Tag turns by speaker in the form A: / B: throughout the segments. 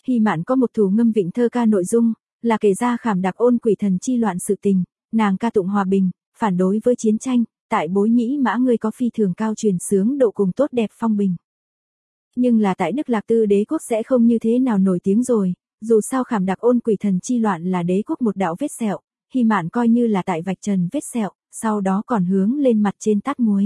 A: Hy Mạn có một thủ ngâm vịnh thơ ca nội dung, là kể ra khảm đạp ôn quỷ thần chi loạn sự tình, nàng ca tụng hòa bình, phản đối với chiến tranh, tại bối nhĩ mã ngươi có phi thường cao truyền sướng độ cùng tốt đẹp phong bình. Nhưng là tại Đức Lạc Tư đế quốc sẽ không như thế nào nổi tiếng rồi, dù sao khảm đạp ôn quỷ thần chi loạn là đế quốc một đạo vết sẹo, Hy Mạn coi như là tại vạch trần vết sẹo, sau đó còn hướng lên mặt trên tát muối.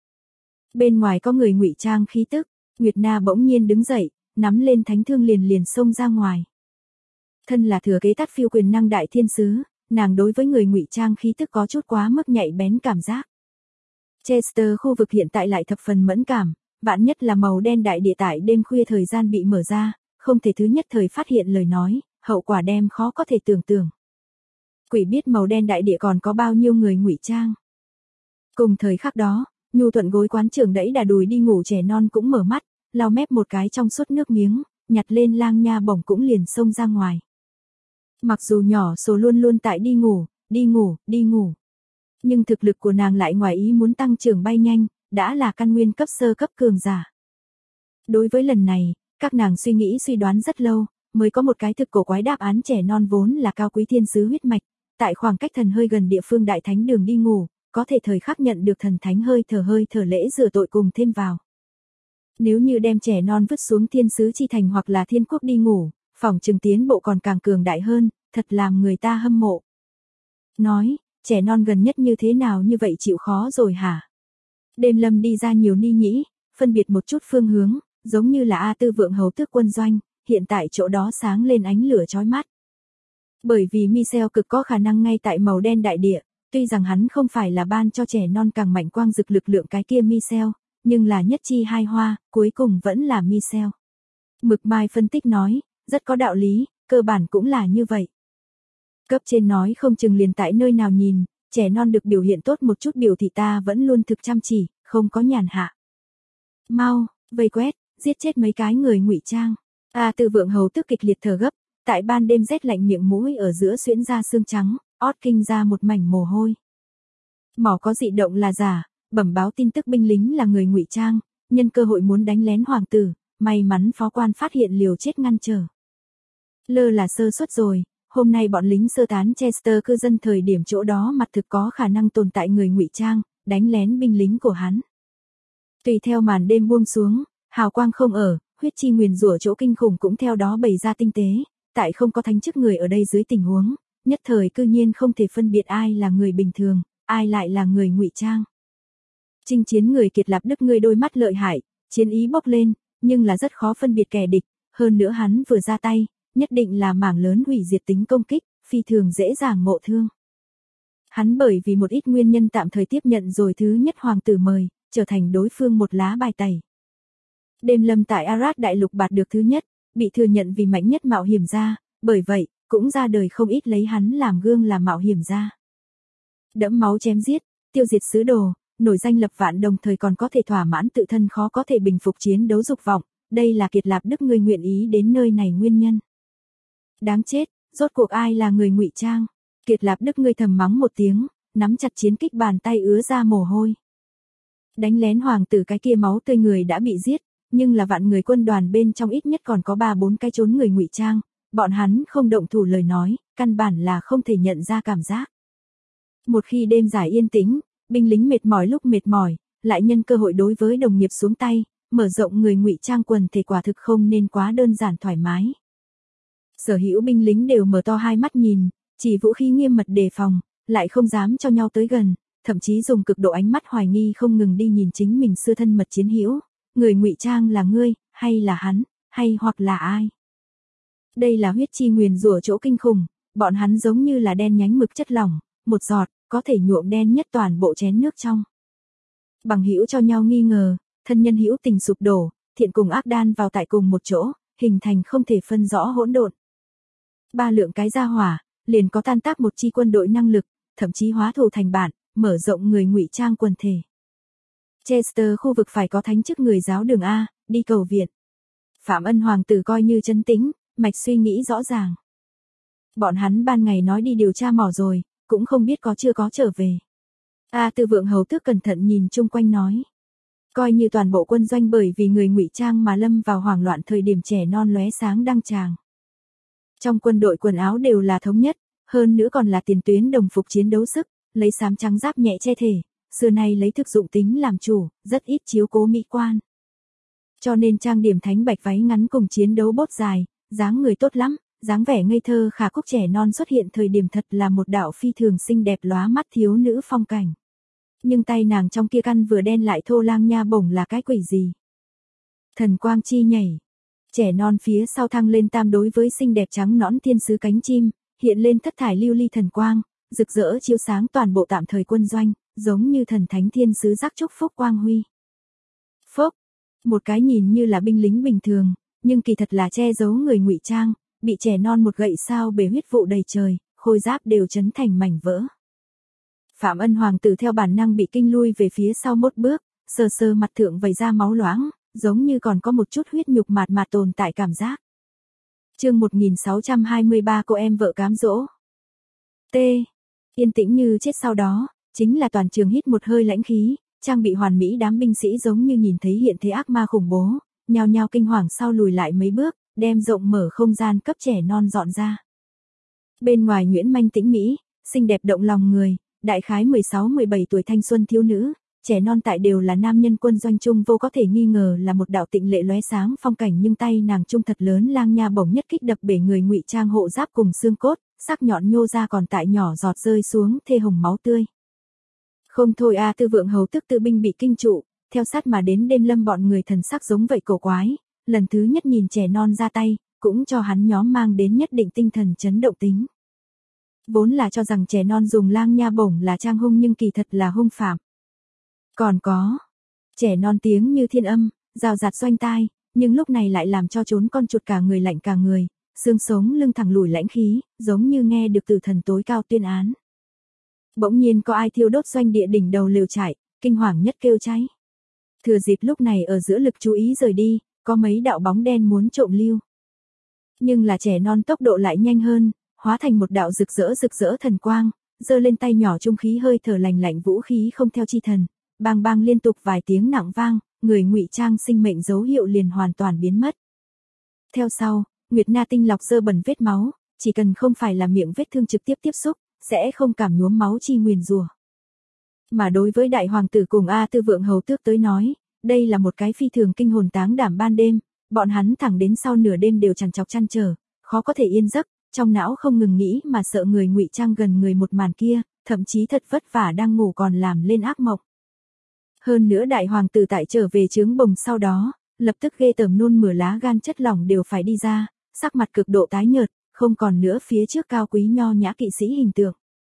A: Bên ngoài có người ngụy trang khí tức, Nguyệt Na bỗng nhiên đứng dậy, nắm lên thánh thương liền xông ra ngoài. Thân là thừa kế tát phiêu quyền năng đại thiên sứ, nàng đối với người ngụy trang khí tức có chút quá mức nhạy bén cảm giác. Chester khu vực hiện tại lại thập phần mẫn cảm, vạn nhất là màu đen đại địa tại đêm khuya thời gian bị mở ra, không thể thứ nhất thời phát hiện lời nói, hậu quả đem khó có thể tưởng tượng. Quỷ biết màu đen đại địa còn có bao nhiêu người ngụy trang. Cùng thời khắc đó, nhu thuận gối quán trưởng đẩy đà đùi đi ngủ trẻ non cũng mở mắt, lau mép một cái trong suốt nước miếng, nhặt lên lang nha bổng cũng liền xông ra ngoài. Mặc dù nhỏ số luôn luôn tại đi ngủ. Nhưng thực lực của nàng lại ngoài ý muốn tăng trưởng bay nhanh, đã là căn nguyên cấp sơ cấp cường giả. Đối với lần này, các nàng suy đoán rất lâu, mới có một cái thực cổ quái đáp án trẻ non vốn là cao quý thiên sứ huyết mạch, tại khoảng cách thần hơi gần địa phương đại thánh đường đi ngủ, có thể thời khắc nhận được thần thánh hơi thở lễ rửa tội cùng thêm vào. Nếu như đem trẻ non vứt xuống thiên sứ chi thành hoặc là thiên quốc đi ngủ, phỏng chừng tiến bộ còn càng cường đại hơn, thật làm người ta hâm mộ. Nói, trẻ non gần nhất như thế nào như vậy chịu khó rồi hả? Đêm Lâm đi ra nhiều ni nhĩ, phân biệt một chút phương hướng, giống như là A Tư Vượng Hầu Tước quân doanh, hiện tại chỗ đó sáng lên ánh lửa chói mắt. Bởi vì Michel cực có khả năng ngay tại màu đen đại địa, tuy rằng hắn không phải là ban cho trẻ non càng mạnh quang dực lực lượng cái kia Michel, nhưng là nhất chi hai hoa, cuối cùng vẫn là Michel. Mực Mai phân tích nói, rất có đạo lý, cơ bản cũng là như vậy. Cấp trên nói không chừng liền tại nơi nào nhìn, trẻ non được biểu hiện tốt một chút biểu thị ta vẫn luôn thực chăm chỉ, không có nhàn hạ. Mau, vây quét, giết chết mấy cái người ngụy trang. A Tư Vượng Hầu Tước kịch liệt thở gấp, tại ban đêm rét lạnh miệng mũi ở giữa xuyễn ra xương trắng, ót kinh ra một mảnh mồ hôi. Mỏ có dị động là giả, bẩm báo tin tức binh lính là người ngụy trang, nhân cơ hội muốn đánh lén hoàng tử, may mắn phó quan phát hiện liều chết ngăn trở. Lơ là sơ suất rồi, hôm nay bọn lính sơ tán Chester cư dân thời điểm chỗ đó mặt thực có khả năng tồn tại người ngụy trang, đánh lén binh lính của hắn. Tùy theo màn đêm buông xuống, hào quang không ở, huyết chi nguyền rủa chỗ kinh khủng cũng theo đó bày ra tinh tế, tại không có thánh chức người ở đây dưới tình huống, nhất thời cư nhiên không thể phân biệt ai là người bình thường, ai lại là người ngụy trang. Chinh chiến người Kiệt Lạp Đức ngươi đôi mắt lợi hại, chiến ý bốc lên, nhưng là rất khó phân biệt kẻ địch, hơn nữa hắn vừa ra tay, nhất định là mảng lớn hủy diệt tính công kích, phi thường dễ dàng ngộ thương. Hắn bởi vì một ít nguyên nhân tạm thời tiếp nhận rồi thứ nhất hoàng tử mời, trở thành đối phương một lá bài tẩy. Đêm Lâm tại Arad đại lục bạt được thứ nhất, bị thừa nhận vì mạnh nhất mạo hiểm gia, bởi vậy, cũng ra đời không ít lấy hắn làm gương làm mạo hiểm gia. Đẫm máu chém giết, tiêu diệt sứ đồ, nổi danh lập vạn đồng thời còn có thể thỏa mãn tự thân khó có thể bình phục chiến đấu dục vọng, đây là Kiệt Lạp Đức ngươi nguyện ý đến nơi này nguyên nhân. Đáng chết, rốt cuộc ai là người ngụy trang? Kiệt Lạp Đức ngươi thầm mắng một tiếng, nắm chặt chiến kích bàn tay ứa ra mồ hôi. Đánh lén hoàng tử cái kia máu tươi người đã bị giết, nhưng là vạn người quân đoàn bên trong ít nhất còn có 3-4 cái trốn người ngụy trang, bọn hắn không động thủ lời nói, căn bản là không thể nhận ra cảm giác. Một khi đêm dài yên tĩnh, binh lính mệt mỏi lúc mệt mỏi, lại nhân cơ hội đối với đồng nghiệp xuống tay, mở rộng người ngụy trang quần thể quả thực không nên quá đơn giản thoải mái. Sở hữu binh lính đều mở to hai mắt nhìn, chỉ vũ khí nghiêm mật đề phòng, lại không dám cho nhau tới gần, thậm chí dùng cực độ ánh mắt hoài nghi không ngừng đi nhìn chính mình xưa thân mật chiến hữu, người ngụy trang là ngươi, hay là hắn, hay hoặc là ai. Đây là huyết chi nguyền rủa chỗ kinh khủng, bọn hắn giống như là đen nhánh mực chất lỏng, một giọt, có thể nhuộm đen nhất toàn bộ chén nước trong. Bằng hữu cho nhau nghi ngờ, thân nhân hữu tình sụp đổ, thiện cùng ác đan vào tại cùng một chỗ, hình thành không thể phân rõ hỗn độn. Ba lượng cái gia hỏa, liền có tan tác một chi quân đội năng lực, thậm chí hóa thù thành bạn, mở rộng người ngụy trang quần thể. Chester khu vực phải có thánh chức người giáo đường A, đi cầu viện. Phạm Ân hoàng tử coi như trấn tĩnh, mạch suy nghĩ rõ ràng. Bọn hắn ban ngày nói đi điều tra mỏ rồi, cũng không biết có chưa có trở về. A Tư Vượng Hầu Tước cẩn thận nhìn chung quanh nói. Coi như toàn bộ quân doanh bởi vì người ngụy trang mà lâm vào hoảng loạn thời điểm trẻ non lóe sáng đăng tràng. Trong quân đội quần áo đều là thống nhất, hơn nữa còn là tiền tuyến đồng phục chiến đấu sức, lấy xám trắng giáp nhẹ che thể, xưa nay lấy thực dụng tính làm chủ, rất ít chiếu cố mỹ quan. Cho nên trang điểm thánh bạch váy ngắn cùng chiến đấu bốt dài, dáng người tốt lắm, dáng vẻ ngây thơ khả cúc trẻ non xuất hiện thời điểm thật là một đạo phi thường xinh đẹp lóa mắt thiếu nữ phong cảnh. Nhưng tay nàng trong kia căn vừa đen lại thô lang nha bổng là cái quỷ gì? Thần quang chi nhảy. Trẻ non phía sau thăng lên tam đối với xinh đẹp trắng nõn thiên sứ cánh chim, hiện lên thất thải lưu ly thần quang, rực rỡ chiếu sáng toàn bộ tạm thời quân doanh, giống như thần thánh thiên sứ rắc chúc phúc quang huy. Phốc, một cái nhìn như là binh lính bình thường, nhưng kỳ thật là che giấu người ngụy trang, bị trẻ non một gậy sao bể huyết vụ đầy trời, khôi giáp đều chấn thành mảnh vỡ. Phạm Ân hoàng tử theo bản năng bị kinh lui về phía sau một bước, sờ sờ mặt thượng vẩy ra máu loãng, giống như còn có một chút huyết nhục mạt mạt tồn tại cảm giác. Chương 1623 cô em vợ cám dỗ. T. Yên tĩnh như chết sau đó, chính là toàn trường hít một hơi lãnh khí, trang bị hoàn mỹ đám binh sĩ giống như nhìn thấy hiện thế ác ma khủng bố, nhao nhao kinh hoàng sau lùi lại mấy bước, đem rộng mở không gian cấp trẻ non dọn ra. Bên ngoài Nguyễn Manh tĩnh mỹ, xinh đẹp động lòng người, đại khái 16-17 tuổi thanh xuân thiếu nữ, trẻ non tại đều là nam nhân quân doanh chung vô có thể nghi ngờ là một đạo tịnh lệ lóe sáng phong cảnh, nhưng tay nàng trung thật lớn lang nha bổng nhất kích đập bể người ngụy trang hộ giáp cùng xương cốt, sắc nhọn nhô ra còn tại nhỏ giọt rơi xuống thê hồng máu tươi. Không thôi a, Tư Vượng hầu tức tự binh bị kinh trụ, theo sát mà đến đêm lâm bọn người thần sắc giống vậy cổ quái, lần thứ nhất nhìn trẻ non ra tay, cũng cho hắn nhóm mang đến nhất định tinh thần chấn động tính. Vốn là cho rằng trẻ non dùng lang nha bổng là trang hung nhưng kỳ thật là hung phạm. Còn có, trẻ non tiếng như thiên âm, rào rạt xoanh tai, nhưng lúc này lại làm cho trốn con chuột cả người lạnh cả người, xương sống lưng thẳng lùi lãnh khí, giống như nghe được từ thần tối cao tuyên án. Bỗng nhiên có ai thiêu đốt doanh địa đỉnh đầu lều trại, kinh hoàng nhất kêu cháy. Thừa dịp lúc này ở giữa lực chú ý rời đi, có mấy đạo bóng đen muốn trộm lưu. Nhưng là trẻ non tốc độ lại nhanh hơn, hóa thành một đạo rực rỡ thần quang, giơ lên tay nhỏ trung khí hơi thở lành lạnh vũ khí không theo chi thần, bang bang liên tục vài tiếng nặng vang, người ngụy trang sinh mệnh dấu hiệu liền hoàn toàn biến mất. Theo sau, Nguyệt Na tinh lọc dơ bẩn vết máu, chỉ cần không phải là miệng vết thương trực tiếp tiếp xúc, sẽ không cảm nhuốm máu chi nguyền rủa. Mà đối với đại hoàng tử cùng A Tư Vượng hầu tước tới nói, đây là một cái phi thường kinh hồn táng đảm ban đêm, bọn hắn thẳng đến sau nửa đêm đều chằn chọc chăn trở, khó có thể yên giấc, trong não không ngừng nghĩ mà sợ người ngụy trang gần người một màn kia, thậm chí thật vất vả đang ngủ còn làm lên ác mộng. Hơn nữa đại hoàng tử tại trở về trướng bồng sau đó, lập tức ghê tởm nôn mửa lá gan chất lỏng đều phải đi ra, sắc mặt cực độ tái nhợt, không còn nữa phía trước cao quý nho nhã kỵ sĩ hình tượng.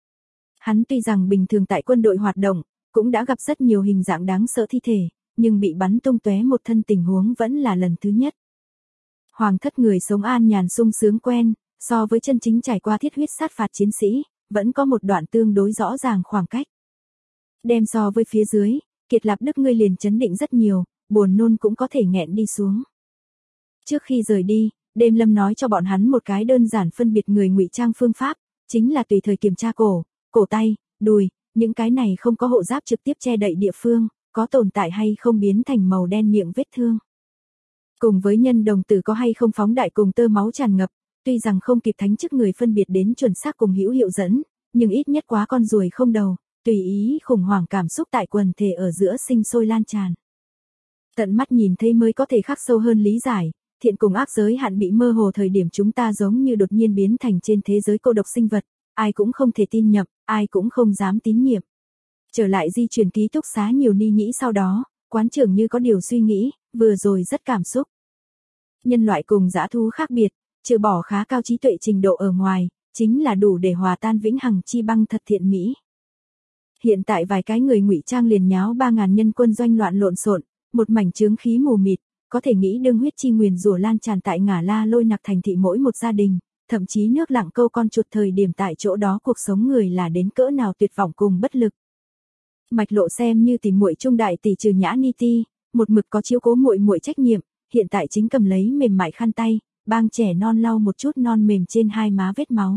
A: Hắn tuy rằng bình thường tại quân đội hoạt động, cũng đã gặp rất nhiều hình dạng đáng sợ thi thể, nhưng bị bắn tung tóe một thân tình huống vẫn là lần thứ nhất. Hoàng thất người sống an nhàn sung sướng quen, so với chân chính trải qua thiết huyết sát phạt chiến sĩ, vẫn có một đoạn tương đối rõ ràng khoảng cách. Đem so với phía dưới, Kiệt Lạp Đức ngươi liền chấn định rất nhiều, buồn nôn cũng có thể nghẹn đi xuống. Trước khi rời đi, Đêm Lâm nói cho bọn hắn một cái đơn giản phân biệt người ngụy trang phương pháp, chính là tùy thời kiểm tra cổ tay, đùi, những cái này không có hộ giáp trực tiếp che đậy địa phương, có tồn tại hay không biến thành màu đen miệng vết thương. Cùng với nhân đồng tử có hay không phóng đại cùng tơ máu tràn ngập, tuy rằng không kịp thánh chức người phân biệt đến chuẩn xác cùng hữu hiệu dẫn, nhưng ít nhất quá con ruồi không đầu, tùy ý khủng hoảng cảm xúc tại quần thể ở giữa sinh sôi lan tràn. Tận mắt nhìn thấy mới có thể khắc sâu hơn lý giải, thiện cùng ác giới hạn bị mơ hồ thời điểm chúng ta giống như đột nhiên biến thành trên thế giới cô độc sinh vật, ai cũng không thể tin nhập, ai cũng không dám tín nhiệm. Trở lại di chuyển ký túc xá nhiều ni nhĩ sau đó, quán trưởng như có điều suy nghĩ, vừa rồi rất cảm xúc. Nhân loại cùng dã thú khác biệt, trừ bỏ khá cao trí tuệ trình độ ở ngoài, chính là đủ để hòa tan vĩnh hằng chi băng thật thiện mỹ. Hiện tại vài cái người ngụy trang liền nháo 3.000 nhân quân doanh loạn lộn xộn, một mảnh chướng khí mù mịt, có thể nghĩ đương huyết chi nguyền rủa lan tràn tại Ngả La Lôi Nặc thành thị mỗi một gia đình, thậm chí nước lặng câu con chuột thời điểm tại chỗ đó cuộc sống người là đến cỡ nào tuyệt vọng cùng bất lực. Mạch Lộ xem như tìm muội trung đại tỷ trừ Nhã Ni Ti, một mực có chiếu cố muội muội trách nhiệm, hiện tại chính cầm lấy mềm mại khăn tay, bang trẻ non lau một chút non mềm trên hai má vết máu.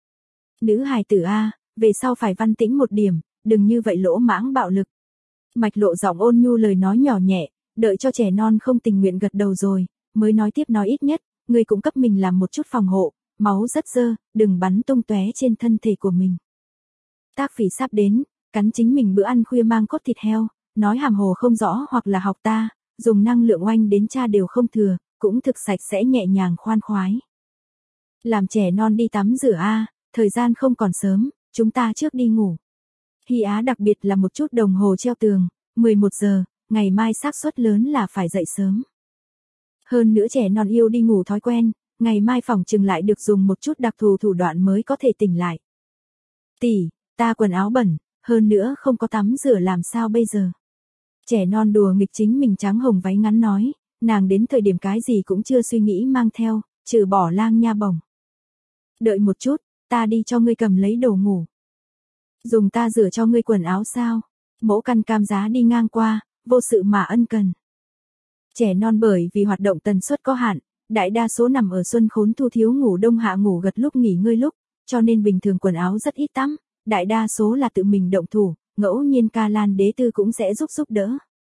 A: Nữ hài tử a, về sau phải văn tĩnh một điểm, đừng như vậy lỗ mãng bạo lực. Mạch Lộ giọng ôn nhu lời nói nhỏ nhẹ, đợi cho trẻ non không tình nguyện gật đầu rồi, mới nói tiếp nói ít nhất, ngươi cũng cấp mình làm một chút phòng hộ, máu rất dơ, đừng bắn tung tóe trên thân thể của mình. Tác phỉ sắp đến, cắn chính mình bữa ăn khuya mang cốt thịt heo, nói hàm hồ không rõ hoặc là học ta, dùng năng lượng oanh đến cha đều không thừa, cũng thực sạch sẽ nhẹ nhàng khoan khoái. Làm trẻ non đi tắm rửa a, thời gian không còn sớm, chúng ta trước đi ngủ. Hy Á đặc biệt là một chút đồng hồ treo tường, 11 giờ, ngày mai xác suất lớn là phải dậy sớm. Hơn nữa trẻ non yêu đi ngủ thói quen, ngày mai phỏng chừng lại được dùng một chút đặc thù thủ đoạn mới có thể tỉnh lại. Tỷ, ta quần áo bẩn, hơn nữa không có tắm rửa làm sao bây giờ. Trẻ non đùa nghịch chính mình trắng hồng váy ngắn nói, nàng đến thời điểm cái gì cũng chưa suy nghĩ mang theo, trừ bỏ lang nha bổng. Đợi một chút, ta đi cho ngươi cầm lấy đồ ngủ. Dùng ta rửa cho ngươi quần áo sao? Mẫu căn cam giá đi ngang qua, vô sự mà ân cần. Trẻ non bởi vì hoạt động tần suất có hạn, đại đa số nằm ở xuân khốn thu thiếu ngủ đông hạ ngủ gật lúc nghỉ ngơi lúc, cho nên bình thường quần áo rất ít tắm, đại đa số là tự mình động thủ, ngẫu nhiên ca lan đế tư cũng sẽ giúp đỡ.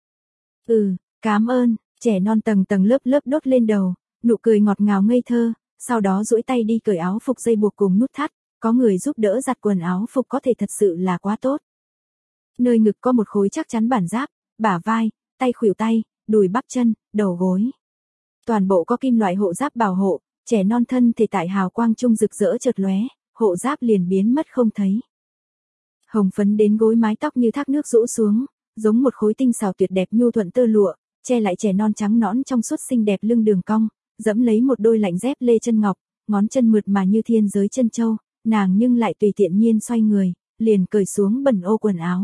A: Cảm ơn, trẻ non tầng tầng lớp lớp đốt lên đầu, nụ cười ngọt ngào ngây thơ, sau đó duỗi tay đi cởi áo phục dây buộc cùng nút thắt, có người giúp đỡ giặt quần áo phục có thể thật sự là quá tốt. Nơi ngực có một khối chắc chắn bản giáp, bả vai, tay khuỷu tay, đùi bắp chân, đầu gối. Toàn bộ có kim loại hộ giáp bảo hộ, trẻ non thân thể tại hào quang trung rực rỡ chợt lóe, hộ giáp liền biến mất không thấy. Hồng phấn đến gối mái tóc như thác nước rũ xuống, giống một khối tinh xảo tuyệt đẹp nhu thuận tơ lụa, che lại trẻ non trắng nõn trong suốt xinh đẹp lưng đường cong, dẫm lấy một đôi lạnh dép lê chân ngọc, ngón chân mượt mà như thiên giới chân châu, nàng nhưng lại tùy tiện nhiên xoay người, liền cởi xuống bẩn ô quần áo.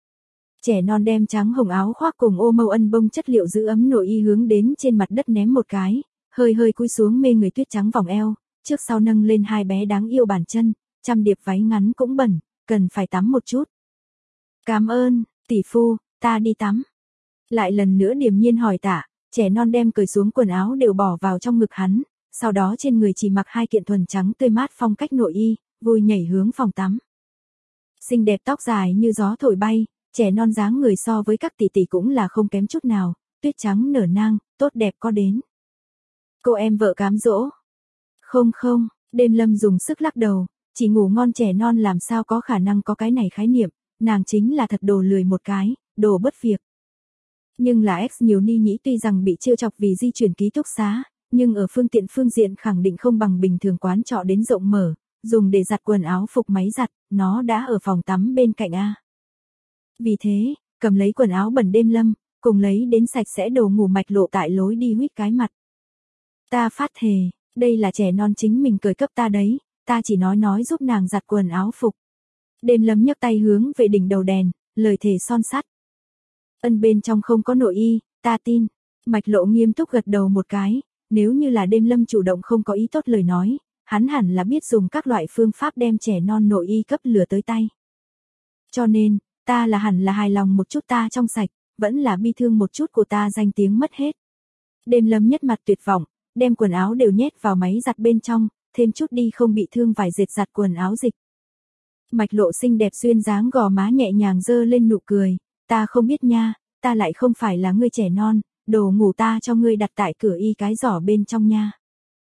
A: Trẻ non đem trắng hồng áo khoác cùng ô màu ân bông chất liệu giữ ấm nội y hướng đến trên mặt đất ném một cái, hơi hơi cúi xuống mê người tuyết trắng vòng eo, trước sau nâng lên hai bé đáng yêu bàn chân, trăm điệp váy ngắn cũng bẩn, cần phải tắm một chút. Cảm ơn, tỷ phu, ta đi tắm. Lại lần nữa điềm nhiên hỏi tạ, trẻ non đem cởi xuống quần áo đều bỏ vào trong ngực hắn, sau đó trên người chỉ mặc hai kiện thuần trắng tươi mát phong cách nội y, vui nhảy hướng phòng tắm. Xinh đẹp tóc dài như gió thổi bay, trẻ non dáng người so với các tỷ tỷ cũng là không kém chút nào, tuyết trắng nở nang, tốt đẹp có đến. Cô em vợ cám dỗ. Không, đêm lâm dùng sức lắc đầu, chỉ ngủ ngon trẻ non làm sao có khả năng có cái này khái niệm, nàng chính là thật đồ lười một cái, đồ bất việc. Nhưng là X nhiều ni nhĩ tuy rằng bị trêu chọc vì di chuyển ký túc xá, nhưng ở phương diện khẳng định không bằng bình thường quán trọ đến rộng mở, dùng để giặt quần áo phục máy giặt, nó đã ở phòng tắm bên cạnh a. Vì thế, cầm lấy quần áo bẩn đêm lâm, cùng lấy đến sạch sẽ đồ ngủ mạch lộ tại lối đi huýt cái mặt. Ta phát thề, đây là trẻ non chính mình cởi cấp ta đấy, ta chỉ nói giúp nàng giặt quần áo phục. Đêm lâm nhấc tay hướng về đỉnh đầu đèn, lời thề son sắt. Ân bên trong không có nội y, ta tin. Mạch lộ nghiêm túc gật đầu một cái, nếu như là đêm lâm chủ động không có ý tốt lời nói, hắn hẳn là biết dùng các loại phương pháp đem trẻ non nội y cấp lừa tới tay. Cho nên, ta là hẳn là hài lòng một chút ta trong sạch, vẫn là bi thương một chút của ta danh tiếng mất hết. Đêm lâm nhất mặt tuyệt vọng, đem quần áo đều nhét vào máy giặt bên trong, thêm chút đi không bị thương vải dệt giặt quần áo dịch. Mạch lộ xinh đẹp duyên dáng gò má nhẹ nhàng dơ lên nụ cười, ta không biết nha, ta lại không phải là ngươi trẻ non, đồ ngủ ta cho ngươi đặt tại cửa y cái giỏ bên trong nha.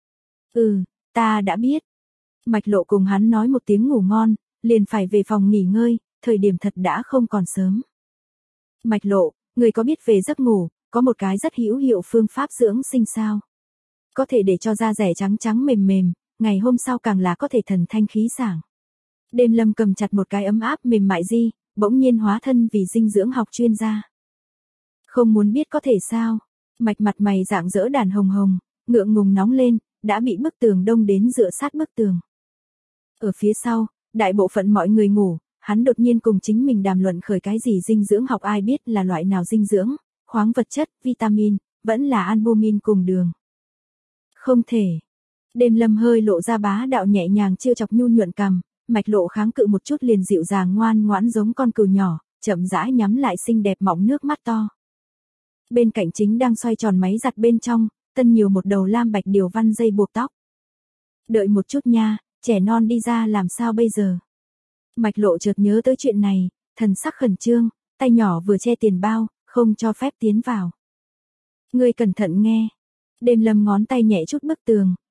A: Ta đã biết. Mạch lộ cùng hắn nói một tiếng ngủ ngon, liền phải về phòng nghỉ ngơi, thời điểm thật đã không còn sớm. Mạch lộ, người có biết về giấc ngủ, có một cái rất hữu hiệu phương pháp dưỡng sinh sao? Có thể để cho da rẻ trắng trắng mềm mềm, ngày hôm sau càng là có thể thần thanh khí sảng. Đêm lâm cầm chặt một cái ấm áp mềm mại di, bỗng nhiên hóa thân vì dinh dưỡng học chuyên gia. Không muốn biết có thể sao? Mạch mặt mày dạng dỡ đàn hồng hồng, ngượng ngùng nóng lên, đã bị bức tường đông đến dựa sát bức tường. Ở phía sau, đại bộ phận mọi người ngủ, hắn đột nhiên cùng chính mình đàm luận khởi cái gì dinh dưỡng học ai biết là loại nào dinh dưỡng, khoáng vật chất, vitamin, vẫn là albumin cùng đường. Không thể. Đêm lâm hơi lộ ra bá đạo nhẹ nhàng trêu chọc nhu nhuận cằm, mạch lộ kháng cự một chút liền dịu dàng ngoan ngoãn giống con cừu nhỏ, chậm rãi nhắm lại xinh đẹp mọng nước mắt to. Bên cạnh chính đang xoay tròn máy giặt bên trong, tân nhiều một đầu lam bạch điều văn dây buộc tóc. Đợi một chút nha, trẻ non đi ra làm sao bây giờ? Mạch lộ chợt nhớ tới chuyện này, thần sắc khẩn trương, tay nhỏ vừa che tiền bao, không cho phép tiến vào. Ngươi cẩn thận nghe. Đêm lâm ngón tay nhẹ chút bức tường,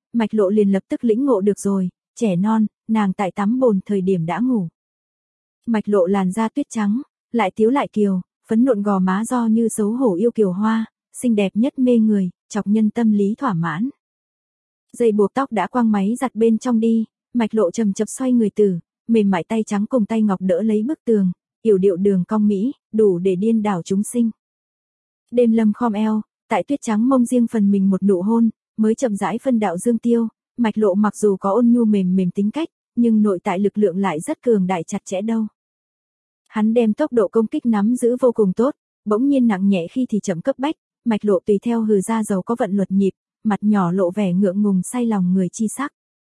A: Mạch Lộ liền lập tức lĩnh ngộ được rồi, trẻ non, nàng tại tắm bồn thời điểm đã ngủ. Mạch Lộ làn da tuyết trắng, lại tiếu lại kiều, phấn nộn gò má do như xấu hổ yêu kiều hoa, xinh đẹp nhất mê người, chọc nhân tâm lý thỏa mãn. Dây buộc tóc đã quăng máy giặt bên trong đi, Mạch Lộ chậm chậm xoay người từ, mềm mại tay trắng cùng tay ngọc đỡ lấy bức tường, yểu điệu đường cong mỹ, đủ để điên đảo chúng sinh. Đêm Lâm khom eo, tại tuyết trắng mông riêng phần mình một nụ hôn, mới chậm rãi phân đạo dương tiêu. Mạch Lộ mặc dù có ôn nhu mềm mềm tính cách, nhưng nội tại lực lượng lại rất cường đại chặt chẽ đâu. Hắn đem tốc độ công kích nắm giữ vô cùng tốt, bỗng nhiên nặng nhẹ khi thì chậm cấp bách, Mạch Lộ tùy theo hừ ra dầu có vận luật nhịp, mặt nhỏ lộ vẻ ngượng ngùng say lòng người chi sắc.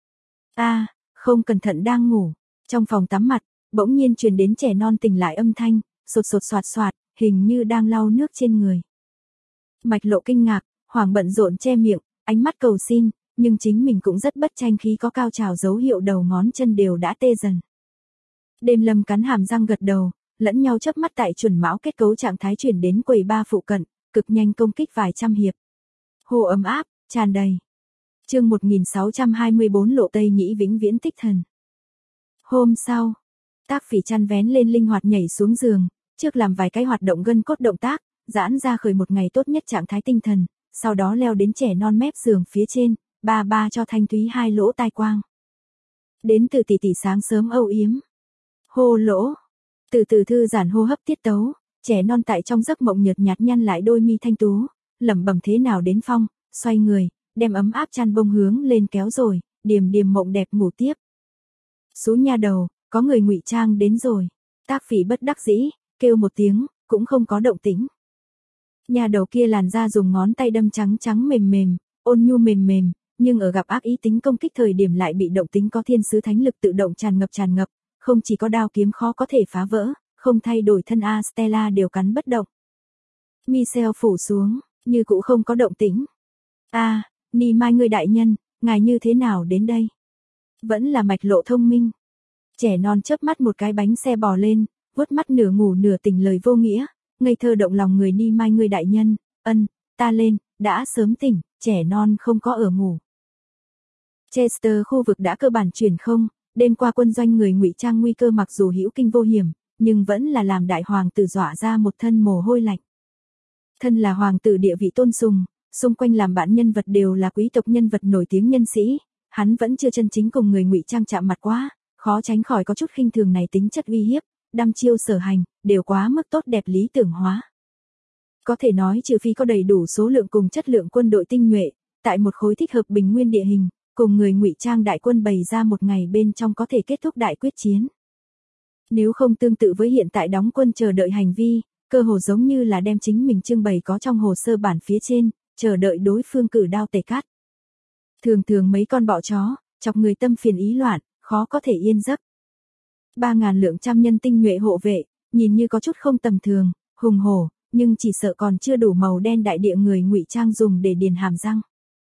A: Không cẩn thận đang ngủ, trong phòng tắm mặt, bỗng nhiên truyền đến trẻ non tỉnh lại âm thanh, sột sột soạt soạt, hình như đang lau nước trên người. Mạch Lộ kinh ngạc, hoảng bận rộn che miệng, ánh mắt cầu xin, nhưng chính mình cũng rất bất tranh khí có cao trào dấu hiệu đầu ngón chân đều đã tê dần. Đêm Lâm cắn hàm răng gật đầu, lẫn nhau chớp mắt tại chuẩn mão kết cấu trạng thái chuyển đến quầy ba phụ cận, cực nhanh công kích vài trăm hiệp. Hồ ấm áp, tràn đầy. Chương 1624 Lộ Tây Nhĩ vĩnh viễn tích thần. Hôm sau, Tác Phỉ chăn vén lên linh hoạt nhảy xuống giường, trước làm vài cái hoạt động gân cốt động tác, giãn ra khởi một ngày tốt nhất trạng thái tinh thần, sau đó leo đến trẻ non mép giường phía trên, ba ba cho Thanh Thúy hai lỗ tai quang. Đến từ tỷ tỷ sáng sớm âu yếm. Hô lỗ. Từ từ thư giãn hô hấp tiết tấu, trẻ non tại trong giấc mộng nhợt nhạt nhăn lại đôi mi thanh tú, lẩm bẩm thế nào đến phong, xoay người, đem ấm áp chăn bông hướng lên kéo rồi, điềm điềm mộng đẹp ngủ tiếp. Xú nha đầu, có người ngụy trang đến rồi. Tác Phỉ bất đắc dĩ, kêu một tiếng, cũng không có động tĩnh. Nhà đầu kia làn da dùng ngón tay đâm trắng trắng mềm mềm, ôn nhu mềm mềm, nhưng ở gặp ác ý tính công kích thời điểm lại bị động tính có thiên sứ thánh lực tự động tràn ngập, không chỉ có đao kiếm khó có thể phá vỡ, không thay đổi thân A Stella đều cắn bất động. Michel phủ xuống, như cũ không có động tĩnh. Ni Mai người đại nhân, ngài như thế nào đến đây? Vẫn là Mạch Lộ thông minh. Trẻ non chớp mắt một cái bánh xe bò lên, vuốt mắt nửa ngủ nửa tỉnh lời vô nghĩa, ngây thơ động lòng người Ni Mai người đại nhân, ta lên, đã sớm tỉnh, trẻ non không có ở ngủ. Chester khu vực đã cơ bản chuyển không, đêm qua quân doanh người ngụy trang nguy cơ mặc dù hữu kinh vô hiểm, nhưng vẫn là làm đại hoàng tử dọa ra một thân mồ hôi lạnh. Thân là hoàng tử địa vị tôn sùng, xung quanh làm bạn nhân vật đều là quý tộc nhân vật nổi tiếng nhân sĩ, hắn vẫn chưa chân chính cùng người ngụy trang chạm mặt quá, khó tránh khỏi có chút khinh thường này tính chất uy hiếp, đăm chiêu sở hành, đều quá mức tốt đẹp lý tưởng hóa. Có thể nói trừ phi có đầy đủ số lượng cùng chất lượng quân đội tinh nhuệ, tại một khối thích hợp bình nguyên địa hình, cùng người ngụy trang đại quân bày ra một ngày bên trong có thể kết thúc đại quyết chiến. Nếu không tương tự với hiện tại đóng quân chờ đợi hành vi, cơ hồ giống như là đem chính mình trưng bày có trong hồ sơ bản phía trên, chờ đợi đối phương cử đao tề cắt. Thường thường mấy con bọ chó, chọc người tâm phiền ý loạn, khó có thể yên giấc. 3.000 lượng trăm nhân tinh nhuệ hộ vệ, nhìn như có chút không tầm thường, hùng hổ, nhưng chỉ sợ còn chưa đủ màu đen đại địa người ngụy trang dùng để điền hàm răng.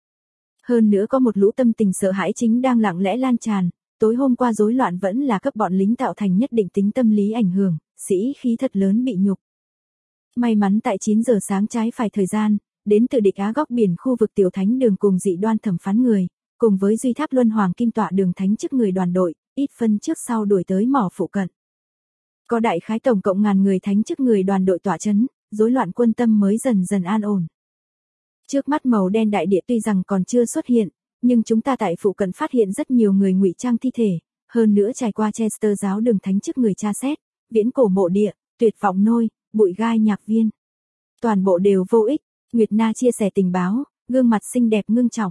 A: Hơn nữa có một lũ tâm tình sợ hãi chính đang lặng lẽ lan tràn, tối hôm qua rối loạn vẫn là cấp bọn lính tạo thành nhất định tính tâm lý ảnh hưởng, sĩ khí thật lớn bị nhục. May mắn tại 9 giờ sáng trái phải thời gian, đến từ địch Á góc biển khu vực tiểu thánh đường cùng dị đoan thẩm phán người, cùng với duy tháp luân hoàng kim tọa đường thánh chức người đoàn đội, ít phân trước sau đuổi tới mỏ phụ cận. Có đại khái tổng cộng ngàn người thánh chức người đoàn đội tọa chấn, rối loạn quân tâm mới dần dần an ổn. Trước mắt màu đen đại địa tuy rằng còn chưa xuất hiện, nhưng chúng ta tại phụ cận phát hiện rất nhiều người ngụy trang thi thể, hơn nữa trải qua Chester giáo đường thánh chức người tra xét, viễn cổ mộ địa, tuyệt vọng nôi, bụi gai nhạc viên. Toàn bộ đều vô ích, Nguyệt Na chia sẻ tình báo, gương mặt xinh đẹp ngưng trọng.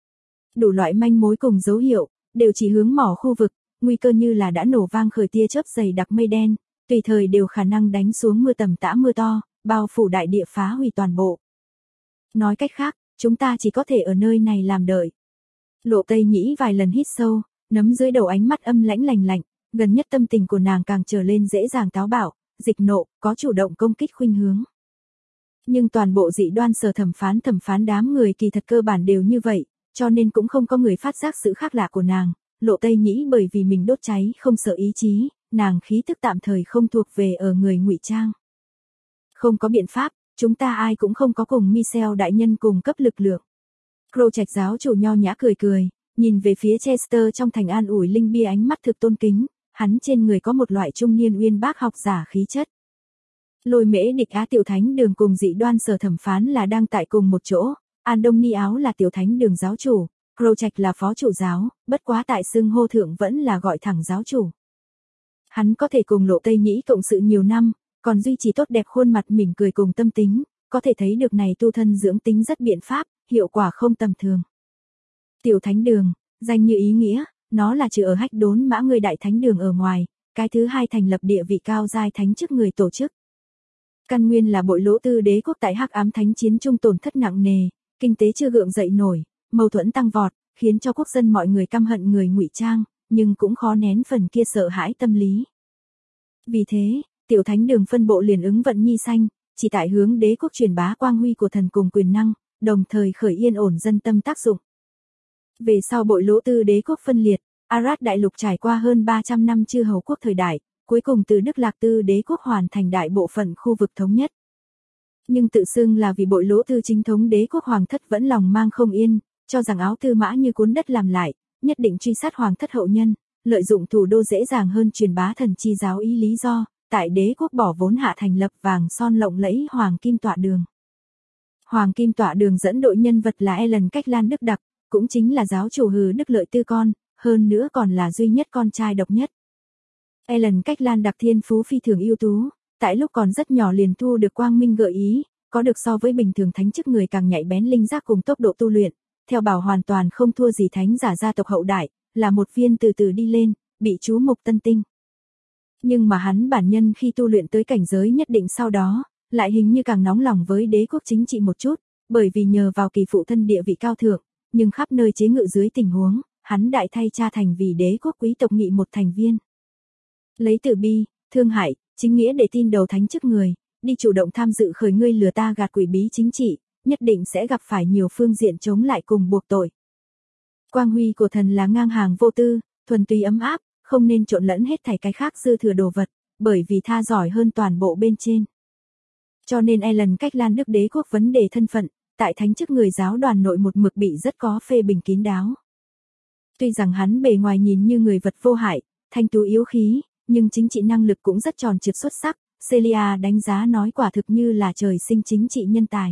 A: Đủ loại manh mối cùng dấu hiệu, đều chỉ hướng mỏ khu vực, nguy cơ như là đã nổ vang khởi tia chớp dày đặc mây đen, tùy thời đều khả năng đánh xuống mưa tầm tã mưa to, bao phủ đại địa phá hủy toàn bộ. Nói cách khác, chúng ta chỉ có thể ở nơi này làm đợi. Lộ Tây Nhĩ vài lần hít sâu, nắm dưới đầu ánh mắt âm lãnh lành lạnh, gần nhất tâm tình của nàng càng trở lên dễ dàng táo bạo, dịch nộ, có chủ động công kích khuynh hướng. Nhưng toàn bộ dị đoan sở thẩm phán đám người kỳ thật cơ bản đều như vậy, cho nên cũng không có người phát giác sự khác lạ của nàng. Lộ Tây Nhĩ bởi vì mình đốt cháy không sợ ý chí, nàng khí tức tạm thời không thuộc về ở người ngụy trang. Không có biện pháp, chúng ta ai cũng không có cùng Michel đại nhân cùng cấp lực lượng. Crowtrạch giáo chủ nho nhã cười cười, nhìn về phía Chester trong thành an ủi Linh Bia ánh mắt thực tôn kính, hắn trên người có một loại trung niên uyên bác học giả khí chất. Lôi Mễ Địch Á tiểu thánh đường cùng dị đoan sở thẩm phán là đang tại cùng một chỗ, An Đông Ni Áo là tiểu thánh đường giáo chủ, Crowtrạch là phó chủ giáo, bất quá tại xưng hô thượng vẫn là gọi thẳng giáo chủ. Hắn có thể cùng Lộ Tây Nhĩ cộng sự nhiều năm, còn duy trì tốt đẹp khuôn mặt mỉm cười cùng tâm tính, có thể thấy được này tu thân dưỡng tính rất biện pháp, hiệu quả không tầm thường. Tiểu thánh đường, danh như ý nghĩa, nó là trừ ở Hách Đốn Mã người đại thánh đường ở ngoài, cái thứ hai thành lập địa vị cao giai thánh chức người tổ chức. Căn nguyên là Bội Lỗ Tư đế quốc tại Hắc Ám thánh chiến trung tổn thất nặng nề, kinh tế chưa gượng dậy nổi, mâu thuẫn tăng vọt, khiến cho quốc dân mọi người căm hận người Ngụy Trang, nhưng cũng khó nén phần kia sợ hãi tâm lý. Vì thế, tiểu thánh đường phân bộ liền ứng vận nhi xanh, chỉ tại hướng đế quốc truyền bá quang huy của thần cùng quyền năng, đồng thời khởi yên ổn dân tâm tác dụng. Về sau Bội Lỗ Tư đế quốc phân liệt, Arad đại lục trải qua hơn 300 năm chư hầu quốc thời đại, cuối cùng từ Đức Lạc Tư đế quốc hoàn thành đại bộ phận khu vực thống nhất. Nhưng tự xưng là vì Bội Lỗ Tư chính thống đế quốc hoàng thất vẫn lòng mang không yên, cho rằng Áo Tư Mã như cuốn đất làm lại, nhất định truy sát hoàng thất hậu nhân, lợi dụng thủ đô dễ dàng hơn truyền bá thần chi giáo ý lý do, tại đế quốc bỏ vốn hạ thành lập vàng son lộng lẫy Hoàng Kim Tọa Đường. Hoàng Kim Tọa Đường dẫn đội nhân vật là Ellen Cách Lan Đức Đặc, cũng chính là giáo chủ Hừ Đức Lợi Tư con, hơn nữa còn là duy nhất con trai độc nhất. Ellen Cách Lan Đặc thiên phú phi thường ưu tú, tại lúc còn rất nhỏ liền thu được quang minh gợi ý, có được so với bình thường thánh chức người càng nhạy bén linh giác cùng tốc độ tu luyện, theo bảo hoàn toàn không thua gì thánh giả gia tộc hậu đại, là một viên từ từ đi lên, bị chú mục tân tinh. Nhưng mà hắn bản nhân khi tu luyện tới cảnh giới nhất định sau đó, lại hình như càng nóng lòng với đế quốc chính trị một chút, bởi vì nhờ vào kỳ phụ thân địa vị cao thượng, nhưng khắp nơi chế ngự dưới tình huống, hắn đại thay cha thành vì đế quốc quý tộc nghị một thành viên. Lấy từ bi, thương hại, chính nghĩa để tin đầu thánh chức người, đi chủ động tham dự khởi ngươi lừa ta gạt quỷ bí chính trị, nhất định sẽ gặp phải nhiều phương diện chống lại cùng buộc tội. Quang huy của thần là ngang hàng vô tư, thuần túy ấm áp, không nên trộn lẫn hết thảy cái khác dư thừa đồ vật, bởi vì tha giỏi hơn toàn bộ bên trên. Cho nên Ellen Cách Lan Đức đế quốc vấn đề thân phận, tại thánh chức người giáo đoàn nội một mực bị rất có phê bình kín đáo. Tuy rằng hắn bề ngoài nhìn như người vật vô hại, thanh tú yếu khí, nhưng chính trị năng lực cũng rất tròn trịa xuất sắc, Celia đánh giá nói quả thực như là trời sinh chính trị nhân tài.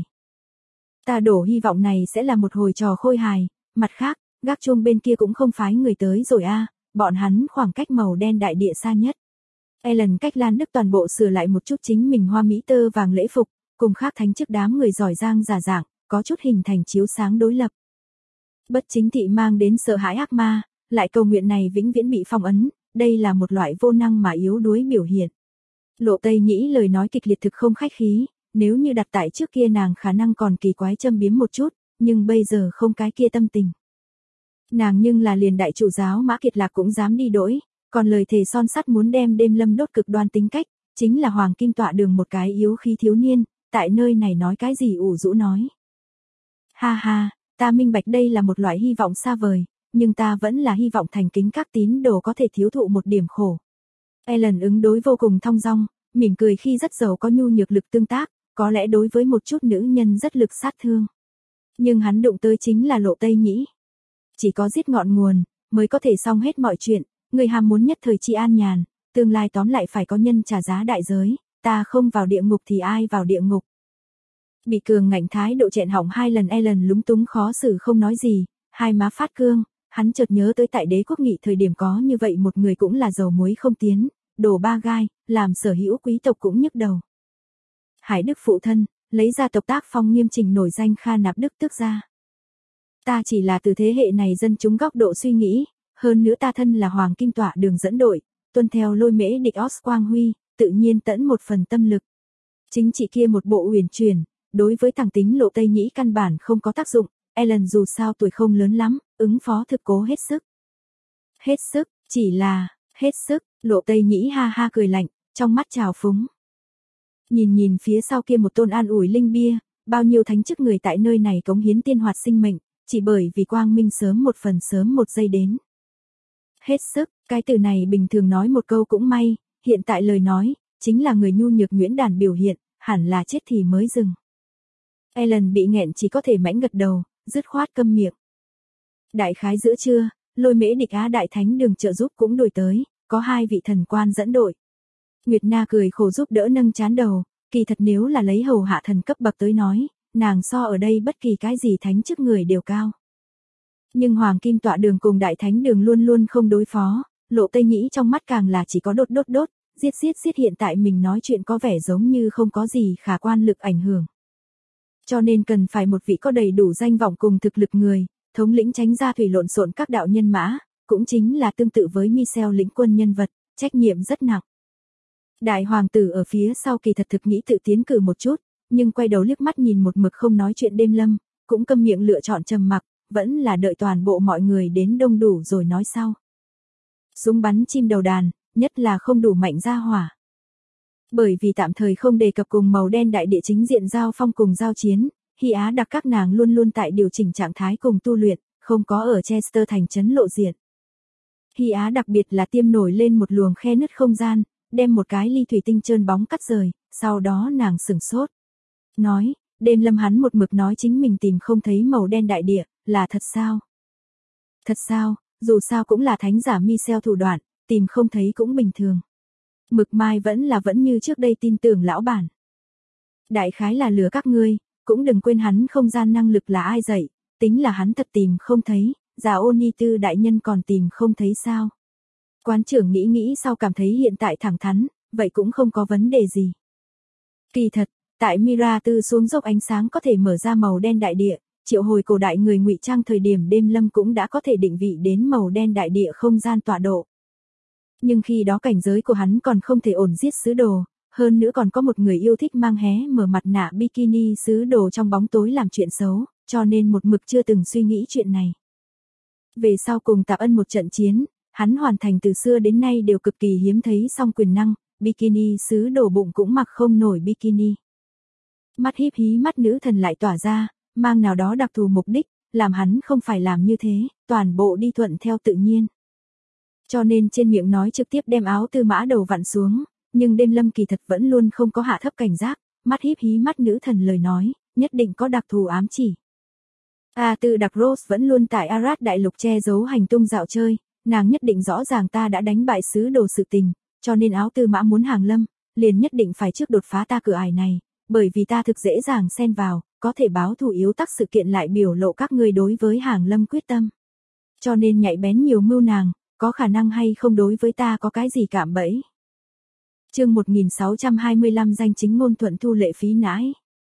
A: Ta đổ hy vọng này sẽ là một hồi trò khôi hài, mặt khác, gác chuông bên kia cũng không phái người tới rồi a, bọn hắn khoảng cách màu đen đại địa xa nhất. Ellen Cách Lan Đức toàn bộ sửa lại một chút chính mình hoa mỹ tơ vàng lễ phục, cùng khác thánh chức đám người giỏi giang giả dạng, có chút hình thành chiếu sáng đối lập. Bất chính thị mang đến sợ hãi ác ma, lại cầu nguyện này vĩnh viễn bị phong ấn, đây là một loại vô năng mà yếu đuối biểu hiện. Lộ Tây Nhĩ lời nói kịch liệt thực không khách khí, nếu như đặt tại trước kia nàng khả năng còn kỳ quái châm biếm một chút, nhưng bây giờ không cái kia tâm tình. Nàng nhưng là liền đại chủ giáo Mã Kiệt Lạc cũng dám đi đổi, còn lời thề son sắt muốn đem đêm lâm đốt cực đoan tính cách, chính là Hoàng Kim Tọa Đường một cái yếu khí thiếu niên, tại nơi này nói cái gì ủ rũ nói. Ha ha, ta minh bạch đây là một loại hy vọng xa vời, nhưng ta vẫn là hy vọng thành kính các tín đồ có thể thiếu thụ một điểm khổ. Ellen ứng đối vô cùng thong dong, mỉm cười khi rất giàu có nhu nhược lực tương tác, có lẽ đối với một chút nữ nhân rất lực sát thương. Nhưng hắn đụng tới chính là Lộ Tây Nhĩ. Chỉ có giết ngọn nguồn, mới có thể xong hết mọi chuyện, người ham muốn nhất thời chi an nhàn, tương lai tóm lại phải có nhân trả giá đại giới, ta không vào địa ngục thì ai vào địa ngục. Bị cường ngạnh thái độ chẹn hỏng 2 lần Ellen lúng túng khó xử không nói gì, hai má phát cương, hắn chợt nhớ tới tại đế quốc nghị thời điểm có như vậy một người cũng là dầu muối không tiến, đổ ba gai, làm sở hữu quý tộc cũng nhức đầu. Hải Đức phụ thân, lấy ra tộc tác phong nghiêm chỉnh nổi danh Kha Nạp Đức tước ra. Ta chỉ là từ thế hệ này dân chúng góc độ suy nghĩ, hơn nữa ta thân là Hoàng Kim Tọa Đường dẫn đội, tuân theo Lôi Mễ Địch Os Quang Huy, tự nhiên tẫn một phần tâm lực. Chính trị kia một bộ uyển chuyển, đối với thằng tính Lộ Tây Nhĩ căn bản không có tác dụng, Ellen dù sao tuổi không lớn lắm, ứng phó thực cố hết sức. Hết sức, chỉ là, hết sức, Lộ Tây Nhĩ ha ha cười lạnh, trong mắt trào phúng. Nhìn phía sau kia một tôn an ủi linh bia, bao nhiêu thánh chức người tại nơi này cống hiến tiên hoạt sinh mệnh, chỉ bởi vì quang minh sớm một phần sớm một giây đến. Hết sức, cái từ này bình thường nói một câu cũng may, hiện tại lời nói, chính là người nhu nhược nhuyễn đàn biểu hiện, hẳn là chết thì mới dừng. Ellen bị nghẹn chỉ có thể mãnh gật đầu, dứt khoát câm miệng. Đại khái giữa trưa, Lôi Mễ Địch Á Đại Thánh Đường trợ giúp cũng đuổi tới, có 2 vị thần quan dẫn đội. Nguyệt Na cười khổ giúp đỡ nâng trán đầu, kỳ thật nếu là lấy hầu hạ thần cấp bậc tới nói, nàng so ở đây bất kỳ cái gì thánh chức người đều cao. Nhưng Hoàng Kim Tọa Đường cùng Đại Thánh Đường luôn luôn không đối phó, Lộ Tây Nhĩ trong mắt càng là chỉ có đốt, giết hiện tại mình nói chuyện có vẻ giống như không có gì khả quan lực ảnh hưởng. Cho nên cần phải một vị có đầy đủ danh vọng cùng thực lực người, thống lĩnh tránh ra thủy lộn xộn các đạo nhân mã, cũng chính là tương tự với Michel lĩnh quân nhân vật, trách nhiệm rất nặng. Đại hoàng tử ở phía sau kỳ thật thực nghĩ tự tiến cử một chút, nhưng quay đầu liếc mắt nhìn một mực không nói chuyện Đêm Lâm, cũng câm miệng lựa chọn trầm mặc, vẫn là đợi toàn bộ mọi người đến đông đủ rồi nói sau. Súng bắn chim đầu đàn, nhất là không đủ mạnh ra hỏa. Bởi vì tạm thời không đề cập cùng màu đen đại địa chính diện giao phong cùng giao chiến, Hy Á Đặc các nàng luôn luôn tại điều chỉnh trạng thái cùng tu luyện, không có ở Chester thành trấn lộ diện. Hy Á đặc biệt là tiêm nổi lên một luồng khe nứt không gian, đem một cái ly thủy tinh trơn bóng cắt rời, sau đó nàng sửng sốt. Nói, Đêm Lâm hắn một mực nói chính mình tìm không thấy màu đen đại địa, là thật sao? Thật sao, dù sao cũng là thánh giả Michel thủ đoạn, tìm không thấy cũng bình thường. Mực Mai vẫn như trước đây tin tưởng lão bản. Đại khái là lừa các ngươi, cũng đừng quên hắn không gian năng lực là ai dạy, tính là hắn thật tìm không thấy, già Ôn Ni Tư đại nhân còn tìm không thấy sao. Quán trưởng nghĩ sau cảm thấy hiện tại thẳng thắn, vậy cũng không có vấn đề gì. Kỳ thật, tại Mira Tư xuống dốc ánh sáng có thể mở ra màu đen đại địa, triệu hồi cổ đại người ngụy trang thời điểm Đêm Lâm cũng đã có thể định vị đến màu đen đại địa không gian tọa độ. Nhưng khi đó cảnh giới của hắn còn không thể ổn giết sứ đồ, hơn nữa còn có một người yêu thích mang hé mở mặt nạ bikini sứ đồ trong bóng tối làm chuyện xấu, cho nên một mực chưa từng suy nghĩ chuyện này. Về sau cùng Tạp Ân một trận chiến, hắn hoàn thành từ xưa đến nay đều cực kỳ hiếm thấy song quyền năng, bikini sứ đồ bụng cũng mặc không nổi bikini. Mắt híp hí mắt nữ thần lại tỏa ra, mang nào đó đặc thù mục đích, làm hắn không phải làm như thế, toàn bộ đi thuận theo tự nhiên. Cho nên trên miệng nói trực tiếp đem áo tư mã đầu vặn xuống, nhưng Đêm Lâm kỳ thật vẫn luôn không có hạ thấp cảnh giác, mắt híp hí mắt nữ thần lời nói, nhất định có đặc thù ám chỉ. Tư Đặc Rose vẫn luôn tại Arad đại lục che giấu hành tung dạo chơi, nàng nhất định rõ ràng ta đã đánh bại sứ đồ sự tình, cho nên áo tư mã muốn hàng lâm, liền nhất định phải trước đột phá ta cửa ải này, bởi vì ta thực dễ dàng xen vào, có thể báo thù yếu tắc sự kiện lại biểu lộ các ngươi đối với hàng lâm quyết tâm. Cho nên nhạy bén nhiều mưu nàng, có khả năng hay không đối với ta có cái gì cạm bẫy. Chương 1625 danh chính ngôn thuận thu lệ phí nãi.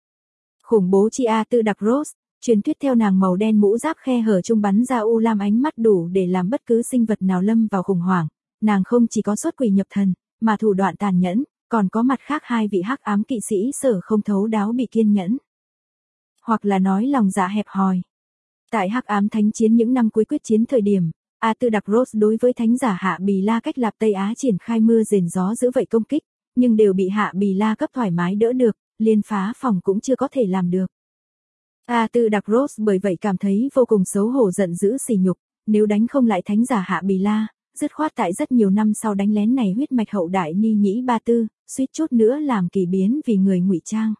A: Khủng bố chi Tư Đặc Rose, truyền thuyết theo nàng màu đen mũ giáp khe hở trung bắn ra u lam ánh mắt đủ để làm bất cứ sinh vật nào lâm vào khủng hoảng, nàng không chỉ có xuất quỷ nhập thần, mà thủ đoạn tàn nhẫn, còn có mặt khác 2 vị hắc ám kỵ sĩ sở không thấu đáo bị kiên nhẫn. Hoặc là nói lòng dạ hẹp hòi. Tại hắc ám thánh chiến những năm cuối quyết chiến thời điểm, Tư Đặc Rose đối với thánh giả Hạ Bì La cách Lạp Tây Á triển khai mưa rền gió dữ vậy công kích, nhưng đều bị Hạ Bì La cấp thoải mái đỡ được, liên phá phòng cũng chưa có thể làm được. Tư Đặc Rose bởi vậy cảm thấy vô cùng xấu hổ giận dữ sỉ nhục, nếu đánh không lại thánh giả Hạ Bì La, dứt khoát tại rất nhiều năm sau đánh lén này huyết mạch hậu đại Ni Nhĩ Ba Tư, suýt chút nữa làm kỳ biến vì người ngụy trang.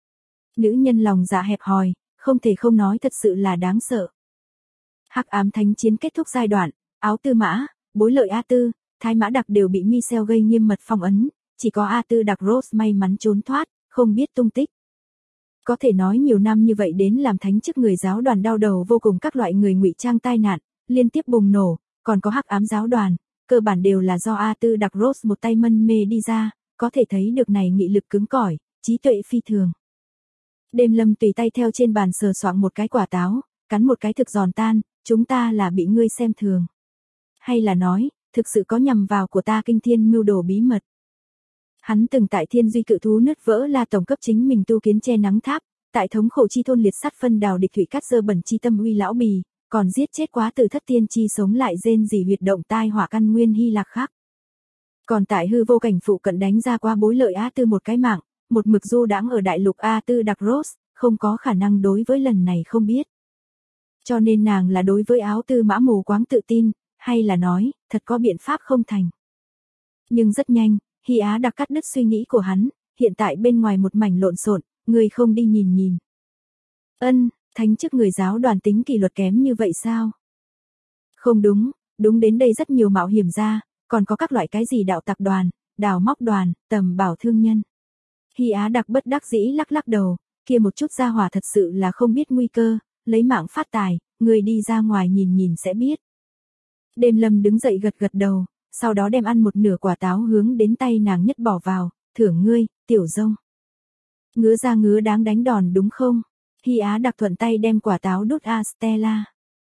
A: Nữ nhân lòng dạ hẹp hòi, không thể không nói thật sự là đáng sợ. Hắc ám thánh chiến kết thúc giai đoạn, áo tư mã, bối lợi Tư, thái mã đặc đều bị Michel gây nghiêm mật phong ấn, chỉ có Tư Đặc Rose may mắn trốn thoát, không biết tung tích. Có thể nói nhiều năm như vậy đến làm thánh chức người giáo đoàn đau đầu vô cùng các loại người ngụy trang tai nạn, liên tiếp bùng nổ, còn có hắc ám giáo đoàn, cơ bản đều là do Tư Đặc Rose một tay mân mê đi ra, có thể thấy được này nghị lực cứng cỏi, trí tuệ phi thường. Đêm Lâm tùy tay theo trên bàn sờ soạng một cái quả táo, cắn một cái thực giòn tan, chúng ta là bị ngươi xem thường. Hay là nói, thực sự có nhằm vào của ta kinh thiên mưu đồ bí mật. Hắn từng tại Thiên Duy cự thú nứt vỡ La tổng cấp chính mình tu kiến che nắng tháp, tại thống khổ chi thôn liệt sắt phân đào địch thủy cắt dơ bẩn chi tâm uy lão bì, còn giết chết quá từ thất tiên chi sống lại rên rỉ huyệt động tai hỏa căn nguyên Hy Lạc khác. Còn tại hư vô cảnh phụ cận đánh ra qua bối lợi Tư một cái mạng, một mực du đãng ở đại lục Tư Đặc Rose, không có khả năng đối với lần này không biết. Cho nên nàng là đối với áo tư mã mù quáng tự tin, hay là nói, thật có biện pháp không thành. Nhưng rất nhanh, Hy Á đặc cắt đứt suy nghĩ của hắn, hiện tại bên ngoài một mảnh lộn xộn, người không đi nhìn nhìn. Thánh chức người giáo đoàn tính kỷ luật kém như vậy sao? Không đúng, đúng đến đây rất nhiều mạo hiểm ra, còn có các loại cái gì đạo tặc đoàn, đào móc đoàn, tầm bảo thương nhân. Hy Á Đặc bất đắc dĩ lắc lắc đầu, kia một chút gia hỏa thật sự là không biết nguy cơ, lấy mạng phát tài, người đi ra ngoài nhìn nhìn sẽ biết. Đêm Lâm đứng dậy gật gật đầu, sau đó đem ăn một nửa quả táo hướng đến tay nàng nhất bỏ vào, thưởng ngươi, tiểu rông. Ngứa ra ngứa đáng đánh đòn đúng không? Hy Á Đặc thuận tay đem quả táo đút a Stella.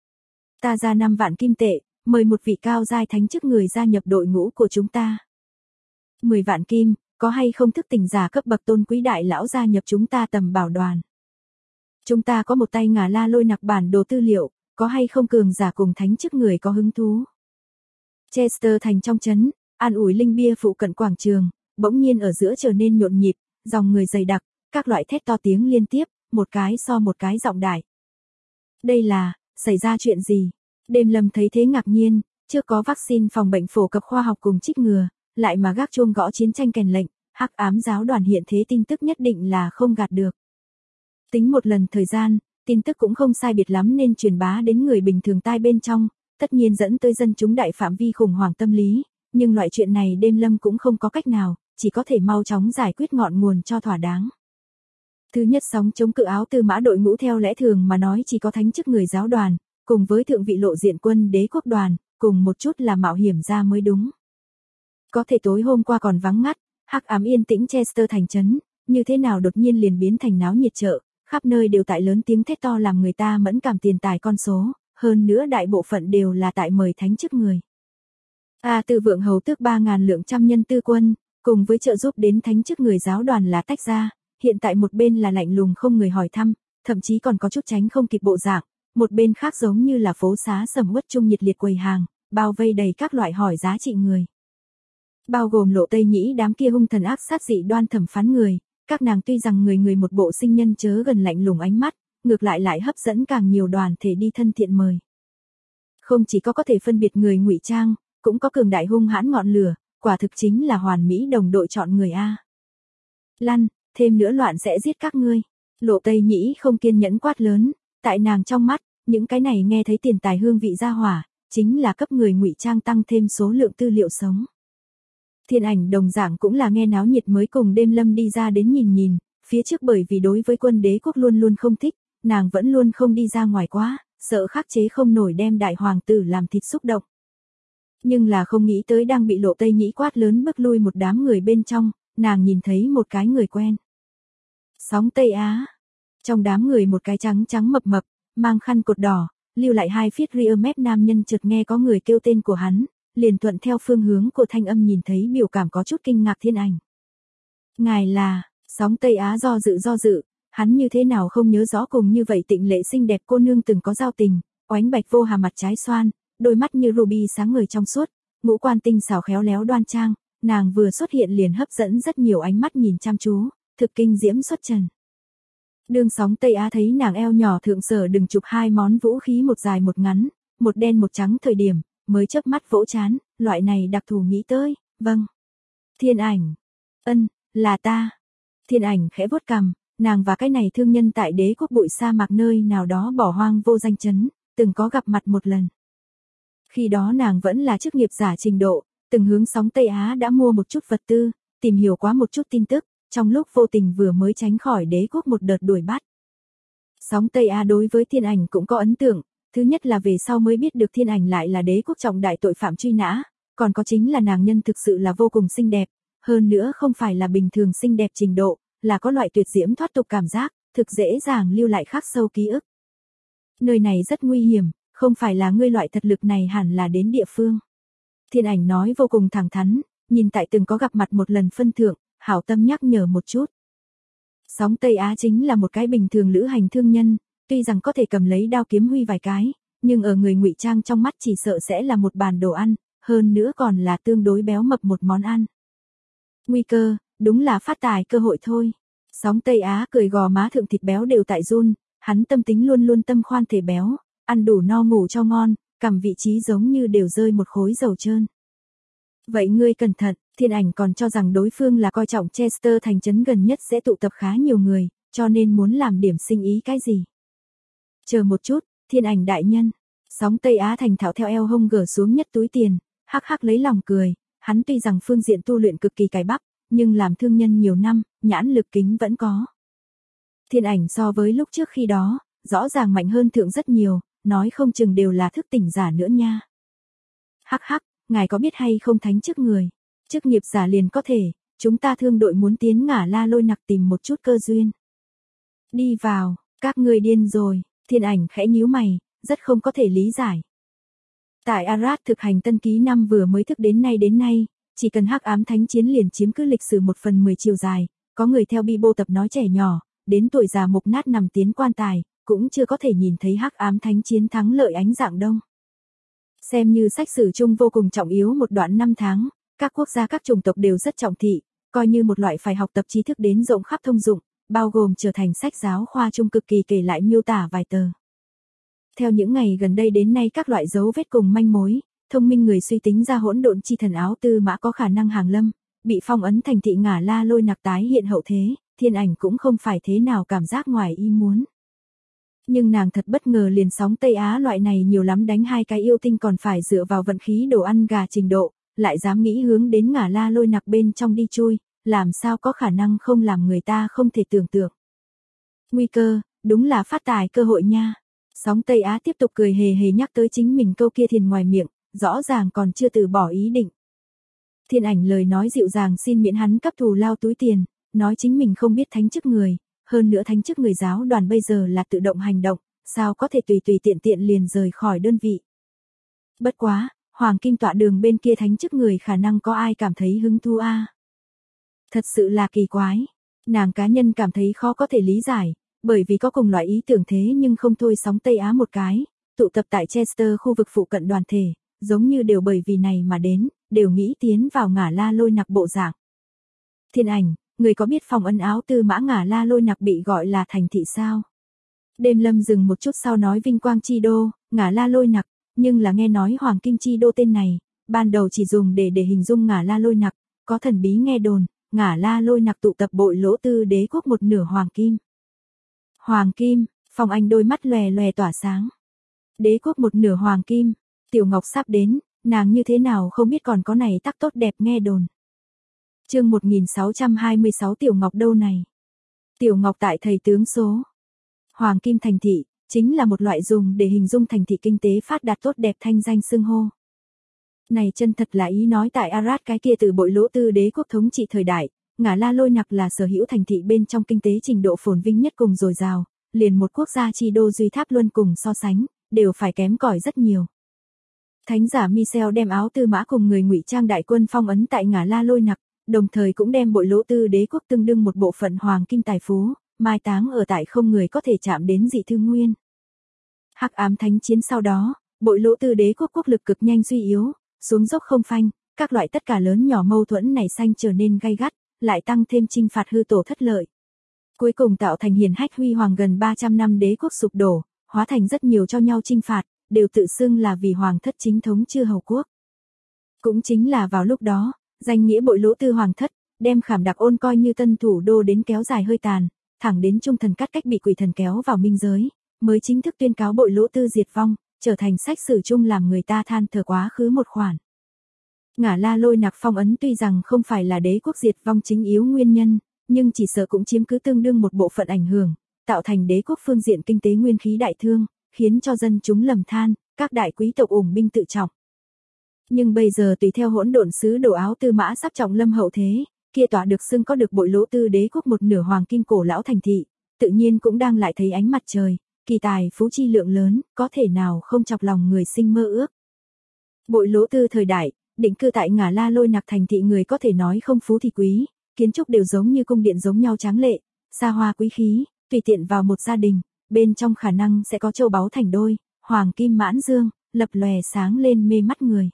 A: Ta ra 5 vạn kim tệ, mời một vị cao giai thánh chức người gia nhập đội ngũ của chúng ta. 10 vạn kim, có hay không thức tỉnh giả cấp bậc tôn quý đại lão gia nhập chúng ta tầm bảo đoàn. Chúng ta có một tay ngà la lôi nặc bản đồ tư liệu, có hay không cường giả cùng thánh chức người có hứng thú. Chester thành trong trấn, an ủi linh bia phụ cận quảng trường, bỗng nhiên ở giữa trở nên nhộn nhịp, dòng người dày đặc, các loại thét to tiếng liên tiếp, một cái so một cái giọng đại. Đây là, xảy ra chuyện gì? Đêm Lâm thấy thế ngạc nhiên, chưa có vaccine phòng bệnh phổ cập khoa học cùng trích ngừa, lại mà gác chuông gõ chiến tranh kèn lệnh, hắc ám giáo đoàn hiện thế tin tức nhất định là không gạt được. Tính một lần thời gian, tin tức cũng không sai biệt lắm nên truyền bá đến người bình thường tai bên trong, tất nhiên dẫn tới dân chúng đại phạm vi khủng hoảng tâm lý, nhưng loại chuyện này Đêm Lâm cũng không có cách nào, chỉ có thể mau chóng giải quyết ngọn nguồn cho thỏa đáng. Thứ nhất, sóng chống cự áo tư mã đội ngũ theo lẽ thường mà nói chỉ có thánh chức người giáo đoàn, cùng với thượng vị lộ diện quân đế quốc đoàn, cùng một chút là mạo hiểm ra mới đúng. Có thể tối hôm qua còn vắng ngắt, hắc ám yên tĩnh Chester thành trấn, như thế nào đột nhiên liền biến thành náo nhiệt chợ, khắp nơi đều tại lớn tiếng thét to làm người ta mẫn cảm tiền tài con số, hơn nữa đại bộ phận đều là tại mời thánh chức người. Tư vượng hầu tước 3.000 lượng trăm nhân tư quân, cùng với trợ giúp đến thánh chức người giáo đoàn là tách ra, hiện tại một bên là lạnh lùng không người hỏi thăm, thậm chí còn có chút tránh không kịp bộ dạng, một bên khác giống như là phố xá sầm uất chung nhiệt liệt quầy hàng, bao vây đầy các loại hỏi giá trị người. Bao gồm Lộ Tây Nhĩ đám kia hung thần ác sát dị đoan thẩm phán người, các nàng tuy rằng người một bộ sinh nhân chớ gần lạnh lùng ánh mắt, ngược lại hấp dẫn càng nhiều đoàn thể đi thân thiện mời. Không chỉ có thể phân biệt người ngụy trang, cũng có cường đại hung hãn ngọn lửa, quả thực chính là hoàn mỹ đồng đội chọn người a. Lăn, thêm nữa loạn sẽ giết các ngươi. Lộ Tây Nhĩ không kiên nhẫn quát lớn, tại nàng trong mắt, những cái này nghe thấy tiền tài hương vị gia hỏa, chính là cấp người ngụy trang tăng thêm số lượng tư liệu sống. Thiên Ảnh đồng dạng cũng là nghe náo nhiệt mới cùng Đêm Lâm đi ra đến nhìn, phía trước bởi vì đối với quân đế quốc luôn luôn không thích, nàng vẫn luôn không đi ra ngoài quá, sợ khắc chế không nổi đem đại hoàng tử làm thịt xúc động. Nhưng là không nghĩ tới đang bị Lộ Tây Nhĩ quát lớn bước lui một đám người bên trong, nàng nhìn thấy một cái người quen. Sóng Tây Á. Trong đám người một cái trắng trắng mập mập, mang khăn cột đỏ, lưu lại 2 feet rear mép nam nhân chợt nghe có người kêu tên của hắn, liền thuận theo phương hướng của thanh âm nhìn thấy biểu cảm có chút kinh ngạc Thiên Ảnh. Ngài là, Sóng Tây Á do dự, hắn như thế nào không nhớ rõ cùng như vậy tịnh lệ xinh đẹp cô nương từng có giao tình, oánh bạch vô hà mặt trái xoan, đôi mắt như ruby sáng ngời trong suốt, ngũ quan tinh xảo khéo léo đoan trang, nàng vừa xuất hiện liền hấp dẫn rất nhiều ánh mắt nhìn chăm chú, thực kinh diễm xuất trần. Đương Sóng Tây Á thấy nàng eo nhỏ thượng sở đừng chụp 2 món vũ khí một dài một ngắn, một đen một trắng thời điểm, mới chớp mắt vỗ chán, loại này đặc thù nghĩ tới, vâng. Thiên Ảnh. Là ta. Thiên Ảnh khẽ vuốt cằm, nàng và cái này thương nhân tại đế quốc bụi sa mạc nơi nào đó bỏ hoang vô danh chấn, từng có gặp mặt một lần. Khi đó nàng vẫn là chức nghiệp giả trình độ, từng hướng Sóng Tây Á đã mua một chút vật tư, tìm hiểu quá một chút tin tức, trong lúc vô tình vừa mới tránh khỏi đế quốc một đợt đuổi bắt. Sóng Tây Á đối với Thiên Ảnh cũng có ấn tượng, thứ nhất là về sau mới biết được Thiên Ảnh lại là đế quốc trọng đại tội phạm truy nã, còn có chính là nàng nhân thực sự là vô cùng xinh đẹp, hơn nữa không phải là bình thường xinh đẹp trình độ, là có loại tuyệt diễm thoát tục cảm giác, thực dễ dàng lưu lại khắc sâu ký ức. Nơi này rất nguy hiểm, không phải là ngươi loại thật lực này hẳn là đến địa phương. Thiên Ảnh nói vô cùng thẳng thắn, nhìn tại từng có gặp mặt một lần phân thượng, hảo tâm nhắc nhở một chút. Sóng Tây Á chính là một cái bình thường lữ hành thương nhân, tuy rằng có thể cầm lấy đao kiếm huy vài cái, nhưng ở người ngụy trang trong mắt chỉ sợ sẽ là một bàn đồ ăn, hơn nữa còn là tương đối béo mập một món ăn. Nguy cơ, đúng là phát tài cơ hội thôi. Sóng Tây Á cười gò má thượng thịt béo đều tại run, hắn tâm tính luôn luôn tâm khoan thể béo, ăn đủ no ngủ cho ngon, cầm vị trí giống như đều rơi một khối dầu trơn. Vậy ngươi cẩn thận, Thiên Ảnh còn cho rằng đối phương là coi trọng Chester thành trấn gần nhất sẽ tụ tập khá nhiều người, cho nên muốn làm điểm sinh ý cái gì. Chờ một chút, Thiên Ảnh đại nhân. Sóng Tây Á thành thạo theo eo hông gỡ xuống nhất túi tiền, hắc hắc lấy lòng cười, hắn tuy rằng phương diện tu luyện cực kỳ cày bắp, nhưng làm thương nhân nhiều năm, nhãn lực kính vẫn có. Thiên Ảnh so với lúc trước khi đó, rõ ràng mạnh hơn thượng rất nhiều, nói không chừng đều là thức tỉnh giả nữa nha. Hắc hắc, ngài có biết hay không thánh chức người, chức nghiệp giả liền có thể, chúng ta thương đội muốn tiến Ngả La Lôi Nặc tìm một chút cơ duyên. Đi vào, các ngươi điên rồi, Thiên Ảnh khẽ nhíu mày, rất không có thể lý giải. Tại Arad thực hành tân ký năm vừa mới thức đến nay, chỉ cần hắc ám thánh chiến liền chiếm cứ lịch sử 1/10 chiều dài, có người theo Bibo tập nói trẻ nhỏ, đến tuổi già mục nát nằm tiến quan tài, cũng chưa có thể nhìn thấy hắc ám thánh chiến thắng lợi ánh dạng đông. Xem như sách sử chung vô cùng trọng yếu một đoạn năm tháng, các quốc gia các chủng tộc đều rất trọng thị, coi như một loại phải học tập trí thức đến rộng khắp thông dụng, bao gồm trở thành sách giáo khoa chung cực kỳ kể lại miêu tả vài tờ. Theo những ngày gần đây đến nay các loại dấu vết cùng manh mối, thông minh người suy tính ra hỗn độn chi thần áo tư mã có khả năng hàng lâm, bị phong ấn thành thị Ngả La Lôi Nặc tái hiện hậu thế, Thiên Ảnh cũng không phải thế nào cảm giác ngoài ý muốn. Nhưng nàng thật bất ngờ liền sóng Tây Á loại này nhiều lắm đánh hai cái yêu tinh còn phải dựa vào vận khí đồ ăn gà trình độ, lại dám nghĩ hướng đến Ngả La Lôi Nặc bên trong đi chui, làm sao có khả năng không làm người ta không thể tưởng tượng. Nguy cơ, đúng là phát tài cơ hội nha. Sóng Tây Á tiếp tục cười hề hề nhắc tới chính mình câu kia thiền ngoài miệng, rõ ràng còn chưa từ bỏ ý định. Thiên Ảnh lời nói dịu dàng xin miễn hắn cấp thù lao túi tiền, nói chính mình không biết thánh chức người, hơn nữa thánh chức người giáo đoàn bây giờ là tự động hành động, sao có thể tùy tùy tiện tiện liền rời khỏi đơn vị. Bất quá, Hoàng Kim tọa đường bên kia thánh chức người khả năng có ai cảm thấy hứng thú a? Thật sự là kỳ quái, nàng cá nhân cảm thấy khó có thể lý giải, bởi vì có cùng loại ý tưởng thế nhưng không thôi sóng Tây Á một cái, tụ tập tại Chester khu vực phụ cận đoàn thể, giống như đều bởi vì này mà đến, đều nghĩ tiến vào Ngả La Lôi Nặc bộ dạng. Thiên Ảnh, người có biết phong ấn áo tư mã Ngả La Lôi Nặc bị gọi là thành thị sao? Đêm Lâm dừng một chút sau nói vinh quang chi đô, Ngả La Lôi Nặc, nhưng là nghe nói hoàng kim chi đô tên này, ban đầu chỉ dùng để hình dung Ngả La Lôi Nặc, có thần bí nghe đồn, Ngả La Lôi Nặc tụ tập bội lỗ tư đế quốc một nửa hoàng kim. Hoàng kim, Phong Anh đôi mắt lòe lòe tỏa sáng. Đế quốc một nửa hoàng kim, Tiểu Ngọc sắp đến, nàng như thế nào không biết còn có này tắc tốt đẹp nghe đồn. Chương 1626 Tiểu Ngọc đâu này? Tiểu Ngọc tại thầy tướng số. Hoàng kim thành thị, chính là một loại dùng để hình dung thành thị kinh tế phát đạt tốt đẹp thanh danh xưng hô. Này chân thật là ý nói tại Arad cái kia từ bội lỗ tư đế quốc thống trị thời đại, Ngả La Lôi Nặc là sở hữu thành thị bên trong kinh tế trình độ phồn vinh nhất cùng dồi dào, liền một quốc gia chi đô Duy Tháp Luân cùng so sánh, đều phải kém cỏi rất nhiều. Thánh giả Michel đem áo tư mã cùng người ngụy trang đại quân phong ấn tại Ngả La Lôi Nặc, đồng thời cũng đem bội lỗ tư đế quốc tương đương một bộ phận hoàng kim tài phú, mai táng ở tại không người có thể chạm đến dị thương nguyên. Hắc ám thánh chiến sau đó, bội lỗ tư đế quốc quốc lực cực nhanh suy yếu, xuống dốc không phanh, các loại tất cả lớn nhỏ mâu thuẫn này xanh trở nên gay gắt, lại tăng thêm chinh phạt hư tổ thất lợi. Cuối cùng tạo thành hiển hách huy hoàng gần 300 năm đế quốc sụp đổ, hóa thành rất nhiều cho nhau chinh phạt, đều tự xưng là vì hoàng thất chính thống chư hầu quốc. Cũng chính là vào lúc đó, danh nghĩa bội lỗ tư hoàng thất, đem Khảm Đặc Ôn coi như tân thủ đô đến kéo dài hơi tàn, thẳng đến trung thần cắt cách bị quỷ thần kéo vào minh giới, mới chính thức tuyên cáo bội lỗ tư diệt vong, trở thành sách sử chung làm người ta than thở quá khứ một khoản. Ngả La Lôi Nặc phong ấn tuy rằng không phải là đế quốc diệt vong chính yếu nguyên nhân, nhưng chỉ sợ cũng chiếm cứ tương đương một bộ phận ảnh hưởng, tạo thành đế quốc phương diện kinh tế nguyên khí đại thương, khiến cho dân chúng lầm than, các đại quý tộc ủng binh tự trọng. Nhưng bây giờ tùy theo hỗn độn sứ đồ áo tư mã sắp trọng lâm hậu thế, kia tỏa được xưng có được bội lỗ tư đế quốc một nửa hoàng kim cổ lão thành thị, tự nhiên cũng đang lại thấy ánh mặt trời, kỳ tài phú chi lượng lớn, có thể nào không chọc lòng người sinh mơ ước. Bội lỗ tư thời đại, định cư tại Ngả La Lôi Nặc thành thị người có thể nói không phú thì quý, kiến trúc đều giống như cung điện giống nhau tráng lệ, xa hoa quý khí, tùy tiện vào một gia đình, bên trong khả năng sẽ có châu báu thành đôi, hoàng kim mãn dương, lập lòe sáng lên mê mắt người.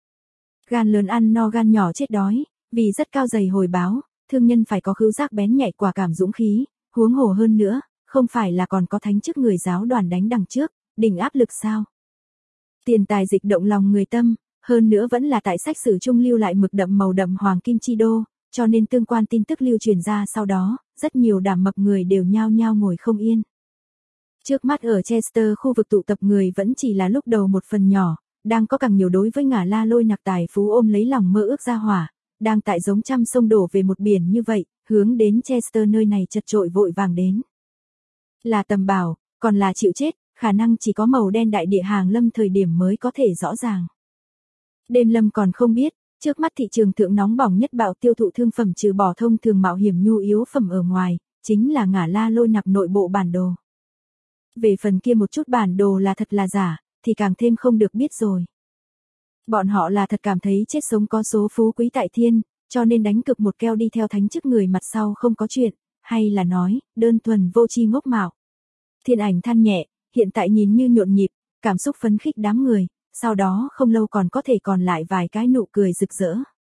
A: Gan lớn ăn no gan nhỏ chết đói, vì rất cao dày hồi báo, thương nhân phải có khứu giác bén nhạy quả cảm dũng khí, huống hồ hơn nữa, không phải là còn có thánh chức người giáo đoàn đánh đằng trước, đỉnh áp lực sao? Tiền tài dịch động lòng người tâm, hơn nữa vẫn là tại sách sử trung lưu lại mực đậm màu đậm hoàng kim chi đô, cho nên tương quan tin tức lưu truyền ra sau đó, rất nhiều đảm mập người đều nhao nhao ngồi không yên. Trước mắt ở Chester khu vực tụ tập người vẫn chỉ là lúc đầu một phần nhỏ, đang có càng nhiều đối với Ngả La Lôi Nặc tài phú ôm lấy lòng mơ ước ra hỏa, đang tại giống trăm sông đổ về một biển như vậy, hướng đến Chester nơi này chật trội vội vàng đến. Là tầm bảo, còn là chịu chết, khả năng chỉ có màu đen đại địa hàng lâm thời điểm mới có thể rõ ràng. Đêm lâm còn không biết, trước mắt thị trường thượng nóng bỏng nhất bạo tiêu thụ thương phẩm trừ bỏ thông thường mạo hiểm nhu yếu phẩm ở ngoài, chính là Ngả La Lôi Nặc nội bộ bản đồ. Về phần kia một chút bản đồ là thật là giả, thì càng thêm không được biết rồi. Bọn họ là thật cảm thấy chết sống có số phú quý tại thiên, cho nên đánh cực một keo đi theo thánh chức người mặt sau không có chuyện, hay là nói, đơn thuần vô tri ngốc mạo. Thiên Ảnh than nhẹ, hiện tại nhìn như nhộn nhịp, cảm xúc phấn khích đám người, sau đó không lâu còn có thể còn lại vài cái nụ cười rực rỡ.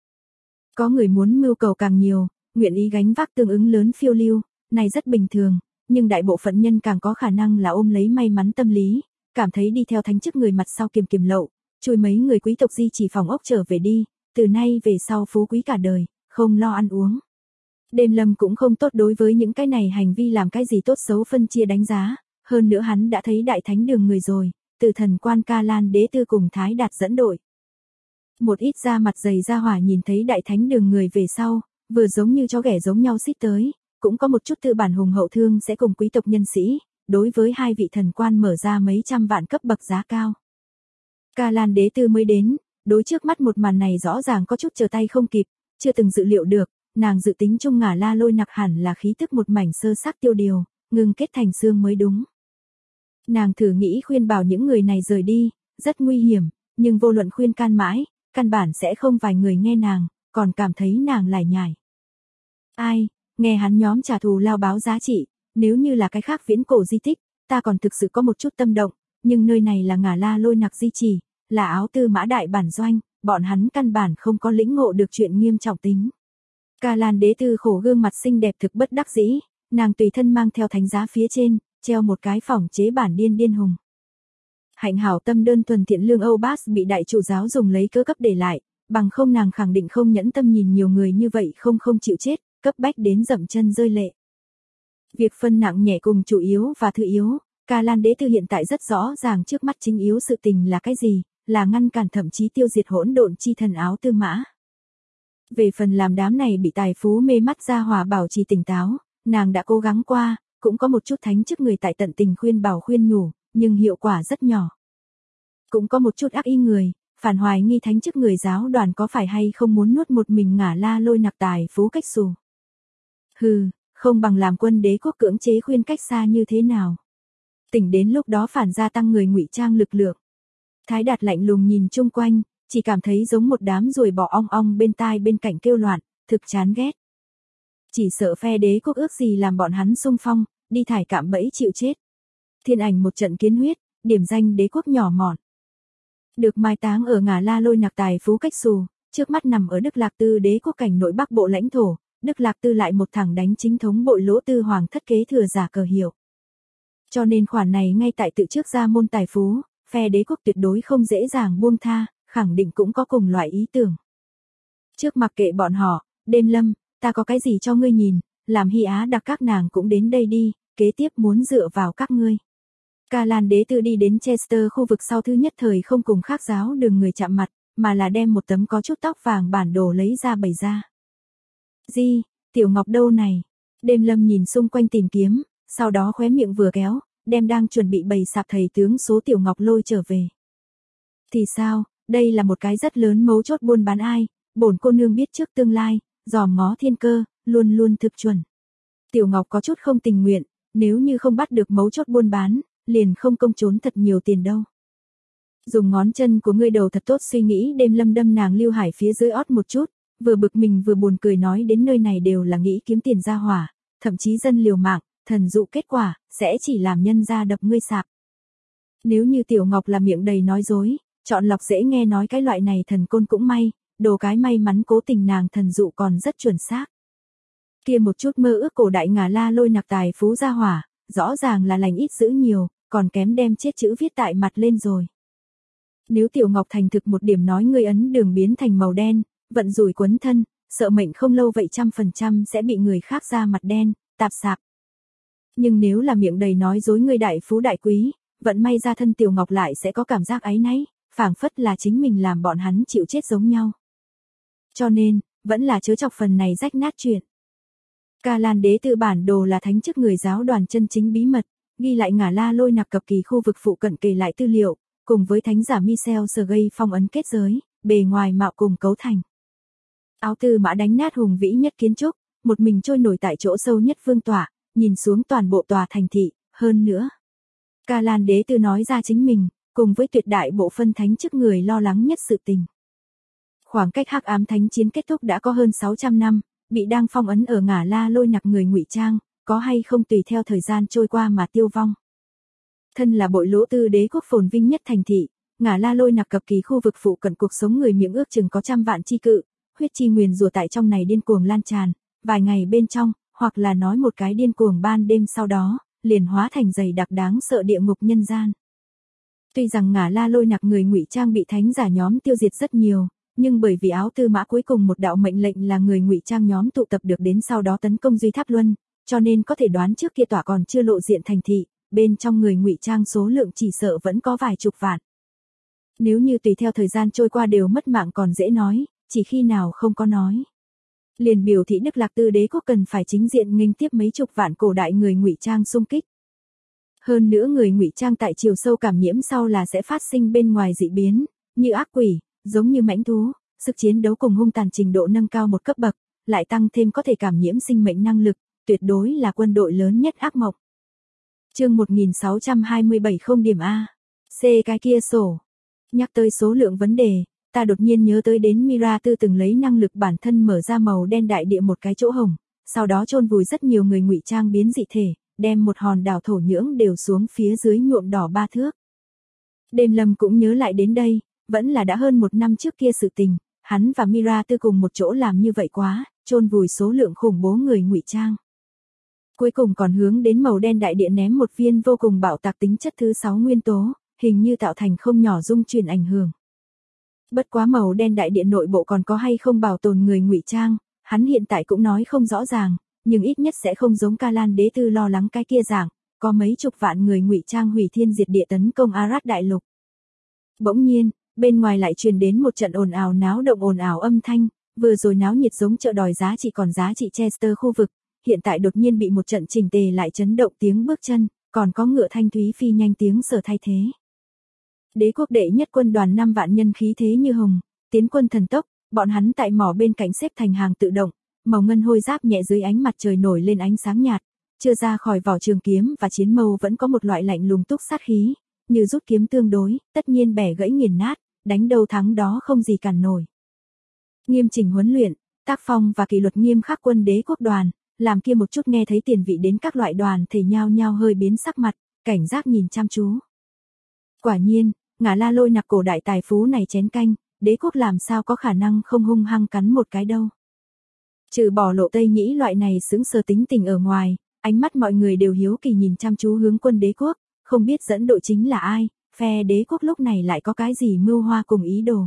A: Có người muốn mưu cầu càng nhiều, nguyện ý gánh vác tương ứng lớn phiêu lưu, này rất bình thường, nhưng đại bộ phận nhân càng có khả năng là ôm lấy may mắn tâm lý, cảm thấy đi theo thánh chức người mặt sau kiềm kiềm lậu, chui mấy người quý tộc di chỉ phòng ốc trở về đi, từ nay về sau phú quý cả đời, không lo ăn uống. Đêm lâm cũng không tốt đối với những cái này hành vi làm cái gì tốt xấu phân chia đánh giá, hơn nữa hắn đã thấy đại thánh đường người rồi, từ thần quan Ca Lan Đế Tư cùng Thái Đạt dẫn đội. Một ít da mặt dày ra hỏa nhìn thấy đại thánh đường người về sau, vừa giống như chó ghẻ giống nhau xít tới, cũng có một chút tư bản hùng hậu thương sẽ cùng quý tộc nhân sĩ, đối với hai vị thần quan mở ra mấy trăm vạn cấp bậc giá cao. Ca Lan Đế Tư mới đến, đối trước mắt một màn này rõ ràng có chút chờ tay không kịp, chưa từng dự liệu được, nàng dự tính chung Ngả La Lôi Nặc hẳn là khí tức một mảnh sơ xác tiêu điều, ngừng kết thành xương mới đúng. Nàng thử nghĩ khuyên bảo những người này rời đi, rất nguy hiểm, nhưng vô luận khuyên can mãi, căn bản sẽ không vài người nghe nàng, còn cảm thấy nàng lải nhải. Ai, nghe hắn nhóm trả thù lao báo giá trị, nếu như là cái khác viễn cổ di tích, ta còn thực sự có một chút tâm động, nhưng nơi này là Ngả La Lôi Nặc di chỉ, là Áo Tư Mã đại bản doanh, bọn hắn căn bản không có lĩnh ngộ được chuyện nghiêm trọng tính. Ca Lan Đế Tư khổ gương mặt xinh đẹp thực bất đắc dĩ, nàng tùy thân mang theo thánh giá phía trên, treo một cái phỏng chế bản điên điên hùng. Hạnh hảo tâm đơn thuần thiện lương Âu Bas bị đại chủ giáo dùng lấy cớ cấp để lại, bằng không nàng khẳng định không nhẫn tâm nhìn nhiều người như vậy không chịu chết, cấp bách đến dậm chân rơi lệ. Việc phân nặng nhẹ cùng chủ yếu và thứ yếu, Ca Lan Đế Tư hiện tại rất rõ ràng trước mắt chính yếu sự tình là cái gì, là ngăn cản thậm chí tiêu diệt hỗn độn chi thần Áo Tư Mã. Về phần làm đám này bị tài phú mê mắt ra hỏa bảo trì tỉnh táo, nàng đã cố gắng qua, cũng có một chút thánh chức người tại tận tình khuyên bảo khuyên nhủ, nhưng hiệu quả rất nhỏ. Cũng có một chút ác ý người, phản hoài nghi thánh chức người giáo đoàn có phải hay không muốn nuốt một mình Ngả La Lôi Nặc tài phú cách xù. Hừ, không bằng làm quân đế quốc cưỡng chế khuyên cách xa như thế nào. Tỉnh đến lúc đó phản gia tăng người ngụy trang lực lượng. Thái Đạt lạnh lùng nhìn chung quanh, chỉ cảm thấy giống một đám ruồi bò ong ong bên tai bên cạnh kêu loạn, thực chán ghét. Chỉ sợ phe đế quốc ước gì làm bọn hắn xung phong, đi thải cạm bẫy chịu chết. Thiên Ảnh một trận kiến huyết, điểm danh đế quốc nhỏ mọn. Được mai táng ở Ngả La Lôi Nặc tài phú cách xù, trước mắt nằm ở Đức Lạc Tư đế quốc cảnh nội bắc bộ lãnh thổ, Đức Lạc Tư lại một thẳng đánh chính thống bội lỗ tư hoàng thất kế thừa giả cờ hiệu. Cho nên khoản này ngay tại tự trước ra môn tài phú, phe đế quốc tuyệt đối không dễ dàng buông tha, khẳng định cũng có cùng loại ý tưởng. Trước mặc kệ bọn họ, đêm lâm, ta có cái gì cho ngươi nhìn, làm Hy Á đặc các nàng cũng đến đây đi, kế tiếp muốn dựa vào các ngươi. Ca Lan Đế Tư đi đến Chester khu vực sau thứ nhất thời không cùng khác giáo đường người chạm mặt, mà là đem một tấm có chút tóc vàng bản đồ lấy ra bày ra. Di, Tiểu Ngọc đâu này? Đêm lâm nhìn xung quanh tìm kiếm, sau đó khóe miệng vừa kéo, đem đang chuẩn bị bày sạp thầy tướng số Tiểu Ngọc lôi trở về. Thì sao, đây là một cái rất lớn mấu chốt buôn bán ai, bổn cô nương biết trước tương lai, dòm ngó thiên cơ, luôn luôn thực chuẩn. Tiểu Ngọc có chút không tình nguyện, nếu như không bắt được mấu chốt buôn bán, liền không công trốn thật nhiều tiền đâu. Dùng ngón chân của ngươi đầu thật tốt suy nghĩ đêm lâm đâm nàng Lưu Hải phía dưới ót một chút, vừa bực mình vừa buồn cười nói đến nơi này đều là nghĩ kiếm tiền ra hỏa, thậm chí dân liều mạng, thần dụ kết quả, sẽ chỉ làm nhân ra đập ngươi sạp. Nếu như Tiểu Ngọc là miệng đầy nói dối, chọn lọc dễ nghe nói cái loại này thần côn cũng may, đồ cái may mắn cố tình nàng thần dụ còn rất chuẩn xác. Kia một chút mơ ước cổ đại Ngả La Lôi Nặc tài phú ra hỏa, rõ ràng là lành ít giữ nhiều, còn kém đem chết chữ viết tại mặt lên rồi. Nếu Tiểu Ngọc thành thực một điểm nói ngươi ấn đường biến thành màu đen, vận rủi quấn thân, sợ mệnh không lâu vậy 100% sẽ bị người khác ra mặt đen, tạp sạp. Nhưng nếu là miệng đầy nói dối người đại phú đại quý, vận may ra thân Tiểu Ngọc lại sẽ có cảm giác áy náy, phảng phất là chính mình làm bọn hắn chịu chết giống nhau. Cho nên, vẫn là chớ chọc phần này rách nát chuyện. Ca Lan Đế Tư bản đồ là thánh chức người giáo đoàn chân chính bí mật, ghi lại Ngả La Lôi Nặc cập kỳ khu vực phụ cận kể lại tư liệu, cùng với thánh giả Michel Sergei phong ấn kết giới, bề ngoài mạo cùng cấu thành. Áo Tư Mã đánh nát hùng vĩ nhất kiến trúc, một mình trôi nổi tại chỗ sâu nhất vương tọa, nhìn xuống toàn bộ tòa thành thị, hơn nữa. Ca Lan Đế Tư nói ra chính mình, cùng với tuyệt đại bộ phân thánh chức người lo lắng nhất sự tình. Khoảng cách Hắc Ám Thánh chiến kết thúc đã có hơn 600 năm, bị đang phong ấn ở Ngả La Lôi Nặc người ngụy trang, có hay không tùy theo thời gian trôi qua mà tiêu vong. Thân là bội lỗ tư đế quốc phồn vinh nhất thành thị, Ngả La Lôi Nặc cập kỳ khu vực phụ cận cuộc sống người miệng ước chừng có trăm vạn chi cự, huyết chi nguyền rủa tại trong này điên cuồng lan tràn, vài ngày bên trong, hoặc là nói một cái điên cuồng ban đêm sau đó, liền hóa thành dày đặc đáng sợ địa ngục nhân gian. Tuy rằng Ngả La Lôi Nặc người ngụy trang bị thánh giả nhóm tiêu diệt rất nhiều, nhưng bởi vì Áo Tư Mã cuối cùng một đạo mệnh lệnh là người ngụy trang nhóm tụ tập được đến sau đó tấn công Duy Tháp Luân, cho nên có thể đoán trước kia tỏa còn chưa lộ diện thành thị, bên trong người ngụy trang số lượng chỉ sợ vẫn có vài chục vạn. Nếu như tùy theo thời gian trôi qua đều mất mạng còn dễ nói, chỉ khi nào không có nói. Liền biểu thị Đức Lạc Tư đế quốc cần phải chính diện nghênh tiếp mấy chục vạn cổ đại người ngụy trang xung kích. Hơn nữa người ngụy trang tại chiều sâu cảm nhiễm sau là sẽ phát sinh bên ngoài dị biến, như ác quỷ, giống như mãnh thú, sức chiến đấu cùng hung tàn trình độ nâng cao một cấp bậc, lại tăng thêm có thể cảm nhiễm sinh mệnh năng lực, tuyệt đối là quân đội lớn nhất ác mộng. Chương 1627 không điểm A. C cái kia sổ. Nhắc tới số lượng vấn đề, ta đột nhiên nhớ tới đến Mira Tư từng lấy năng lực bản thân mở ra màu đen đại địa một cái chỗ hổng, sau đó chôn vùi rất nhiều người ngụy trang biến dị thể, đem một hòn đảo thổ nhưỡng đều xuống phía dưới nhuộm đỏ 3 thước. Đêm Lâm cũng nhớ lại đến đây, vẫn là đã hơn 1 năm trước kia sự tình, hắn và Mira Tư cùng một chỗ làm như vậy quá, chôn vùi số lượng khủng bố người ngụy trang. Cuối cùng còn hướng đến màu đen đại địa ném một viên vô cùng bạo tạc tính chất thứ 6 nguyên tố, hình như tạo thành không nhỏ dung chuyển ảnh hưởng. Bất quá màu đen đại địa nội bộ còn có hay không bảo tồn người ngụy trang, hắn hiện tại cũng nói không rõ ràng, nhưng ít nhất sẽ không giống Ca Lan Đế Tư lo lắng cái kia dạng, có mấy chục vạn người ngụy trang hủy thiên diệt địa tấn công Arad đại lục. Bỗng nhiên, bên ngoài lại truyền đến một trận ồn ào náo động ồn ào âm thanh, vừa rồi náo nhiệt giống chợ đòi giá trị còn giá trị Chester khu vực, hiện tại đột nhiên bị một trận chỉnh tề lại chấn động tiếng bước chân, còn có ngựa thanh thúy phi nhanh tiếng sở thay thế. Đế quốc đệ nhất quân đoàn 5 vạn nhân khí thế như hồng, tiến quân thần tốc, bọn hắn tại mỏ bên cạnh xếp thành hàng tự động, màu ngân hôi giáp nhẹ dưới ánh mặt trời nổi lên ánh sáng nhạt, chưa ra khỏi vỏ trường kiếm và chiến mâu vẫn có một loại lạnh lùng túc sát khí, như rút kiếm tương đối, tất nhiên bẻ gãy nghiền nát, đánh đâu thắng đó không gì cản nổi. Nghiêm chỉnh huấn luyện, tác phong và kỷ luật nghiêm khắc quân đế quốc đoàn, làm kia một chút nghe thấy tiền vị đến các loại đoàn thể nhao nhao hơi biến sắc mặt, cảnh giác nhìn chăm chú. Quả nhiên, Ngả La Lôi Nặc cổ đại tài phú này chén canh, đế quốc làm sao có khả năng không hung hăng cắn một cái đâu. Trừ bỏ Lộ Tây Nhĩ loại này sững sờ tính tình ở ngoài, ánh mắt mọi người đều hiếu kỳ nhìn chăm chú hướng quân đế quốc, không biết dẫn đội chính là ai, phe đế quốc lúc này lại có cái gì mưu hoa cùng ý đồ.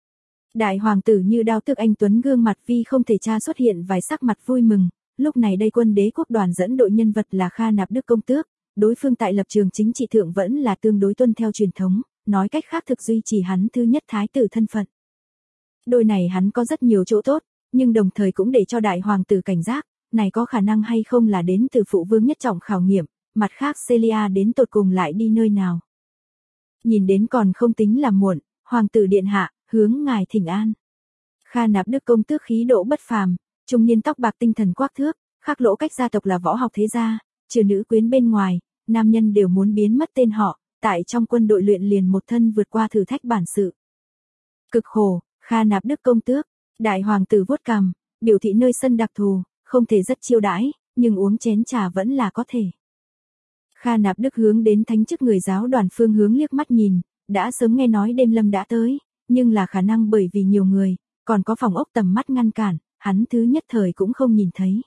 A: Đại hoàng tử Như Đao Tước anh tuấn gương mặt vi không thể tra xuất hiện vài sắc mặt vui mừng, lúc này đây quân đế quốc đoàn dẫn đội nhân vật là Kha Nạp Đức công tước, đối phương tại lập trường chính trị thượng vẫn là tương đối tuân theo truyền thống, nói cách khác thực duy trì hắn thứ nhất thái tử thân phận. Đôi này hắn có rất nhiều chỗ tốt, nhưng đồng thời cũng để cho đại hoàng tử cảnh giác, này có khả năng hay không là đến từ phụ vương nhất trọng khảo nghiệm, mặt khác Celia đến tột cùng lại đi nơi nào. Nhìn đến còn không tính là muộn, hoàng tử điện hạ, hướng ngài thỉnh an. Kha Nạp Đức công tước khí độ bất phàm, trung niên tóc bạc tinh thần quắc thước, khác lỗ cách gia tộc là võ học thế gia, trừ nữ quyến bên ngoài, nam nhân đều muốn biến mất tên họ, tại trong quân đội luyện liền một thân vượt qua thử thách bản sự. Cực khổ, Kha Nạp Đức công tước, đại hoàng tử vuốt cằm, biểu thị nơi sân đặc thù, không thể rất chiêu đãi, nhưng uống chén trà vẫn là có thể. Kha Nạp Đức hướng đến thánh chức người giáo đoàn phương hướng liếc mắt nhìn, đã sớm nghe nói đêm lâm đã tới, nhưng là khả năng bởi vì nhiều người, còn có phòng ốc tầm mắt ngăn cản, hắn thứ nhất thời cũng không nhìn thấy.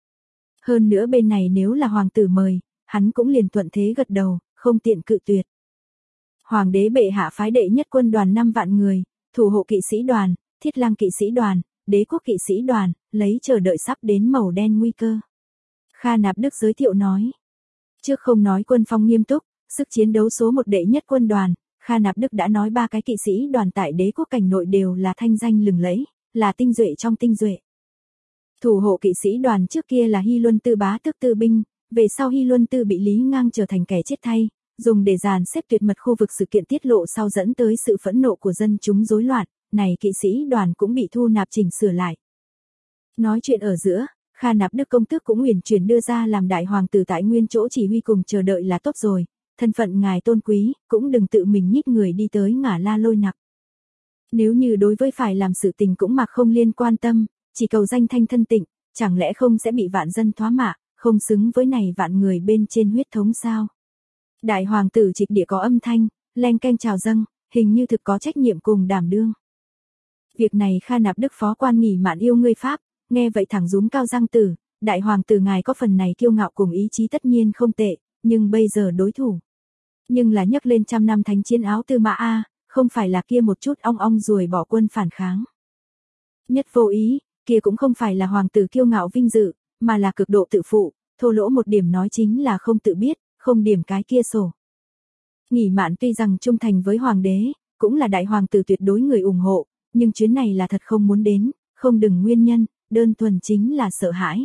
A: Hơn nữa bên này nếu là hoàng tử mời, hắn cũng liền thuận thế gật đầu, không tiện cự tuyệt. Hoàng đế bệ hạ phái đệ nhất quân đoàn 5 vạn người, thủ hộ kỵ sĩ đoàn, thiết lang kỵ sĩ đoàn, đế quốc kỵ sĩ đoàn, lấy chờ đợi sắp đến màu đen nguy cơ. Kha Nạp Đức giới thiệu nói, Trước không nói quân phong nghiêm túc, sức chiến đấu số một đệ nhất quân đoàn, Kha Nạp Đức đã nói ba cái kỵ sĩ đoàn tại đế quốc cảnh nội đều là thanh danh lừng lẫy, là tinh duệ trong tinh duệ. Thủ hộ kỵ sĩ đoàn trước kia là Hy Luân Tư bá tước tư binh, về sau Hy Luân Tư bị Lý Ngang trở thành kẻ chết thay, dùng để dàn xếp tuyệt mật khu vực sự kiện tiết lộ sau dẫn tới sự phẫn nộ của dân chúng rối loạn, này kỵ sĩ đoàn cũng bị thu nạp chỉnh sửa lại. Nói chuyện ở giữa, Kha Nạp Đức công tước cũng uyển chuyển đưa ra làm đại hoàng tử tại nguyên chỗ chỉ huy cùng chờ đợi là tốt rồi, thân phận ngài tôn quý, cũng đừng tự mình nhích người đi tới Ngả La Lôi Nặc. Nếu như đối với phải làm sự tình cũng mặc không liên quan tâm, chỉ cầu danh thanh thân tịnh, chẳng lẽ không sẽ bị vạn dân thoá mạ, không xứng với này vạn người bên trên huyết thống sao? Đại hoàng tử Trịch Địa có âm thanh, leng keng chào dâng, hình như thực có trách nhiệm cùng đảm đương. Việc này Kha Nạp Đức phó quan nghỉ mạn yêu ngươi Pháp, nghe vậy thẳng rúm cao răng tử, đại hoàng tử ngài có phần này kiêu ngạo cùng ý chí tất nhiên không tệ, nhưng bây giờ đối thủ. Nhưng là nhấc lên trăm năm thánh chiến áo Tư Mã A, không phải là kia một chút ong ong ruồi bỏ quân phản kháng. Nhất vô ý, kia cũng không phải là hoàng tử kiêu ngạo vinh dự, mà là cực độ tự phụ, thô lỗ một điểm nói chính là không tự biết, không điểm cái kia sổ. Nghỉ mạn tuy rằng trung thành với hoàng đế, cũng là đại hoàng tử tuyệt đối người ủng hộ, nhưng chuyến này là thật không muốn đến, không đừng nguyên nhân, đơn thuần chính là sợ hãi.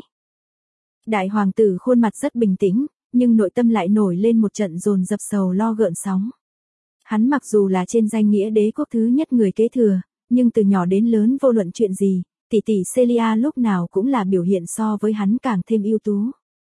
A: Đại hoàng tử khuôn mặt rất bình tĩnh, nhưng nội tâm lại nổi lên một trận dồn dập sầu lo gợn sóng. Hắn mặc dù là trên danh nghĩa đế quốc thứ nhất người kế thừa, nhưng từ nhỏ đến lớn vô luận chuyện gì, tỷ tỷ Celia lúc nào cũng là biểu hiện so với hắn càng thêm ưu tú.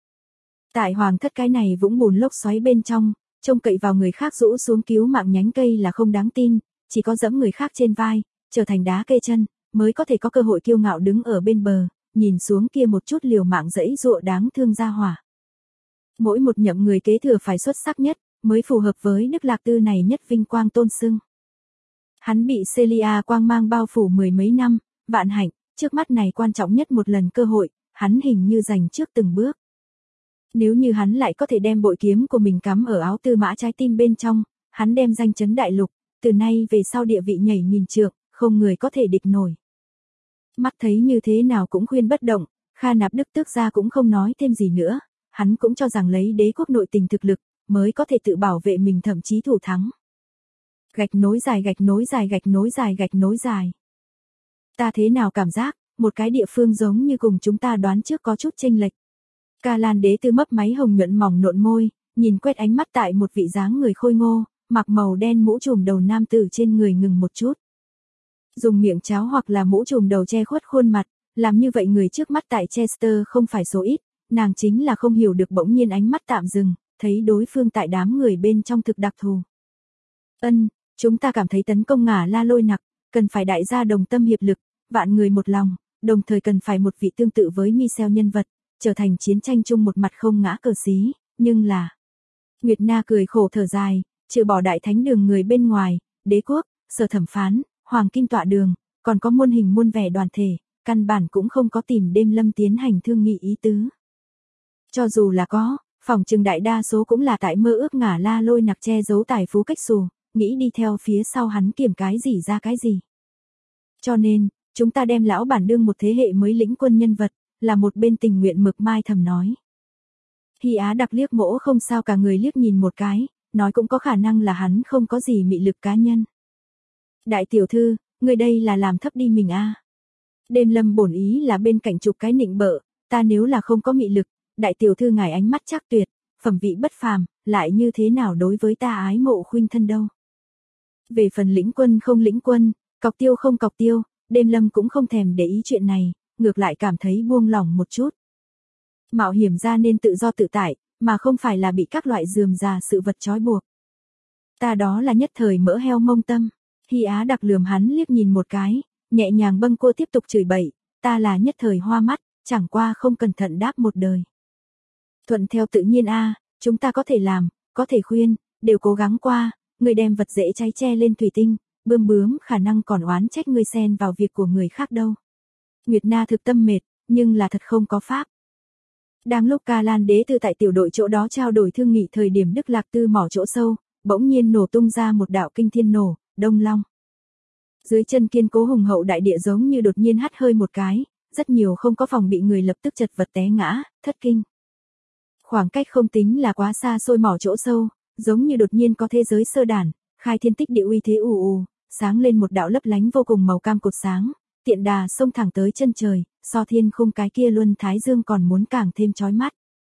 A: Tại hoàng thất cái này vũng bùn lốc xoáy bên trong, trông cậy vào người khác rũ xuống cứu mạng nhánh cây là không đáng tin, chỉ có dẫm người khác trên vai, trở thành đá kê chân, mới có thể có cơ hội kiêu ngạo đứng ở bên bờ, nhìn xuống kia một chút liều mạng dẫy dụa đáng thương ra hỏa. Mỗi một nhậm người kế thừa phải xuất sắc nhất, mới phù hợp với Đức Lạc Tư này nhất vinh quang tôn xưng. Hắn bị Celia quang mang bao phủ mười mấy năm, vạn hạnh, trước mắt này quan trọng nhất một lần cơ hội, hắn hình như giành trước từng bước. Nếu như hắn lại có thể đem bội kiếm của mình cắm ở áo Tư Mã trái tim bên trong, hắn đem danh chấn đại lục, từ nay về sau địa vị nhảy nghìn trượng, không người có thể địch nổi. Mắt thấy như thế nào cũng khuyên bất động, Kha Nạp Đức tức ra cũng không nói thêm gì nữa, hắn cũng cho rằng lấy đế quốc nội tình thực lực, mới có thể tự bảo vệ mình thậm chí thủ thắng. Gạch nối dài gạch nối dài gạch nối dài gạch nối dài. Ta thế nào cảm giác, một cái địa phương giống như cùng chúng ta đoán trước có chút chênh lệch. Ca Lan đế tư mấp máy hồng nhuận mỏng nộn môi, nhìn quét ánh mắt tại một vị dáng người khôi ngô, mặc màu đen mũ trùm đầu nam tử trên người ngừng một chút. Dùng miệng cháo hoặc là mũ trùm đầu che khuất khuôn mặt, làm như vậy người trước mắt tại Chester không phải số ít, nàng chính là không hiểu được bỗng nhiên ánh mắt tạm dừng, thấy đối phương tại đám người bên trong thực đặc thù. Chúng ta cảm thấy tấn công Ngả La Lôi Nặc, cần phải đại gia đồng tâm hiệp lực, vạn người một lòng, đồng thời cần phải một vị tương tự với Michel nhân vật, trở thành chiến tranh chung một mặt không ngã cờ xí, nhưng là... Nguyệt Na cười khổ thở dài, trừ bỏ đại thánh đường người bên ngoài, đế quốc, sở thẩm phán, hoàng kim tọa đường, còn có muôn hình muôn vẻ đoàn thể, căn bản cũng không có tìm đêm lâm tiến hành thương nghị ý tứ. Cho dù là có, phòng trừng đại đa số cũng là tại mơ ước Ngả La Lôi Nặc che giấu tài phú cách xù, nghĩ đi theo phía sau hắn kiểm cái gì ra cái gì. Cho nên, chúng ta đem lão bản đương một thế hệ mới lĩnh quân nhân vật, là một bên tình nguyện mực mai thầm nói. Hy Á Đặc liếc mỗ không sao cả người liếc nhìn một cái, nói cũng có khả năng là hắn không có gì mị lực cá nhân. Đại tiểu thư, người đây là làm thấp đi mình a. Đêm lâm bổn ý là bên cạnh chụp cái nịnh bợ, ta nếu là không có mị lực, đại tiểu thư ngài ánh mắt chắc tuyệt, phẩm vị bất phàm, lại như thế nào đối với ta ái mộ khuynh thân đâu. Về phần lĩnh quân không lĩnh quân, cọc tiêu không cọc tiêu, đêm lâm cũng không thèm để ý chuyện này, ngược lại cảm thấy buông lỏng một chút. Mạo hiểm ra nên tự do tự tại, mà không phải là bị các loại rườm rà sự vật trói buộc. Ta đó là nhất thời mỡ heo mông tâm. Hy Á Đặc lườm hắn liếc nhìn một cái, nhẹ nhàng bâng cô tiếp tục chửi bậy, ta là nhất thời hoa mắt, chẳng qua không cẩn thận đáp một đời. Thuận theo tự nhiên a, chúng ta có thể làm, có thể khuyên, đều cố gắng qua, người đem vật dễ cháy che lên thủy tinh, bướm khả năng còn oán trách người xen vào việc của người khác đâu. Nguyệt Na thực tâm mệt, nhưng là thật không có pháp. Đang lúc Ca Lan đế tư tại tiểu đội chỗ đó trao đổi thương nghị thời điểm Đức Lạc Tư mỏ chỗ sâu, bỗng nhiên nổ tung ra một đạo kinh thiên nổ, Đông Long. Dưới chân kiên cố hùng hậu đại địa giống như đột nhiên hắt hơi một cái, rất nhiều không có phòng bị người lập tức chật vật té ngã, thất kinh. Khoảng cách không tính là quá xa xôi mỏ chỗ sâu, giống như đột nhiên có thế giới sơ đản, khai thiên tích địa uy thế ù ù, sáng lên một đạo lấp lánh vô cùng màu cam cột sáng, tiện đà xông thẳng tới chân trời, so thiên khung cái kia luân thái dương còn muốn càng thêm chói mắt.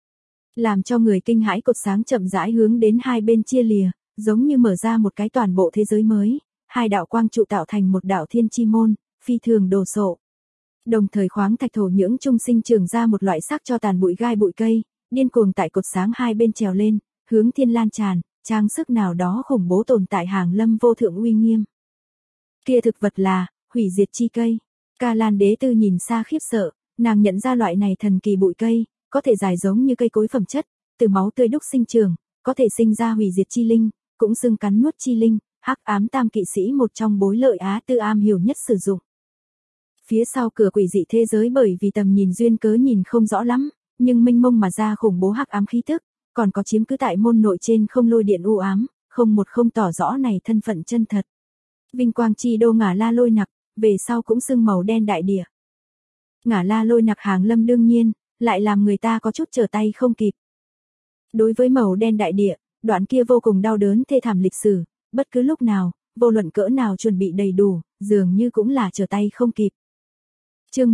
A: Làm cho người kinh hãi cột sáng chậm rãi hướng đến hai bên chia lìa, giống như mở ra một cái toàn bộ thế giới mới, hai đạo quang trụ tạo thành một đạo thiên chi môn, phi thường đồ sộ. Đồng thời khoáng thạch thổ nhưỡng trung sinh trưởng ra một loại sắc cho tàn bụi gai bụi cây, điên cuồng tại cột sáng hai bên trèo lên, hướng thiên lan tràn, trang sức nào đó khủng bố tồn tại hàng lâm vô thượng uy nghiêm. Kia thực vật là hủy diệt chi cây. Ca Lan Đế Tư nhìn xa khiếp sợ, nàng nhận ra loại này thần kỳ bụi cây, có thể dài giống như cây cối phẩm chất, từ máu tươi đúc sinh trưởng, có thể sinh ra hủy diệt chi linh, cũng xưng cắn nuốt chi linh, hắc ám tam kỵ sĩ một trong bối lợi Á Tư am hiểu nhất sử dụng. Phía sau cửa quỷ dị thế giới bởi vì tầm nhìn duyên cớ nhìn không rõ lắm, nhưng mênh mông mà ra khủng bố hắc ám khí tức, còn có chiếm cứ tại môn nội trên không lôi điện u ám, không tỏ rõ này thân phận chân thật. Vinh quang chi đô Ngả La Lôi Nặc, về sau cũng xưng màu đen đại địa. Ngả La Lôi Nặc hàng lâm đương nhiên, lại làm người ta có chút trở tay không kịp. Đối với màu đen đại địa, đoạn kia vô cùng đau đớn thê thảm lịch sử, bất cứ lúc nào, vô luận cỡ nào chuẩn bị đầy đủ, dường như cũng là trở tay không kịp. Chương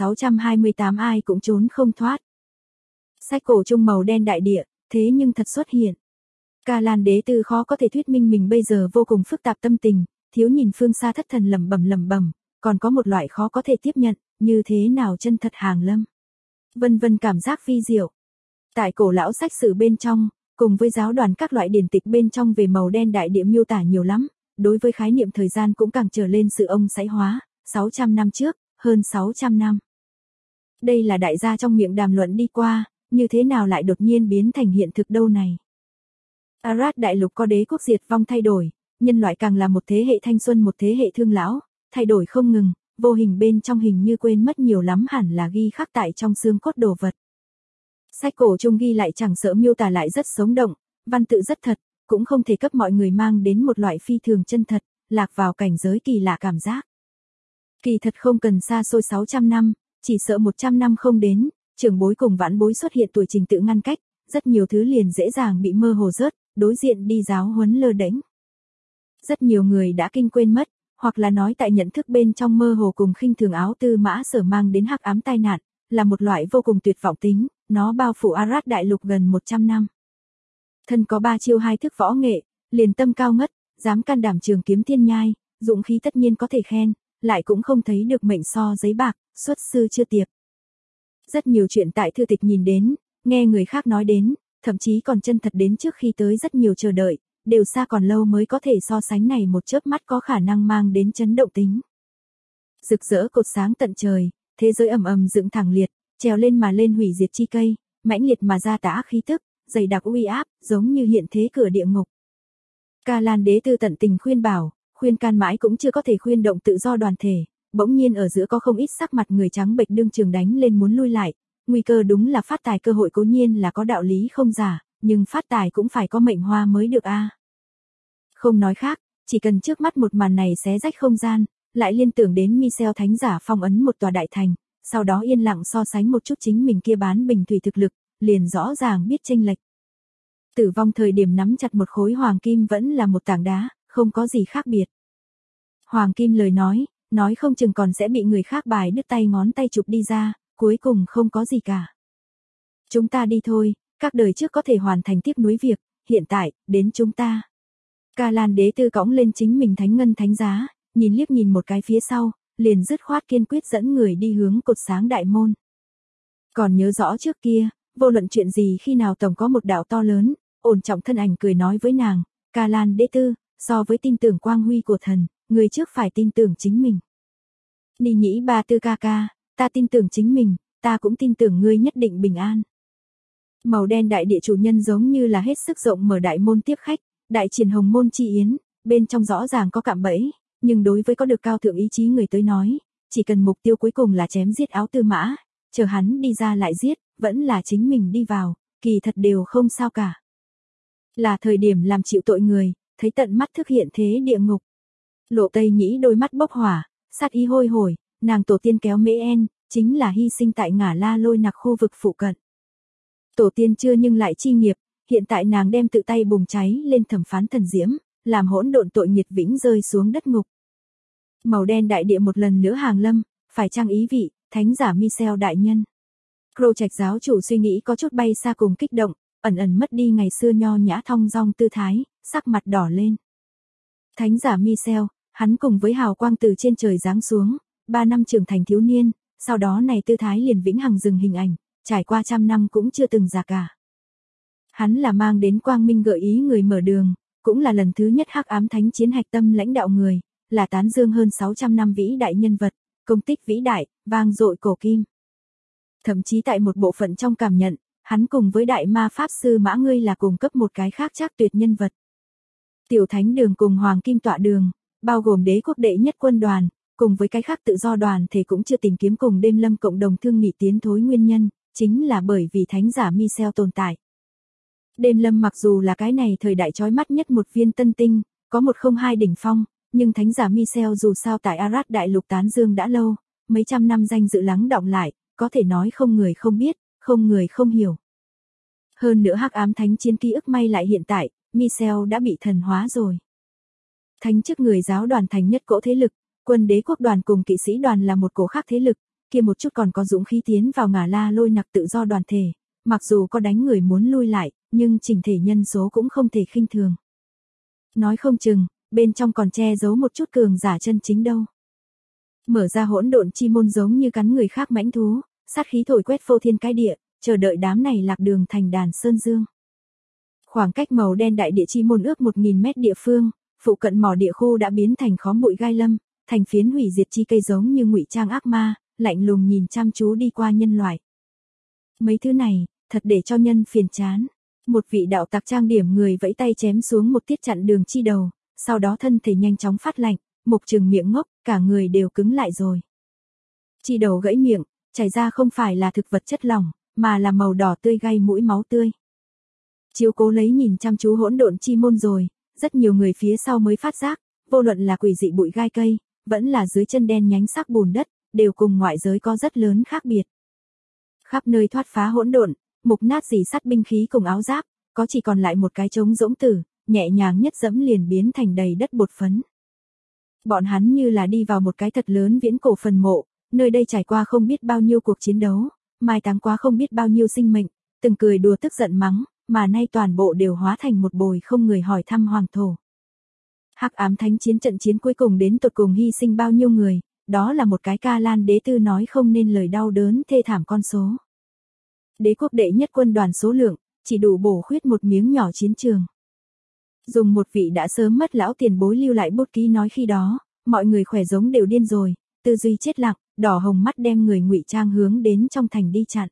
A: 1628 ai cũng trốn không thoát. Sách cổ chung màu đen đại địa, thế nhưng thật xuất hiện. Ca Lan Đế Tư khó có thể thuyết minh mình bây giờ vô cùng phức tạp tâm tình, thiếu nhìn phương xa thất thần lẩm bẩm, còn có một loại khó có thể tiếp nhận, như thế nào chân thật hàng lâm. Vân vân cảm giác vi diệu. Tại cổ lão sách sử bên trong, cùng với giáo đoàn các loại điển tịch bên trong về màu đen đại địa miêu tả nhiều lắm, đối với khái niệm thời gian cũng càng trở lên sự ông sãy hóa, 600 năm trước, hơn 600 năm. Đây là đại gia trong miệng đàm luận đi qua, như thế nào lại đột nhiên biến thành hiện thực đâu này. Arad đại lục có đế quốc diệt vong thay đổi, nhân loại càng là một thế hệ thanh xuân một thế hệ thương lão, thay đổi không ngừng, vô hình bên trong hình như quên mất nhiều lắm hẳn là ghi khắc tại trong xương cốt đồ vật. Sách cổ chung ghi lại chẳng sợ miêu tả lại rất sống động, văn tự rất thật, cũng không thể cấp mọi người mang đến một loại phi thường chân thật, lạc vào cảnh giới kỳ lạ cảm giác. Kỳ thật không cần xa xôi 600 năm, chỉ sợ 100 năm không đến, trưởng bối cùng vãn bối xuất hiện tuổi trình tự ngăn cách, rất nhiều thứ liền dễ dàng bị mơ hồ rớt, đối diện đi giáo huấn lơ đễnh. Rất nhiều người đã kinh quên mất, hoặc là nói tại nhận thức bên trong mơ hồ cùng khinh thường áo tư mã sở mang đến hắc ám tai nạn, là một loại vô cùng tuyệt vọng tính, nó bao phủ Arad đại lục gần 100 năm. Thân có 3 chiêu 2 thức võ nghệ, liền tâm cao ngất, dám can đảm trường kiếm thiên nhai, dụng khí tất nhiên có thể khen, lại cũng không thấy được mệnh so giấy bạc, xuất sư chưa tiệp. Rất nhiều chuyện tại thư tịch nhìn đến, nghe người khác nói đến, thậm chí còn chân thật đến trước khi tới rất nhiều chờ đợi, đều xa còn lâu mới có thể so sánh này một chớp mắt có khả năng mang đến chấn động tính. Rực rỡ cột sáng tận trời, thế giới ầm ầm dựng thẳng liệt, trèo lên mà lên hủy diệt chi cây, mãnh liệt mà ra tả khí tức, dày đặc uy áp, giống như hiện thế cửa địa ngục. Ca Lan Đế Tư tận tình khuyên bảo, khuyên can mãi cũng chưa có thể khuyên động tự do đoàn thể, bỗng nhiên ở giữa có không ít sắc mặt người trắng bệch đương trường đánh lên muốn lui lại, nguy cơ đúng là phát tài cơ hội cố nhiên là có đạo lý không giả, nhưng phát tài cũng phải có mệnh hoa mới được a. Không nói khác, chỉ cần trước mắt một màn này xé rách không gian, lại liên tưởng đến Michel thánh giả phong ấn một tòa đại thành, sau đó yên lặng so sánh một chút chính mình kia bán bình thủy thực lực, liền rõ ràng biết chênh lệch. Tử vong thời điểm nắm chặt một khối hoàng kim vẫn là một tảng đá, không có gì khác biệt. Hoàng kim lời nói không chừng còn sẽ bị người khác bài đứt tay ngón tay chụp đi ra, cuối cùng không có gì cả. Chúng ta đi thôi, các đời trước có thể hoàn thành tiếp nối việc, hiện tại, đến chúng ta. Ca Lan Đế Tư cõng lên chính mình thánh ngân thánh giá, nhìn liếc nhìn một cái phía sau, liền dứt khoát kiên quyết dẫn người đi hướng cột sáng đại môn. Còn nhớ rõ trước kia, vô luận chuyện gì khi nào tổng có một đạo to lớn, ổn trọng thân ảnh cười nói với nàng, Ca Lan Đế Tư, so với tin tưởng quang huy của thần, người trước phải tin tưởng chính mình. Ni nhĩ ba tư ca ca, ta tin tưởng chính mình, ta cũng tin tưởng ngươi nhất định bình an. Màu đen đại địa chủ nhân giống như là hết sức rộng mở đại môn tiếp khách, đại triển hồng môn chi yến, bên trong rõ ràng có cạm bẫy, nhưng đối với có được cao thượng ý chí người tới nói, chỉ cần mục tiêu cuối cùng là chém giết áo tư mã, chờ hắn đi ra lại giết, vẫn là chính mình đi vào, kỳ thật đều không sao cả. Là thời điểm làm chịu tội người, thấy tận mắt thực hiện thế địa ngục. Lộ Tây Nhĩ đôi mắt bốc hỏa, sát ý hôi hổi, nàng tổ tiên kéo Mễ En, chính là hy sinh tại Ngả La Lôi Nặc khu vực phụ cận. Tổ tiên chưa nhưng lại chi nghiệp, hiện tại nàng đem tự tay bùng cháy lên thẩm phán thần diễm, làm hỗn độn tội nghiệt vĩnh rơi xuống đất ngục. Màu đen đại địa một lần nữa hàng lâm, phải chăng ý vị, thánh giả Michel đại nhân. Crow Trạch giáo chủ suy nghĩ có chút bay xa cùng kích động, ẩn ẩn mất đi ngày xưa nho nhã thong dong tư thái, sắc mặt đỏ lên. Thánh giả Michel, hắn cùng với hào quang từ trên trời giáng xuống, 3 năm trưởng thành thiếu niên, sau đó này tư thái liền vĩnh hằng dừng hình ảnh, trải qua 100 năm cũng chưa từng già cả. Hắn là mang đến quang minh gợi ý người mở đường, cũng là lần thứ nhất hắc ám thánh chiến hạch tâm lãnh đạo người, là tán dương hơn 600 năm vĩ đại nhân vật, công tích vĩ đại, vang dội cổ kim. Thậm chí tại một bộ phận trong cảm nhận, hắn cùng với đại ma pháp sư Mã Ngươi là cùng cấp một cái khác chắc tuyệt nhân vật. Tiểu Thánh Đường cùng Hoàng Kim Tọa Đường, bao gồm đế quốc đệ nhất quân đoàn, cùng với cái khác tự do đoàn thể cũng chưa tìm kiếm cùng Đêm Lâm cộng đồng thương nghị tiến thối nguyên nhân, chính là bởi vì thánh giả Michel tồn tại. Đêm Lâm mặc dù là cái này thời đại chói mắt nhất một viên tân tinh, có 102 đỉnh phong, nhưng thánh giả Michel dù sao tại Arad đại lục tán dương đã lâu, mấy trăm năm danh dự lắng đọng lại, có thể nói không người không biết, không người không hiểu. Hơn nữa hắc ám thánh chiến ký ức may lại hiện tại, Michel đã bị thần hóa rồi. Thánh chức người giáo đoàn thành nhất cỗ thế lực, quân đế quốc đoàn cùng kỵ sĩ đoàn là một cỗ khác thế lực, kia một chút còn có dũng khí tiến vào Ngả La Lôi Nặc tự do đoàn thể, mặc dù có đánh người muốn lui lại, nhưng chỉnh thể nhân số cũng không thể khinh thường. Nói không chừng, bên trong còn che giấu một chút cường giả chân chính đâu. Mở ra hỗn độn chi môn giống như cắn người khác mãnh thú, sát khí thổi quét phô thiên cái địa, chờ đợi đám này lạc đường thành đàn sơn dương. Khoảng cách màu đen đại địa chi môn ước 1000 mét địa phương, phụ cận mỏ địa khu đã biến thành khóm bụi gai lâm, thành phiến hủy diệt chi cây giống như ngụy trang ác ma, lạnh lùng nhìn chăm chú đi qua nhân loại. Mấy thứ này, thật để cho nhân phiền chán. Một vị đạo tặc trang điểm người vẫy tay chém xuống một tiết chặn đường chi đầu, sau đó thân thể nhanh chóng phát lạnh, mục trừng miệng ngốc, cả người đều cứng lại rồi. Chi đầu gãy miệng, chảy ra không phải là thực vật chất lỏng, mà là màu đỏ tươi gây mũi máu tươi. Chiếu cố lấy nhìn chăm chú hỗn độn chi môn rồi, rất nhiều người phía sau mới phát giác, vô luận là quỷ dị bụi gai cây, vẫn là dưới chân đen nhánh sắc bùn đất, đều cùng ngoại giới có rất lớn khác biệt. Khắp nơi thoát phá hỗn độn, mục nát rỉ sắt binh khí cùng áo giáp, có chỉ còn lại một cái trống rỗng tử, nhẹ nhàng nhất dẫm liền biến thành đầy đất bột phấn. Bọn hắn như là đi vào một cái thật lớn viễn cổ phần mộ, nơi đây trải qua không biết bao nhiêu cuộc chiến đấu, mai táng qua không biết bao nhiêu sinh mệnh, từng cười đùa tức giận mắng, mà nay toàn bộ đều hóa thành một bồi không người hỏi thăm hoàng thổ. Hắc ám thánh chiến trận chiến cuối cùng đến tột cùng hy sinh bao nhiêu người, đó là một cái Ca Lan đế tư nói không nên lời đau đớn thê thảm con số. Đế quốc đệ nhất quân đoàn số lượng, chỉ đủ bổ khuyết một miếng nhỏ chiến trường. Dùng một vị đã sớm mất lão tiền bối lưu lại bút ký nói khi đó, mọi người khỏe giống đều điên rồi, tư duy chết lặng, đỏ hồng mắt đem người ngụy trang hướng đến trong thành đi chặn.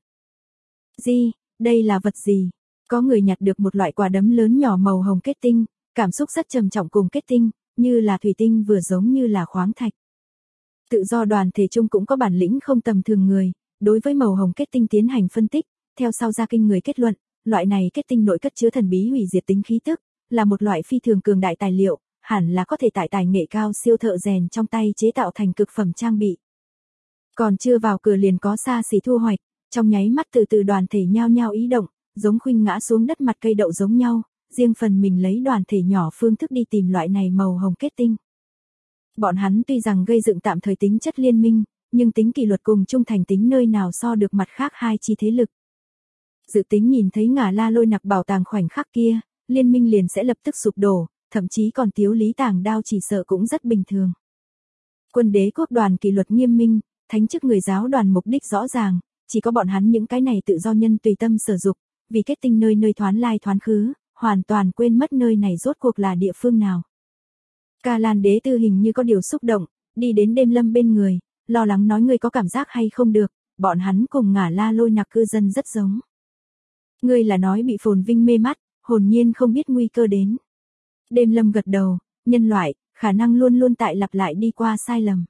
A: Gì, đây là vật gì? Có người nhặt được một loại quả đấm lớn nhỏ màu hồng kết tinh, cảm xúc rất trầm trọng cùng kết tinh, như là thủy tinh vừa giống như là khoáng thạch. Tự do đoàn thể chung cũng có bản lĩnh không tầm thường người, đối với màu hồng kết tinh tiến hành phân tích, theo sau ra kinh người kết luận, loại này kết tinh nội cất chứa thần bí hủy diệt tính khí tức, là một loại phi thường cường đại tài liệu, hẳn là có thể tại tài nghệ cao siêu thợ rèn trong tay chế tạo thành cực phẩm trang bị. Còn chưa vào cửa liền có xa xỉ thu hoạch, trong nháy mắt từ từ đoàn thể nhao nhao ý động, giống khuynh ngã xuống đất mặt cây đậu giống nhau, riêng phần mình lấy đoàn thể nhỏ phương thức đi tìm loại này màu hồng kết tinh. Bọn hắn tuy rằng gây dựng tạm thời tính chất liên minh, nhưng tính kỷ luật cùng trung thành tính nơi nào so được mặt khác hai chi thế lực. Dự tính nhìn thấy Ngả La Lôi Nặc bảo tàng khoảnh khắc kia, liên minh liền sẽ lập tức sụp đổ, thậm chí còn tiếu lý tàng đao chỉ sợ cũng rất bình thường. Quân đế quốc đoàn kỷ luật nghiêm minh, thánh chức người giáo đoàn mục đích rõ ràng, chỉ có bọn hắn những cái này tự do nhân tùy tâm sở dục, vì kết tinh nơi nơi thoán lai thoán khứ, hoàn toàn quên mất nơi này rốt cuộc là địa phương nào. Ca Lan đế tư hình như có điều xúc động, đi đến Đêm Lâm bên người, lo lắng nói ngươi có cảm giác hay không được, bọn hắn cùng Ngả La Lôi Nặc cư dân rất giống. Ngươi là nói bị phồn vinh mê mắt, hồn nhiên không biết nguy cơ đến. Đêm Lâm gật đầu, nhân loại, khả năng luôn luôn tại lặp lại đi qua sai lầm.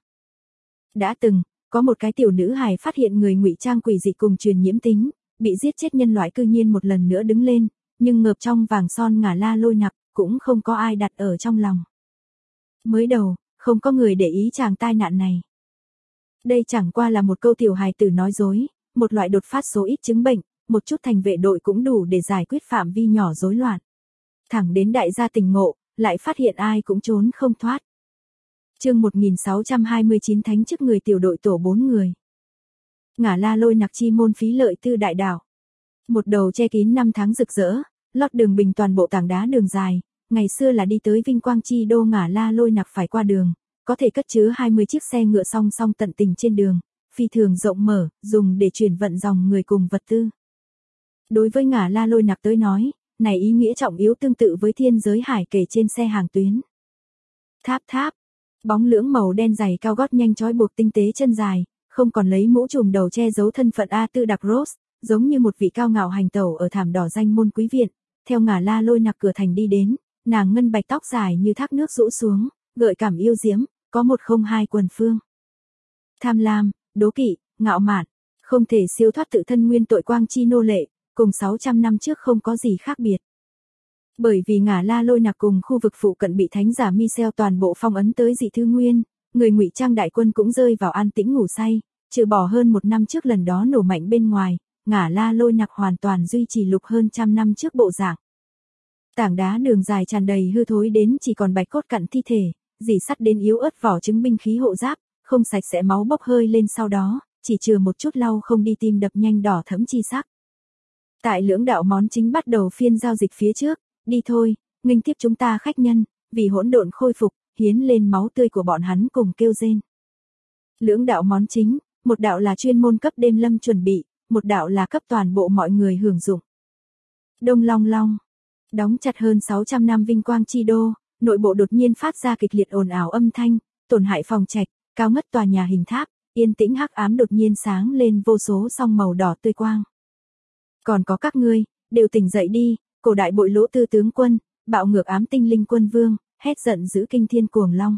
A: Đã từng, có một cái tiểu nữ hài phát hiện người ngụy trang quỷ dị cùng truyền nhiễm tính, bị giết chết nhân loại cư nhiên một lần nữa đứng lên, nhưng ngợp trong vàng son Ngả La Lôi Nặc, cũng không có ai đặt ở trong lòng. Mới đầu, không có người để ý chàng tai nạn này. Đây chẳng qua là một câu tiểu hài tử nói dối, một loại đột phát số ít chứng bệnh, một chút thành vệ đội cũng đủ để giải quyết phạm vi nhỏ rối loạn. Thẳng đến đại gia tỉnh ngộ, lại phát hiện ai cũng trốn không thoát. Chương 1629 thánh chức người tiểu đội tổ 4 người. Ngả La Lôi Nặc chi môn phí lợi tư đại đảo. Một đầu che kín năm tháng rực rỡ, lót đường bình toàn bộ tảng đá đường dài, ngày xưa là đi tới vinh quang chi đô Ngả La Lôi Nặc phải qua đường, có thể cất chứa 20 chiếc xe ngựa song song tận tình trên đường, phi thường rộng mở, dùng để chuyển vận dòng người cùng vật tư. Đối với Ngả La Lôi Nặc tới nói, này ý nghĩa trọng yếu tương tự với thiên giới hải kể trên xe hàng tuyến. Tháp tháp, bóng lưỡng màu đen dày cao gót nhanh chói buộc tinh tế chân dài, không còn lấy mũ trùm đầu che giấu thân phận A Tư Đặc Rose, giống như một vị cao ngạo hành tẩu ở thảm đỏ danh môn quý viện, theo Ngả La Lôi Nặc cửa thành đi đến, nàng ngân bạch tóc dài như thác nước rũ xuống, gợi cảm yêu diễm, có 102 quần phương. Tham lam, đố kỵ, ngạo mạn, không thể siêu thoát tự thân nguyên tội quang chi nô lệ, cùng 600 năm trước không có gì khác biệt. Bởi vì Ngả La Lôi Nặc cùng khu vực phụ cận bị thánh giả Michel toàn bộ phong ấn tới dị thư nguyên, người ngụy trang đại quân cũng rơi vào an tĩnh ngủ say, trừ bỏ hơn 1 năm trước lần đó nổ mạnh bên ngoài, Ngả La Lôi Nặc hoàn toàn duy trì lục hơn 100 năm trước bộ dạng. Tảng đá đường dài tràn đầy hư thối đến chỉ còn bạch cốt cặn thi thể, dỉ sắt đến yếu ớt vỏ trứng binh khí hộ giáp, không sạch sẽ máu bốc hơi lên sau đó, chỉ chừa một chút lau không đi tim đập nhanh đỏ thẫm chi sắc. Tại lưỡng đạo món chính bắt đầu phiên giao dịch phía trước, đi thôi, nghênh tiếp chúng ta khách nhân, vì hỗn độn khôi phục, hiến lên máu tươi của bọn hắn cùng kêu rên. Lưỡng đạo món chính, một đạo là chuyên môn cấp đêm lâm chuẩn bị, một đạo là cấp toàn bộ mọi người hưởng dụng. Đông Long Long, đóng chặt hơn 600 năm vinh quang chi đô, nội bộ đột nhiên phát ra kịch liệt ồn ào âm thanh, tổn hại phòng trạch, cao ngất tòa nhà hình tháp, yên tĩnh hắc ám đột nhiên sáng lên vô số song màu đỏ tươi quang. Còn có các ngươi, đều tỉnh dậy đi, cổ đại bội lỗ tư tướng quân, bạo ngược ám tinh linh quân vương, hét giận giữ kinh thiên cuồng long.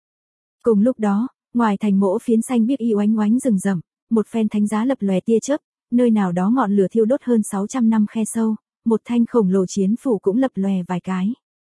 A: Cùng lúc đó, ngoài thành mỗ phiến xanh biếc y oánh oánh rừng rậm, một phen thánh giá lập lòe tia chớp, nơi nào đó ngọn lửa thiêu đốt hơn 600 năm khe sâu, một thanh khổng lồ chiến phủ cũng lập lòe vài cái.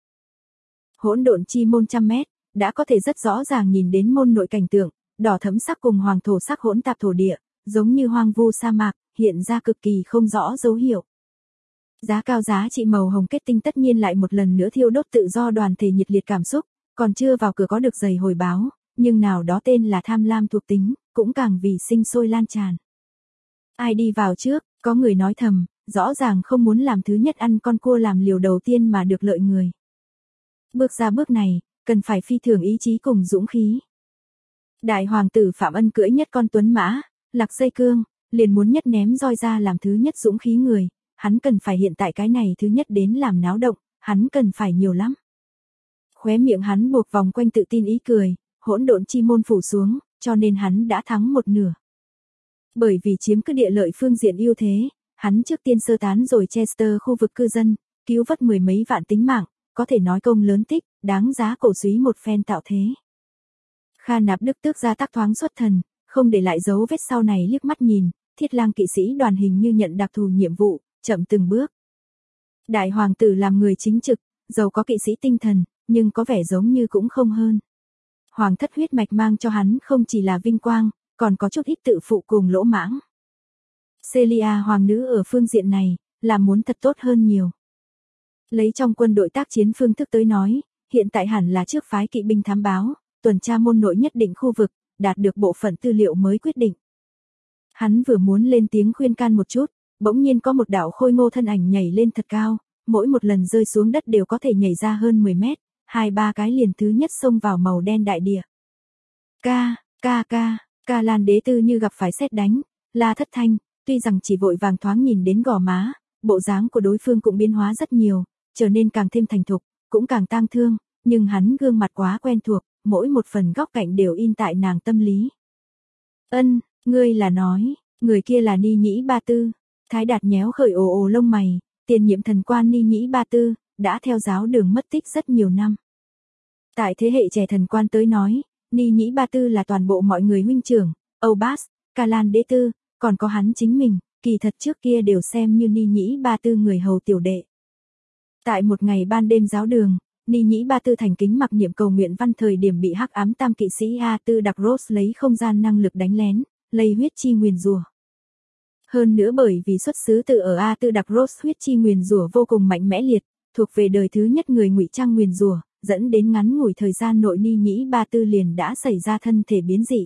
A: Hỗn độn chi môn 100 mét, đã có thể rất rõ ràng nhìn đến môn nội cảnh tượng, đỏ thẫm sắc cùng hoàng thổ sắc hỗn tạp thổ địa, giống như hoang vu sa mạc, hiện ra cực kỳ không rõ dấu hiệu. Giá cao giá trị màu hồng kết tinh tất nhiên lại một lần nữa thiêu đốt tự do đoàn thể nhiệt liệt cảm xúc, còn chưa vào cửa có được giày hồi báo, nhưng nào đó tên là tham lam thuộc tính, cũng càng vì sinh sôi lan tràn. Ai đi vào trước, có người nói thầm, rõ ràng không muốn làm thứ nhất ăn con cua làm liều đầu tiên mà được lợi người. Bước ra bước này, cần phải phi thường ý chí cùng dũng khí. Đại hoàng tử Phạm Ân cưỡi nhất con tuấn mã, lạc dây cương, liền muốn nhất ném roi ra làm thứ nhất dũng khí người, hắn cần phải hiện tại cái này thứ nhất đến làm náo động, hắn cần phải nhiều lắm. Khóe miệng hắn buộc vòng quanh tự tin ý cười, hỗn độn chi môn phủ xuống, cho nên hắn đã thắng một nửa. Bởi vì chiếm cứ địa lợi phương diện ưu thế, hắn trước tiên sơ tán rồi Chester khu vực cư dân, cứu vớt 10 mấy vạn tính mạng, có thể nói công lớn tích, đáng giá cổ suý một phen tạo thế. Kha Nạp Đức tước ra tác thoáng xuất thần, không để lại dấu vết sau này liếc mắt nhìn, Thiết Lang kỵ sĩ đoàn hình như nhận đặc thù nhiệm vụ, chậm từng bước. Đại hoàng tử làm người chính trực, giàu có kỵ sĩ tinh thần, nhưng có vẻ giống như cũng không hơn. Hoàng thất huyết mạch mang cho hắn không chỉ là vinh quang, còn có chút ít tự phụ cùng lỗ mãng. Celia hoàng nữ ở phương diện này, là muốn thật tốt hơn nhiều. Lấy trong quân đội tác chiến phương thức tới nói, hiện tại hẳn là trước phái kỵ binh thám báo, tuần tra môn nội nhất định khu vực, đạt được bộ phận tư liệu mới quyết định. Hắn vừa muốn lên tiếng khuyên can một chút, bỗng nhiên có một đạo khôi ngô thân ảnh nhảy lên thật cao, mỗi một lần rơi xuống đất đều có thể nhảy ra hơn 10 mét, 2-3 cái liền thứ nhất xông vào màu đen đại địa. Ca Lan đế tư như gặp phải sét đánh, la thất thanh, tuy rằng chỉ vội vàng thoáng nhìn đến gò má, bộ dáng của đối phương cũng biến hóa rất nhiều, trở nên càng thêm thành thục, cũng càng tang thương, nhưng hắn gương mặt quá quen thuộc, mỗi một phần góc cạnh đều in tại nàng tâm lý. Ân, ngươi là nói, người kia là Ni Nhĩ Ba Tư. Thái Đạt nhéo khởi ồ lông mày, tiền nhiệm thần quan Ni Nhĩ Ba Tư, đã theo giáo đường mất tích rất nhiều năm. Tại thế hệ trẻ thần quan tới nói, Ni Nhĩ Ba Tư là toàn bộ mọi người huynh trưởng, Âu Bas, Ca Lan đế tư, còn có hắn chính mình, kỳ thật trước kia đều xem như Ni Nhĩ Ba Tư người hầu tiểu đệ. Tại một ngày ban đêm giáo đường, Ni Nhĩ Ba Tư thành kính mặc niệm cầu nguyện văn thời điểm bị hắc ám tam kỵ sĩ A Tư Đặc Rose lấy không gian năng lực đánh lén, lây huyết chi nguyền rủa. Hơn nữa bởi vì xuất xứ từ ở A Tư đặc Rose huyết chi nguyền rủa vô cùng mạnh mẽ liệt, thuộc về đời thứ nhất người ngụy trang nguyền rủa, dẫn đến ngắn ngủi thời gian nội Ni Nhĩ Ba Tư liền đã xảy ra thân thể biến dị.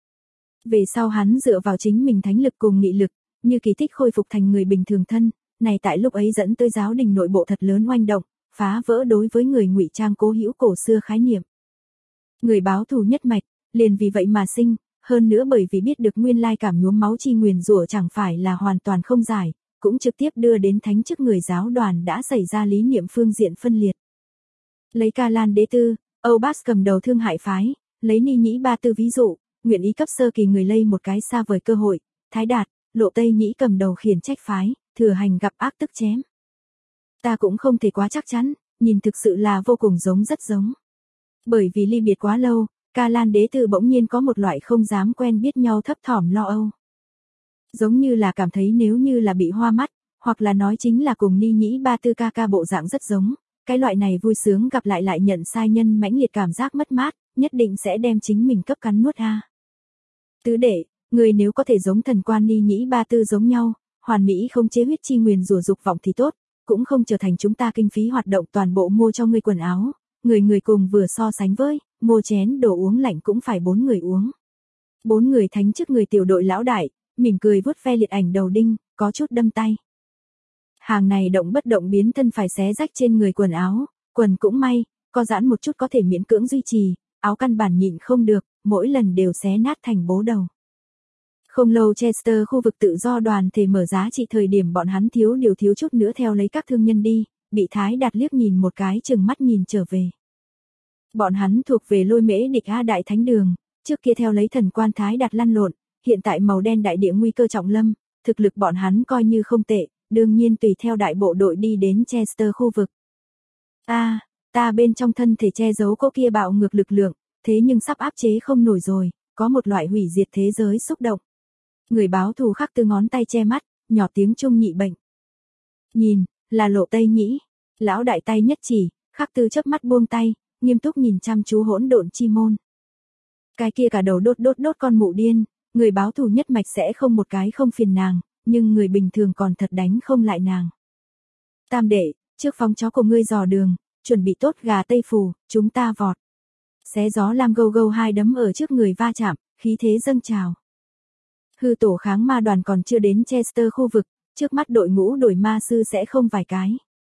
A: Về sau hắn dựa vào chính mình thánh lực cùng nghị lực, như kỳ tích khôi phục thành người bình thường thân, này tại lúc ấy dẫn tới giáo đình nội bộ thật lớn oanh động, phá vỡ đối với người ngụy trang cố hữu cổ xưa khái niệm. Người báo thù nhất mạch, liền vì vậy mà sinh, hơn nữa bởi vì biết được nguyên lai cảm nhuốm máu chi nguyền rủa chẳng phải là hoàn toàn không giải, cũng trực tiếp đưa đến thánh chức người giáo đoàn đã xảy ra lý niệm phương diện phân liệt. Lấy Ca Lan Đế Tư, Âu Bas cầm đầu thương hại phái, lấy Ni Nhĩ Ba Tư ví dụ, nguyện ý cấp sơ kỳ người lây một cái xa vời cơ hội, Thái Đạt, Lộ Tây Nhĩ cầm đầu khiển trách phái, thừa hành gặp ác tức chém. Ta cũng không thể quá chắc chắn, nhìn thực sự là vô cùng giống rất giống. Bởi vì ly biệt quá lâu, Ca Lan Đế Tư bỗng nhiên có một loại không dám quen biết nhau thấp thỏm lo âu. Giống như là cảm thấy nếu như là bị hoa mắt, hoặc là nói chính là cùng Ni Nhĩ Ba Tư ca ca bộ dạng rất giống, cái loại này vui sướng gặp lại nhận sai nhân mãnh liệt cảm giác mất mát, nhất định sẽ đem chính mình cấp cắn nuốt a. Tứ đệ, người nếu có thể giống thần quan Ni Nhĩ Ba Tư giống nhau, hoàn mỹ không chế huyết chi nguyền rủa dục vọng thì tốt, cũng không trở thành chúng ta kinh phí hoạt động toàn bộ mua cho ngươi quần áo, người cùng vừa so sánh với, mua chén đồ uống lạnh cũng phải 4 người uống. 4 người thánh chức người tiểu đội lão đại, mỉm cười vuốt ve liệt ảnh đầu đinh, có chút đâm tay. Hàng này động bất động biến thân phải xé rách trên người quần áo, quần cũng may, co giãn một chút có thể miễn cưỡng duy trì, áo căn bản nhịn không được, mỗi lần đều xé nát thành bố đầu. Không lâu Chester khu vực tự do đoàn thể mở giá trị thời điểm bọn hắn thiếu chút nữa theo lấy các thương nhân đi, bị Thái Đạt liếc nhìn một cái chừng mắt nhìn trở về. Bọn hắn thuộc về Lôi Mễ Địch A Đại Thánh Đường, trước kia theo lấy thần quan Thái Đạt lăn lộn, hiện tại màu đen đại địa nguy cơ trọng lâm, thực lực bọn hắn coi như không tệ, đương nhiên tùy theo đại bộ đội đi đến Chester khu vực. Ta bên trong thân thể che giấu cô kia bạo ngược lực lượng, thế nhưng sắp áp chế không nổi rồi, có một loại hủy diệt thế giới xúc động. Người báo thù Khắc Tư ngón tay che mắt, nhỏ tiếng trung nhị bệnh. Nhìn, là Lộ Tây Nhĩ. Lão đại tay nhất chỉ, Khắc Tư chớp mắt buông tay, nghiêm túc nhìn chăm chú hỗn độn chi môn. Cái kia cả đầu đốt con mụ điên, người báo thù nhất mạch sẽ không một cái không phiền nàng, nhưng người bình thường còn thật đánh không lại nàng. Tam đệ, trước phóng chó của ngươi dò đường, chuẩn bị tốt gà tây phù, chúng ta vọt. Xé gió làm gâu hai đấm ở trước người va chạm, khí thế dâng trào. Hư tổ kháng ma đoàn còn chưa đến Chester khu vực, trước mắt đội ngũ đổi ma sư sẽ không vài cái.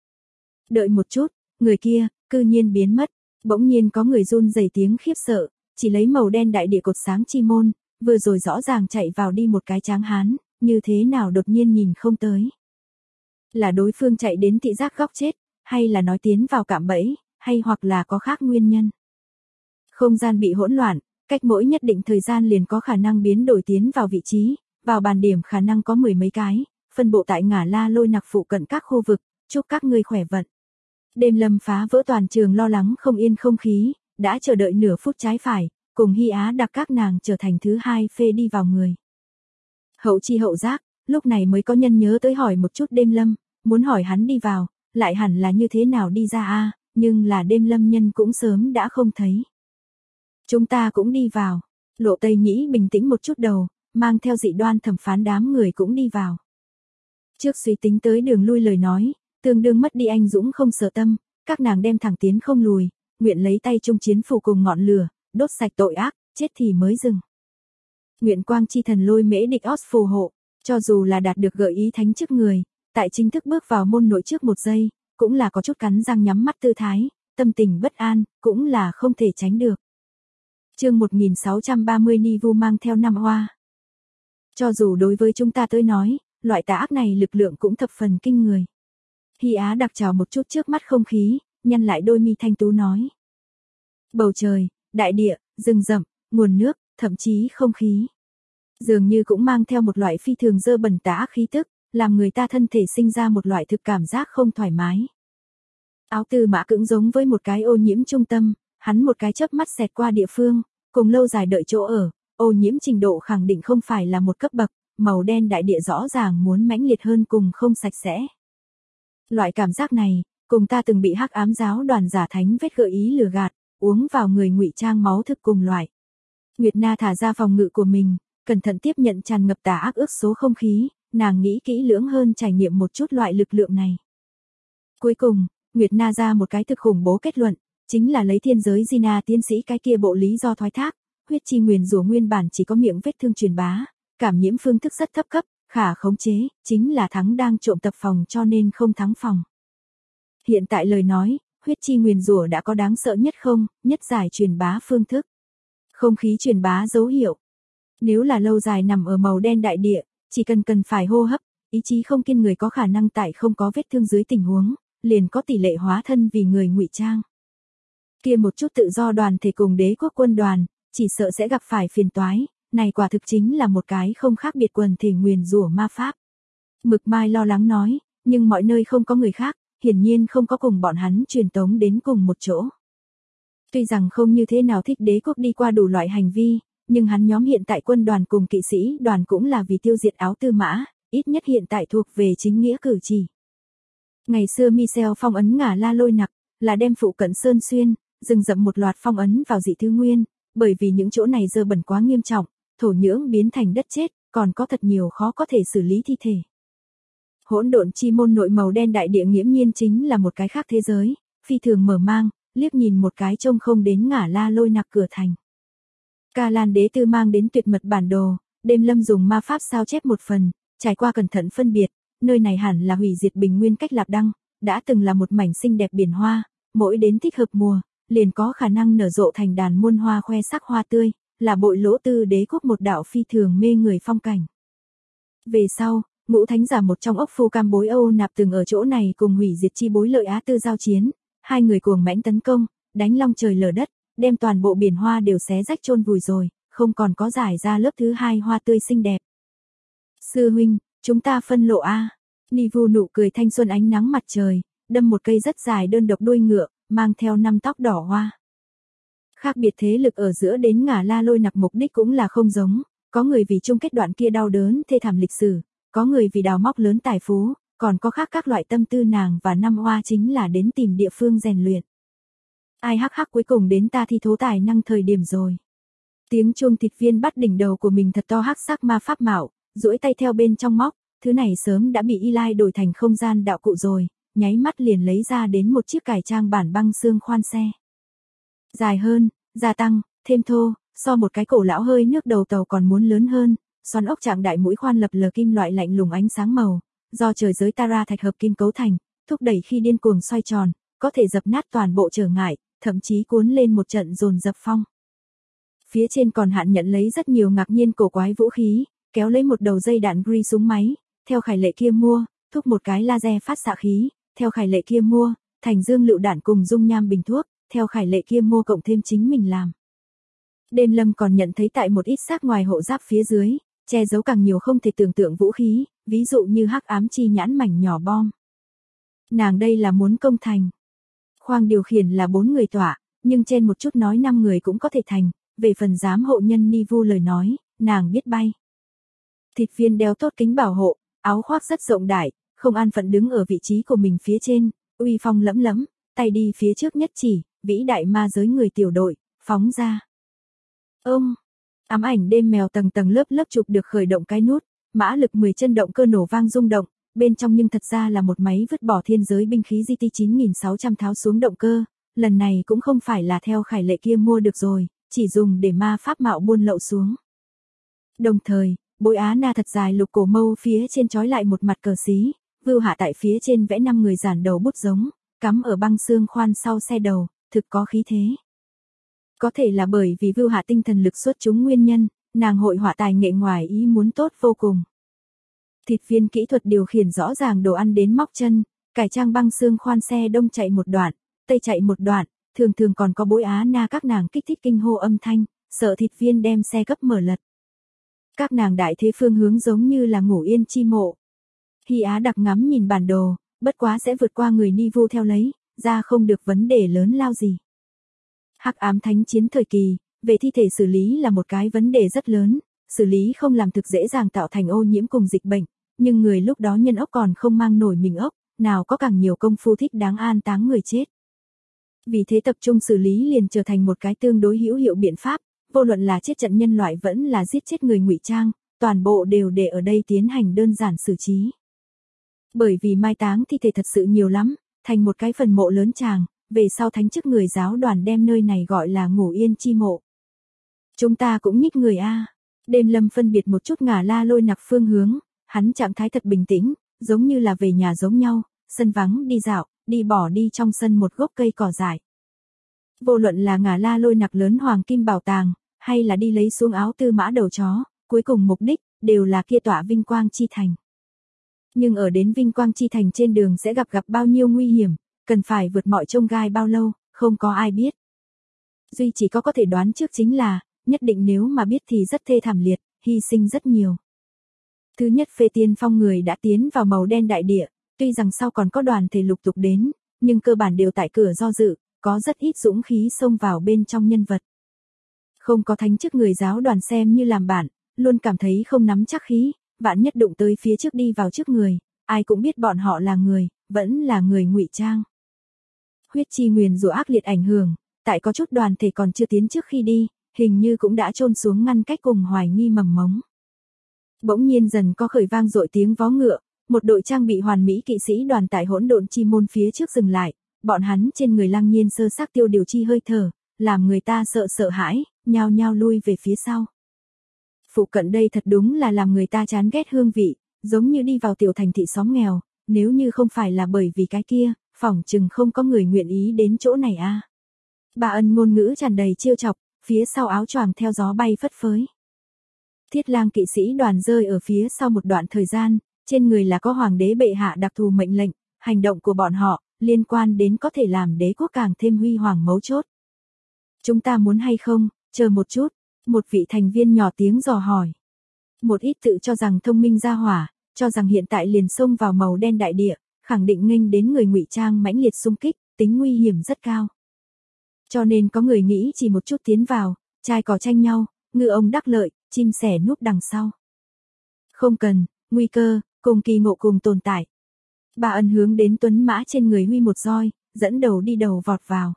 A: Đợi một chút, người kia, cư nhiên biến mất, bỗng nhiên có người run rẩy tiếng khiếp sợ, chỉ lấy màu đen đại địa cột sáng chi môn, vừa rồi rõ ràng chạy vào đi một cái tráng hán, như thế nào đột nhiên nhìn không tới. Là đối phương chạy đến thị giác góc chết, hay là nói tiến vào cạm bẫy, hay hoặc là có khác nguyên nhân. Không gian bị hỗn loạn, cách mỗi nhất định thời gian liền có khả năng biến đổi tiến vào vị trí, vào bàn điểm khả năng có 10 mấy cái, phân bộ tại Ngả La Lôi Nặc phụ cận các khu vực, chúc các ngươi khỏe vận. Đêm lâm phá vỡ toàn trường lo lắng không yên không khí, đã chờ đợi nửa phút trái phải, cùng Hy Á đặc các nàng trở thành thứ hai phê đi vào người. Hậu chi hậu giác, lúc này mới có nhân nhớ tới hỏi một chút đêm lâm, muốn hỏi hắn đi vào, lại hẳn là như thế nào đi ra a, nhưng là đêm lâm nhân cũng sớm đã không thấy. Chúng ta cũng đi vào, Lộ Tây Nhĩ bình tĩnh một chút đầu, mang theo dị đoan thẩm phán đám người cũng đi vào. Trước suy tính tới đường lui lời nói, tương đương mất đi anh dũng không sợ tâm, các nàng đem thẳng tiến không lùi, nguyện lấy tay chung chiến phủ cùng ngọn lửa, đốt sạch tội ác, chết thì mới dừng. Nguyện quang chi thần Lôi Mễ Địch Os phù hộ, cho dù là đạt được gợi ý thánh chức người, tại chính thức bước vào môn nội trước một giây, cũng là có chút cắn răng nhắm mắt tư thái, tâm tình bất an, cũng là không thể tránh được. Chương 1630 Nivu mang theo năm hoa. Cho dù đối với chúng ta tới nói, loại tà ác này lực lượng cũng thập phần kinh người. Hy Á đặc chào một chút trước mắt không khí, nhăn lại đôi mi thanh tú nói. Bầu trời, đại địa, rừng rậm, nguồn nước, thậm chí không khí. Dường như cũng mang theo một loại phi thường dơ bẩn tà ác khí tức, làm người ta thân thể sinh ra một loại thực cảm giác không thoải mái. Áo Tư Mã Cưỡng giống với một cái ô nhiễm trung tâm, hắn một cái chớp mắt xẹt qua địa phương, cùng lâu dài đợi chỗ ở, ô nhiễm trình độ khẳng định không phải là một cấp bậc, màu đen đại địa rõ ràng muốn mãnh liệt hơn cùng không sạch sẽ. Loại cảm giác này, cùng ta từng bị hắc ám giáo đoàn giả thánh vết gợi ý lừa gạt, uống vào người ngụy trang máu thực cùng loại. Nguyệt Na thả ra phòng ngự của mình, cẩn thận tiếp nhận tràn ngập tà ác ước số không khí, nàng nghĩ kỹ lưỡng hơn trải nghiệm một chút loại lực lượng này. Cuối cùng, Nguyệt Na ra một cái thực khủng bố kết luận, chính là lấy thiên giới Gina tiến sĩ cái kia bộ lý do thoái thác, huyết chi nguyền rủa nguyên bản chỉ có miệng vết thương truyền bá, cảm nhiễm phương thức rất thấp cấp, khả khống chế, chính là thắng đang trộm tập phòng cho nên không thắng phòng. Hiện tại lời nói, huyết chi nguyền rủa đã có đáng sợ nhất không, nhất giải truyền bá phương thức. Không khí truyền bá dấu hiệu. Nếu là lâu dài nằm ở màu đen đại địa, chỉ cần phải hô hấp, ý chí không kiên người có khả năng tại không có vết thương dưới tình huống, liền có tỷ lệ hóa thân vì người ngụy trang. Kia một chút tự do đoàn thể cùng đế quốc quân đoàn, chỉ sợ sẽ gặp phải phiền toái, này quả thực chính là một cái không khác biệt quần thể nguyền rủa ma pháp. Mực Mai lo lắng nói, nhưng mọi nơi không có người khác, hiển nhiên không có cùng bọn hắn truyền tống đến cùng một chỗ. Tuy rằng không như thế nào thích đế quốc đi qua đủ loại hành vi, nhưng hắn nhóm hiện tại quân đoàn cùng kỵ sĩ đoàn cũng là vì tiêu diệt áo tư mã, ít nhất hiện tại thuộc về chính nghĩa cử chỉ. Ngày xưa Michel phong ấn Ngả La Lôi Nặc, là đem phụ cận Sơn Xuyên, rừng rậm một loạt phong ấn vào dị thứ nguyên, bởi vì những chỗ này dơ bẩn quá nghiêm trọng, thổ nhưỡng biến thành đất chết, còn có thật nhiều khó có thể xử lý thi thể. Hỗn độn chi môn nội màu đen đại địa nghiễm nhiên chính là một cái khác thế giới, phi thường mở mang, liếc nhìn một cái trông không đến Ngả La Lôi Nặc cửa thành. Ca Lan đế tư mang đến tuyệt mật bản đồ, đêm lâm dùng ma pháp sao chép một phần, trải qua cẩn thận phân biệt, nơi này hẳn là hủy diệt bình nguyên cách Lạp Đăng, đã từng là một mảnh xinh đẹp biển hoa, mỗi đến thích hợp mùa, liền có khả năng nở rộ thành đàn muôn hoa khoe sắc hoa tươi, là bội lỗ tư đế quốc một đạo phi thường mê người phong cảnh. Về sau, ngũ thánh giả một trong ốc phu cam bối Âu Nạp từng ở chỗ này cùng hủy diệt chi bối lợi Á Tư giao chiến, hai người cuồng mãnh tấn công, đánh long trời lở đất, đem toàn bộ biển hoa đều xé rách chôn vùi rồi, không còn có giải ra lớp thứ hai hoa tươi xinh đẹp. Sư huynh, chúng ta phân lộ a. Nivu nụ cười thanh xuân ánh nắng mặt trời, đâm một cây rất dài đơn độc đuôi ngựa, mang theo 5 tóc đỏ hoa. Khác biệt thế lực ở giữa đến Ngả La Lôi Nặc mục đích cũng là không giống, có người vì chung kết đoạn kia đau đớn thê thảm lịch sử, có người vì đào móc lớn tài phú, còn có khác các loại tâm tư nàng và năm hoa chính là đến tìm địa phương rèn luyện. Ai hắc hắc cuối cùng đến ta thi thố tài năng thời điểm rồi. Tiếng chuông thịt viên bắt đỉnh đầu của mình thật to hắc sắc ma pháp mạo, duỗi tay theo bên trong móc, thứ này sớm đã bị Eli đổi thành không gian đạo cụ rồi, nháy mắt liền lấy ra đến một chiếc cải trang bản băng xương khoan xe. Dài hơn, gia tăng, thêm thô, so một cái cổ lão hơi nước đầu tàu còn muốn lớn hơn, xoắn ốc trạng đại mũi khoan lập lờ kim loại lạnh lùng ánh sáng màu, do trời giới Tara thạch hợp kim cấu thành, thúc đẩy khi điên cuồng xoay tròn, có thể dập nát toàn bộ trở ngại, thậm chí cuốn lên một trận dồn dập phong. Phía trên còn hạn nhận lấy rất nhiều ngạc nhiên cổ quái vũ khí, kéo lấy một đầu dây đạn gri súng máy, theo khải lệ kia mua, thúc một cái laser phát xạ khí, theo khải lệ kia mua, thành dương lựu đạn cùng dung nham bình thuốc, theo khải lệ kia mua cộng thêm chính mình làm. Đêm lâm còn nhận thấy tại một ít xác ngoài hộ giáp phía dưới, che giấu càng nhiều không thể tưởng tượng vũ khí, ví dụ như hắc ám chi nhãn mảnh nhỏ bom. Nàng đây là muốn công thành. Khoang điều khiển là 4 người tọa, nhưng trên một chút nói 5 người cũng có thể thành, về phần giám hộ nhân Nivu lời nói, nàng biết bay. Thịt viên đeo tốt kính bảo hộ, áo khoác rất rộng đại, không an phận đứng ở vị trí của mình phía trên, uy phong lẫm lẫm, tay đi phía trước nhất chỉ, vĩ đại ma giới người tiểu đội, phóng ra. Ông, ám ảnh đêm mèo tầng tầng lớp lớp chụp được khởi động cái nút, mã lực 10 chân động cơ nổ vang rung động, bên trong nhưng thật ra là một máy vứt bỏ thiên giới binh khí GT 9600 tháo xuống động cơ, lần này cũng không phải là theo khải lệ kia mua được rồi, chỉ dùng để ma pháp mạo buôn lậu xuống. Đồng thời, bối Á Na thật dài lục cổ mâu phía trên trói lại một mặt cờ xí, vưu hạ tại phía trên vẽ 5 người giản đầu bút giống, cắm ở băng xương khoan sau xe đầu, thực có khí thế. Có thể là bởi vì vưu hạ tinh thần lực xuất chúng nguyên nhân, nàng hội họa tài nghệ ngoài ý muốn tốt vô cùng. Thịt viên kỹ thuật điều khiển rõ ràng đồ ăn đến móc chân, cải trang băng xương khoan xe đông chạy một đoạn, tây chạy một đoạn, thường thường còn có bối Á Na các nàng kích thích kinh hô âm thanh, sợ thịt viên đem xe cấp mở lật. Các nàng đại thế phương hướng giống như là ngủ yên chi mộ. Hy Á đặc ngắm nhìn bản đồ, bất quá sẽ vượt qua người Nivu theo lấy, ra không được vấn đề lớn lao gì. Hắc ám thánh chiến thời kỳ, về thi thể xử lý là một cái vấn đề rất lớn, xử lý không làm thực dễ dàng tạo thành ô nhiễm cùng dịch bệnh, nhưng người lúc đó nhân ốc còn không mang nổi mình ốc, nào có càng nhiều công phu thích đáng an táng người chết. Vì thế tập trung xử lý liền trở thành một cái tương đối hữu hiệu biện pháp, vô luận là chết trận nhân loại vẫn là giết chết người ngụy trang, toàn bộ đều để ở đây tiến hành đơn giản xử trí. Bởi vì mai táng thi thể thật sự nhiều lắm, thành một cái phần mộ lớn tràng, về sau thánh chức người giáo đoàn đem nơi này gọi là Ngủ Yên chi mộ. Chúng ta cũng nhích người a. Đêm Lâm phân biệt một chút Ngả La Lôi Nặc phương hướng, hắn trạng thái thật bình tĩnh, giống như là về nhà giống nhau, sân vắng đi dạo, đi bỏ đi trong sân một gốc cây cỏ dại. Vô luận là Ngả La Lôi Nặc lớn hoàng kim bảo tàng, hay là đi lấy xuống áo tư mã đầu chó, cuối cùng mục đích đều là kia tỏa vinh quang chi thành. Nhưng ở đến vinh quang chi thành trên đường sẽ gặp bao nhiêu nguy hiểm, cần phải vượt mọi chông gai bao lâu, không có ai biết. Duy chỉ có thể đoán trước chính là, nhất định nếu mà biết thì rất thê thảm liệt, hy sinh rất nhiều. Thứ nhất Phê Tiên Phong người đã tiến vào màu đen đại địa, tuy rằng sau còn có đoàn thể lục tục đến, nhưng cơ bản đều tại cửa do dự, có rất ít dũng khí xông vào bên trong nhân vật. Không có thánh chức người giáo đoàn xem như làm bạn, luôn cảm thấy không nắm chắc khí, vạn nhất đụng tới phía trước đi vào trước người, ai cũng biết bọn họ là người, vẫn là người ngụy trang. Huyết chi nguyền rủa ác liệt ảnh hưởng, tại có chút đoàn thể còn chưa tiến trước khi đi, hình như cũng đã chôn xuống ngăn cách cùng hoài nghi mầm mống. Bỗng nhiên dần có khởi vang dội tiếng vó ngựa, một đội trang bị hoàn mỹ kỵ sĩ đoàn tại hỗn độn chi môn phía trước dừng lại, bọn hắn trên người lăng nhiên sơ xác tiêu điều chi hơi thở, làm người ta sợ hãi, nhao nhao lui về phía sau. Phụ cận đây thật đúng là làm người ta chán ghét hương vị, giống như đi vào tiểu thành thị xóm nghèo, nếu như không phải là bởi vì cái kia, phỏng chừng không có người nguyện ý đến chỗ này a. Bà Ân ngôn ngữ tràn đầy trêu chọc, phía sau áo choàng theo gió bay phất phới. Thiết Lang kỵ sĩ đoàn rơi ở phía sau một đoạn thời gian, trên người là có hoàng đế bệ hạ đặc thù mệnh lệnh, hành động của bọn họ liên quan đến có thể làm đế quốc càng thêm huy hoàng mấu chốt. Chúng ta muốn hay không, chờ một chút, một vị thành viên nhỏ tiếng dò hỏi. Một ít tự cho rằng thông minh ra hỏa, cho rằng hiện tại liền xông vào màu đen đại địa, khẳng định nghênh đến người ngụy trang mãnh liệt xung kích, tính nguy hiểm rất cao. Cho nên có người nghĩ chỉ một chút tiến vào, trai cỏ tranh nhau, ngư ông đắc lợi, chim sẻ núp đằng sau. Không cần, nguy cơ, cùng kỳ ngộ cùng tồn tại. Bà Ân hướng đến tuấn mã trên người huy một roi, dẫn đầu đi đầu vọt vào.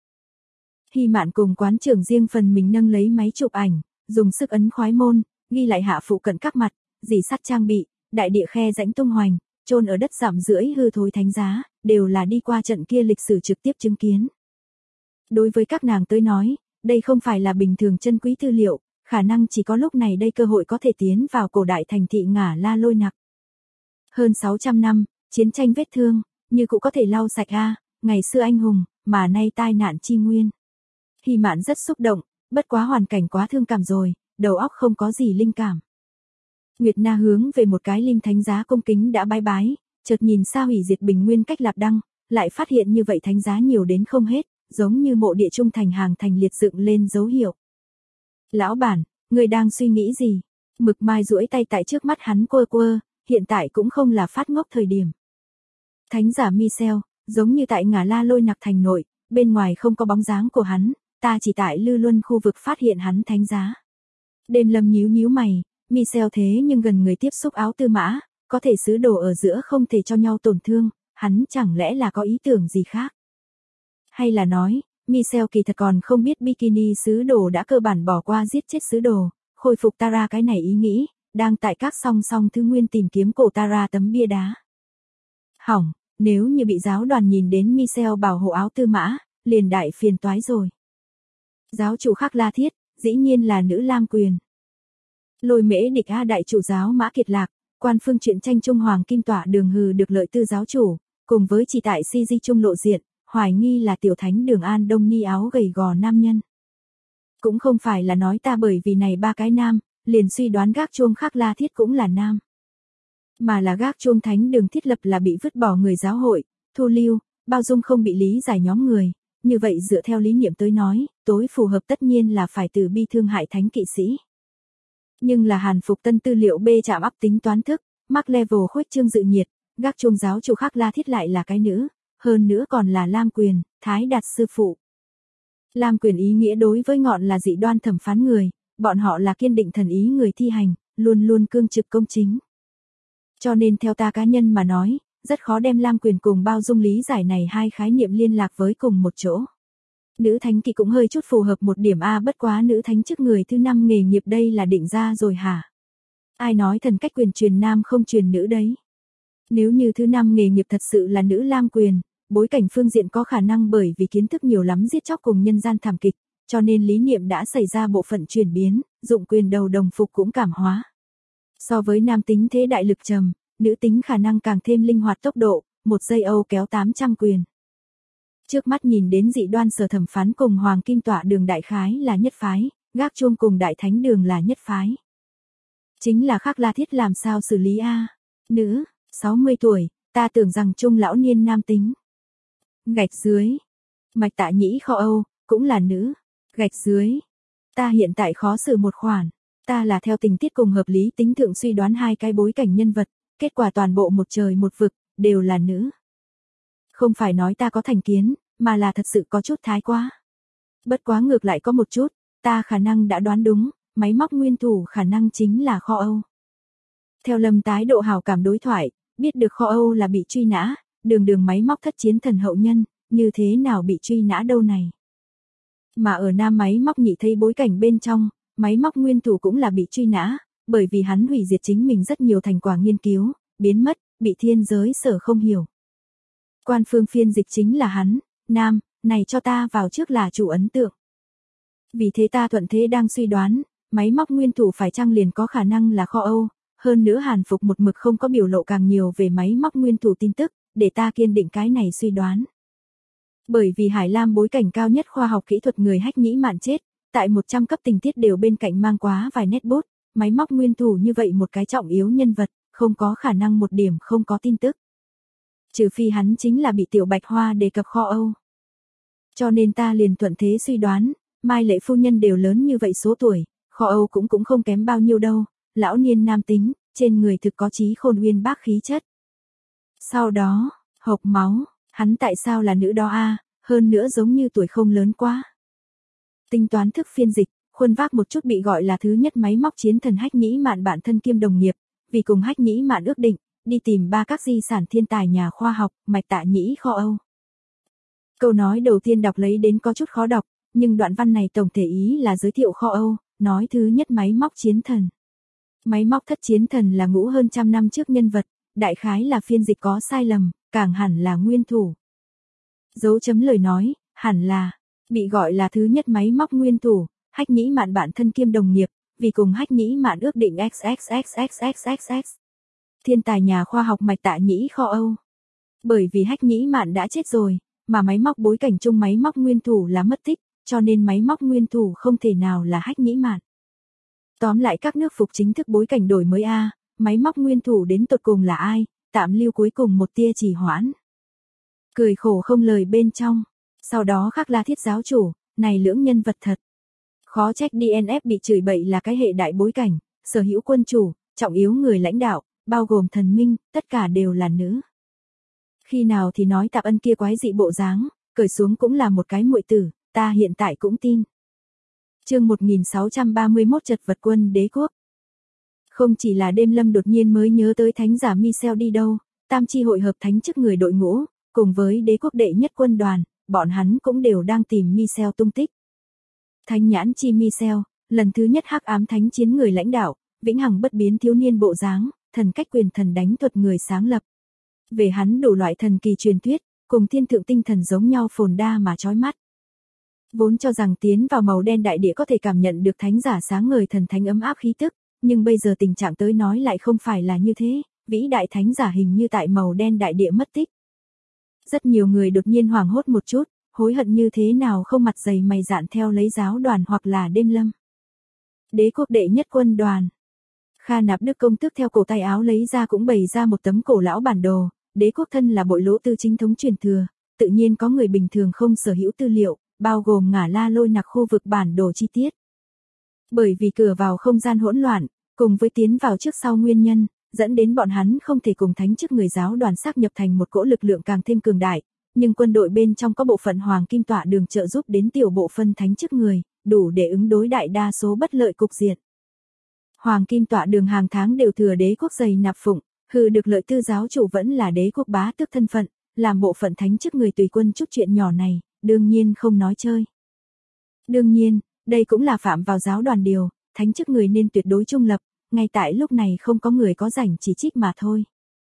A: Hy Mạn cùng quán trưởng riêng phần mình nâng lấy máy chụp ảnh, dùng sức ấn khoái môn, ghi lại hạ phụ cận các mặt, dì sắt trang bị, đại địa khe rãnh tung hoành, chôn ở đất giảm rưỡi hư thối thánh giá, đều là đi qua trận kia lịch sử trực tiếp chứng kiến. Đối với các nàng tới nói, đây không phải là bình thường chân quý tư liệu, khả năng chỉ có lúc này đây cơ hội có thể tiến vào cổ đại thành thị Ngả La Lôi Nặc. Hơn 600 năm, chiến tranh vết thương, như cũng có thể lau sạch a, ngày xưa anh hùng, mà nay tai nạn chi nguyên. Hy Mạn rất xúc động, bất quá hoàn cảnh quá thương cảm rồi, đầu óc không có gì linh cảm. Nguyệt Na hướng về một cái lim thánh giá cung kính đã bái bái, chợt nhìn xa hủy diệt bình nguyên cách Lạp Đăng, lại phát hiện như vậy thánh giá nhiều đến không hết, giống như mộ địa trung thành hàng thành liệt dựng lên dấu hiệu. Lão bản, người đang suy nghĩ gì? Mực Mai duỗi tay tại trước mắt hắn quơ, hiện tại cũng không là phát ngốc thời điểm. Thánh giả Michel, giống như tại Ngả La Lôi Nặc thành nội, bên ngoài không có bóng dáng của hắn, ta chỉ tại Lư Luân khu vực phát hiện hắn thánh giá. Đêm Lâm nhíu mày, Michel thế nhưng gần người tiếp xúc áo tư mã, có thể sứ đồ ở giữa không thể cho nhau tổn thương, hắn chẳng lẽ là có ý tưởng gì khác? Hay là nói, Michel kỳ thật còn không biết bikini sứ đồ đã cơ bản bỏ qua giết chết sứ đồ, khôi phục Tara cái này ý nghĩ, đang tại các song song thứ nguyên tìm kiếm cổ Tara tấm bia đá. Hỏng, nếu như bị giáo đoàn nhìn đến Michel bảo hộ áo tư mã, liền đại phiền toái rồi. Giáo chủ Khắc La Thiết, dĩ nhiên là nữ Lam Quyền. Lôi Mễ địch A đại chủ giáo Mã Kiệt Lạc, quan phương chuyện tranh Trung Hoàng Kim Tọa Đường hừ được lợi tư giáo chủ, cùng với chỉ tại CG Trung lộ diện, hoài nghi là tiểu thánh Đường An Đông ni áo gầy gò nam nhân. Cũng không phải là nói ta bởi vì này ba cái nam, liền suy đoán gác chuông Khắc La Thiết cũng là nam. Mà là gác chuông thánh Đường thiết lập là bị vứt bỏ người giáo hội, thu lưu, bao dung không bị lý giải nhóm người. Như vậy dựa theo lý niệm tới nói, tối phù hợp tất nhiên là phải từ bi thương hại thánh kỵ sĩ. Nhưng là Hàn Phục Tân tư liệu B chạm áp tính toán thức, Mark Level khuếch trương dự nhiệt, gác chuông giáo chủ Khắc La Thiết lại là cái nữ, hơn nữa còn là Lam Quyền, Thái Đạt sư phụ. Lam Quyền ý nghĩa đối với ngọn là dị đoan thẩm phán người, bọn họ là kiên định thần ý người thi hành, luôn luôn cương trực công chính. Cho nên theo ta cá nhân mà nói, rất khó đem Lam Quyền cùng bao dung lý giải này hai khái niệm liên lạc với cùng một chỗ. Nữ thánh kỵ cũng hơi chút phù hợp một điểm a, bất quá nữ thánh chức người thứ 5 nghề nghiệp đây là định ra rồi hả? Ai nói thần cách quyền truyền nam không truyền nữ đấy? Nếu như thứ năm nghề nghiệp thật sự là nữ lam quyền, bối cảnh phương diện có khả năng bởi vì kiến thức nhiều lắm giết chóc cùng nhân gian thảm kịch, cho nên lý niệm đã xảy ra bộ phận chuyển biến, dụng quyền đầu đồng phục cũng cảm hóa. So với nam tính thế đại lực trầm, nữ tính khả năng càng thêm linh hoạt tốc độ, 1 giây Âu kéo 800 quyền. Trước mắt nhìn đến dị đoan Sở Thẩm Phán cùng Hoàng Kim Tọa Đường đại khái là nhất phái, Gác Chuông cùng Đại Thánh Đường là nhất phái. Chính là Khắc La Thiết làm sao xử lý a? Nữ, 60 tuổi, ta tưởng rằng trung lão niên nam tính. Gạch dưới. Mạch Tạ Nhĩ Kho Âu, cũng là nữ. Gạch dưới. Ta hiện tại khó xử một khoản. Ta là theo tình tiết cùng hợp lý tính thượng suy đoán 2 cái bối cảnh nhân vật, kết quả toàn bộ một trời một vực, đều là nữ. Không phải nói ta có thành kiến, mà là thật sự có chút thái quá. Bất quá ngược lại có một chút, ta khả năng đã đoán đúng, máy móc nguyên thủ khả năng chính là Kho Âu. Theo Lâm Tái độ hảo cảm đối thoại, biết được Kho Âu là bị truy nã, đường máy móc thất chiến thần hậu nhân, như thế nào bị truy nã đâu này. Mà ở nam máy móc nhị thấy bối cảnh bên trong, máy móc nguyên thủ cũng là bị truy nã, bởi vì hắn hủy diệt chính mình rất nhiều thành quả nghiên cứu, biến mất, bị thiên giới sở không hiểu. Quan phương phiên dịch chính là hắn, nam, này cho ta vào trước là chủ ấn tượng. Vì thế ta thuận thế đang suy đoán, máy móc nguyên thủ phải chăng liền có khả năng là Kho Âu, hơn nữa Hàn Phục một mực không có biểu lộ càng nhiều về máy móc nguyên thủ tin tức, để ta kiên định cái này suy đoán. Bởi vì Hải Lam bối cảnh cao nhất khoa học kỹ thuật người Hách Nhĩ Mạn chết, tại 100 cấp tình tiết đều bên cạnh mang quá vài nét bút, máy móc nguyên thủ như vậy một cái trọng yếu nhân vật, không có khả năng một điểm không có tin tức. Trừ phi hắn chính là bị Tiểu Bạch Hoa đề cập Kho Âu. Cho nên ta liền thuận thế suy đoán, Mai Lệ phu nhân đều lớn như vậy số tuổi, Kho Âu cũng không kém bao nhiêu đâu, lão niên nam tính, trên người thực có trí khôn uyên bác khí chất. Sau đó, hộc máu, hắn tại sao là nữ đó a, hơn nữa giống như tuổi không lớn quá. Tính toán thức phiên dịch, khuôn vác một chút bị gọi là thứ nhất máy móc chiến thần Hách Nhĩ Mạn bạn thân kiêm đồng nghiệp, vì cùng Hách Nhĩ Mạn ước định, đi tìm 3 các di sản thiên tài nhà khoa học, Mạch Tạ Nhĩ Kho Âu. Câu nói đầu tiên đọc lấy đến có chút khó đọc, nhưng đoạn văn này tổng thể ý là giới thiệu Kho Âu, nói thứ nhất máy móc chiến thần. Máy móc thất chiến thần là ngũ hơn trăm năm trước nhân vật, đại khái là phiên dịch có sai lầm, càng hẳn là nguyên thủ. Dấu chấm lời nói, hẳn là, bị gọi là thứ nhất máy móc nguyên thủ, Hách Nhĩ Mạn bạn thân kiêm đồng nghiệp, vì cùng Hách Nhĩ Mạn ước định XXXXXXX. Thiên tài nhà khoa học Mạch Tạ Nhĩ Kho Âu. Bởi vì Hách Nhĩ Mạn đã chết rồi, mà máy móc bối cảnh chung máy móc nguyên thủ là mất tích, cho nên máy móc nguyên thủ không thể nào là Hách Nhĩ Mạn. Tóm lại các nước phục chính thức bối cảnh đổi mới a, máy móc nguyên thủ đến tột cùng là ai, tạm lưu cuối cùng một tia trì hoãn. Cười khổ không lời bên trong, sau đó Khắc La Thiết giáo chủ, này lưỡng nhân vật thật. Khó trách DNF bị chửi bậy là cái hệ đại bối cảnh, sở hữu quân chủ, trọng yếu người lãnh đạo, bao gồm thần minh, tất cả đều là nữ. Khi nào thì nói Tạp Ân kia quái dị bộ dáng, cởi xuống cũng là một cái muội tử, ta hiện tại cũng tin. Chương 1631 Chật vật quân đế quốc. Không chỉ là đêm lâm đột nhiên mới nhớ tới thánh giả Michel đi đâu, tam chi hội hợp thánh chức người đội ngũ, cùng với đế quốc đệ nhất quân đoàn, bọn hắn cũng đều đang tìm Michel tung tích. Thánh nhãn chi Michel, lần thứ nhất hắc ám thánh chiến người lãnh đạo, vĩnh hằng bất biến thiếu niên bộ dáng, thần cách quyền thần đánh thuật người sáng lập. Về hắn đủ loại thần kỳ truyền thuyết, cùng thiên thượng tinh thần giống nhau phồn đa mà chói mắt. Vốn cho rằng tiến vào màu đen đại địa có thể cảm nhận được thánh giả sáng ngời thần thánh ấm áp khí tức, nhưng bây giờ tình trạng tới nói lại không phải là như thế, vĩ đại thánh giả hình như tại màu đen đại địa mất tích. Rất nhiều người đột nhiên hoảng hốt một chút, hối hận như thế nào không mặt dày mày dạn theo lấy giáo đoàn hoặc là đêm lâm. Đế quốc đệ nhất quân đoàn. Kha Nạp Đức công tước theo cổ tay áo lấy ra cũng bày ra một tấm cổ lão bản đồ, đế quốc thân là bội lỗ tư chính thống truyền thừa, tự nhiên có người bình thường không sở hữu tư liệu, bao gồm Ngả La Lôi Nặc khu vực bản đồ chi tiết. Bởi vì cửa vào không gian hỗn loạn, cùng với tiến vào trước sau nguyên nhân, dẫn đến bọn hắn không thể cùng thánh chức người giáo đoàn xác nhập thành một cỗ lực lượng càng thêm cường đại, nhưng quân đội bên trong có bộ phận Hoàng Kim Tọa Đường trợ giúp đến tiểu bộ phân thánh chức người, đủ để ứng đối đại đa số bất lợi cục diện. Hoàng Kim Tọa Đường hàng tháng đều thừa đế quốc dày nạp phụng, hừ được lợi tư giáo chủ vẫn là đế quốc bá tước thân phận, làm bộ phận thánh chức người tùy quân chút chuyện nhỏ này, đương nhiên không nói chơi. Đương nhiên, đây cũng là phạm vào giáo đoàn điều, thánh chức người nên tuyệt đối trung lập, ngay tại lúc này không có người có rảnh chỉ trích mà thôi.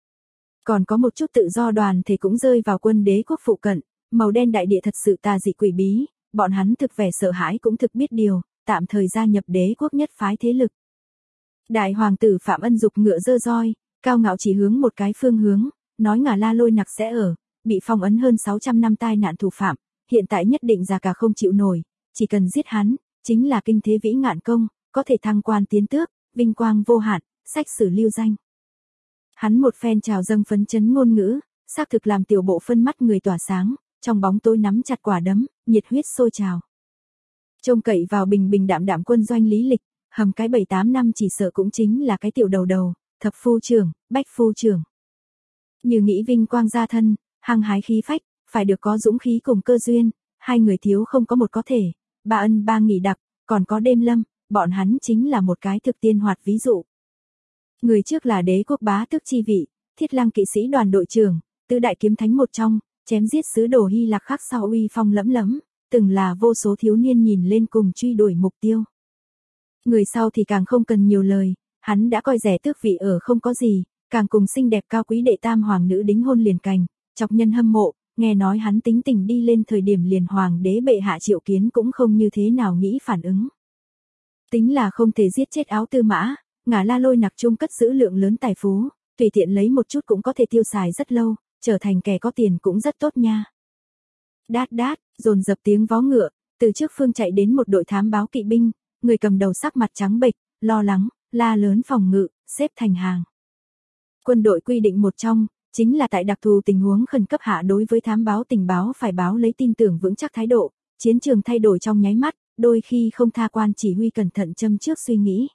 A: Còn có một chút tự do đoàn thể cũng rơi vào quân đế quốc phụ cận, màu đen đại địa thật sự tà dị quỷ bí, bọn hắn thực vẻ sợ hãi cũng thực biết điều, tạm thời gia nhập đế quốc nhất phái thế lực. Đại hoàng tử Phạm Ân dục ngựa dơ roi, cao ngạo chỉ hướng một cái phương hướng, nói Ngả La Lôi Nặc sẽ ở, bị phong ấn hơn 600 năm tai nạn thủ phạm, hiện tại nhất định già cả không chịu nổi, chỉ cần giết hắn, chính là kinh thế vĩ ngạn công, có thể thăng quan tiến tước, vinh quang vô hạn, sách sử lưu danh. Hắn một phen trào dâng phấn chấn ngôn ngữ, xác thực làm tiểu bộ phân mắt người tỏa sáng, trong bóng tối nắm chặt quả đấm, nhiệt huyết sôi trào. Trông cậy vào bình bình đạm đạm quân doanh lý lịch, hầm cái 7-8 năm chỉ sợ cũng chính là cái tiểu đầu, thập phu trưởng, bách phu trưởng. Như nghĩ vinh quang gia thân, hăng hái khí phách, phải được có dũng khí cùng cơ duyên, hai người thiếu không có một có thể, ba ân ba nghỉ đặc, còn có đêm lâm, bọn hắn chính là một cái thực tiên hoạt ví dụ. Người trước là đế quốc bá tước chi vị, Thiết Lăng kỵ sĩ đoàn đội trưởng, tứ đại kiếm thánh một trong, chém giết sứ đồ Hy Lạc khác sau uy phong lẫm lẫm, từng là vô số thiếu niên nhìn lên cùng truy đuổi mục tiêu. Người sau thì càng không cần nhiều lời, hắn đã coi rẻ tước vị ở không có gì, càng cùng xinh đẹp cao quý đệ tam hoàng nữ đính hôn liền cành, chọc nhân hâm mộ, nghe nói hắn tính tình đi lên thời điểm liền hoàng đế bệ hạ triệu kiến cũng không như thế nào nghĩ phản ứng. Tính là không thể giết chết áo tư mã, Ngả La Lôi Nặc chung cất giữ lượng lớn tài phú, tùy tiện lấy một chút cũng có thể tiêu xài rất lâu, trở thành kẻ có tiền cũng rất tốt nha. Đát đát, dồn dập tiếng vó ngựa, từ trước phương chạy đến một đội thám báo kỵ binh, người cầm đầu sắc mặt trắng bệch, lo lắng, la lớn phòng ngự, xếp thành hàng. Quân đội quy định một trong, chính là tại đặc thù tình huống khẩn cấp hạ đối với thám báo tình báo phải báo lấy tin tưởng vững chắc thái độ, chiến trường thay đổi trong nháy mắt, đôi khi không tha quan chỉ huy cẩn thận châm trước suy nghĩ.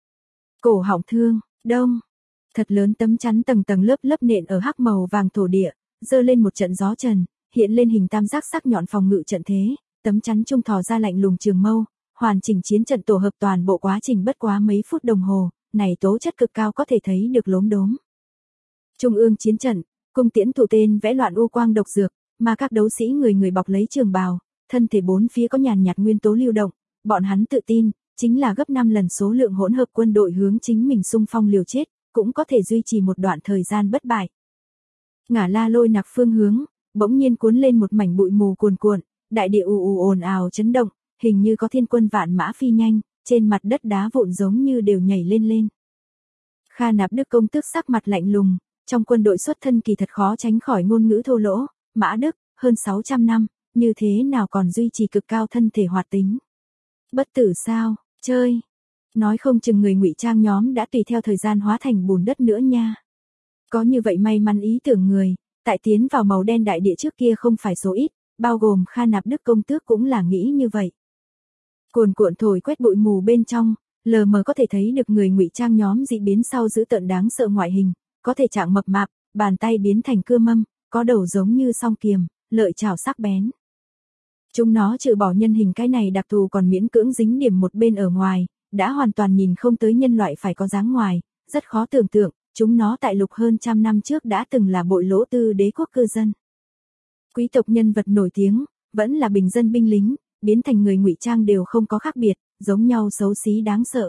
A: Cổ họng thương, đông, thật lớn tấm chắn tầng tầng lớp lớp nện ở hắc màu vàng thổ địa, dơ lên một trận gió trần, hiện lên hình tam giác sắc nhọn phòng ngự trận thế, tấm chắn trung thò ra lạnh lùng trường mâu, hoàn chỉnh chiến trận tổ hợp toàn bộ quá trình bất quá mấy phút đồng hồ, này tố chất cực cao có thể thấy được lốm đốm. Trung ương chiến trận, cung tiễn thủ tên vẽ loạn u quang độc dược, mà các đấu sĩ người người bọc lấy trường bào, thân thể bốn phía có nhàn nhạt nguyên tố lưu động, bọn hắn tự tin, chính là gấp 5 lần số lượng hỗn hợp quân đội hướng chính mình xung phong liều chết, cũng có thể duy trì một đoạn thời gian bất bại. Ngả La Lôi Nặc phương hướng, bỗng nhiên cuốn lên một mảnh bụi mù cuồn cuộn, đại địa ù ù ồn ào chấn động, hình như có thiên quân vạn mã phi nhanh, trên mặt đất đá vụn giống như đều nhảy lên lên. Kha Nạp Đức công tước sắc mặt lạnh lùng, trong quân đội xuất thân kỳ thật khó tránh khỏi ngôn ngữ thô lỗ, Mã Đức, hơn 600 năm, như thế nào còn duy trì cực cao thân thể hoạt tính. Bất tử sao, chơi. Nói không chừng người ngụy trang nhóm đã tùy theo thời gian hóa thành bùn đất nữa nha. Có như vậy may mắn ý tưởng người, tại tiến vào màu đen đại địa trước kia không phải số ít, bao gồm Kha Nạp Đức công tước cũng là nghĩ như vậy. Cuồn cuộn thổi quét bụi mù bên trong, lờ mờ có thể thấy được người ngụy trang nhóm dị biến sau dữ tợn đáng sợ ngoại hình, có thể trạng mập mạp, bàn tay biến thành cưa mâm, có đầu giống như song kiềm, lợi chảo sắc bén. Chúng nó trừ bỏ nhân hình cái này đặc thù còn miễn cưỡng dính điểm một bên ở ngoài, đã hoàn toàn nhìn không tới nhân loại phải có dáng ngoài, rất khó tưởng tượng, chúng nó tại lục hơn trăm năm trước đã từng là bội lỗ tư đế quốc cư dân. Quý tộc nhân vật nổi tiếng, vẫn là bình dân binh lính, biến thành người ngụy trang đều không có khác biệt, giống nhau xấu xí đáng sợ.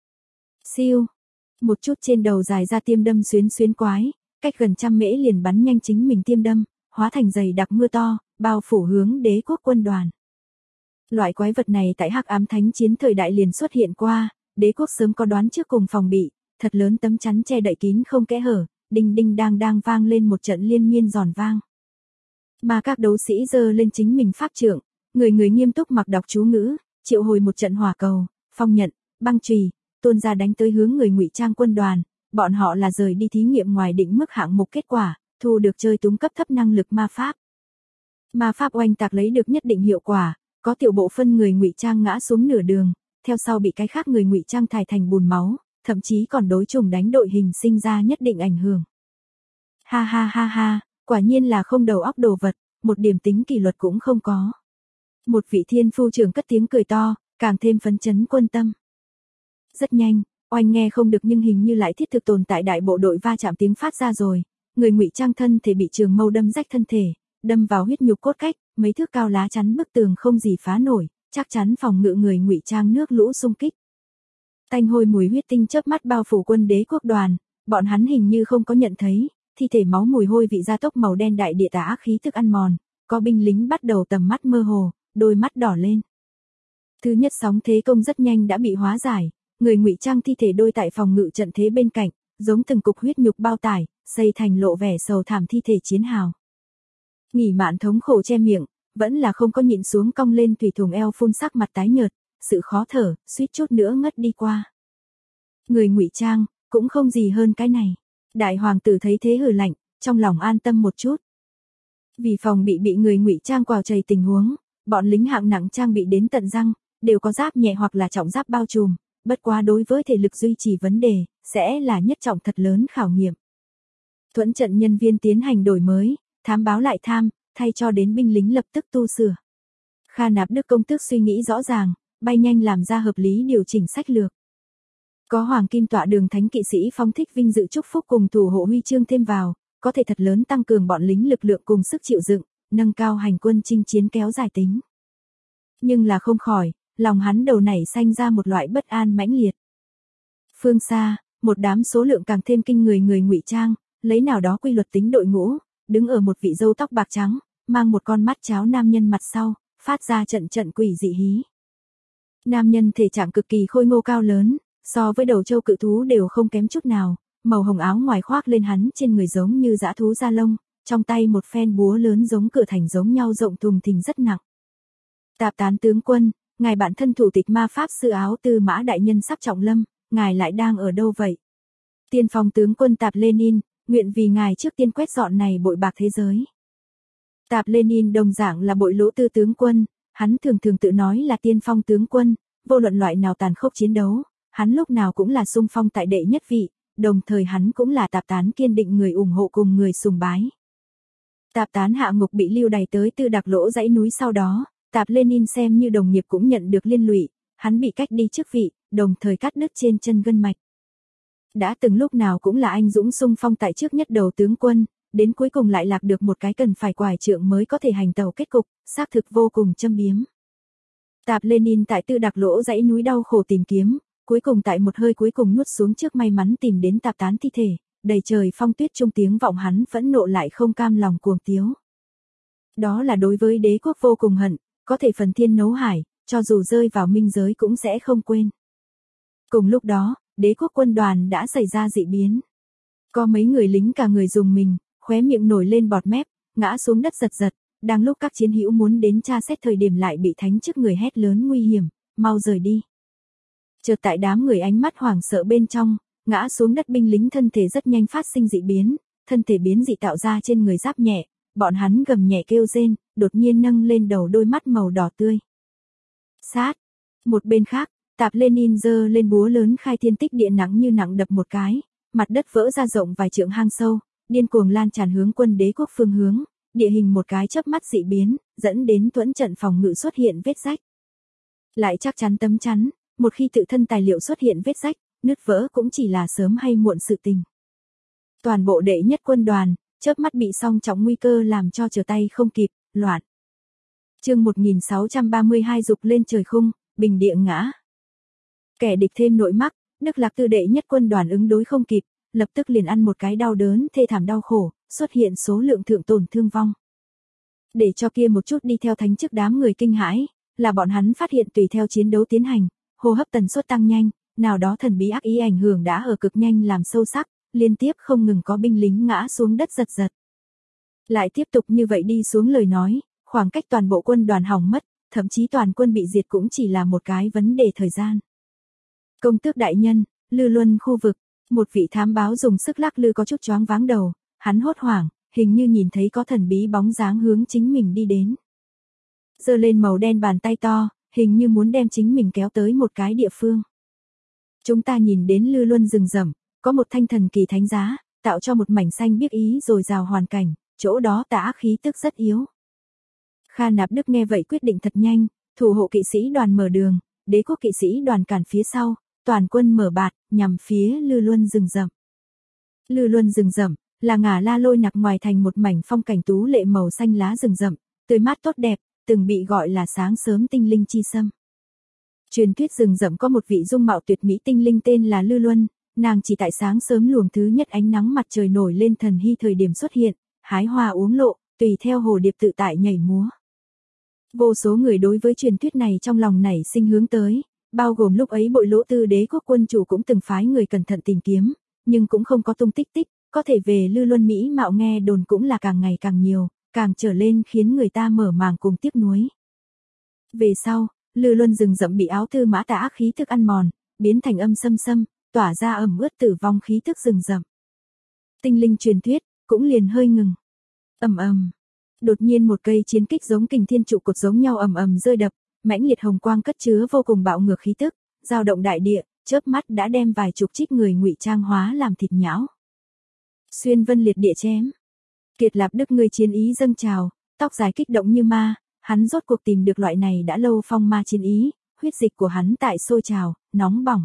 A: Siêu, một chút trên đầu dài ra tiêm đâm xuyến xuyến quái, cách gần 100 mễ liền bắn nhanh chính mình tiêm đâm, hóa thành dày đặc mưa to, bao phủ hướng đế quốc quân đoàn. Loại quái vật này tại Hắc Ám Thánh Chiến thời đại liền xuất hiện qua, đế quốc sớm có đoán trước cùng phòng bị, thật lớn tấm chắn che đậy kín không kẽ hở, đinh đinh đang vang lên một trận liên miên giòn vang. Mà các đấu sĩ giơ lên chính mình pháp trượng, người người nghiêm túc mặc đọc chú ngữ, triệu hồi một trận hỏa cầu, phong nhận, băng chùy, tuôn ra đánh tới hướng người ngụy trang quân đoàn, bọn họ là rời đi thí nghiệm ngoài định mức hạng mục kết quả, thu được chơi túng cấp thấp năng lực ma pháp. Ma pháp oanh tạc lấy được nhất định hiệu quả, có tiểu bộ phân người ngụy trang ngã xuống nửa đường, theo sau bị cái khác người ngụy trang thải thành bùn máu, thậm chí còn đối chủng đánh đội hình sinh ra nhất định ảnh hưởng. Ha ha ha ha, quả nhiên là không đầu óc đồ vật, một điểm tính kỷ luật cũng không có. Một vị thiên phu trưởng cất tiếng cười to, càng thêm phấn chấn quân tâm. Rất nhanh, oanh nghe không được nhưng hình như lại thiết thực tồn tại đại bộ đội va chạm tiếng phát ra rồi, người ngụy trang thân thể bị trường mâu đâm rách thân thể, đâm vào huyết nhục cốt cách, mấy thước cao lá chắn bức tường không gì phá nổi, chắc chắn phòng ngự người ngụy trang nước lũ xung kích. Tanh hôi mùi huyết tinh chớp mắt bao phủ quân đế quốc đoàn, bọn hắn hình như không có nhận thấy, thi thể máu mùi hôi vị gia tốc màu đen đại địa tà ác khí thức ăn mòn, có binh lính bắt đầu tầm mắt mơ hồ, đôi mắt đỏ lên. Thứ nhất sóng thế công rất nhanh đã bị hóa giải, người ngụy trang thi thể đôi tại phòng ngự trận thế bên cạnh, giống từng cục huyết nhục bao tải, xây thành lộ vẻ sầu thảm thi thể chiến hào. Nghỉ mạn thống khổ che miệng, vẫn là không có nhịn xuống cong lên tùy thùng eo phun sắc mặt tái nhợt, sự khó thở, suýt chút nữa ngất đi qua. Người ngụy trang, cũng không gì hơn cái này. Đại hoàng tử thấy thế hừ lạnh, trong lòng an tâm một chút. Vì phòng bị người ngụy trang quào chày tình huống, bọn lính hạng nặng trang bị đến tận răng, đều có giáp nhẹ hoặc là trọng giáp bao trùm, bất quá đối với thể lực duy trì vấn đề, sẽ là nhất trọng thật lớn khảo nghiệm. Thuẫn trận nhân viên tiến hành đổi mới, thám báo lại tham, thay cho đến binh lính lập tức tu sửa. Kha Nạp Đức công tước suy nghĩ rõ ràng, bay nhanh làm ra hợp lý điều chỉnh sách lược. Có hoàng kim tọa đường thánh kỵ sĩ phong thích vinh dự chúc phúc cùng thủ hộ huy chương thêm vào, có thể thật lớn tăng cường bọn lính lực lượng cùng sức chịu đựng, nâng cao hành quân chinh chiến kéo dài tính. Nhưng là không khỏi, lòng hắn đầu nảy sanh ra một loại bất an mãnh liệt. Phương xa, một đám số lượng càng thêm kinh người người ngụy trang, lấy nào đó quy luật tính đội ngũ, đứng ở một vị râu tóc bạc trắng, mang một con mắt cháo nam nhân mặt sau, phát ra trận trận quỷ dị hí. Nam nhân thể trạng cực kỳ khôi ngô cao lớn, so với đầu châu cự thú đều không kém chút nào, màu hồng áo ngoài khoác lên hắn trên người giống như dã thú da lông, trong tay một phen búa lớn giống cửa thành giống nhau rộng thùng thình rất nặng. Tạp Tán tướng quân, ngài bạn thân thủ tịch ma pháp sư áo tư mã đại nhân sắp trọng lâm, ngài lại đang ở đâu vậy? Tiên phong tướng quân Tạp Lenin, nguyện vì ngài trước tiên quét dọn này bội bạc thế giới. Tạp Lenin đồng dạng là bội lỗ tư tướng quân, hắn thường thường tự nói là tiên phong tướng quân, vô luận loại nào tàn khốc chiến đấu, hắn lúc nào cũng là xung phong tại đệ nhất vị, đồng thời hắn cũng là Tạp Tán kiên định người ủng hộ cùng người sùng bái. Tạp Tán hạ ngục bị lưu đày tới Tư Đặc Lỗ dãy núi sau đó, Tạp Lenin xem như đồng nghiệp cũng nhận được liên lụy, hắn bị cách đi chức vị, đồng thời cắt đứt trên chân gân mạch. Đã từng lúc nào cũng là anh dũng xung phong tại trước nhất đầu tướng quân, đến cuối cùng lại lạc được một cái cần phải quải trượng mới có thể hành tàu kết cục, xác thực vô cùng châm biếm. Tạp Lenin tại Tư Đặc Lỗ dãy núi đau khổ tìm kiếm, cuối cùng tại một hơi cuối cùng nuốt xuống trước may mắn tìm đến Tạp Tán thi thể, đầy trời phong tuyết trung tiếng vọng hắn phẫn nộ lại không cam lòng cuồng tiếu. Đó là đối với đế quốc vô cùng hận, có thể phần thiên nấu hải, cho dù rơi vào minh giới cũng sẽ không quên. Cùng lúc đó, đế quốc quân đoàn đã xảy ra dị biến. Có mấy người lính cả người dùng mình, khóe miệng nổi lên bọt mép, ngã xuống đất giật giật, đang lúc các chiến hữu muốn đến tra xét thời điểm lại bị thánh chức người hét lớn nguy hiểm, mau rời đi. Chợt tại đám người ánh mắt hoảng sợ bên trong, ngã xuống đất binh lính thân thể rất nhanh phát sinh dị biến, thân thể biến dị tạo ra trên người giáp nhẹ, bọn hắn gầm nhẹ kêu rên, đột nhiên nâng lên đầu đôi mắt màu đỏ tươi. Sát. Một bên khác, Tạp Lenin giơ lên búa lớn khai thiên tích địa nặng như nặng đập một cái, mặt đất vỡ ra rộng vài trượng hang sâu, điên cuồng lan tràn hướng quân đế quốc phương hướng, địa hình một cái chớp mắt dị biến, dẫn đến thuẫn trận phòng ngự xuất hiện vết rách. Lại chắc chắn tấm chắn, một khi tự thân tài liệu xuất hiện vết rách, nứt vỡ cũng chỉ là sớm hay muộn sự tình. Toàn bộ đệ nhất quân đoàn, chớp mắt bị song trọng nguy cơ làm cho trở tay không kịp, loạn. Chương 1632 dục lên trời khung, bình địa ngã. Kẻ địch thêm nội mắc, Đức Lạc Tư đệ nhất quân đoàn ứng đối không kịp, lập tức liền ăn một cái đau đớn thê thảm đau khổ, xuất hiện số lượng thượng tổn thương vong. Để cho kia một chút đi theo thánh chức đám người kinh hãi, là bọn hắn phát hiện tùy theo chiến đấu tiến hành, hô hấp tần suất tăng nhanh, nào đó thần bí ác ý ảnh hưởng đã ở cực nhanh làm sâu sắc, liên tiếp không ngừng có binh lính ngã xuống đất giật giật. Lại tiếp tục như vậy đi xuống lời nói, khoảng cách toàn bộ quân đoàn hỏng mất, thậm chí toàn quân bị diệt cũng chỉ là một cái vấn đề thời gian. Công tước đại nhân, Lư Luân khu vực, một vị thám báo dùng sức lắc lư có chút choáng váng đầu, hắn hốt hoảng, hình như nhìn thấy có thần bí bóng dáng hướng chính mình đi đến. Giơ lên màu đen bàn tay to, hình như muốn đem chính mình kéo tới một cái địa phương. Chúng ta nhìn đến Lư Luân rừng rậm, có một thanh thần kỳ thánh giá, tạo cho một mảnh xanh biếc ý rồi rào hoàn cảnh, chỗ đó tà ác khí tức rất yếu. Kha Nạp Đức nghe vậy quyết định thật nhanh, thủ hộ kỵ sĩ đoàn mở đường, đế quốc kỵ sĩ đoàn cản phía sau, toàn quân mở bạt, nhằm phía Lư Luân rừng rậm. Lư Luân rừng rậm là ngả la lôi nặc ngoài thành một mảnh phong cảnh tú lệ màu xanh lá rừng rậm, tươi mát tốt đẹp, từng bị gọi là sáng sớm tinh linh chi sâm. Truyền thuyết rừng rậm có một vị dung mạo tuyệt mỹ tinh linh tên là Lư Luân, nàng chỉ tại sáng sớm luồng thứ nhất ánh nắng mặt trời nổi lên thần hy thời điểm xuất hiện, hái hoa uống lộ, tùy theo hồ điệp tự tại nhảy múa. Vô số người đối với truyền thuyết này trong lòng nảy sinh hướng tới, bao gồm lúc ấy Bội Lỗ Tư đế quốc quân chủ cũng từng phái người cẩn thận tìm kiếm, nhưng cũng không có tung tích, có thể về Lư Luân mỹ mạo nghe đồn cũng là càng ngày càng nhiều, càng trở lên khiến người ta mở màng cùng tiếc nuối. Về sau, Lư Luân rừng rậm bị áo tư mã tà ác khí thức ăn mòn, biến thành âm xâm, tỏa ra ẩm ướt tử vong khí thức rừng rậm. Tinh linh truyền thuyết cũng liền hơi ngừng. Ầm. Đột nhiên một cây chiến kích giống kình thiên trụ cột giống nhau ầm rơi đập, mãnh liệt hồng quang cất chứa vô cùng bạo ngược khí tức, dao động đại địa, chớp mắt đã đem vài chục trích người ngụy trang hóa làm thịt nhão. Xuyên vân liệt địa chém. Kiệt Lạp Đức người chiến ý dâng trào, tóc dài kích động như ma, hắn rốt cuộc tìm được loại này đã lâu phong ma chiến ý, huyết dịch của hắn tại sôi trào, nóng bỏng.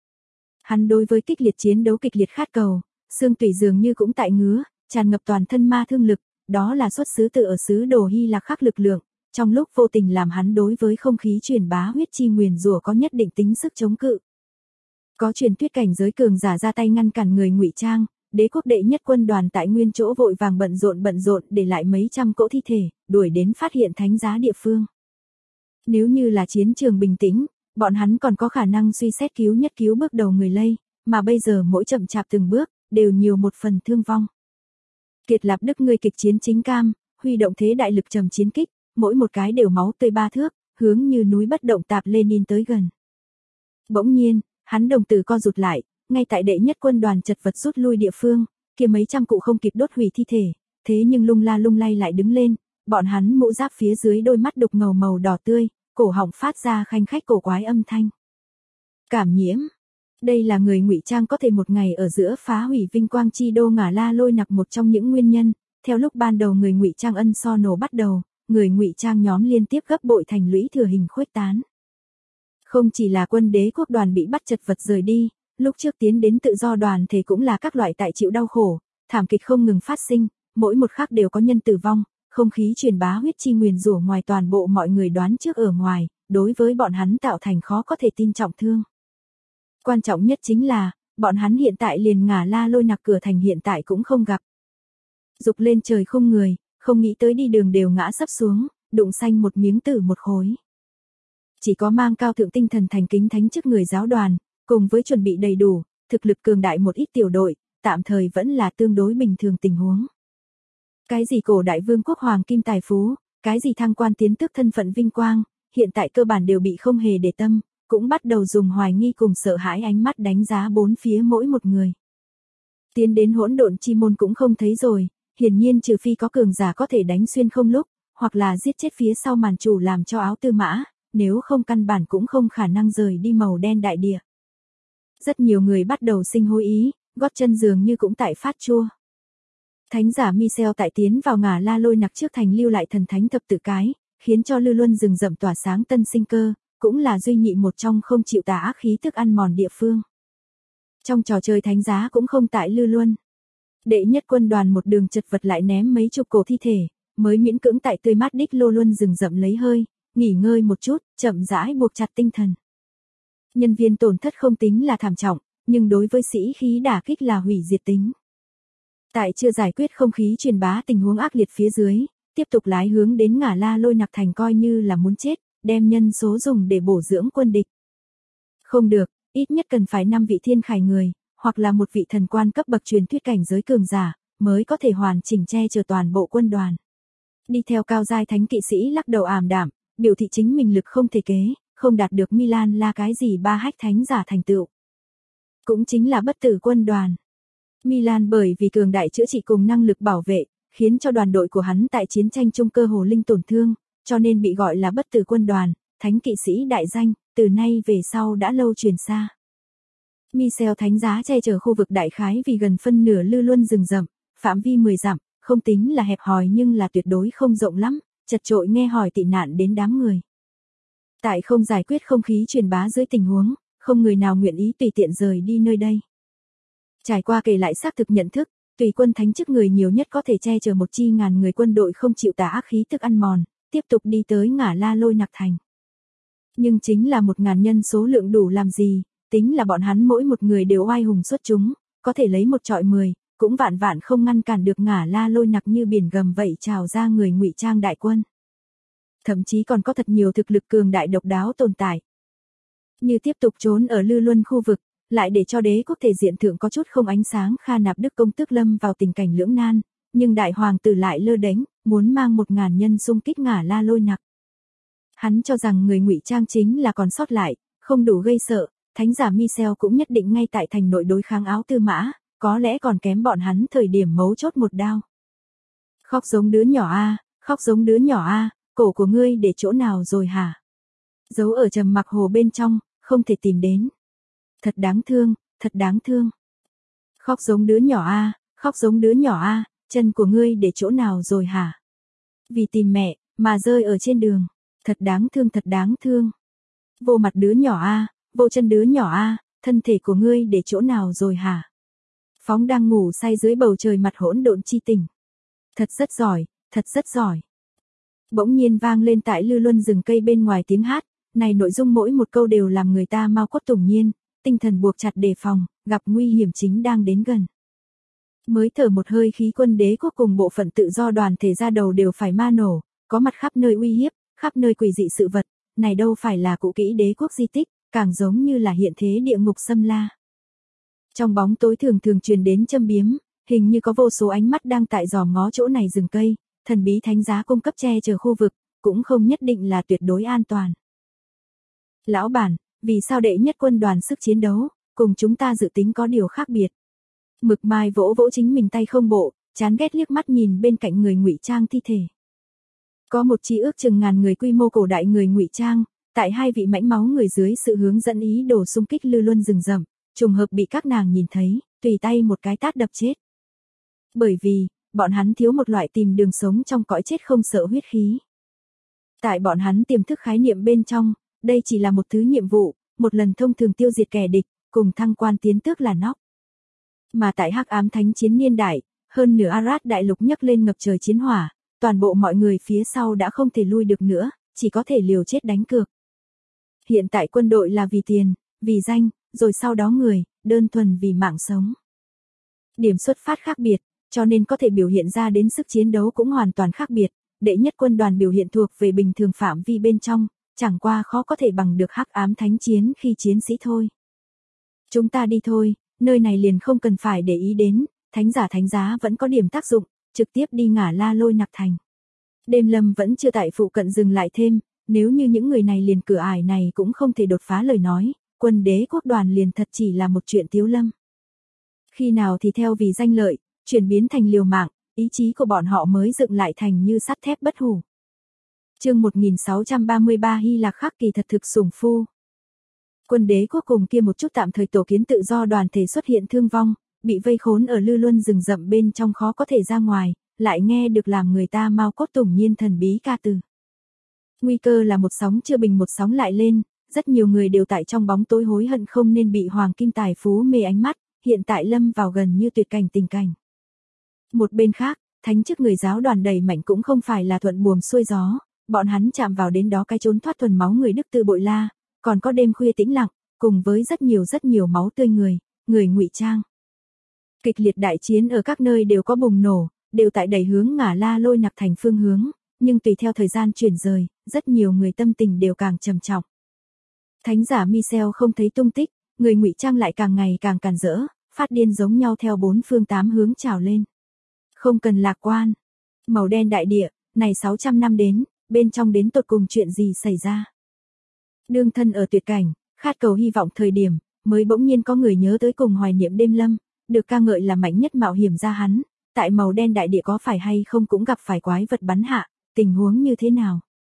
A: Hắn đối với kịch liệt khát cầu, xương tủy dường như cũng tại ngứa, tràn ngập toàn thân ma thương lực, đó là xuất xứ từ ở xứ Đồ Hy Lạc khắc lực lượng, trong lúc vô tình làm hắn đối với không khí truyền bá huyết chi nguyền rủa có nhất định tính sức chống cự. Có truyền thuyết cảnh giới cường giả ra tay ngăn cản người ngụy trang, đế quốc đệ nhất quân đoàn tại nguyên chỗ vội vàng bận rộn để lại mấy trăm cỗ thi thể, đuổi đến phát hiện thánh giá địa phương. Nếu như là chiến trường bình tĩnh, bọn hắn còn có khả năng suy xét cứu bước đầu người lây, mà bây giờ mỗi chậm chạp từng bước, đều nhiều một phần thương vong. Kiệt Lạp Đức người kịch chiến chính cam, huy động thế đại lực trầm chiến kích, mỗi một cái đều máu tươi 3 thước, hướng như núi bất động tạp Lenin tới gần. Bỗng nhiên, hắn đồng tử co rụt lại, ngay tại đệ nhất quân đoàn chật vật rút lui địa phương, kia mấy trăm cụ không kịp đốt hủy thi thể, thế nhưng lung lay lại đứng lên, bọn hắn mũ giáp phía dưới đôi mắt đục ngầu màu đỏ tươi, cổ họng phát ra khanh khách cổ quái âm thanh. Cảm nhiễm. Đây là người ngụy trang có thể một ngày ở giữa phá hủy vinh quang chi đô Ngả La Lôi Nặc một trong những nguyên nhân. Theo lúc ban đầu người ngụy trang ân so nổ bắt đầu, người ngụy trang nhóm liên tiếp gấp bội thành lũy thừa hình khuếch tán. Không chỉ là quân đế quốc đoàn bị bắt chật vật rời đi, lúc trước tiến đến tự do đoàn thể cũng là các loại tại chịu đau khổ, thảm kịch không ngừng phát sinh, mỗi một khắc đều có nhân tử vong, không khí truyền bá huyết chi nguyền rủa ngoài toàn bộ mọi người đoán trước ở ngoài, đối với bọn hắn tạo thành khó có thể tin trọng thương. Quan trọng nhất chính là, bọn hắn hiện tại liền Ngả La Lôi Nặc cửa thành hiện tại cũng không gặp. Dục lên trời không người, không nghĩ tới đi đường đều ngã sấp xuống, đụng xanh một miếng tử một khối. Chỉ có mang cao thượng tinh thần thành kính thánh chức người giáo đoàn, cùng với chuẩn bị đầy đủ, thực lực cường đại một ít tiểu đội, tạm thời vẫn là tương đối bình thường tình huống. Cái gì cổ đại vương quốc hoàng kim tài phú, cái gì thăng quan tiến tước thân phận vinh quang, hiện tại cơ bản đều bị không hề để tâm, cũng bắt đầu dùng hoài nghi cùng sợ hãi ánh mắt đánh giá bốn phía mỗi một người. Tiến đến hỗn độn chi môn cũng không thấy rồi, hiển nhiên trừ phi có cường giả có thể đánh xuyên không lúc, hoặc là giết chết phía sau màn chủ làm cho áo tư mã, nếu không căn bản cũng không khả năng rời đi màu đen đại địa. Rất nhiều người bắt đầu sinh hối ý, gót chân dường như cũng tại phát chua. Thánh giả Michel tại tiến vào Ngả La Lôi Nặc trước thành lưu lại thần thánh thập tự cái, khiến cho Lư Luân rừng rậm tỏa sáng tân sinh cơ, cũng là duy nhị một trong không chịu tà ác khí thức ăn mòn địa phương. Trong trò chơi thánh giá cũng không tại Lư Luân. Đệ nhất quân đoàn một đường chật vật lại ném mấy chục cổ thi thể, mới miễn cưỡng tại tươi mát đích lô Luân rừng rậm lấy hơi, nghỉ ngơi một chút, chậm rãi buộc chặt tinh thần. Nhân viên tổn thất không tính là thảm trọng, nhưng đối với sĩ khí đả kích là hủy diệt tính. Tại chưa giải quyết không khí truyền bá tình huống ác liệt phía dưới, tiếp tục lái hướng đến Ngả La Lôi Nặc thành coi như là muốn chết, đem nhân số dùng để bổ dưỡng quân địch. Không được, ít nhất cần phải 5 vị thiên khải người, hoặc là một vị thần quan cấp bậc truyền thuyết cảnh giới cường giả, mới có thể hoàn chỉnh che chở toàn bộ quân đoàn. Đi theo cao giai thánh kỵ sĩ lắc đầu ảm đạm, biểu thị chính mình lực không thể kế, không đạt được Milan là cái gì ba hách thánh giả thành tựu. Cũng chính là bất tử quân đoàn. Milan bởi vì cường đại chữa trị cùng năng lực bảo vệ, khiến cho đoàn đội của hắn tại chiến tranh chung cơ hồ linh tổn thương, cho nên bị gọi là bất tử quân đoàn, thánh kỵ sĩ đại danh, từ nay về sau đã lâu truyền xa. Michel thánh giá che chở khu vực đại khái vì gần phân nửa Lư Luân rừng rậm, phạm vi 10 dặm, không tính là hẹp hòi nhưng là tuyệt đối không rộng lắm, chật chội nghe hỏi tị nạn đến đám người. Tại không giải quyết không khí truyền bá dưới tình huống, không người nào nguyện ý tùy tiện rời đi nơi đây. Trải qua kể lại xác thực nhận thức, tùy quân thánh chức người nhiều nhất có thể che chở 1.000 người quân đội không chịu tà ác khí thức ăn mòn, tiếp tục đi tới Ngả La Lôi Nặc thành. Nhưng chính là 1000 nhân số lượng đủ làm gì, tính là bọn hắn mỗi một người đều oai hùng xuất chúng, có thể lấy một trọi 10, cũng vạn vạn không ngăn cản được Ngả La Lôi Nặc như biển gầm vậy trào ra người ngụy trang đại quân. Thậm chí còn có thật nhiều thực lực cường đại độc đáo tồn tại. Như tiếp tục trốn ở Lư Luân khu vực, lại để cho đế quốc thể diện thượng có chút không ánh sáng Kha Nạp Đức công tước lâm vào tình cảnh lưỡng nan, nhưng đại hoàng tử lại lơ đánh, muốn mang 1000 nhân xung kích Ngả La Lôi Nặc. Hắn cho rằng người ngụy trang chính là còn sót lại, không đủ gây sợ, thánh giả Michel cũng nhất định ngay tại thành nội đối kháng Áo Tư Mã, có lẽ còn kém bọn hắn thời điểm mấu chốt một đao. Khóc giống đứa nhỏ a, khóc giống đứa nhỏ a, cổ của ngươi để chỗ nào rồi hả? Giấu ở trầm mặc hồ bên trong, không thể tìm đến. Thật đáng thương, thật đáng thương. Khóc giống đứa nhỏ a, khóc giống đứa nhỏ a, chân của ngươi để chỗ nào rồi hả? Vì tìm mẹ, mà rơi ở trên đường. Thật đáng thương, thật đáng thương. Vô mặt đứa nhỏ a, vô chân đứa nhỏ a, thân thể của ngươi để chỗ nào rồi hả? Phóng đang ngủ say dưới bầu trời mặt hỗn độn chi tình. Thật rất giỏi, thật rất giỏi. Bỗng nhiên vang lên tại Lư Luân rừng cây bên ngoài tiếng hát, này nội dung mỗi một câu đều làm người ta mau cốt tủng nhiên, tinh thần buộc chặt đề phòng, gặp nguy hiểm chính đang đến gần. Mới thở một hơi khí quân đế quốc cùng bộ phận tự do đoàn thể ra đầu đều phải ma nổ, có mặt khắp nơi uy hiếp, khắp nơi quỷ dị sự vật, này đâu phải là cũ kỹ đế quốc di tích, càng giống như là hiện thế địa ngục xâm la. Trong bóng tối thường thường truyền đến châm biếm, hình như có vô số ánh mắt đang tại dòm ngó chỗ này rừng cây, thần bí thánh giá cung cấp che chở khu vực, cũng không nhất định là tuyệt đối an toàn. Lão bản, vì sao đệ nhất quân đoàn sức chiến đấu, cùng chúng ta dự tính có điều khác biệt? Mực Mai vỗ vỗ chính mình tay không bộ, chán ghét liếc mắt nhìn bên cạnh người ngụy trang thi thể. Có một chi ước chừng ngàn người quy mô cổ đại người ngụy trang, tại hai vị mãnh máu người dưới sự hướng dẫn ý đồ xung kích Lư Luân rừng rậm, trùng hợp bị các nàng nhìn thấy, tùy tay một cái tát đập chết. Bởi vì, bọn hắn thiếu một loại tìm đường sống trong cõi chết không sợ huyết khí. Tại bọn hắn tiềm thức khái niệm bên trong, đây chỉ là một thứ nhiệm vụ, một lần thông thường tiêu diệt kẻ địch, cùng thăng quan tiến tước là nóc. Mà tại Hắc Ám Thánh chiến niên đại, hơn nửa Arad đại lục nhấc lên ngập trời chiến hỏa, toàn bộ mọi người phía sau đã không thể lui được nữa, chỉ có thể liều chết đánh cược. Hiện tại quân đội là vì tiền, vì danh, rồi sau đó người, đơn thuần vì mạng sống. Điểm xuất phát khác biệt, cho nên có thể biểu hiện ra đến sức chiến đấu cũng hoàn toàn khác biệt, đệ nhất quân đoàn biểu hiện thuộc về bình thường phạm vi bên trong, chẳng qua khó có thể bằng được Hắc Ám Thánh chiến khi chiến sĩ thôi. Chúng ta đi thôi, nơi này liền không cần phải để ý đến, thánh giá vẫn có điểm tác dụng, trực tiếp đi Ngả La Lôi Nặc thành. Đêm Lâm vẫn chưa tại phụ cận dừng lại thêm, nếu như những người này liền cửa ải này cũng không thể đột phá lời nói, quân đế quốc đoàn liền thật chỉ là một chuyện tiếu lâm. Khi nào thì theo vì danh lợi, chuyển biến thành liều mạng, ý chí của bọn họ mới dựng lại thành như sắt thép bất hủ. Chương 1633 Hy Lạc Khắc Kỳ thật thực sủng phu. Quân đế quốc cùng kia một chút tạm thời tổ kiến tự do đoàn thể xuất hiện thương vong, bị vây khốn ở Lư Luân rừng rậm bên trong khó có thể ra ngoài, lại nghe được làm người ta mau cốt tủng nhiên thần bí ca từ. Nguy cơ là một sóng chưa bình một sóng lại lên, rất nhiều người đều tại trong bóng tối hối hận không nên bị hoàng kim tài phú mê ánh mắt, hiện tại lâm vào gần như tuyệt cảnh tình cảnh. Một bên khác, thánh chức người giáo đoàn đầy mạnh cũng không phải là thuận buồm xuôi gió, bọn hắn chạm vào đến đó cái trốn thoát thuần máu người Đức Tư Bội La, còn có đêm khuya tĩnh lặng, cùng với rất nhiều máu tươi người ngụy trang. Kịch liệt đại chiến ở các nơi đều có bùng nổ, đều tại đẩy hướng Ngả La Lôi Nặc thành phương hướng, nhưng tùy theo thời gian chuyển rời, rất nhiều người tâm tình đều càng trầm trọng. Thánh giả Michel không thấy tung tích, người ngụy trang lại càng ngày càng càn rỡ, phát điên giống nhau theo bốn phương tám hướng trào lên. Không cần lạc quan. Màu đen đại địa, này 600 năm đến, bên trong đến tột cùng chuyện gì xảy ra. Đương thân ở tuyệt cảnh, khát cầu hy vọng thời điểm, mới bỗng nhiên có người nhớ tới cùng hoài niệm Đêm Lâm, được ca ngợi là mạnh nhất mạo hiểm ra hắn, tại màu đen đại địa có phải hay không cũng gặp phải quái vật bắn hạ, tình huống như thế nào.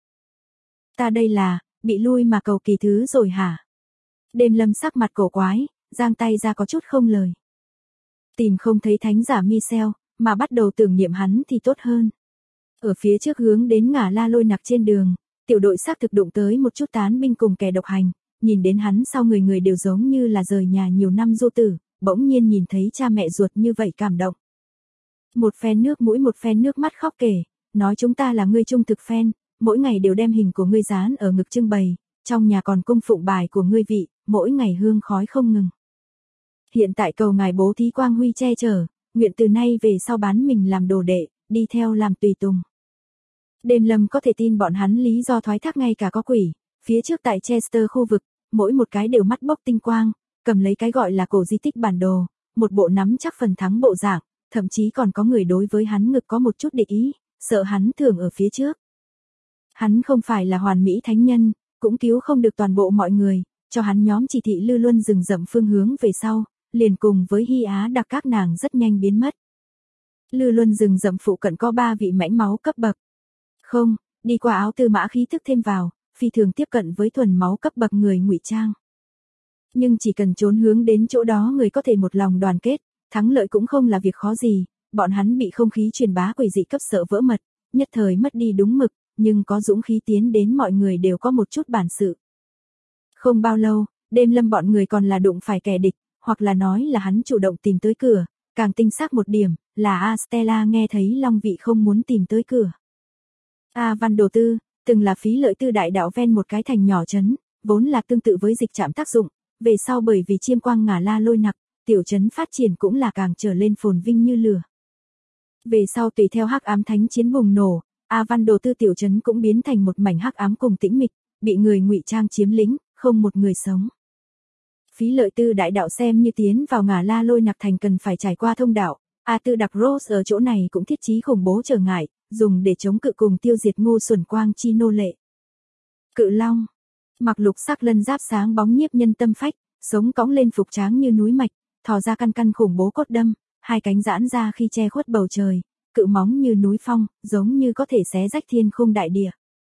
A: Ta đây là, bị lui mà cầu kỳ thứ rồi hả? Đêm Lâm sắc mặt cổ quái, giang tay ra có chút không lời. Tìm không thấy thánh giả Michel, mà bắt đầu tưởng niệm hắn thì tốt hơn. Ở phía trước hướng đến Ngả La Lôi Nặc trên đường, tiểu đội xác thực đụng tới một chút tán binh cùng kẻ độc hành, nhìn đến hắn sau người đều giống như là rời nhà nhiều năm du tử, bỗng nhiên nhìn thấy cha mẹ ruột như vậy cảm động. Một phen nước mũi một phen nước mắt khóc kể, nói chúng ta là ngươi trung thực fan, mỗi ngày đều đem hình của ngươi dán ở ngực trưng bày, trong nhà còn cung phụng bài của ngươi vị, mỗi ngày hương khói không ngừng. Hiện tại cầu ngài bố thí quang huy che chở, nguyện từ nay về sau bán mình làm đồ đệ, đi theo làm tùy tùng. Đêm Lâm có thể tin bọn hắn lý do thoái thác ngay cả có quỷ, phía trước tại Chester khu vực, mỗi một cái đều mắt bốc tinh quang, cầm lấy cái gọi là cổ di tích bản đồ, một bộ nắm chắc phần thắng bộ dạng, thậm chí còn có người đối với hắn ngực có một chút địch ý, sợ hắn thường ở phía trước. Hắn không phải là hoàn mỹ thánh nhân, cũng cứu không được toàn bộ mọi người, cho hắn nhóm chỉ thị Lư Luân rừng rậm phương hướng về sau, liền cùng với Hy Á đặc các nàng rất nhanh biến mất. Lư Luân rừng rậm phụ cận có 3 vị mãnh máu cấp bậc. Không, đi qua áo tư mã khí thức thêm vào, phi thường tiếp cận với thuần máu cấp bậc người ngụy trang. Nhưng chỉ cần trốn hướng đến chỗ đó người có thể một lòng đoàn kết, thắng lợi cũng không là việc khó gì, bọn hắn bị không khí truyền bá quỷ dị cấp sợ vỡ mật, nhất thời mất đi đúng mực, nhưng có dũng khí tiến đến mọi người đều có một chút bản sự. Không bao lâu, Đêm Lâm bọn người còn là đụng phải kẻ địch, hoặc là nói là hắn chủ động tìm tới cửa, càng tinh xác một điểm, là Astella nghe thấy Long Vị không muốn tìm tới cửa. A Văn Đồ Tư, từng là phí lợi tư đại đạo ven một cái thành nhỏ trấn, vốn là tương tự với dịch trạm tác dụng, về sau bởi vì chiêm quang Ngả La Lôi Nặc, tiểu trấn phát triển cũng là càng trở lên phồn vinh như lửa. Về sau tùy theo hắc ám thánh chiến bùng nổ, A Văn Đồ Tư tiểu trấn cũng biến thành một mảnh hắc ám cùng tĩnh mịch, bị người ngụy trang chiếm lĩnh, không một người sống. Phí lợi tư đại đạo xem như tiến vào Ngả La Lôi Nặc thành cần phải trải qua thông đạo, A Tư Đặc Rose ở chỗ này cũng thiết trí khủng bố trở ngại, dùng để chống cự cùng tiêu diệt ngu xuẩn quang chi nô lệ. Cự Long, mặc lục sắc lân giáp sáng bóng nhiếp nhân tâm phách, sống cõng lên phục tráng như núi mạch, thò ra căn căn khủng bố cốt đâm, hai cánh giãn ra khi che khuất bầu trời, cự móng như núi phong, giống như có thể xé rách thiên khung đại địa.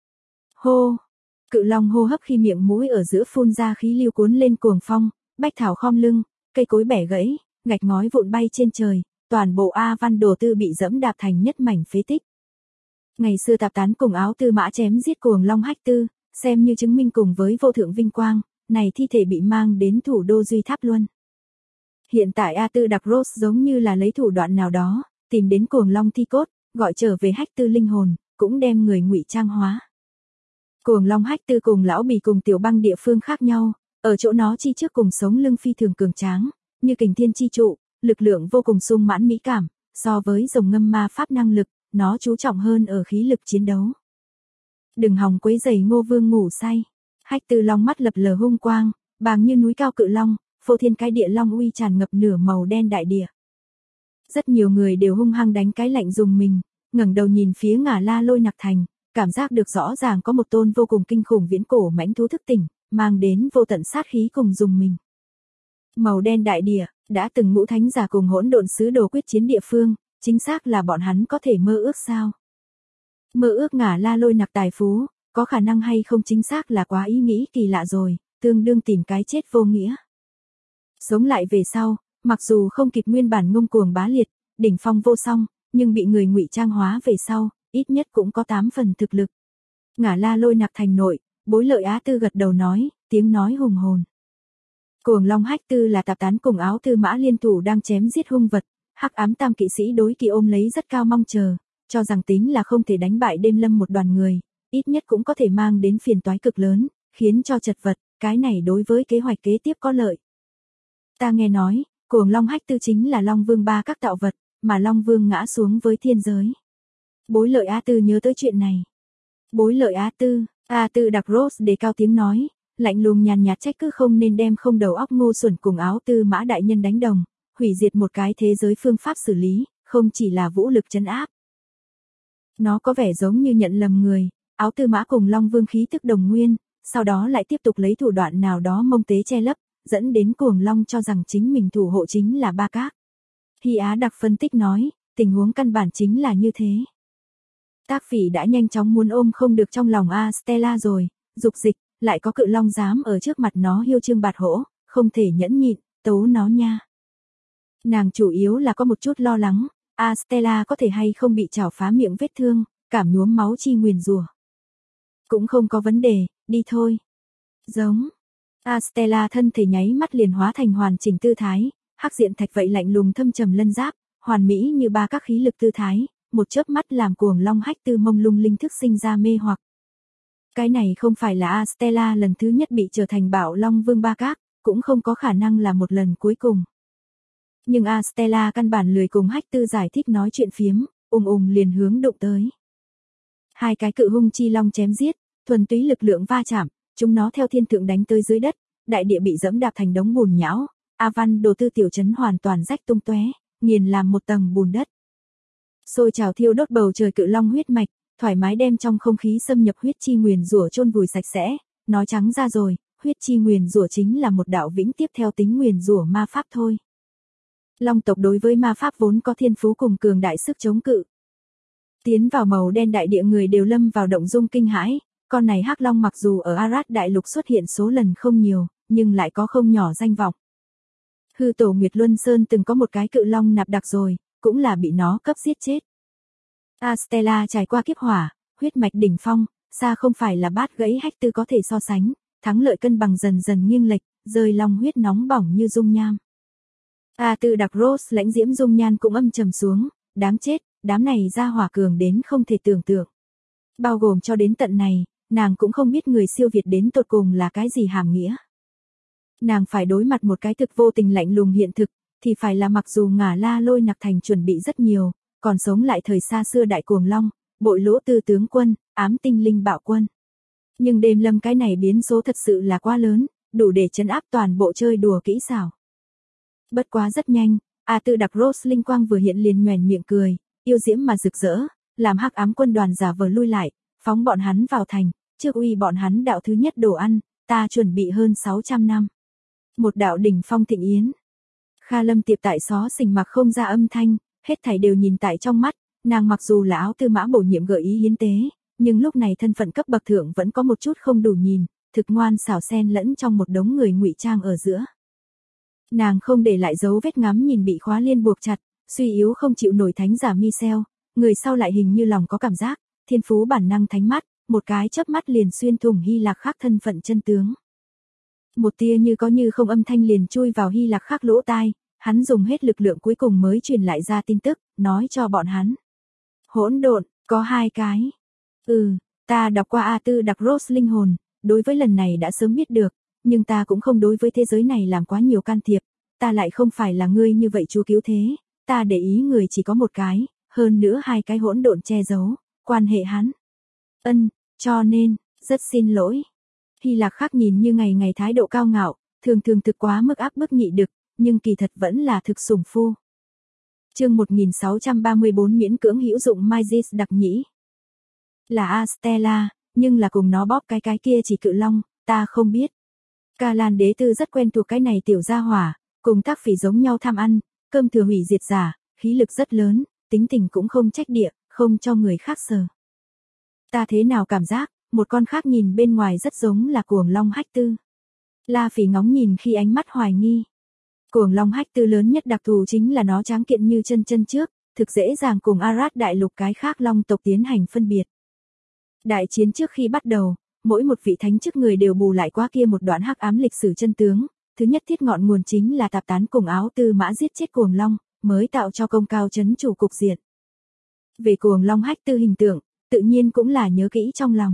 A: Hô! Cự Long hô hấp khi miệng mũi ở giữa phun ra khí lưu cuốn lên cuồng phong, bách thảo khom lưng, cây cối bẻ gãy, gạch ngói vụn bay trên trời, toàn bộ A Văn Đồ Tư bị dẫm đạp thành nhất mảnh phế tích. Ngày xưa tạp tán cùng áo tư mã chém giết cuồng Long Hách Tư, xem như chứng minh cùng với vô thượng vinh quang, này thi thể bị mang đến thủ đô Duy Tháp Luân. Hiện tại A Tư Đặc Rose giống như là lấy thủ đoạn nào đó, tìm đến cuồng Long thi cốt, gọi trở về Hách Tư linh hồn, cũng đem người ngụy trang hóa. Cuồng Long Hách Tư cùng lão bì cùng tiểu băng địa phương khác nhau, ở chỗ nó chi trước cùng sống lưng phi thường cường tráng, như kình thiên chi trụ, lực lượng vô cùng sung mãn mỹ cảm, so với rồng ngâm ma pháp năng lực, nó chú trọng hơn ở khí lực chiến đấu. Đừng hòng quấy rầy Ngô Vương ngủ say. Hách Tư Long mắt lập lờ hung quang, bàng như núi cao cự long, phô thiên cái địa long uy tràn ngập nửa màu đen đại địa. Rất nhiều người đều hung hăng đánh cái lạnh dùng mình, ngẩng đầu nhìn phía Ngả La Lôi Nặc thành, cảm giác được rõ ràng có một tôn vô cùng kinh khủng viễn cổ mãnh thú thức tỉnh, mang đến vô tận sát khí cùng dùng mình. Màu đen đại địa, đã từng ngũ thánh giả cùng hỗn độn sứ đồ quyết chiến địa phương, chính xác là bọn hắn có thể mơ ước sao? Mơ ước Ngả La Lôi Nặc tài phú, có khả năng hay không chính xác là quá ý nghĩ kỳ lạ rồi, tương đương tìm cái chết vô nghĩa. Sống lại về sau, mặc dù không kịp nguyên bản ngông cuồng bá liệt, đỉnh phong vô song, nhưng bị người ngụy trang hóa về sau, ít nhất cũng có 8 phần thực lực. Ngả La Lôi Nặc thành nội, Bối Lợi Á Tư gật đầu nói, tiếng nói hùng hồn. Cuồng Long Hách Tư là tạp tán cùng áo tư mã liên thủ đang chém giết hung vật, hắc ám tam kỵ sĩ đối kỳ ôm lấy rất cao mong chờ, cho rằng tính là không thể đánh bại Đêm Lâm một đoàn người, ít nhất cũng có thể mang đến phiền toái cực lớn, khiến cho chật vật, cái này đối với kế hoạch kế tiếp có lợi. Ta nghe nói, Cuồng Long Hách Tư chính là Long Vương ba các tạo vật, mà Long Vương ngã xuống với thiên giới. Bối Lợi Á Tư nhớ tới chuyện này. Bối Lợi Á Tư, A Tư Đặc Rose đề cao tiếng nói, lạnh lùng nhàn nhạt trách cứ không nên đem không đầu óc ngu xuẩn cùng áo tư mã đại nhân đánh đồng, hủy diệt một cái thế giới phương pháp xử lý, không chỉ là vũ lực trấn áp. Nó có vẻ giống như nhận lầm người, áo tư mã cùng Long Vương khí tức đồng nguyên, sau đó lại tiếp tục lấy thủ đoạn nào đó mông tế che lấp, dẫn đến Cuồng Long cho rằng chính mình thủ hộ chính là Ba Các. Hy Á Đặc phân tích nói, tình huống căn bản chính là như thế. Tác Phỉ đã nhanh chóng muốn ôm không được trong lòng Astella rồi, dục dịch, lại có cự long dám ở trước mặt nó hiêu trương bạt hỗ, không thể nhẫn nhịn, tấu nó nha. Nàng chủ yếu là có một chút lo lắng, Astella có thể hay không bị chảo phá miệng vết thương, cảm nhuốm máu chi nguyền rủa. Cũng không có vấn đề, đi thôi. Giống. Astella thân thể nháy mắt liền hóa thành hoàn chỉnh tư thái, hắc diện thạch vậy lạnh lùng thâm trầm lân giáp, hoàn mỹ như ba các khí lực tư thái, một chớp mắt làm Cuồng Long Hách Tư mông lung linh thức sinh ra mê hoặc. Cái này không phải là Astella lần thứ nhất bị trở thành Bạo Long Vương Ba Các, cũng không có khả năng là một lần cuối cùng. Nhưng Astella căn bản lười cùng Hách Tư giải thích nói chuyện phiếm, liền hướng đụng tới. Hai cái cự hung chi long chém giết, thuần túy lực lượng va chạm, chúng nó theo thiên thượng đánh tới dưới đất, đại địa bị dẫm đạp thành đống bùn nhão, A Văn Đồ Tư tiểu trấn hoàn toàn rách tung tóe, nghiền làm một tầng bùn đất. Sôi trào thiêu đốt bầu trời cự long huyết mạch, thoải mái đem trong không khí xâm nhập huyết chi nguyền rủa chôn vùi sạch sẽ, nói trắng ra rồi, huyết chi nguyền rủa chính là một đạo vĩnh tiếp theo tính nguyền rủa ma pháp thôi. Long tộc đối với ma pháp vốn có thiên phú cùng cường đại sức chống cự. Tiến vào màu đen đại địa người đều lâm vào động dung kinh hãi, con này hắc long mặc dù ở Arad đại lục xuất hiện số lần không nhiều, nhưng lại có không nhỏ danh vọng. Hư tổ Nguyệt Luân Sơn từng có một cái cự long nạp đặc rồi, cũng là bị nó cấp giết chết. Astella trải qua kiếp hỏa, huyết mạch đỉnh phong, xa không phải là bát gãy Hách Tư có thể so sánh, thắng lợi cân bằng dần dần nghiêng lệch, rơi long huyết nóng bỏng như dung nham. A Tư đặc Rose lãnh diễm dung nhan cũng âm trầm xuống, đáng chết, đám này ra hỏa cường đến không thể tưởng tượng. Bao gồm cho đến tận này, nàng cũng không biết người siêu việt đến tột cùng là cái gì hàm nghĩa. Nàng phải đối mặt một cái thực vô tình lạnh lùng hiện thực, thì phải là mặc dù Ngả La Lôi Nặc Thành chuẩn bị rất nhiều, còn sống lại thời xa xưa đại cuồng long, bội lỗ tư tướng quân, ám tinh linh bạo quân. Nhưng đêm lâm cái này biến số thật sự là quá lớn, đủ để trấn áp toàn bộ chơi đùa kỹ xảo. Bất quá rất nhanh, A Tư đặc Rose linh quang vừa hiện liền nhoẻn miệng cười, yêu diễm mà rực rỡ, làm hắc ám quân đoàn giả vờ lui lại, phóng bọn hắn vào thành, trước uy bọn hắn đạo thứ nhất đồ ăn, ta chuẩn bị hơn 600 năm. Một đạo đỉnh phong thịnh yến. Kha Lâm Tiệp tại xó xình mặc không ra âm thanh, hết thảy đều nhìn tại trong mắt, nàng mặc dù là áo tư mã bổ nhiệm gợi ý hiến tế, nhưng lúc này thân phận cấp bậc thượng vẫn có một chút không đủ nhìn, thực ngoan xảo xen lẫn trong một đống người ngụy trang ở giữa. Nàng không để lại dấu vết ngắm nhìn bị khóa liên buộc chặt, suy yếu không chịu nổi thánh giả Michel, người sau lại hình như lòng có cảm giác, thiên phú bản năng thánh mắt, một cái chớp mắt liền xuyên thủng Hy Lạc Khắc thân phận chân tướng. Một tia như có như không âm thanh liền chui vào Hy Lạc Khắc lỗ tai, hắn dùng hết lực lượng cuối cùng mới truyền lại ra tin tức, nói cho bọn hắn. Hỗn độn, có 2 cái. Ta đọc qua A Tư đặc Rose linh hồn, đối với lần này đã sớm biết được, nhưng ta cũng không đối với thế giới này làm quá nhiều can thiệp, ta lại không phải là ngươi như vậy chúa cứu thế, ta để ý người chỉ có một cái, hơn nữa 2 cái hỗn độn che giấu, quan hệ hắn. Cho nên, rất xin lỗi. Hy Lạc Khắc nhìn như ngày ngày thái độ cao ngạo, thường thực quá mức áp bức nhị đực, nhưng kỳ thật vẫn là thực sủng phu. Chương 1634 miễn cưỡng hữu dụng Magis đặc nhĩ. Là Astella, nhưng là cùng nó bóp cái kia chỉ cự long, ta không biết. Ca Lan đế tư rất quen thuộc cái này tiểu gia hỏa, cùng Tác Phỉ giống nhau tham ăn, cơm thừa hủy diệt giả, khí lực rất lớn, tính tình cũng không trách địa, không cho người khác sờ. Ta thế nào cảm giác, một con khác nhìn bên ngoài rất giống là cuồng long Hách Tư. La Phỉ ngóng nhìn khi ánh mắt hoài nghi. Cuồng long Hách Tư lớn nhất đặc thù chính là nó tráng kiện như chân trước, thực dễ dàng cùng Arad đại lục cái khác long tộc tiến hành phân biệt. Đại chiến trước khi bắt đầu, mỗi một vị thánh chức người đều bù lại qua kia một đoạn hắc ám lịch sử chân tướng, thứ nhất thiết ngọn nguồn chính là tạp tán cùng áo tư mã giết chết cuồng long, mới tạo cho công cao chấn chủ cục diện. Về cuồng long Hách Tư hình tượng, tự nhiên cũng là nhớ kỹ trong lòng.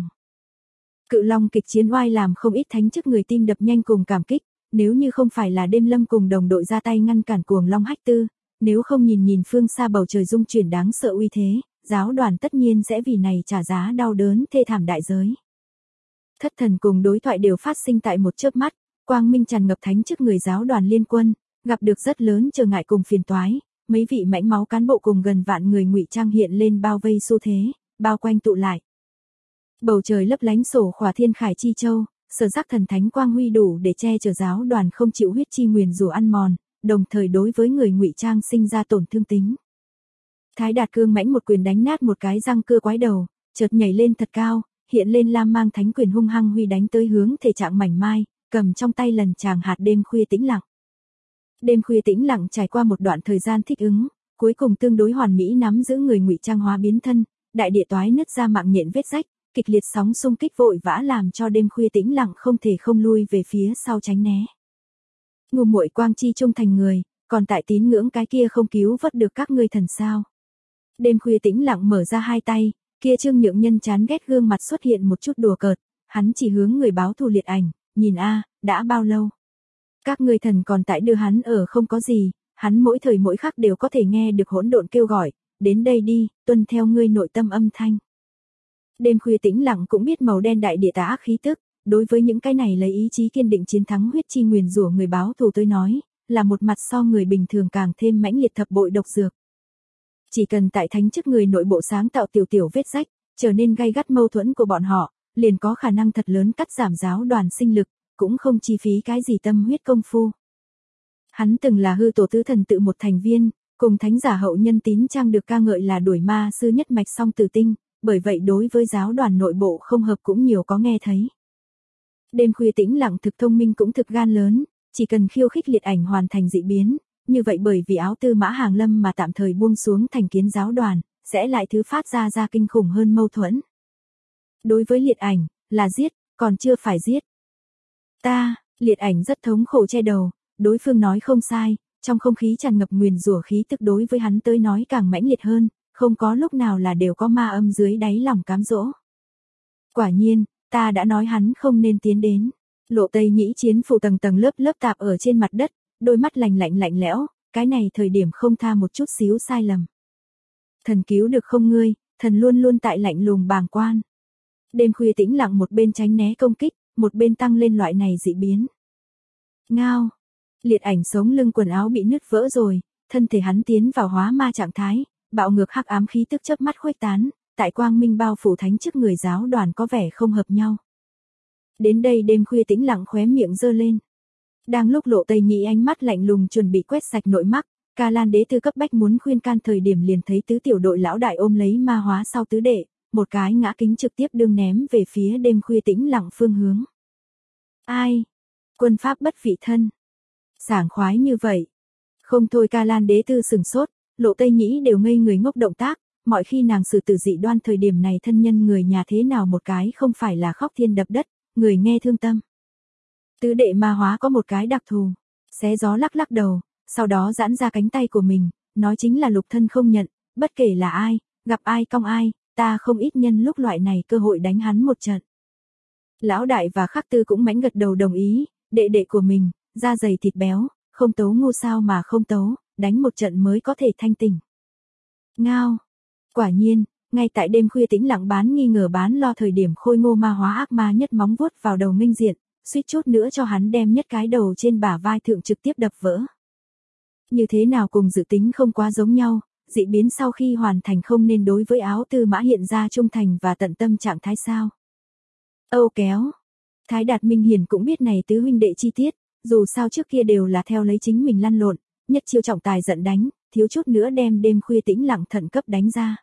A: Cự long kịch chiến oai làm không ít thánh chức người tim đập nhanh cùng cảm kích, nếu như không phải là đêm lâm cùng đồng đội ra tay ngăn cản cuồng long Hách Tư, nếu không nhìn phương xa bầu trời rung chuyển đáng sợ uy thế, giáo đoàn tất nhiên sẽ vì này trả giá đau đớn thê thảm đại giới. Thất thần cùng đối thoại đều phát sinh tại một chớp mắt, quang minh tràn ngập thánh chức người giáo đoàn liên quân, gặp được rất lớn trở ngại cùng phiền toái, mấy vị mãnh máu cán bộ cùng gần vạn người ngụy trang hiện lên bao vây xu thế, bao quanh tụ lại. Bầu trời lấp lánh sổ khỏa thiên khải chi châu, sở giác thần thánh quang huy đủ để che chở giáo đoàn không chịu huyết chi nguyền rủa ăn mòn, đồng thời đối với người ngụy trang sinh ra tổn thương tính. Thái Đạt cương mãnh một quyền đánh nát một cái răng cưa quái đầu, chợt nhảy lên thật cao, hiện lên lam mang thánh quyền hung hăng huy đánh tới hướng thể trạng mảnh mai, cầm trong tay lần chàng hạt đêm khuya tĩnh lặng. Đêm khuya tĩnh lặng trải qua một đoạn thời gian thích ứng, cuối cùng tương đối hoàn mỹ nắm giữ người ngụy trang hóa biến thân, đại địa toái nứt ra mạng nhện vết rách, kịch liệt sóng xung kích vội vã làm cho đêm khuya tĩnh lặng không thể không lui về phía sau tránh né. Ngu muội quang chi trung thành người, còn tại tín ngưỡng cái kia không cứu vớt được các ngươi thần sao? Đêm khuya tĩnh lặng mở ra hai tay, kia Trương Nhượng Nhân chán ghét gương mặt xuất hiện một chút đùa cợt, Hắn chỉ hướng người báo thù Liệt Ảnh, nhìn a, đã bao lâu? Các ngươi thần còn tại đưa hắn ở không có gì, hắn mỗi thời mỗi khắc đều có thể nghe được hỗn độn kêu gọi, đến đây đi, tuân theo ngươi nội tâm âm thanh. Đêm khuya tĩnh lặng cũng biết màu đen đại địa tà ác khí tức, đối với những cái này lấy ý chí kiên định chiến thắng huyết chi nguyền rủa người báo thù tới nói, là một mặt so người bình thường càng thêm mãnh liệt thập bội độc dược. Chỉ cần tại thánh chức người nội bộ sáng tạo tiểu tiểu vết rách, trở nên gay gắt mâu thuẫn của bọn họ, liền có khả năng thật lớn cắt giảm giáo đoàn sinh lực, cũng không chi phí cái gì tâm huyết công phu. Hắn từng là hư tổ tứ thần tự một thành viên, cùng thánh giả hậu nhân tín trang được ca ngợi là đuổi ma sư nhất mạch song tử tinh, bởi vậy đối với giáo đoàn nội bộ không hợp cũng nhiều có nghe thấy. Đêm khuya tĩnh lặng thực thông minh cũng thực gan lớn, chỉ cần khiêu khích Liệt Ảnh hoàn thành dị biến, như vậy bởi vì áo tư mã hàng lâm mà tạm thời buông xuống thành kiến giáo đoàn, sẽ lại thứ phát ra kinh khủng hơn mâu thuẫn. Đối với Liệt Ảnh, là giết, còn chưa phải giết. Liệt Ảnh rất thống khổ che đầu, đối phương nói không sai, trong không khí tràn ngập nguyền rủa khí tức đối với hắn tới nói càng mãnh liệt hơn, không có lúc nào là đều có ma âm dưới đáy lòng cám dỗ. Quả nhiên, ta đã nói hắn không nên tiến đến. Lộ Tây Nhĩ chiến phủ tầng tầng lớp lớp tạp ở trên mặt đất, đôi mắt lạnh lẽo, cái này thời điểm không tha một chút xíu sai lầm. Thần cứu được không ngươi, thần luôn luôn tại lạnh lùng bàng quan. Đêm khuya tĩnh lặng một bên tránh né công kích, một bên tăng lên loại này dị biến. Ngao. Liệt Ảnh sống lưng quần áo bị nứt vỡ rồi, thân thể hắn tiến vào hóa ma trạng thái, bạo ngược hắc ám khí tức chớp mắt khuếch tán, tại quang minh bao phủ thánh chức người giáo đoàn có vẻ không hợp nhau. Đến đây đêm khuya tĩnh lặng khóe miệng giơ lên. Đang lúc Lộ Tây Nhĩ ánh mắt lạnh lùng chuẩn bị quét sạch nội mắc, Ca Lan đế tư cấp bách muốn khuyên can thời điểm liền thấy tứ tiểu đội lão đại ôm lấy ma hóa sau tứ đệ, một cái ngã kính trực tiếp đương ném về phía đêm khuya tĩnh lặng phương hướng. Ai? Quân pháp bất vị thân. Sảng khoái như vậy. Không thôi, Ca Lan đế tư sừng sốt, Lộ Tây Nhĩ đều ngây người ngốc động tác, mọi khi nàng xử tử dị đoan thời điểm này thân nhân người nhà thế nào một cái không phải là khóc thiên đập đất, người nghe thương tâm. Tứ đệ ma hóa có một cái đặc thù, xé gió lắc lắc đầu, sau đó giãn ra cánh tay của mình, nói chính là lục thân không nhận, bất kể là ai, gặp ai cong ai, ta không ít nhân lúc loại này cơ hội đánh hắn một trận. Lão đại và Khắc Tư cũng mãnh gật đầu đồng ý, đệ đệ của mình, da dày thịt béo, không tấu ngu sao mà không tấu, đánh một trận mới có thể thanh tỉnh. Ngao. Quả nhiên, ngay tại đêm khuya tĩnh lặng bán nghi ngờ bán lo thời điểm khôi ngô ma hóa ác ma nhất móng vuốt vào đầu nghênh diện, suýt chút nữa cho hắn đem nhất cái đầu trên bả vai thượng trực tiếp đập vỡ. Như thế nào cùng dự tính không quá giống nhau, dị biến sau khi hoàn thành không nên đối với áo tư mã hiện ra trung thành và tận tâm trạng thái sao. Âu kéo. Thái Đạt Minh Hiền cũng biết này tứ huynh đệ chi tiết, dù sao trước kia đều là theo lấy chính mình lăn lộn, nhất chiêu trọng tài giận đánh, thiếu chút nữa đem đêm khuya tĩnh lặng thận cấp đánh ra.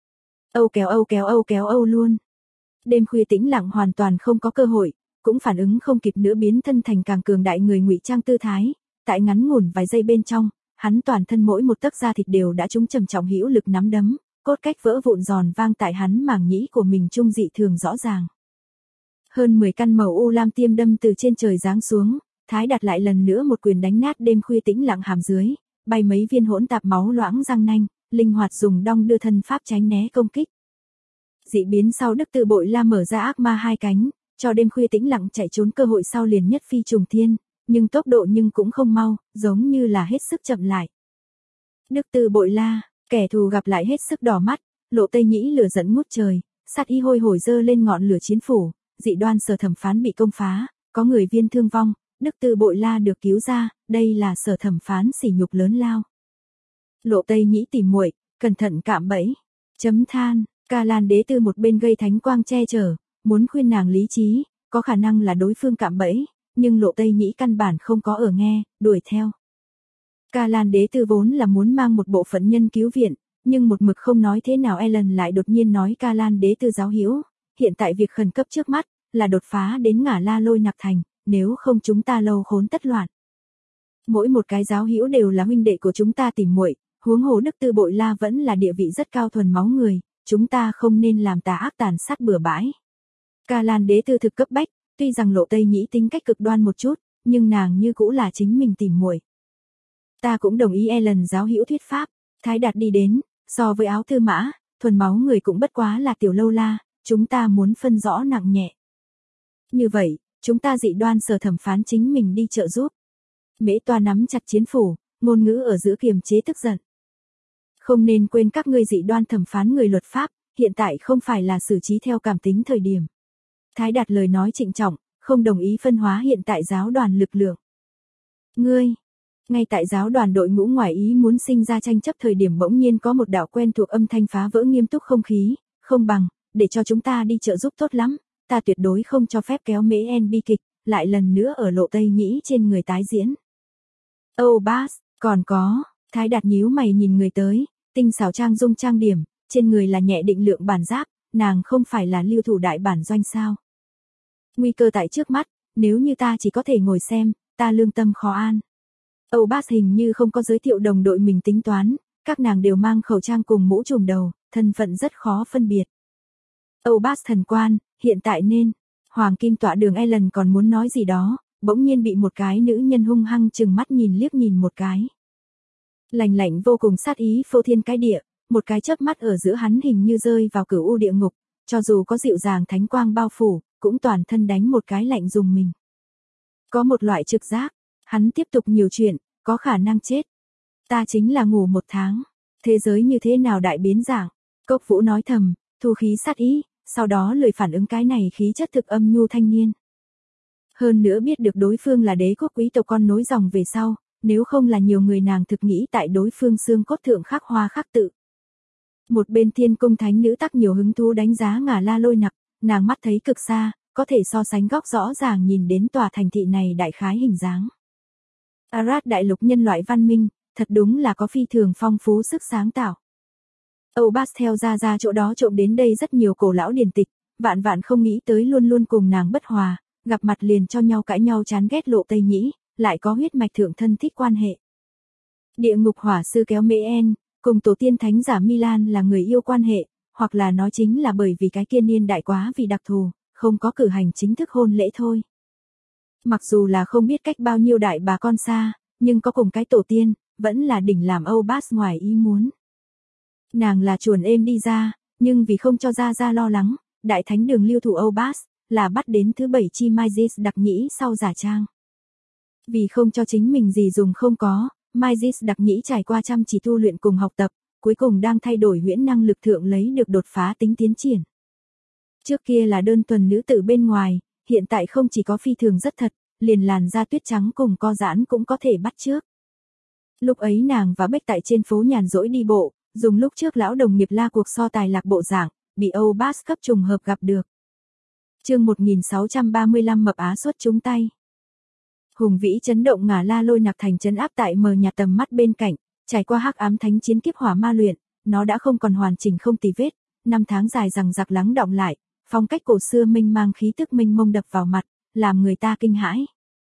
A: Âu luôn. Đêm khuya tĩnh lặng hoàn toàn không có cơ hội, cũng phản ứng không kịp nữa biến thân thành càng cường đại người ngụy trang tư thái, tại ngắn ngủn vài giây bên trong, hắn toàn thân mỗi một tấc da thịt đều đã trúng trầm trọng hữu lực nắm đấm, cốt cách vỡ vụn giòn vang tại hắn màng nhĩ của mình trung dị thường rõ ràng. Hơn 10 căn màu u lam tiêm đâm từ trên trời giáng xuống, Thái Đạt lại lần nữa một quyền đánh nát đêm khuya tĩnh lặng hàm dưới, bay mấy viên hỗn tạp máu loãng răng nanh, linh hoạt dùng đong đưa thân pháp tránh né công kích. Dị biến sau Đức Tư Bội La mở ra ác ma hai cánh, cho đêm khuya tĩnh lặng chạy trốn cơ hội sau liền nhất phi trùng thiên, nhưng tốc độ cũng không mau, giống như là hết sức chậm lại. Đức Tư Bội La, kẻ thù gặp lại hết sức đỏ mắt, Lộ Tây Nhĩ lửa giận ngút trời, sát ý hôi hổi dơ lên ngọn lửa chiến phủ, dị đoan sở thẩm phán bị công phá, có người viên thương vong, Đức Tư Bội La được cứu ra, đây là sở thẩm phán sỉ nhục lớn lao. Lộ Tây Nhĩ tìm muội, cẩn thận cạm bẫy. Chấm than, Ca Lan đế tư một bên gây thánh quang che chở, muốn khuyên nàng lý trí, có khả năng là đối phương cạm bẫy, nhưng Lộ Tây Nhĩ căn bản không có ở nghe, đuổi theo. Ca Lan đế tư vốn là muốn mang một bộ phận nhân cứu viện, nhưng một mực không nói thế nào Ellen lại đột nhiên nói Ca Lan đế tư giáo hữu, hiện tại việc khẩn cấp trước mắt là đột phá đến Ngả La Lôi Nặc thành, nếu không chúng ta lâu khốn tất loạn. Mỗi một cái giáo hữu đều là huynh đệ của chúng ta tìm muội, huống hồ Đức Tư Bội La vẫn là địa vị rất cao thuần máu người, chúng ta không nên làm tà ác tàn sát bừa bãi. Ca Lan đế tư thực cấp bách, tuy rằng Lộ Tây Nhĩ tính cách cực đoan một chút, nhưng nàng như cũ là chính mình tìm muội. Ta cũng đồng ý Ellen giáo hữu thuyết pháp, Thái Đạt đi đến, so với áo tư mã, thuần máu người cũng bất quá là tiểu lâu la, chúng ta muốn phân rõ nặng nhẹ. Như vậy, chúng ta dị đoan sở thẩm phán chính mình đi trợ giúp. Mễ Toa nắm chặt chiến phủ, ngôn ngữ ở giữa kiềm chế tức giận. Không nên quên các ngươi dị đoan thẩm phán người luật pháp, hiện tại không phải là xử trí theo cảm tính thời điểm. Thái Đạt lời nói trịnh trọng, không đồng ý phân hóa hiện tại giáo đoàn lực lượng. Ngươi, ngay tại giáo đoàn đội ngũ ngoài ý muốn sinh ra tranh chấp thời điểm bỗng nhiên có một đạo quen thuộc âm thanh phá vỡ nghiêm túc không khí, không bằng, để cho chúng ta đi trợ giúp tốt lắm, ta tuyệt đối không cho phép kéo Mễ En bi kịch, lại lần nữa ở Lộ Tây Nhĩ trên người tái diễn. Oh Bass, còn có, Thái Đạt nhíu mày nhìn người tới, tinh xảo trang dung trang điểm, trên người là nhẹ định lượng bản giáp, nàng không phải là lưu thủ đại bản doanh sao. Nguy cơ tại trước mắt, nếu như ta chỉ có thể ngồi xem, ta lương tâm khó an. Âu Bass hình như không có giới thiệu đồng đội mình tính toán, các nàng đều mang khẩu trang cùng mũ trùm đầu, thân phận rất khó phân biệt. Âu Bass thần quan, hiện tại nên, Hoàng Kim Tọa Đường Ellen còn muốn nói gì đó, bỗng nhiên bị một cái nữ nhân hung hăng chừng mắt nhìn liếc nhìn một cái. Lạnh lạnh vô cùng sát ý phô thiên cái địa, một cái chớp mắt ở giữa hắn hình như rơi vào cửu u địa ngục, cho dù có dịu dàng thánh quang bao phủ, cũng toàn thân đánh một cái lạnh dùng mình. Có một loại trực giác, hắn tiếp tục nhiều chuyện, có khả năng chết. Ta chính là ngủ một tháng, thế giới như thế nào đại biến dạng, Cốc Vũ nói thầm, thu khí sát ý, sau đó lười phản ứng cái này khí chất thực âm nhu thanh niên. Hơn nữa biết được đối phương là đế quốc quý tộc con nối dòng về sau, nếu không là nhiều người nàng thực nghĩ tại đối phương xương cốt thượng khắc hoa khắc tự. Một bên Thiên Cung thánh nữ tắc nhiều hứng thú đánh giá Ngà La Lôi Nặc, nàng mắt thấy cực xa, có thể so sánh góc rõ ràng nhìn đến tòa thành thị này đại khái hình dáng. Arad đại lục nhân loại văn minh, thật đúng là có phi thường phong phú sức sáng tạo. Âu Bass theo ra chỗ đó trộm đến đây rất nhiều cổ lão điển tịch, vạn vạn không nghĩ tới luôn luôn cùng nàng bất hòa, gặp mặt liền cho nhau cãi nhau chán ghét Lộ Tây Nhĩ, lại có huyết mạch thượng thân thích quan hệ. Địa ngục hỏa sư kéo Mễ En, cùng tổ tiên thánh giả Milan là người yêu quan hệ, hoặc là nói chính là bởi vì cái kia niên đại quá vì đặc thù, không có cử hành chính thức hôn lễ thôi. Mặc dù là không biết cách bao nhiêu đại bà con xa, nhưng có cùng cái tổ tiên, vẫn là đỉnh làm Âu Bass ngoài ý muốn. Nàng là chuồn êm đi ra, nhưng vì không cho ra lo lắng, đại thánh đường lưu thủ Âu Bass, là bắt đến thứ 7 chi Maegis đặc nhĩ sau giả trang. Vì không cho chính mình gì dùng không có, Maegis đặc nhĩ trải qua chăm chỉ tu luyện cùng học tập, cuối cùng đang thay đổi huyễn năng lực thượng lấy được đột phá tính tiến triển. Trước kia là đơn thuần nữ tử bên ngoài, hiện tại không chỉ có phi thường rất thật, liền làn da tuyết trắng cùng co giãn cũng có thể bắt chước. Lúc ấy nàng và Bách tại trên phố nhàn rỗi đi bộ, dùng lúc trước lão đồng nghiệp la cuộc so tài lạc bộ dạng, bị Âu Bass cấp trùng hợp gặp được. Chương 1635 mập á xuất chúng tay. Hùng vĩ chấn động Ngà La Lôi Nặc thành trấn áp tại mờ nhạt tầm mắt bên cạnh, trải qua hắc ám thánh chiến kiếp hỏa ma luyện, nó đã không còn hoàn chỉnh không tì vết, năm tháng dài rằng giặc lắng đọng lại, phong cách cổ xưa mênh mang khí tức mênh mông đập vào mặt, làm người ta kinh hãi.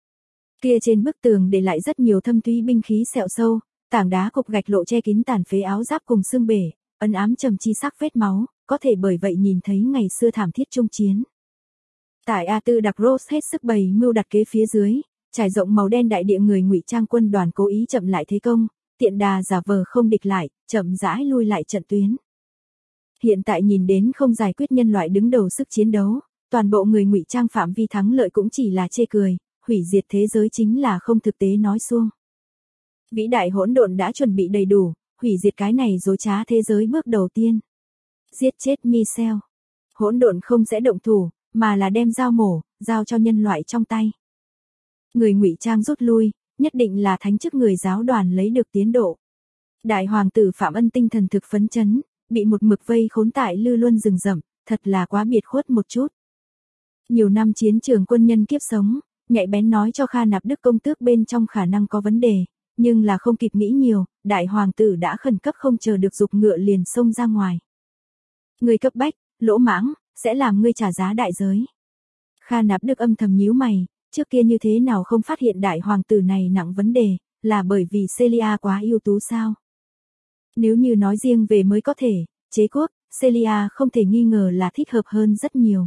A: Kia trên bức tường để lại rất nhiều thâm thúy binh khí sẹo sâu, tảng đá cục gạch lộ che kín tàn phế áo giáp cùng xương bể, ấn ám trầm chi sắc vết máu, có thể bởi vậy nhìn thấy ngày xưa thảm thiết trung chiến. Tại A Tư Đặc Rose hết sức bày mưu đặt kế phía dưới, trải rộng màu đen đại địa người ngụy trang quân đoàn cố ý chậm lại thế công, tiện đà giả vờ không địch lại, chậm rãi lui lại trận tuyến. Hiện tại nhìn đến không giải quyết nhân loại đứng đầu sức chiến đấu, toàn bộ người ngụy trang phạm vi thắng lợi cũng chỉ là chê cười, hủy diệt thế giới chính là không thực tế nói suông. Vĩ đại hỗn độn đã chuẩn bị đầy đủ, hủy diệt cái này dối trá thế giới bước đầu tiên. Giết chết Michel. Hỗn độn không sẽ động thủ, mà là đem dao mổ, giao cho nhân loại trong tay. Người ngụy trang rút lui, nhất định là thánh chức người giáo đoàn lấy được tiến độ. Đại hoàng tử Phạm Ân tinh thần thực phấn chấn, bị một mực vây khốn tại Lư Luân rừng rậm, thật là quá biệt khuất một chút. Nhiều năm chiến trường quân nhân kiếp sống, nhạy bén nói cho Kha Nạp Đức công tước bên trong khả năng có vấn đề, nhưng là không kịp nghĩ nhiều, đại hoàng tử đã khẩn cấp không chờ được giục ngựa liền xông ra ngoài. Người cấp bách, lỗ mãng, sẽ làm ngươi trả giá đại giới. Kha Nạp Đức âm thầm nhíu mày, trước kia như thế nào không phát hiện đại hoàng tử này nặng vấn đề, là bởi vì Celia quá ưu tú sao? Nếu như nói riêng về mới có thể, chế quốc, Celia không thể nghi ngờ là thích hợp hơn rất nhiều.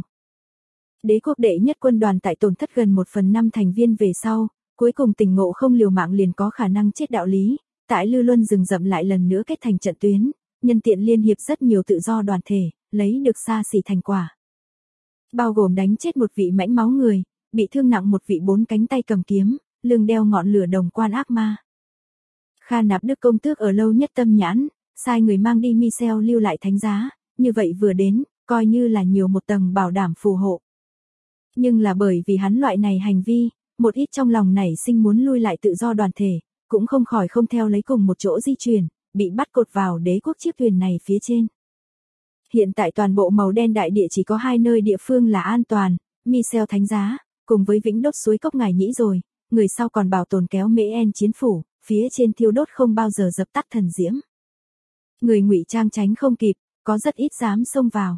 A: Đế quốc đệ nhất quân đoàn tại tổn thất gần 1/5 thành viên về sau, cuối cùng tỉnh ngộ không liều mạng liền có khả năng chết đạo lý, tại Lư Luân rừng rậm lại lần nữa kết thành trận tuyến, nhân tiện liên hiệp rất nhiều tự do đoàn thể, lấy được xa xỉ thành quả. bao gồm đánh chết một vị mãnh máu người, bị thương nặng một vị 4 cánh tay cầm kiếm, lưng đeo ngọn lửa đồng quan ác ma. Kha Nạp Đức công tước ở lâu nhất tâm nhãn, sai người mang đi Michel lưu lại thánh giá, như vậy vừa đến, coi như là nhiều một tầng bảo đảm phù hộ. Nhưng là bởi vì hắn loại này hành vi, một ít trong lòng nảy sinh muốn lui lại tự do đoàn thể, cũng không khỏi không theo lấy cùng một chỗ di chuyển, bị bắt cột vào đế quốc chiếc thuyền này phía trên. Hiện tại toàn bộ màu đen đại địa chỉ có 2 nơi địa phương là an toàn, Michel thánh giá, cùng với vĩnh đốt suối cốc ngài nhĩ rồi, người sau còn bảo tồn kéo Mễ En chiến phủ, phía trên thiêu đốt không bao giờ dập tắt thần diễm. Người ngụy trang tránh không kịp, có rất ít dám xông vào.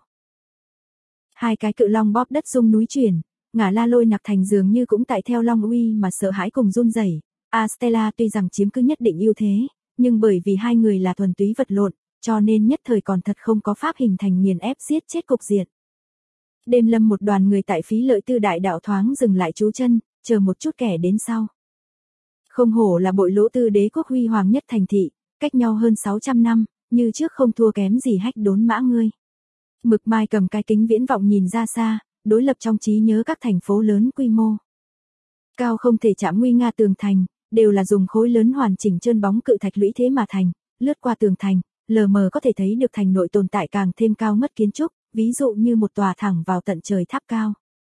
A: 2 cái cự long bóp đất rung núi chuyển, Ngả La Lôi Nặc thành dường như cũng tại theo long uy mà sợ hãi cùng run rẩy. Astella tuy rằng chiếm cứ nhất định ưu thế, nhưng bởi vì hai người là thuần túy vật lộn, cho nên nhất thời còn thật không có pháp hình thành nghiền ép giết chết cục diện. Đêm lâm một đoàn người tại Phí Lợi Tư đại đạo thoáng dừng lại trú chân, chờ một chút kẻ đến sau. Không hổ là bội lỗ tư đế quốc huy hoàng nhất thành thị, cách nhau hơn 600 năm, như trước không thua kém gì Hách Đốn Mã ngươi. Mực Mai cầm cái kính viễn vọng nhìn ra xa, đối lập trong trí nhớ các thành phố lớn quy mô. Cao không thể chạm nguy nga tường thành, đều là dùng khối lớn hoàn chỉnh trơn bóng cự thạch lũy thế mà thành, lướt qua tường thành, lờ mờ có thể thấy được thành nội tồn tại càng thêm cao ngất kiến trúc, ví dụ như một tòa thẳng vào tận trời tháp cao.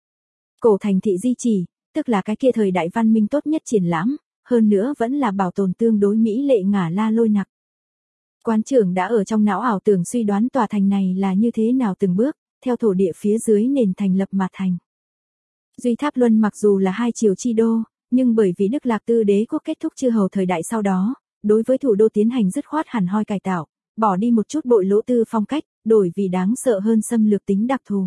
A: Cổ thành thị di chỉ, tức là cái kia thời đại văn minh tốt nhất triển lãm, hơn nữa vẫn là bảo tồn tương đối mỹ lệ Ngả La Lôi Nặc. Quan trưởng đã ở trong não ảo tưởng suy đoán tòa thành này là như thế nào từng bước, theo thổ địa phía dưới nền thành lập mà thành. Duy Tháp Luân mặc dù là hai triều chi đô, nhưng bởi vì Đức Lạc Tư đế quốc kết thúc chư hầu thời đại sau đó, đối với thủ đô tiến hành dứt khoát hẳn hoi cải tạo, bỏ đi một chút bội lỗ tư phong cách, đổi vì đáng sợ hơn xâm lược tính đặc thù.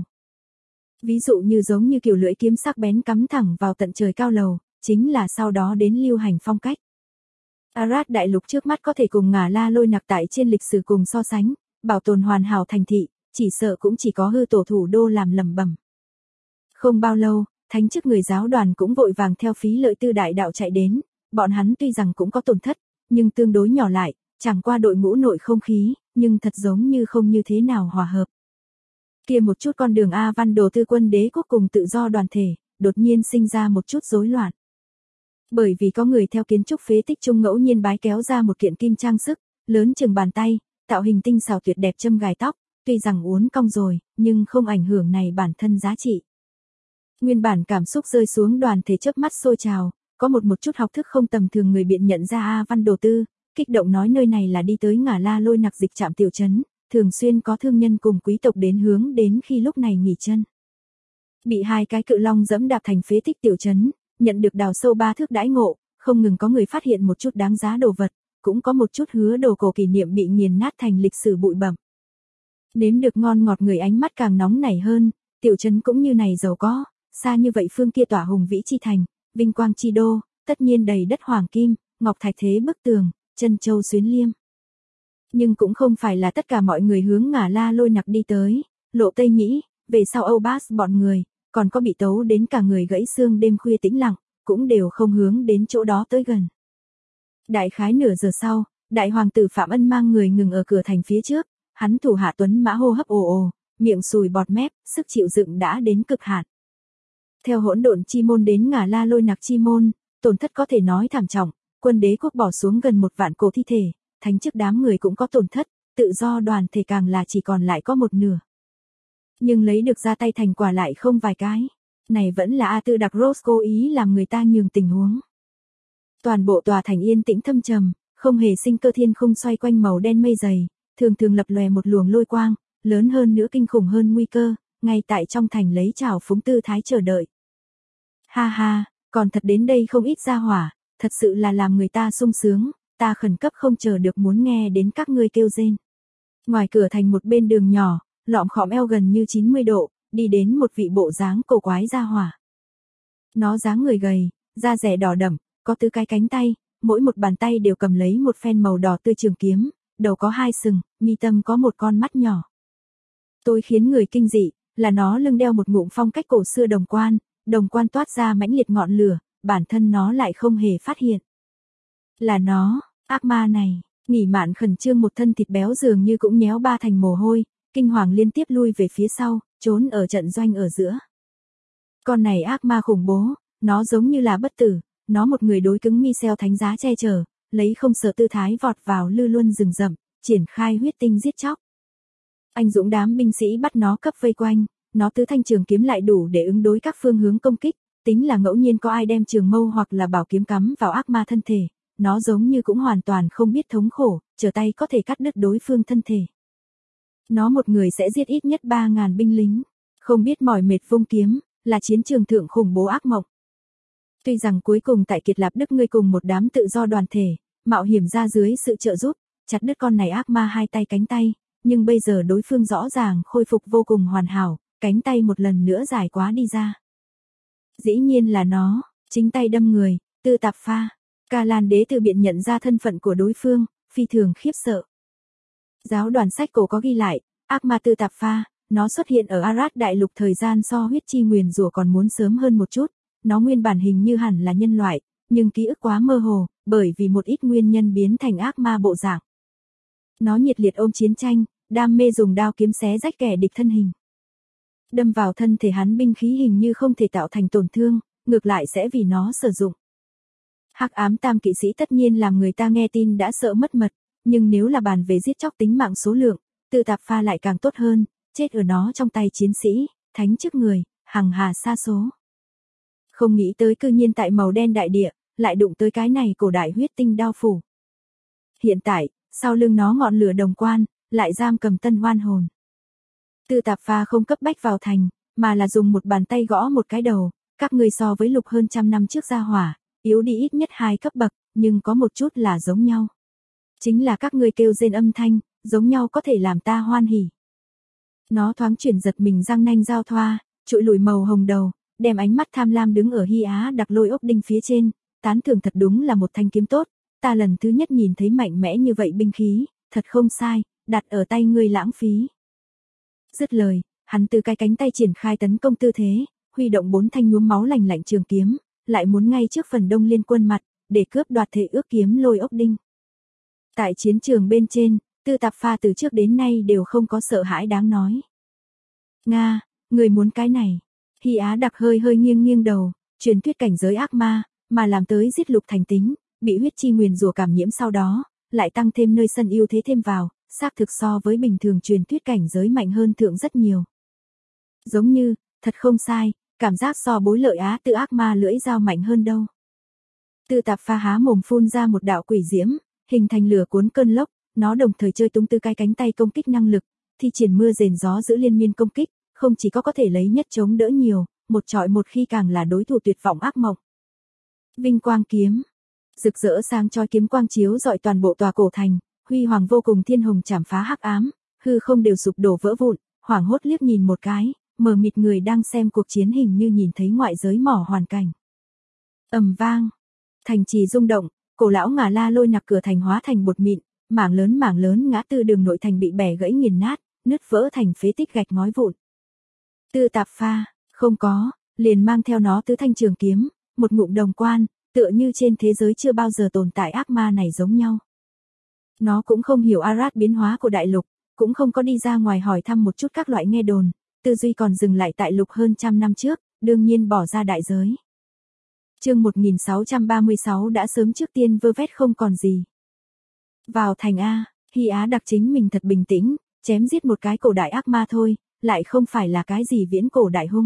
A: Ví dụ như giống như kiểu lưỡi kiếm sắc bén cắm thẳng vào tận trời cao lầu, chính là sau đó đến lưu hành phong cách. Arad đại lục trước mắt có thể cùng Ngả La Lôi Nặc tại trên lịch sử cùng so sánh, bảo tồn hoàn hảo thành thị, chỉ sợ cũng chỉ có hư tổ thủ đô làm lẩm bẩm. Không bao lâu, thánh chức người giáo đoàn cũng vội vàng theo Phí Lợi Tư đại đạo chạy đến, bọn hắn tuy rằng cũng có tổn thất, nhưng tương đối nhỏ lại, chẳng qua đội ngũ nội không khí, nhưng thật giống như không như thế nào hòa hợp. Kia một chút con đường A Văn Đồ Tư quân đế quốc cùng tự do đoàn thể, đột nhiên sinh ra một chút rối loạn. Bởi vì có người theo kiến trúc phế tích trung ngẫu nhiên bái kéo ra một kiện kim trang sức, lớn chừng bàn tay, tạo hình tinh xảo tuyệt đẹp châm gài tóc, tuy rằng uốn cong rồi, nhưng không ảnh hưởng này bản thân giá trị. Nguyên bản cảm xúc rơi xuống đoàn thể chớp mắt sôi trào, có một chút học thức không tầm thường người biện nhận ra A Văn Đồ Tư, kích động nói nơi này là đi tới Ngả La Lôi Nặc dịch trạm tiểu trấn, thường xuyên có thương nhân cùng quý tộc đến hướng đến khi lúc này nghỉ chân. Bị hai cái cự long dẫm đạp thành phế tích tiểu trấn, nhận được đào sâu 3 thước đãi ngộ, không ngừng có người phát hiện một chút đáng giá đồ vật, cũng có một chút hứa đồ cổ kỷ niệm bị nghiền nát thành lịch sử bụi bặm. Nếm được ngon ngọt người ánh mắt càng nóng nảy hơn, tiểu trấn cũng như này giàu có, xa như vậy phương kia tỏa hùng vĩ chi thành, vinh quang chi đô, tất nhiên đầy đất hoàng kim, ngọc thạch thế bức tường, chân châu xuyến liêm. Nhưng cũng không phải là tất cả mọi người hướng Ngả La Lôi Nặc đi tới, lộ Tây Nhĩ, về sau Âu Bas bọn người, còn có bị tấu đến cả người gãy xương đêm khuya tĩnh lặng, cũng đều không hướng đến chỗ đó tới gần. Đại khái nửa giờ sau, đại hoàng tử Phạm Ân mang người ngừng ở cửa thành phía trước, hắn thủ hạ tuấn mã hô hấp ồ ồ, miệng sùi bọt mép, sức chịu đựng đã đến cực hạn. Theo hỗn độn chi môn đến Ngả La Lôi Nặc chi môn, tổn thất có thể nói thảm trọng, quân đế quốc bỏ xuống gần 1 vạn cổ thi thể, thánh chức đám người cũng có tổn thất, tự do đoàn thể càng là chỉ còn lại có 1/2. Nhưng lấy được ra tay thành quả lại không vài cái. Này vẫn là A Tư Đặc Rose cố ý làm người ta nhường tình huống. Toàn bộ tòa thành yên tĩnh thâm trầm, không hề sinh cơ thiên không xoay quanh màu đen mây dày, thường thường lập lòe một luồng lôi quang, lớn hơn nữa kinh khủng hơn nguy cơ, ngay tại trong thành lấy trào phúng tư thái chờ đợi. Ha ha, còn thật đến đây không ít gia hỏa, thật sự là làm người ta sung sướng, ta khẩn cấp không chờ được muốn nghe đến các ngươi kêu rên. Ngoài cửa thành một bên đường nhỏ, lọm khọm eo gần như 90 độ, đi đến một vị bộ dáng cổ quái gia hỏa. Nó dáng người gầy, da rẻ đỏ đậm, có 4 cái cánh tay, mỗi một bàn tay đều cầm lấy một phen màu đỏ tươi trường kiếm, đầu có 2 sừng, mi tâm có một con mắt nhỏ. Tối khiến người kinh dị, là nó lưng đeo một ngụm phong cách cổ xưa đồng quan toát ra mãnh liệt ngọn lửa, bản thân nó lại không hề phát hiện. Là nó, ác ma này, nghỉ mạn khẩn trương một thân thịt béo dường như cũng nhéo ba thành mồ hôi, kinh hoàng liên tiếp lui về phía sau, trốn ở trận doanh ở giữa. Con này ác ma khủng bố, nó giống như là bất tử, nó một người đối cứng Michel thánh giá che chở, lấy không sợ tư thái vọt vào lư luân rừng rậm, triển khai huyết tinh giết chóc. Anh dũng đám binh sĩ bắt nó cấp vây quanh, nó tứ thanh trường kiếm lại đủ để ứng đối các phương hướng công kích, tính là ngẫu nhiên có ai đem trường mâu hoặc là bảo kiếm cắm vào ác ma thân thể, nó giống như cũng hoàn toàn không biết thống khổ, trở tay có thể cắt đứt đối phương thân thể. Nó một người sẽ giết ít nhất 3.000 binh lính, không biết mỏi mệt vung kiếm, là chiến trường thượng khủng bố ác mộng. Tuy rằng cuối cùng tại Kiệt Lạp Đức ngươi cùng một đám tự do đoàn thể, mạo hiểm ra dưới sự trợ giúp, chặt đứt con này ác ma hai tay cánh tay, nhưng bây giờ đối phương rõ ràng khôi phục vô cùng hoàn hảo, cánh tay một lần nữa giải quá đi ra. Dĩ nhiên là nó, chính tay đâm người, Tư Tạp Pha. Ca Lan đế tự biện nhận ra thân phận của đối phương, phi thường khiếp sợ. Giáo đoàn sách cổ có ghi lại, ác ma Tư Tạp Pha, nó xuất hiện ở Arad đại lục thời gian so huyết chi nguyền rủa còn muốn sớm hơn một chút, nó nguyên bản hình như hẳn là nhân loại, nhưng ký ức quá mơ hồ, bởi vì một ít nguyên nhân biến thành ác ma bộ dạng. Nó nhiệt liệt ôm chiến tranh, đam mê dùng đao kiếm xé rách kẻ địch thân hình. Đâm vào thân thể hắn binh khí hình như không thể tạo thành tổn thương, ngược lại sẽ vì nó sử dụng. Hắc ám tam kỵ sĩ tất nhiên làm người ta nghe tin đã sợ mất mật, nhưng nếu là bàn về giết chóc tính mạng số lượng, Tư Tạp Pha lại càng tốt hơn, chết ở nó trong tay chiến sĩ, thánh chức người, hằng hà sa số. Không nghĩ tới cư nhiên tại màu đen đại địa, lại đụng tới cái này cổ đại huyết tinh đao phủ. Hiện tại, sau lưng nó ngọn lửa đồng quan, lại giam cầm tân oan hồn. Tư Tạp Pha không cấp bách vào thành, mà là dùng một bàn tay gõ một cái đầu, các ngươi so với lục hơn trăm năm trước gia hỏa, yếu đi ít nhất 2 cấp bậc, nhưng có một chút là giống nhau. Chính là các ngươi kêu rên âm thanh, giống nhau có thể làm ta hoan hỉ. Nó thoáng chuyển giật mình răng nanh giao thoa, trụi lùi màu hồng đầu, đem ánh mắt tham lam đứng ở Hy Á Đặc lôi ốc đinh phía trên, tán thưởng thật đúng là một thanh kiếm tốt, ta lần thứ nhất nhìn thấy mạnh mẽ như vậy binh khí, thật không sai, đặt ở tay ngươi lãng phí. Dứt lời, hắn từ cái cánh tay triển khai tấn công tư thế, huy động 4 thanh nhuốm máu lạnh lạnh trường kiếm, lại muốn ngay trước phần đông liên quân mặt, để cướp đoạt thể ước kiếm lôi ốc đinh. Tại chiến trường bên trên, Tư Tạp Pha từ trước đến nay đều không có sợ hãi đáng nói. Nga, người muốn cái này. Hy Á Đặc hơi hơi nghiêng nghiêng đầu, truyền thuyết cảnh giới ác ma, mà làm tới giết lục thành tính, bị huyết chi nguyền rủa cảm nhiễm sau đó, lại tăng thêm nơi sân ưu thế thêm vào, xác thực so với bình thường truyền thuyết cảnh giới mạnh hơn thượng rất nhiều. Giống như, thật không sai, cảm giác so bối lợi á tự ác ma lưỡi dao mạnh hơn đâu. Tư Tạp Pha há mồm phun ra một đạo quỷ diễm, hình thành lửa cuốn cơn lốc, nó đồng thời chơi tung tư cái cánh tay công kích năng lực, thi triển mưa rền gió giữ liên miên công kích, không chỉ có thể lấy nhất chống đỡ nhiều, một trọi một khi càng là đối thủ tuyệt vọng ác mộng. Vinh quang kiếm, rực rỡ sáng chói kiếm quang chiếu rọi toàn bộ tòa cổ thành, huy hoàng vô cùng thiên hồng chảm phá hắc ám, hư không đều sụp đổ vỡ vụn, hoảng hốt liếc nhìn một cái, mờ mịt người đang xem cuộc chiến hình như nhìn thấy ngoại giới mỏ hoàn cảnh. Ầm vang, thành trì rung động, cổ lão Ngà La Lôi nặc cửa thành hóa thành bột mịn, mảng lớn ngã tư đường nội thành bị bẻ gãy nghiền nát, nứt vỡ thành phế tích gạch ngói vụn. Tư Tạp Pha, không có, liền mang theo nó tứ thanh trường kiếm, một ngụm đồng quan, tựa như trên thế giới chưa bao giờ tồn tại ác ma này giống nhau. Nó cũng không hiểu Arad biến hóa của đại lục, cũng không có đi ra ngoài hỏi thăm một chút các loại nghe đồn, tư duy còn dừng lại tại lục hơn trăm năm trước, đương nhiên bỏ ra đại giới. Chương 1636 đã sớm trước tiên vơ vét không còn gì. Vào thành A, Hy Á Đặc chính mình thật bình tĩnh, chém giết một cái cổ đại ác ma thôi, lại không phải là cái gì viễn cổ đại hung.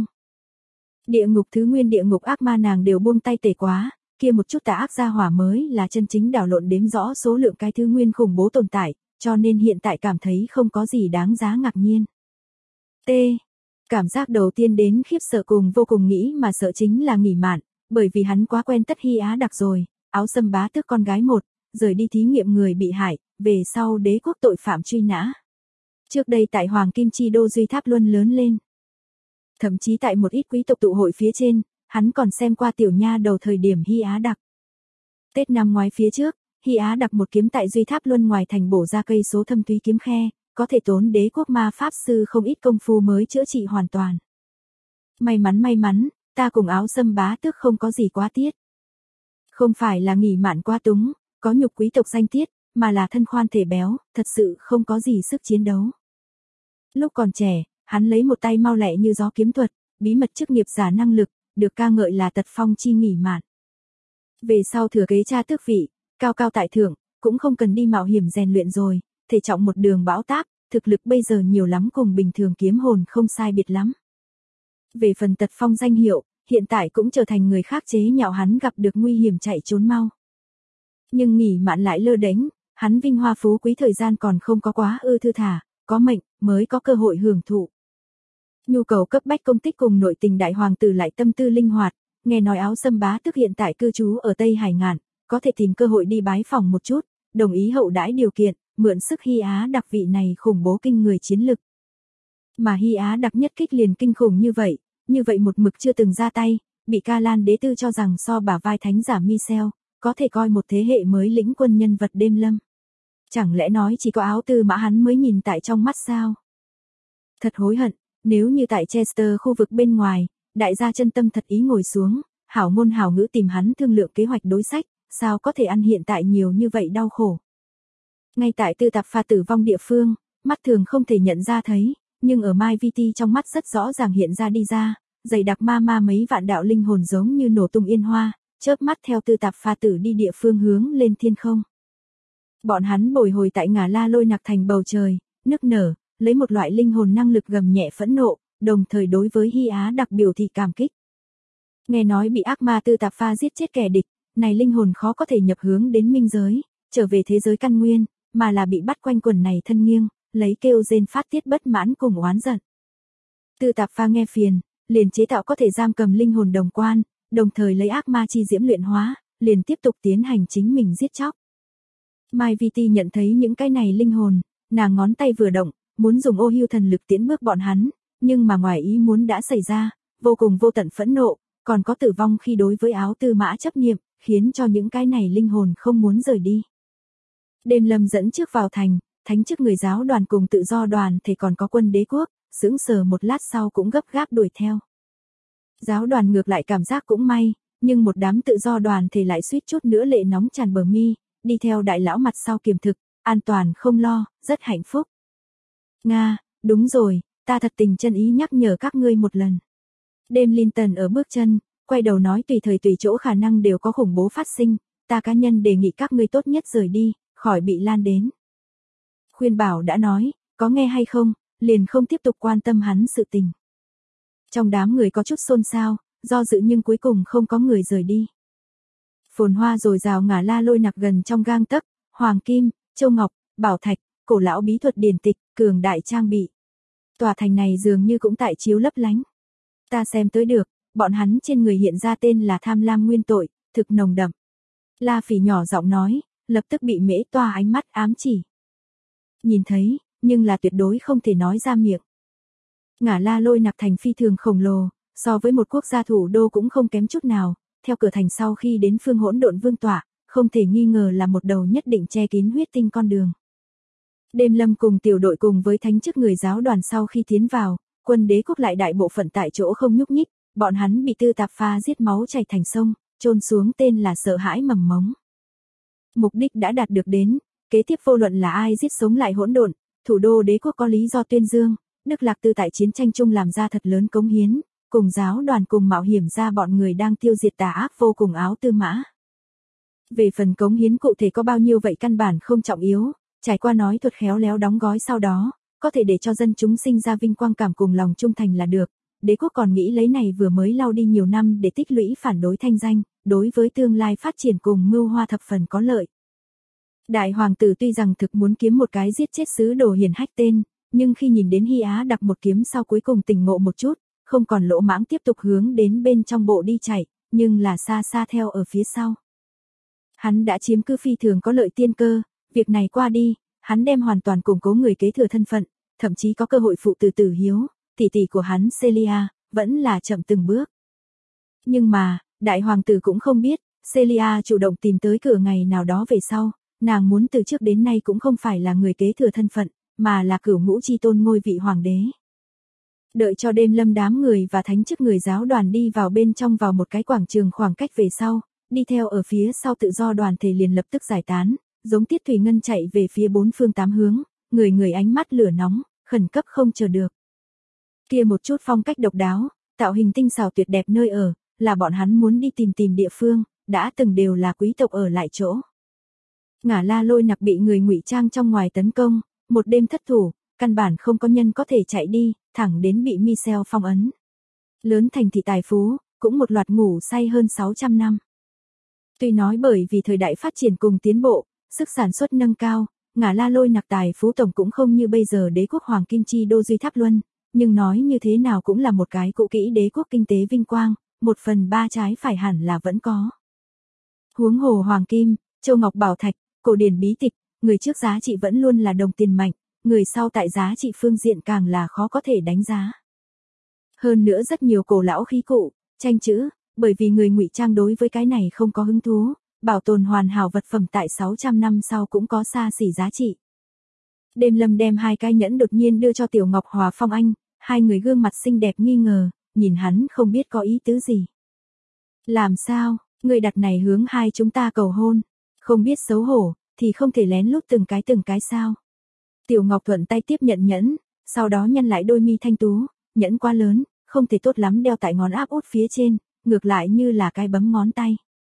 A: Địa ngục thứ nguyên địa ngục ác ma nàng đều buông tay tề quá, kia một chút tà ác gia hỏa mới là chân chính đảo lộn đếm rõ số lượng cái thứ nguyên khủng bố tồn tại, cho nên hiện tại cảm thấy không có gì đáng giá ngạc nhiên. T. Cảm giác đầu tiên đến khiếp sợ cùng vô cùng nghĩ mà sợ chính là nghỉ mạn, bởi vì hắn quá quen tất Hy Á Đặc rồi, áo sâm bá tước con gái một, rời đi thí nghiệm người bị hại, về sau đế quốc tội phạm truy nã. Trước đây tại Hoàng Kim Chi Đô Duy Tháp Luân lớn lên. Thậm chí tại một ít quý tộc tụ hội phía trên, hắn còn xem qua tiểu nha đầu thời điểm Hy Á Đặc. Tết năm ngoái phía trước, Hy Á Đặc một kiếm tại Duy Tháp Luân ngoài thành bổ ra cây số thâm thúy kiếm khe, có thể tốn đế quốc ma pháp sư không ít công phu mới chữa trị hoàn toàn. May mắn, ta cùng áo sâm bá tước không có gì quá tiết. Không phải là nghỉ mạn quá túng, có nhục quý tộc danh tiết, mà là thân khoan thể béo, thật sự không có gì sức chiến đấu. Lúc còn trẻ, hắn lấy một tay mau lẹ như gió kiếm thuật, bí mật chức nghiệp giả năng lực, được ca ngợi là tật phong chi nghỉ mạn. Về sau thừa kế cha tước vị, cao cao tại thượng, cũng không cần đi mạo hiểm rèn luyện rồi, thể trọng một đường bão táp, thực lực bây giờ nhiều lắm cùng bình thường kiếm hồn không sai biệt lắm. Về phần tật phong danh hiệu, hiện tại cũng trở thành người khác chế nhạo hắn gặp được nguy hiểm chạy trốn mau. Nhưng nghỉ mạn lại lơ đễnh, hắn vinh hoa phú quý thời gian còn không có quá thư thả, có mệnh mới có cơ hội hưởng thụ. Nhu cầu cấp bách công tích cùng nội tình đại hoàng tử lại tâm tư linh hoạt, nghe nói Áo Sâm bá tước hiện tại cư trú ở Tây Hải Ngạn, có thể tìm cơ hội đi bái phỏng một chút, đồng ý hậu đãi điều kiện, mượn sức Hy Á đặc vị này khủng bố kinh người chiến lực. Mà Hy Á đặc nhất kích liền kinh khủng như vậy một mực chưa từng ra tay, bị Ca Lan đế tư cho rằng so bả vai thánh giả Michel, có thể coi một thế hệ mới lĩnh quân nhân vật đêm lâm. Chẳng lẽ nói chỉ có Áo Tư Mã hắn mới nhìn tại trong mắt sao? Thật hối hận, nếu như tại Chester khu vực bên ngoài, đại gia chân tâm thật ý ngồi xuống, hảo ngôn hảo ngữ tìm hắn thương lượng kế hoạch đối sách, sao có thể ăn hiện tại nhiều như vậy đau khổ. Ngay tại Tư Tạp Pha tử vong địa phương, mắt thường không thể nhận ra thấy, nhưng ở Mai Vi Ti trong mắt rất rõ ràng hiện ra đi ra, dày đặc ma mấy vạn đạo linh hồn giống như nổ tung yên hoa, chớp mắt theo Tư Tạp Pha tử đi địa phương hướng lên thiên không. Bọn hắn bồi hồi tại Ngả La Lôi Nặc thành bầu trời, nức nở, lấy một loại linh hồn năng lực gầm nhẹ phẫn nộ, đồng thời đối với Hy Á đặc biểu thị cảm kích. Nghe nói bị ác ma Tư Tạp Pha giết chết kẻ địch, này linh hồn khó có thể nhập hướng đến minh giới, trở về thế giới căn nguyên, mà là bị bắt quanh quần này thân nghiêng, lấy kêu rên phát tiết bất mãn cùng oán giận. Tư Tạp Pha nghe phiền, liền chế tạo có thể giam cầm linh hồn đồng quan, đồng thời lấy ác ma chi diễm luyện hóa, liền tiếp tục tiến hành chính mình giết chóc. Mai Vi Ti nhận thấy những cái này linh hồn, nàng ngón tay vừa động, muốn dùng ô hưu thần lực tiến bước bọn hắn, nhưng mà ngoài ý muốn đã xảy ra, vô cùng vô tận phẫn nộ, còn có tử vong khi đối với Áo Tư Mã chấp niệm, khiến cho những cái này linh hồn không muốn rời đi. Đêm lâm dẫn trước vào thành, thánh chức người giáo đoàn cùng tự do đoàn thể còn có quân đế quốc, sững sờ một lát sau cũng gấp gáp đuổi theo. Giáo đoàn ngược lại cảm giác cũng may, nhưng một đám tự do đoàn thể lại suýt chút nữa lệ nóng tràn bờ mi, đi theo đại lão mặt sau kiềm thực, an toàn không lo, rất hạnh phúc. Nga, đúng rồi, ta thật tình chân ý nhắc nhở các ngươi một lần. Đêm Linton ở bước chân, quay đầu nói tùy thời tùy chỗ khả năng đều có khủng bố phát sinh, ta cá nhân đề nghị các ngươi tốt nhất rời đi, khỏi bị lan đến. Khuyên bảo đã nói, có nghe hay không, liền không tiếp tục quan tâm hắn sự tình. Trong đám người có chút xôn xao, do dự nhưng cuối cùng không có người rời đi. Phồn hoa rồi rào Ngả La Lôi Nặc gần trong gang tấc, hoàng kim, châu ngọc, bảo thạch, cổ lão bí thuật điển tịch, cường đại trang bị. Tòa thành này dường như cũng tại chiếu lấp lánh. Ta xem tới được, bọn hắn trên người hiện ra tên là tham lam nguyên tội, thực nồng đậm. La Phỉ nhỏ giọng nói, lập tức bị Mễ Toa ánh mắt ám chỉ. Nhìn thấy, nhưng là tuyệt đối không thể nói ra miệng. Ngả La Lôi Nặc thành phi thường khổng lồ, so với một quốc gia thủ đô cũng không kém chút nào, theo cửa thành sau khi đến phương hỗn độn vương tọa, không thể nghi ngờ là một đầu nhất định che kín huyết tinh con đường. Đêm lâm cùng tiểu đội cùng với thánh chức người giáo đoàn sau khi tiến vào, quân đế quốc lại đại bộ phận tại chỗ không nhúc nhích, bọn hắn bị Tư Tạp Pha giết máu chảy thành sông, chôn xuống tên là sợ hãi mầm mống. Mục đích đã đạt được đến, kế tiếp vô luận là ai giết sống lại hỗn độn, thủ đô đế quốc có lý do tuyên dương, Đức Lạc Tư tại chiến tranh chung làm ra thật lớn cống hiến, cùng giáo đoàn cùng mạo hiểm ra bọn người đang tiêu diệt tà ác vô cùng Áo Tư Mã. Về phần cống hiến cụ thể có bao nhiêu vậy căn bản không trọng yếu, trải qua nói thuật khéo léo đóng gói sau đó, có thể để cho dân chúng sinh ra vinh quang cảm cùng lòng trung thành là được. Đế quốc còn nghĩ lấy này vừa mới lau đi nhiều năm để tích lũy phản đối thanh danh, đối với tương lai phát triển cùng mưu hoa thập phần có lợi. Đại hoàng tử tuy rằng thực muốn kiếm một cái giết chết sứ đồ hiền hách tên, nhưng khi nhìn đến Hy Á đặc một kiếm sau cuối cùng tỉnh ngộ một chút, không còn lỗ mãng tiếp tục hướng đến bên trong bộ đi chạy, nhưng là xa xa theo ở phía sau. Hắn đã chiếm cứ phi thường có lợi tiên cơ, việc này qua đi, hắn đem hoàn toàn củng cố người kế thừa thân phận, thậm chí có cơ hội phụ tử tử hiếu, tỷ tỷ của hắn Celia, vẫn là chậm từng bước. Nhưng mà, đại hoàng tử cũng không biết, Celia chủ động tìm tới cửa ngày nào đó về sau, nàng muốn từ trước đến nay cũng không phải là người kế thừa thân phận, mà là cửu ngũ chi tôn ngôi vị hoàng đế. Đợi cho đêm lâm đám người và thánh chức người giáo đoàn đi vào bên trong vào một cái quảng trường khoảng cách về sau, đi theo ở phía sau tự do đoàn thể liền lập tức giải tán, giống tiết thủy ngân chạy về phía bốn phương tám hướng, người người ánh mắt lửa nóng, khẩn cấp không chờ được. Kia một chút phong cách độc đáo, tạo hình tinh xảo tuyệt đẹp nơi ở, là bọn hắn muốn đi tìm địa phương, đã từng đều là quý tộc ở lại chỗ. Ngả La Lôi Nặc bị người ngụy trang trong ngoài tấn công, một đêm thất thủ, căn bản không có nhân có thể chạy đi, thẳng đến bị Michel phong ấn. Lớn thành thị tài phú, cũng một loạt ngủ say hơn 600 năm. Tuy nói bởi vì thời đại phát triển cùng tiến bộ, sức sản xuất nâng cao, Ngả La Lôi Nặc tài phú tổng cũng không như bây giờ đế quốc Hoàng Kim Chi đô Duy Tháp Luân, nhưng nói như thế nào cũng là một cái cũ kỹ đế quốc kinh tế vinh quang, 1/3 trái phải hẳn là vẫn có. Huống hồ Hoàng Kim, Châu Ngọc Bảo Thạch, cổ điển bí tịch, người trước giá trị vẫn luôn là đồng tiền mạnh, người sau tại giá trị phương diện càng là khó có thể đánh giá. Hơn nữa rất nhiều cổ lão khí cụ, tranh chữ, bởi vì người ngụy trang đối với cái này không có hứng thú, bảo tồn hoàn hảo vật phẩm tại 600 năm sau cũng có xa xỉ giá trị. Đêm Lâm đem hai cái nhẫn đột nhiên đưa cho Tiểu Ngọc Hòa Phong Anh, hai người gương mặt xinh đẹp nghi ngờ, nhìn hắn không biết có ý tứ gì. Làm sao, người đặt này hướng hai chúng ta cầu hôn, không biết xấu hổ, thì không thể lén lút từng cái sao. Tiểu Ngọc thuận tay tiếp nhận nhẫn, sau đó nhăn lại đôi mi thanh tú, nhẫn quá lớn, không thể tốt lắm đeo tại ngón áp út phía trên, ngược lại như là cái bấm ngón tay.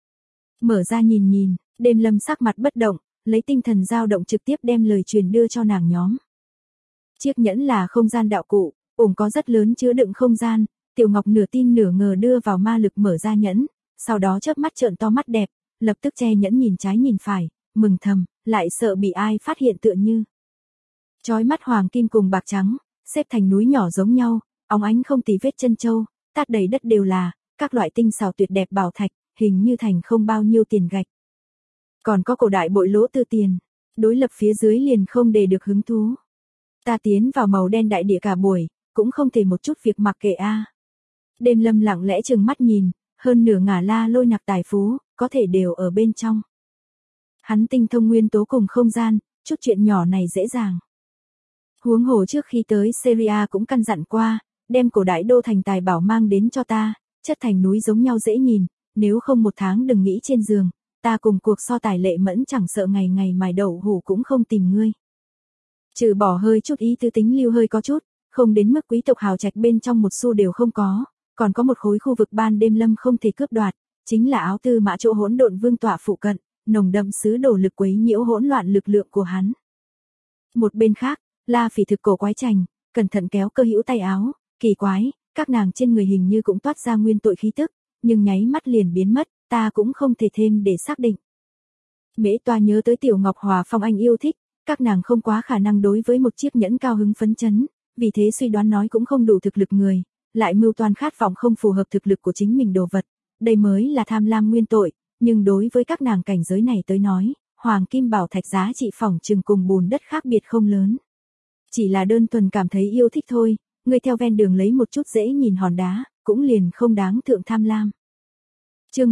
A: Mở ra nhìn, Đêm Lâm sắc mặt bất động, lấy tinh thần dao động trực tiếp đem lời truyền đưa cho nàng nhóm. Chiếc nhẫn là không gian đạo cụ, ủng có rất lớn chứa đựng không gian, Tiểu Ngọc nửa tin nửa ngờ đưa vào ma lực mở ra nhẫn, sau đó chớp mắt trợn to mắt đẹp, lập tức che nhẫn nhìn trái nhìn phải, mừng thầm, lại sợ bị ai phát hiện tựa như. Chói mắt hoàng kim cùng bạc trắng, xếp thành núi nhỏ giống nhau, óng ánh không tì vết chân châu, tát đầy đất đều là các loại tinh xảo tuyệt đẹp bảo thạch, hình như thành không bao nhiêu tiền gạch. Còn có cổ đại bội lỗ tư tiền, đối lập phía dưới liền không để được hứng thú. Ta tiến vào màu đen đại địa cả buổi, cũng không thể một chút việc mặc kệ a. Đêm Lâm lặng lẽ trừng mắt nhìn, hơn nửa Ngả La Lôi Nặc tài phú, có thể đều ở bên trong. Hắn tinh thông nguyên tố cùng không gian, chút chuyện nhỏ này dễ dàng. Huống hồ trước khi tới Syria cũng căn dặn qua, đem cổ đại đô thành tài bảo mang đến cho ta, chất thành núi giống nhau dễ nhìn, nếu không một tháng đừng nghĩ trên giường, ta cùng cuộc so tài lệ mẫn chẳng sợ ngày ngày mài đậu hủ cũng không tìm ngươi. Trừ bỏ hơi chút ý tư tính lưu hơi có chút, không đến mức quý tộc hào trạch bên trong một xu đều không có, còn có một khối khu vực ban đêm Lâm không thể cướp đoạt, chính là áo tư mã chỗ hỗn độn vương tọa phụ cận, nồng đậm sứ đồ lực quấy nhiễu hỗn loạn lực lượng của hắn. Một bên khác, La Phỉ thực cổ quái chành, cẩn thận kéo cơ hữu tay áo, kỳ quái, các nàng trên người hình như cũng toát ra nguyên tội khí tức, nhưng nháy mắt liền biến mất, ta cũng không thể thêm để xác định. Mễ Toa nhớ tới Tiểu Ngọc Hòa Phong Anh yêu thích, các nàng không quá khả năng đối với một chiếc nhẫn cao hứng phấn chấn, vì thế suy đoán nói cũng không đủ thực lực người, lại mưu toan khát vọng không phù hợp thực lực của chính mình đồ vật, đây mới là tham lam nguyên tội, nhưng đối với các nàng cảnh giới này tới nói, hoàng kim bảo thạch giá trị phỏng chừng cùng bùn đất khác biệt không lớn. Chỉ là đơn thuần cảm thấy yêu thích thôi, người theo ven đường lấy một chút dễ nhìn hòn đá, cũng liền không đáng thượng tham lam. Chương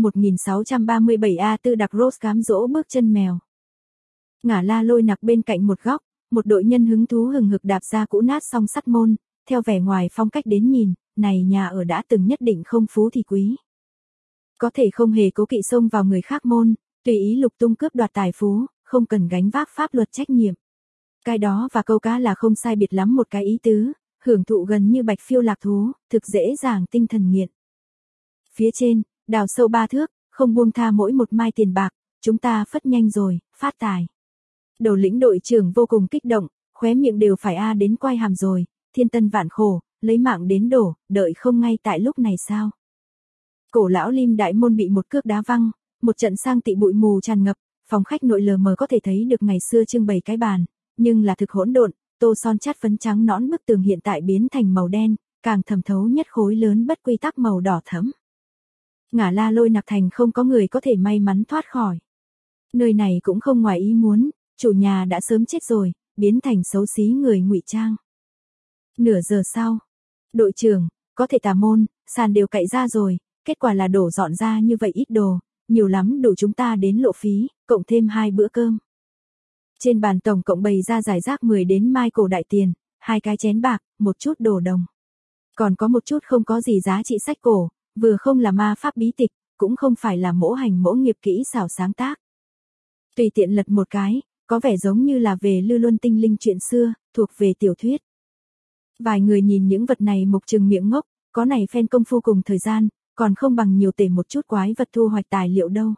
A: 1637 A Tư đặc Rose cám dỗ bước chân mèo. Ngả La Lôi Nặc bên cạnh một góc, một đội nhân hứng thú hừng hực đạp ra cũ nát song sắt môn, theo vẻ ngoài phong cách đến nhìn, này nhà ở đã từng nhất định không phú thì quý. Có thể không hề cố kỵ xông vào người khác môn, tùy ý lục tung cướp đoạt tài phú, không cần gánh vác pháp luật trách nhiệm. Cái đó và câu cá là không sai biệt lắm một cái ý tứ, hưởng thụ gần như bạch phiêu lạc thú, thực dễ dàng tinh thần nghiện. Phía trên, đào sâu 3 thước, không buông tha mỗi một mai tiền bạc, chúng ta phất nhanh rồi, phát tài. Đầu lĩnh đội trưởng vô cùng kích động, khóe miệng đều phải đến quai hàm rồi, thiên tân vạn khổ, lấy mạng đến đổ, đợi không ngay tại lúc này sao. Cổ lão Lim đại môn bị một cước đá văng, một trận sang tị bụi mù tràn ngập, phòng khách nội lờ mờ có thể thấy được ngày xưa trưng bày cái bàn, nhưng là thực hỗn độn, tô son chát phấn trắng nõn bức tường hiện tại biến thành màu đen, càng thẩm thấu nhất khối lớn bất quy tắc màu đỏ thẫm. Ngả La Lôi Nặc thành không có người có thể may mắn thoát khỏi. Nơi này cũng không ngoài ý muốn, chủ nhà đã sớm chết rồi, biến thành xấu xí người ngụy trang. Nửa giờ sau, đội trưởng, có thể tà môn, sàn đều cậy ra rồi, kết quả là đổ dọn ra như vậy ít đồ, nhiều lắm đủ chúng ta đến lộ phí, cộng thêm 2 bữa cơm. Trên bàn tổng cộng bày ra giải rác 10 đến mai cổ đại tiền, 2 cái chén bạc, một chút đồ đồng. Còn có một chút không có gì giá trị sách cổ, vừa không là ma pháp bí tịch, cũng không phải là mỗ hành mỗ nghiệp kỹ xảo sáng tác. Tùy tiện lật một cái, có vẻ giống như là về Lư Luân tinh linh chuyện xưa, thuộc về tiểu thuyết. Vài người nhìn những vật này mục trừng miệng ngốc, có này phen công phu cùng thời gian, còn không bằng nhiều tể một chút quái vật thu hoạch tài liệu đâu.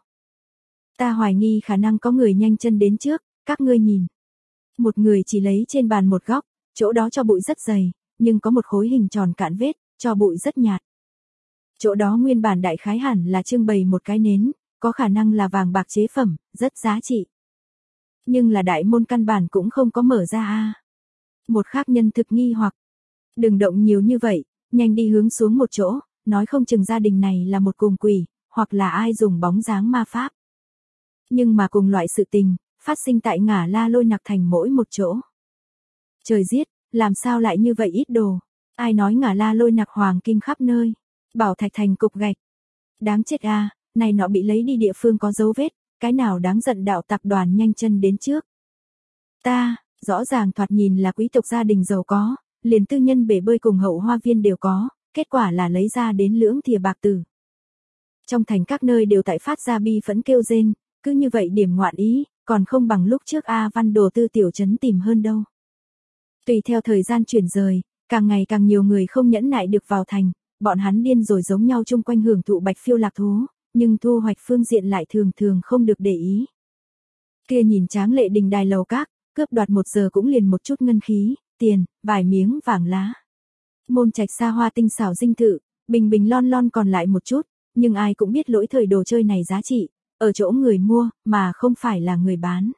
A: Ta hoài nghi khả năng có người nhanh chân đến trước, các ngươi nhìn. Một người chỉ lấy trên bàn một góc, chỗ đó cho bụi rất dày, nhưng có một khối hình tròn cạn vết, cho bụi rất nhạt. Chỗ đó nguyên bản đại khái hẳn là trưng bày một cái nến, có khả năng là vàng bạc chế phẩm, rất giá trị. Nhưng là đại môn căn bản cũng không có mở ra a. Một khác nhân thực nghi hoặc, đừng động nhiều như vậy, nhanh đi hướng xuống một chỗ, nói không chừng gia đình này là một cùng quỷ, hoặc là ai dùng bóng dáng ma pháp. Nhưng mà cùng loại sự tình, phát sinh tại Ngả La Lôi Nặc thành mỗi một chỗ. Trời giết, làm sao lại như vậy ít đồ, ai nói Ngả La Lôi Nặc hoàng kim khắp nơi, bảo thạch thành cục gạch. Đáng chết a, này nọ bị lấy đi địa phương có dấu vết, cái nào đáng giận đạo tập đoàn nhanh chân đến trước. Ta, rõ ràng thoạt nhìn là quý tộc gia đình giàu có, liền tư nhân bể bơi cùng hậu hoa viên đều có, kết quả là lấy ra đến lưỡng thìa bạc tử. Trong thành các nơi đều tại phát ra bi phẫn kêu rên, cứ như vậy điểm ngoạn ý, còn không bằng lúc trước A Văn Đồ Tư tiểu trấn tìm hơn đâu. Tùy theo thời gian chuyển rời, càng ngày càng nhiều người không nhẫn nại được vào thành, bọn hắn điên rồi giống nhau chung quanh hưởng thụ bạch phiêu lạc thú, nhưng thu hoạch phương diện lại thường thường không được để ý. Kia nhìn tráng lệ đình đài lầu các, cướp đoạt 1 giờ cũng liền một chút ngân khí, tiền, vài miếng vàng lá. Môn trạch xa hoa tinh xảo dinh thự, bình bình lon lon còn lại một chút, nhưng ai cũng biết lỗi thời đồ chơi này giá trị, ở chỗ người mua, mà không phải là người bán.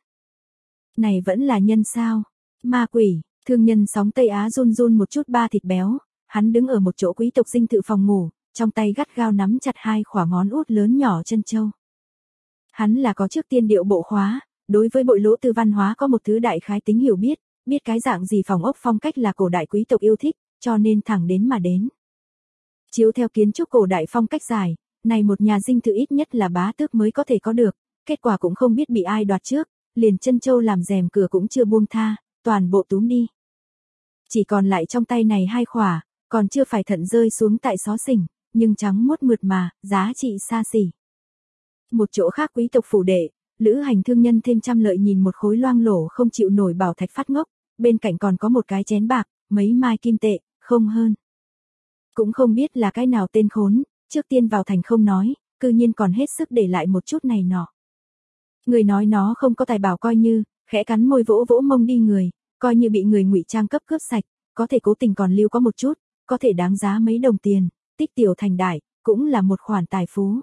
A: Này vẫn là nhân sao? Ma quỷ, thương nhân sóng Tây Á run run một chút ba thịt béo, hắn đứng ở một chỗ quý tộc dinh thự phòng ngủ, trong tay gắt gao nắm chặt 2 khỏa ngón út lớn nhỏ chân châu. Hắn là có trước tiên điệu bộ khóa, đối với bội lỗ tư văn hóa có một thứ đại khái tính hiểu biết, biết cái dạng gì phòng ốc phong cách là cổ đại quý tộc yêu thích, cho nên thẳng đến mà đến. Chiếu theo kiến trúc cổ đại phong cách dài, này một nhà dinh thự ít nhất là bá tước mới có thể có được, kết quả cũng không biết bị ai đoạt trước, liền chân châu làm rèm cửa cũng chưa buông tha, toàn bộ túm đi. Chỉ còn lại trong tay này 2 khỏa, còn chưa phải thận rơi xuống tại xó xỉnh, nhưng trắng muốt mượt mà, giá trị xa xỉ. Một chỗ khác quý tộc phủ đệ, lữ hành thương nhân thêm trăm lợi nhìn một khối loang lổ không chịu nổi bảo thạch phát ngốc, bên cạnh còn có một cái chén bạc, mấy mai kim tệ, không hơn. Cũng không biết là cái nào tên khốn, trước tiên vào thành không nói, cư nhiên còn hết sức để lại một chút này nọ. Người nói nó không có tài bảo coi như, khẽ cắn môi vỗ vỗ mông đi người, coi như bị người ngụy trang cấp cướp sạch, có thể cố tình còn lưu có một chút, có thể đáng giá mấy đồng tiền, tích tiểu thành đại, cũng là một khoản tài phú.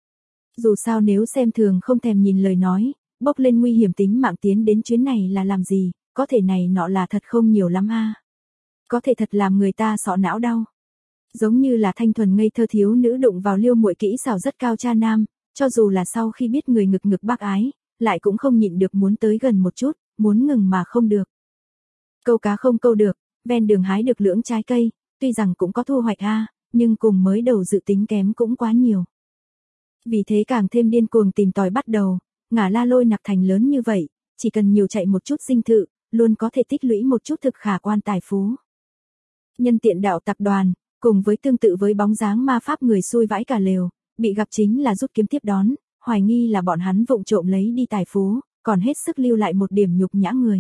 A: Dù sao nếu xem thường không thèm nhìn lời nói, bốc lên nguy hiểm tính mạng tiến đến chuyến này là làm gì, có thể này nọ là thật không nhiều lắm a. Có thể thật làm người ta sọ não đau. Giống như là thanh thuần ngây thơ thiếu nữ đụng vào liêu muội kỹ xảo rất cao cha nam, cho dù là sau khi biết người ngực ngực bác ái, lại cũng không nhịn được muốn tới gần một chút, muốn ngừng mà không được. Câu cá không câu được, ven đường hái được lưỡng trái cây, tuy rằng cũng có thu hoạch a, nhưng cùng mới đầu dự tính kém cũng quá nhiều. Vì thế càng thêm điên cuồng tìm tòi bắt đầu, Ngả La Lôi Nặc thành lớn như vậy, chỉ cần nhiều chạy một chút dinh thự, luôn có thể tích lũy một chút thực khả quan tài phú. Nhân tiện đạo tập đoàn, cùng với tương tự với bóng dáng ma pháp người xui vãi cả lều, bị gặp chính là rút kiếm tiếp đón, hoài nghi là bọn hắn vụng trộm lấy đi tài phú, còn hết sức lưu lại một điểm nhục nhã người.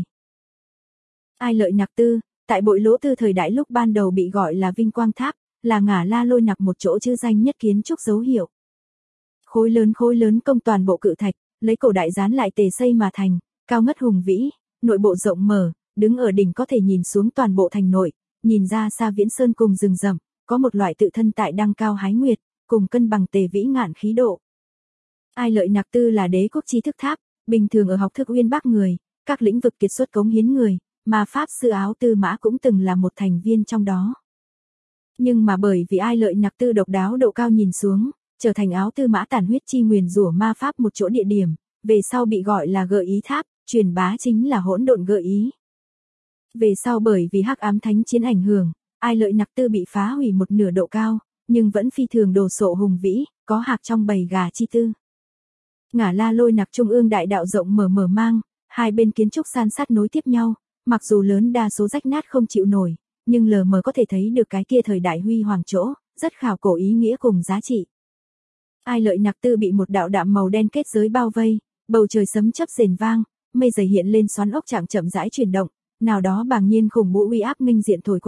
A: Ai Lợi Nặc Tư, tại bội lỗ tư thời đại lúc ban đầu bị gọi là Vinh Quang Tháp, là Ngả La Lôi Nặc một chỗ chữ danh nhất kiến trúc dấu hiệu. Khối lớn công toàn bộ cự thạch, lấy cổ đại dán lại tề xây mà thành, cao ngất hùng vĩ, nội bộ rộng mở, đứng ở đỉnh có thể nhìn xuống toàn bộ thành nội, nhìn ra xa viễn sơn cùng rừng rậm, có một loại tự thân tại đăng cao hái nguyệt, cùng cân bằng tề vĩ ngạn khí độ. Ai Lợi Nặc Tư là đế quốc tri thức tháp, bình thường ở học thức uyên bác người, các lĩnh vực kiệt xuất cống hiến người, mà pháp sư Áo Tư Mã cũng từng là một thành viên trong đó. Nhưng mà bởi vì Ai Lợi Nặc Tư độc đáo độ cao nhìn xuống, trở thành Áo Tư Mã tàn huyết chi nguyền rủa ma pháp một chỗ địa điểm, về sau bị gọi là gợi ý tháp, truyền bá chính là hỗn độn gợi ý. Về sau bởi vì hắc ám thánh chiến ảnh hưởng, Ai Lợi Nặc Tư bị phá hủy một nửa độ cao, nhưng vẫn phi thường đồ sộ hùng vĩ, có hạc trong bầy gà chi tư. Ngả La Lôi Nặc trung ương đại đạo rộng mở mở mang, hai bên kiến trúc san sát nối tiếp nhau, mặc dù lớn đa số rách nát không chịu nổi, nhưng lờ mờ có thể thấy được cái kia thời đại huy hoàng chỗ, rất khảo cổ ý nghĩa cùng giá trị. Ai Lợi Nặc Tư bị một đạo đạm màu đen kết giới bao vây, bầu trời sấm chớp rền vang, mây dày hiện lên xoắn ốc chạm chậm rãi chuyển động, nào đó bàng nhiên khủng bố uy áp nghênh diện thổi quét,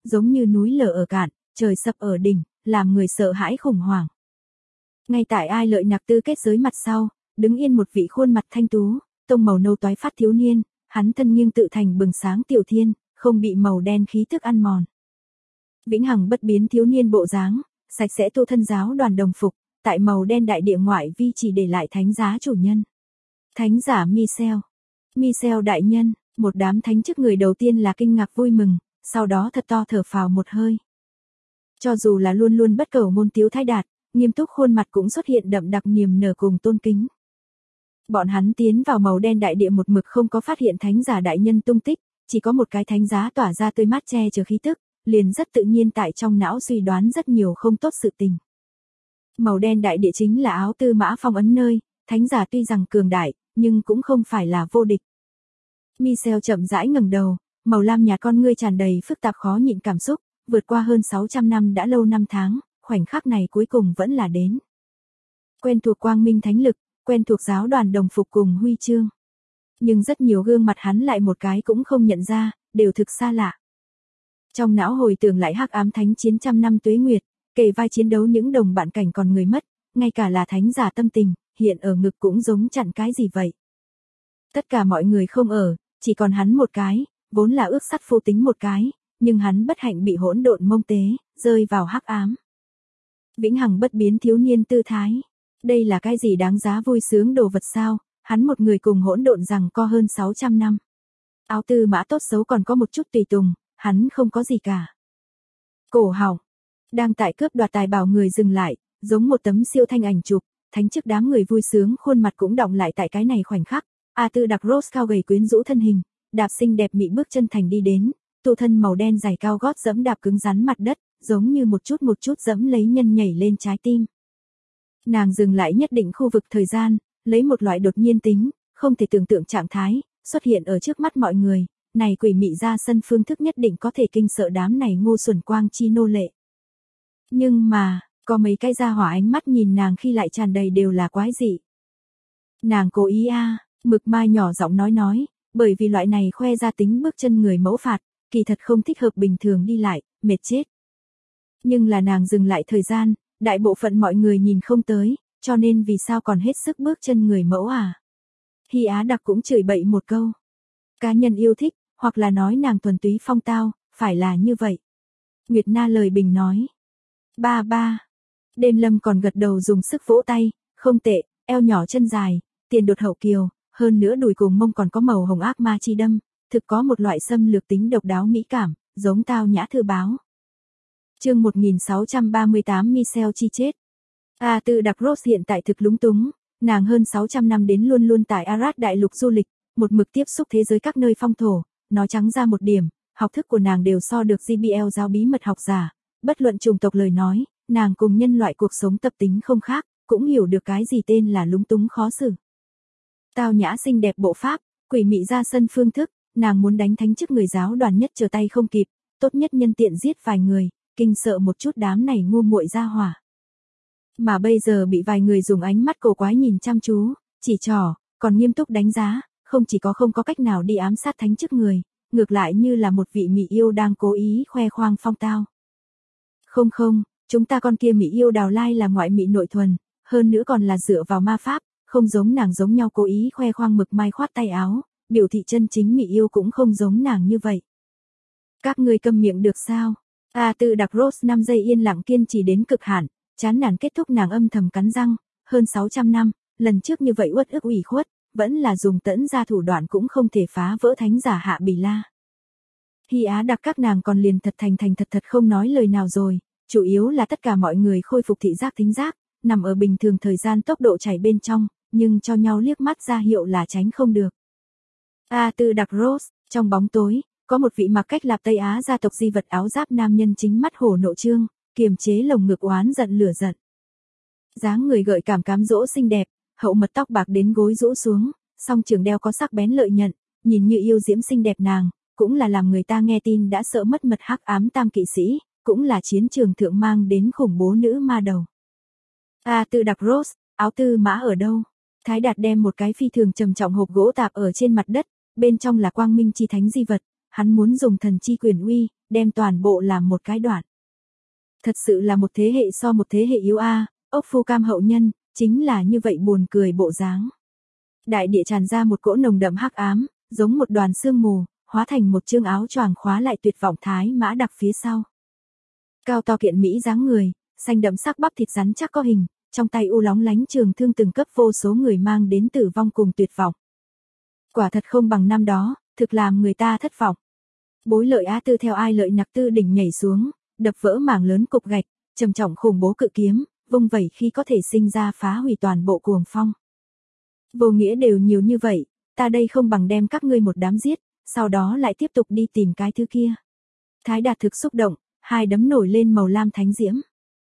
A: giống như núi lở ở cạn, trời sập ở đỉnh, làm người sợ hãi khủng hoảng. Ngay tại Ai Lợi Nặc Tư kết giới mặt sau, đứng yên một vị khuôn mặt thanh tú, tông màu nâu toái phát thiếu niên, hắn thân nghiêng tự thành bừng sáng tiểu thiên, không bị màu đen khí tức ăn mòn. Vĩnh hằng bất biến thiếu niên bộ dáng, sạch sẽ tu thân giáo đoàn đồng phục, tại màu đen đại địa ngoại vi chỉ để lại thánh giá chủ nhân. Thánh giả Michel. Michel đại nhân, một đám thánh chức người đầu tiên là kinh ngạc vui mừng, sau đó thật to thở phào một hơi. Cho dù là luôn luôn bất cẩu ngôn tiếu thái đạt, nghiêm túc khuôn mặt cũng xuất hiện đậm đặc niềm nở cùng tôn kính. Bọn hắn tiến vào màu đen đại địa một mực không có phát hiện thánh giả đại nhân tung tích, chỉ có một cái thánh giá tỏa ra tươi mát che chở khí tức, liền rất tự nhiên tại trong não suy đoán rất nhiều không tốt sự tình. Màu đen đại địa chính là áo tư mã phong ấn nơi, thánh giả tuy rằng cường đại, nhưng cũng không phải là vô địch. Michel chậm rãi ngẩng đầu, màu lam nhạt con ngươi tràn đầy phức tạp khó nhịn cảm xúc, vượt qua hơn 600 năm đã lâu năm tháng, khoảnh khắc này cuối cùng vẫn là đến. Quen thuộc quang minh thánh lực, quen thuộc giáo đoàn đồng phục cùng huy chương. Nhưng rất nhiều gương mặt hắn lại một cái cũng không nhận ra, đều thực xa lạ. Trong não hồi tưởng lại hắc ám thánh chiến trăm năm tuế nguyệt, kề vai chiến đấu những đồng bạn cảnh còn người mất, ngay cả là thánh giả tâm tình, hiện ở ngực cũng giống chặn cái gì vậy. Tất cả mọi người không ở, chỉ còn hắn một cái, vốn là ước sắt phu tính một cái, nhưng hắn bất hạnh bị hỗn độn mông tế, rơi vào hắc ám. Vĩnh hằng bất biến thiếu niên tư thái. Đây là cái gì đáng giá vui sướng đồ vật sao, hắn một người cùng hỗn độn rằng co hơn 600 năm. Áo tư mã tốt xấu còn có một chút tùy tùng, hắn không có gì cả. Cổ họng. Đang tại cướp đoạt tài bảo người dừng lại, giống một tấm siêu thanh ảnh chụp, thánh chức đám người vui sướng khuôn mặt cũng đọng lại tại cái này khoảnh khắc. A Tư Đặc Rose cao gầy quyến rũ thân hình, đạp xinh đẹp mị bước chân thành đi đến, tu thân màu đen dài cao gót dẫm đạp cứng rắn mặt đất, giống như một chút dẫm lấy nhân nhảy lên trái tim. Nàng dừng lại nhất định khu vực thời gian, lấy một loại đột nhiên tính, không thể tưởng tượng trạng thái, xuất hiện ở trước mắt mọi người, này quỷ mị ra sân phương thức nhất định có thể kinh sợ đám này ngu xuẩn quang chi nô lệ. Nhưng mà, có mấy cái gia hỏa ánh mắt nhìn nàng khi lại tràn đầy đều là quái dị. Nàng cố ý Mực Mai nhỏ giọng nói, bởi vì loại này khoe ra tính bước chân người mẫu phạt, kỳ thật không thích hợp bình thường đi lại, mệt chết. Nhưng là nàng dừng lại thời gian, đại bộ phận mọi người nhìn không tới, cho nên vì sao còn hết sức bước chân người mẫu Hy Á Đặc cũng chửi bậy một câu. Cá nhân yêu thích, hoặc là nói nàng thuần túy phong tao, phải là như vậy. Nguyệt Na lời bình nói. Ba. Đêm Lâm còn gật đầu dùng sức vỗ tay, không tệ, eo nhỏ chân dài, tiền đột hậu kiều, hơn nữa đùi cùng mông còn có màu hồng ác ma chi đâm, thực có một loại xâm lược tính độc đáo mỹ cảm, giống tao nhã thư báo. Chương 1638 Michel chi chết. A Tư Đặc Rose hiện tại thực lúng túng, nàng hơn 600 năm đến luôn luôn tại Arad đại lục du lịch, một mực tiếp xúc thế giới các nơi phong thổ, nói trắng ra một điểm, học thức của nàng đều so được JBL giáo bí mật học giả, bất luận chủng tộc lời nói, nàng cùng nhân loại cuộc sống tập tính không khác, cũng hiểu được cái gì tên là lúng túng khó xử. Tao nhã xinh đẹp bộ pháp, quỷ mị ra sân phương thức, nàng muốn đánh thánh chức người giáo đoàn nhất trở tay không kịp, tốt nhất nhân tiện giết vài người, kinh sợ một chút đám này ngu muội ra hỏa. Mà bây giờ bị vài người dùng ánh mắt cổ quái nhìn chăm chú, chỉ trỏ, còn nghiêm túc đánh giá, không chỉ có không có cách nào đi ám sát thánh chức người, ngược lại như là một vị mỹ yêu đang cố ý khoe khoang phong tao. Không, chúng ta con kia mỹ yêu Đào Lai là ngoại mỹ nội thuần, hơn nữa còn là dựa vào ma pháp, không giống nàng giống nhau cố ý khoe khoang Mực Mai khoát tay áo, biểu thị chân chính mỹ yêu cũng không giống nàng như vậy. Các ngươi câm miệng được sao? A Tư Đặc Rose 5 giây yên lặng kiên trì đến cực hạn, chán nản kết thúc nàng âm thầm cắn răng, hơn 600 năm, lần trước như vậy uất ức ủy khuất, vẫn là dùng tẫn ra thủ đoạn cũng không thể phá vỡ thánh giả Hạ Bì La. Hy Á Đặc các nàng còn liền thật thành thật không nói lời nào rồi, chủ yếu là tất cả mọi người khôi phục thị giác thính giác, nằm ở bình thường thời gian tốc độ chảy bên trong, nhưng cho nhau liếc mắt ra hiệu là tránh không được. A Tư Đặc Rose, trong bóng tối, có một vị mặc cách lạp Tây Á gia tộc di vật áo giáp nam nhân chính mắt hổ nộ trương, kiềm chế lồng ngực oán giận lửa giận. Dáng người gợi cảm cám dỗ xinh đẹp, hậu mật tóc bạc đến gối rũ xuống, song trường đeo có sắc bén lợi nhận, nhìn như yêu diễm xinh đẹp nàng, cũng là làm người ta nghe tin đã sợ mất mật hắc ám tam kỵ sĩ, cũng là chiến trường thượng mang đến khủng bố nữ ma đầu. A Tư Đặc Rose, áo tư mã ở đâu? Thái Đạt đem một cái phi thường trầm trọng hộp gỗ tạp ở trên mặt đất, bên trong là quang minh chi thánh di vật, hắn muốn dùng thần chi quyền uy, đem toàn bộ làm một cái đoạn. Thật sự là một thế hệ so một thế hệ yếu a, ốc phu cam hậu nhân, chính là như vậy buồn cười bộ dáng. Đại địa tràn ra một cỗ nồng đậm hắc ám, giống một đoàn sương mù, hóa thành một chương áo choàng khóa lại tuyệt vọng thái mã đặc phía sau. Cao to kiện mỹ dáng người, xanh đậm sắc bắp thịt rắn chắc có hình, trong tay u lóng lánh trường thương từng cấp vô số người mang đến tử vong cùng tuyệt vọng. Quả thật không bằng năm đó, thực làm người ta thất vọng. Bối Lợi Á Tư theo Ai Lợi Nặc Tư đỉnh nhảy xuống, đập vỡ mảng lớn cục gạch, trầm trọng khủng bố cự kiếm, vung vẩy khi có thể sinh ra phá hủy toàn bộ cuồng phong. Vô nghĩa đều nhiều như vậy, ta đây không bằng đem các ngươi một đám giết, sau đó lại tiếp tục đi tìm cái thứ kia. Thái Đạt thực xúc động, hai đấm nổi lên màu lam thánh diễm.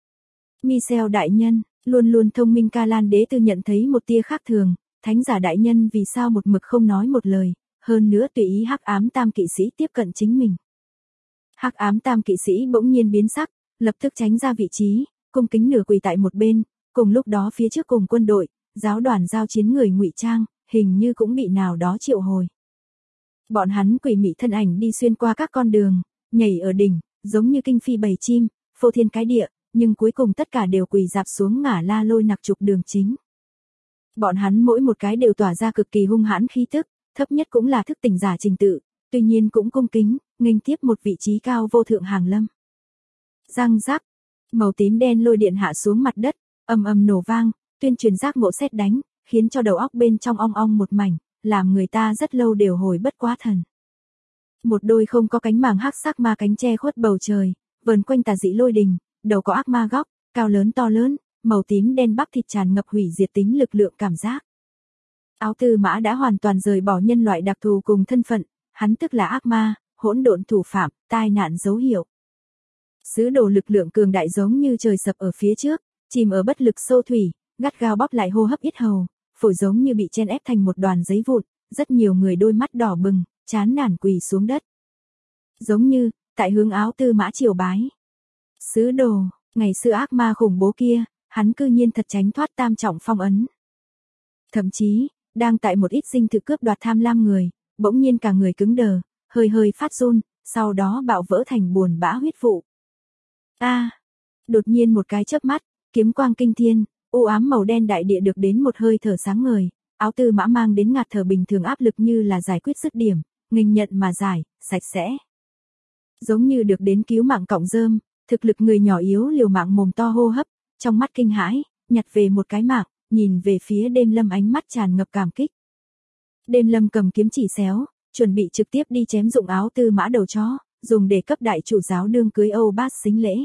A: Michel đại nhân, luôn luôn thông minh Ca Lan đế tư nhận thấy một tia khác thường, thánh giả đại nhân vì sao một mực không nói một lời, hơn nữa tùy ý hắc ám tam kỵ sĩ tiếp cận chính mình. Hắc ám tam kỵ sĩ bỗng nhiên biến sắc, lập tức tránh ra vị trí, cung kính nửa quỳ tại một bên, cùng lúc đó phía trước cùng quân đội, giáo đoàn giao chiến người ngụy trang, hình như cũng bị nào đó triệu hồi. Bọn hắn quỷ mị thân ảnh đi xuyên qua các con đường, nhảy ở đỉnh, giống như kinh phi bầy chim, phô thiên cái địa, nhưng cuối cùng tất cả đều quỳ dạp xuống ngả la lôi nặc trục đường chính. Bọn hắn mỗi một cái đều tỏa ra cực kỳ hung hãn khí tức, thấp nhất cũng là thức tỉnh giả trình tự, tuy nhiên cũng cung kính, nghênh tiếp một vị trí cao vô thượng hàng lâm. Răng rắc, màu tím đen lôi điện hạ xuống mặt đất, ầm ầm nổ vang, tuyên truyền giác ngộ sét đánh, khiến cho đầu óc bên trong ong ong một mảnh, làm người ta rất lâu đều hồi bất quá thần. Một đôi không có cánh màng hắc sắc ma cánh che khuất bầu trời, vờn quanh tà dị lôi đình, đầu có ác ma góc, cao lớn to lớn, màu tím đen bắp thịt tràn ngập hủy diệt tính lực lượng cảm giác. Áo Tư Mã đã hoàn toàn rời bỏ nhân loại đặc thù cùng thân phận, hắn tức là ác ma, hỗn độn thủ phạm, tai nạn dấu hiệu. Sứ đồ lực lượng cường đại giống như trời sập ở phía trước, chìm ở bất lực sâu thủy, gắt gao bóp lại hô hấp yết hầu, phổi giống như bị chen ép thành một đoàn giấy vụn, rất nhiều người đôi mắt đỏ bừng, chán nản quỳ xuống đất. Giống như, tại hướng Áo Tư Mã triều bái. Sứ đồ, ngày xưa ác ma khủng bố kia, hắn cư nhiên thật tránh thoát tam trọng phong ấn. Thậm chí, đang tại một ít dinh thự cướp đoạt tham lam người, bỗng nhiên cả người cứng đờ, hơi hơi phát run, sau đó bạo vỡ thành buồn bã huyết vụ. Đột nhiên một cái chớp mắt, kiếm quang kinh thiên, u ám màu đen đại địa được đến một hơi thở sáng ngời, Áo Tư Mã mang đến ngạt thở bình thường áp lực như là giải quyết dứt điểm, nghênh nhận mà giải, sạch sẽ. Giống như được đến cứu mạng cọng rơm, thực lực người nhỏ yếu liều mạng mồm to hô hấp, trong mắt kinh hãi, nhặt về một cái mạng, nhìn về phía Đêm Lâm ánh mắt tràn ngập cảm kích. Đêm Lâm cầm kiếm chỉ xéo, chuẩn bị trực tiếp đi chém dụng Áo Tư Mã đầu chó, dùng để cấp đại chủ giáo đương cưới Âu Bát xính lễ.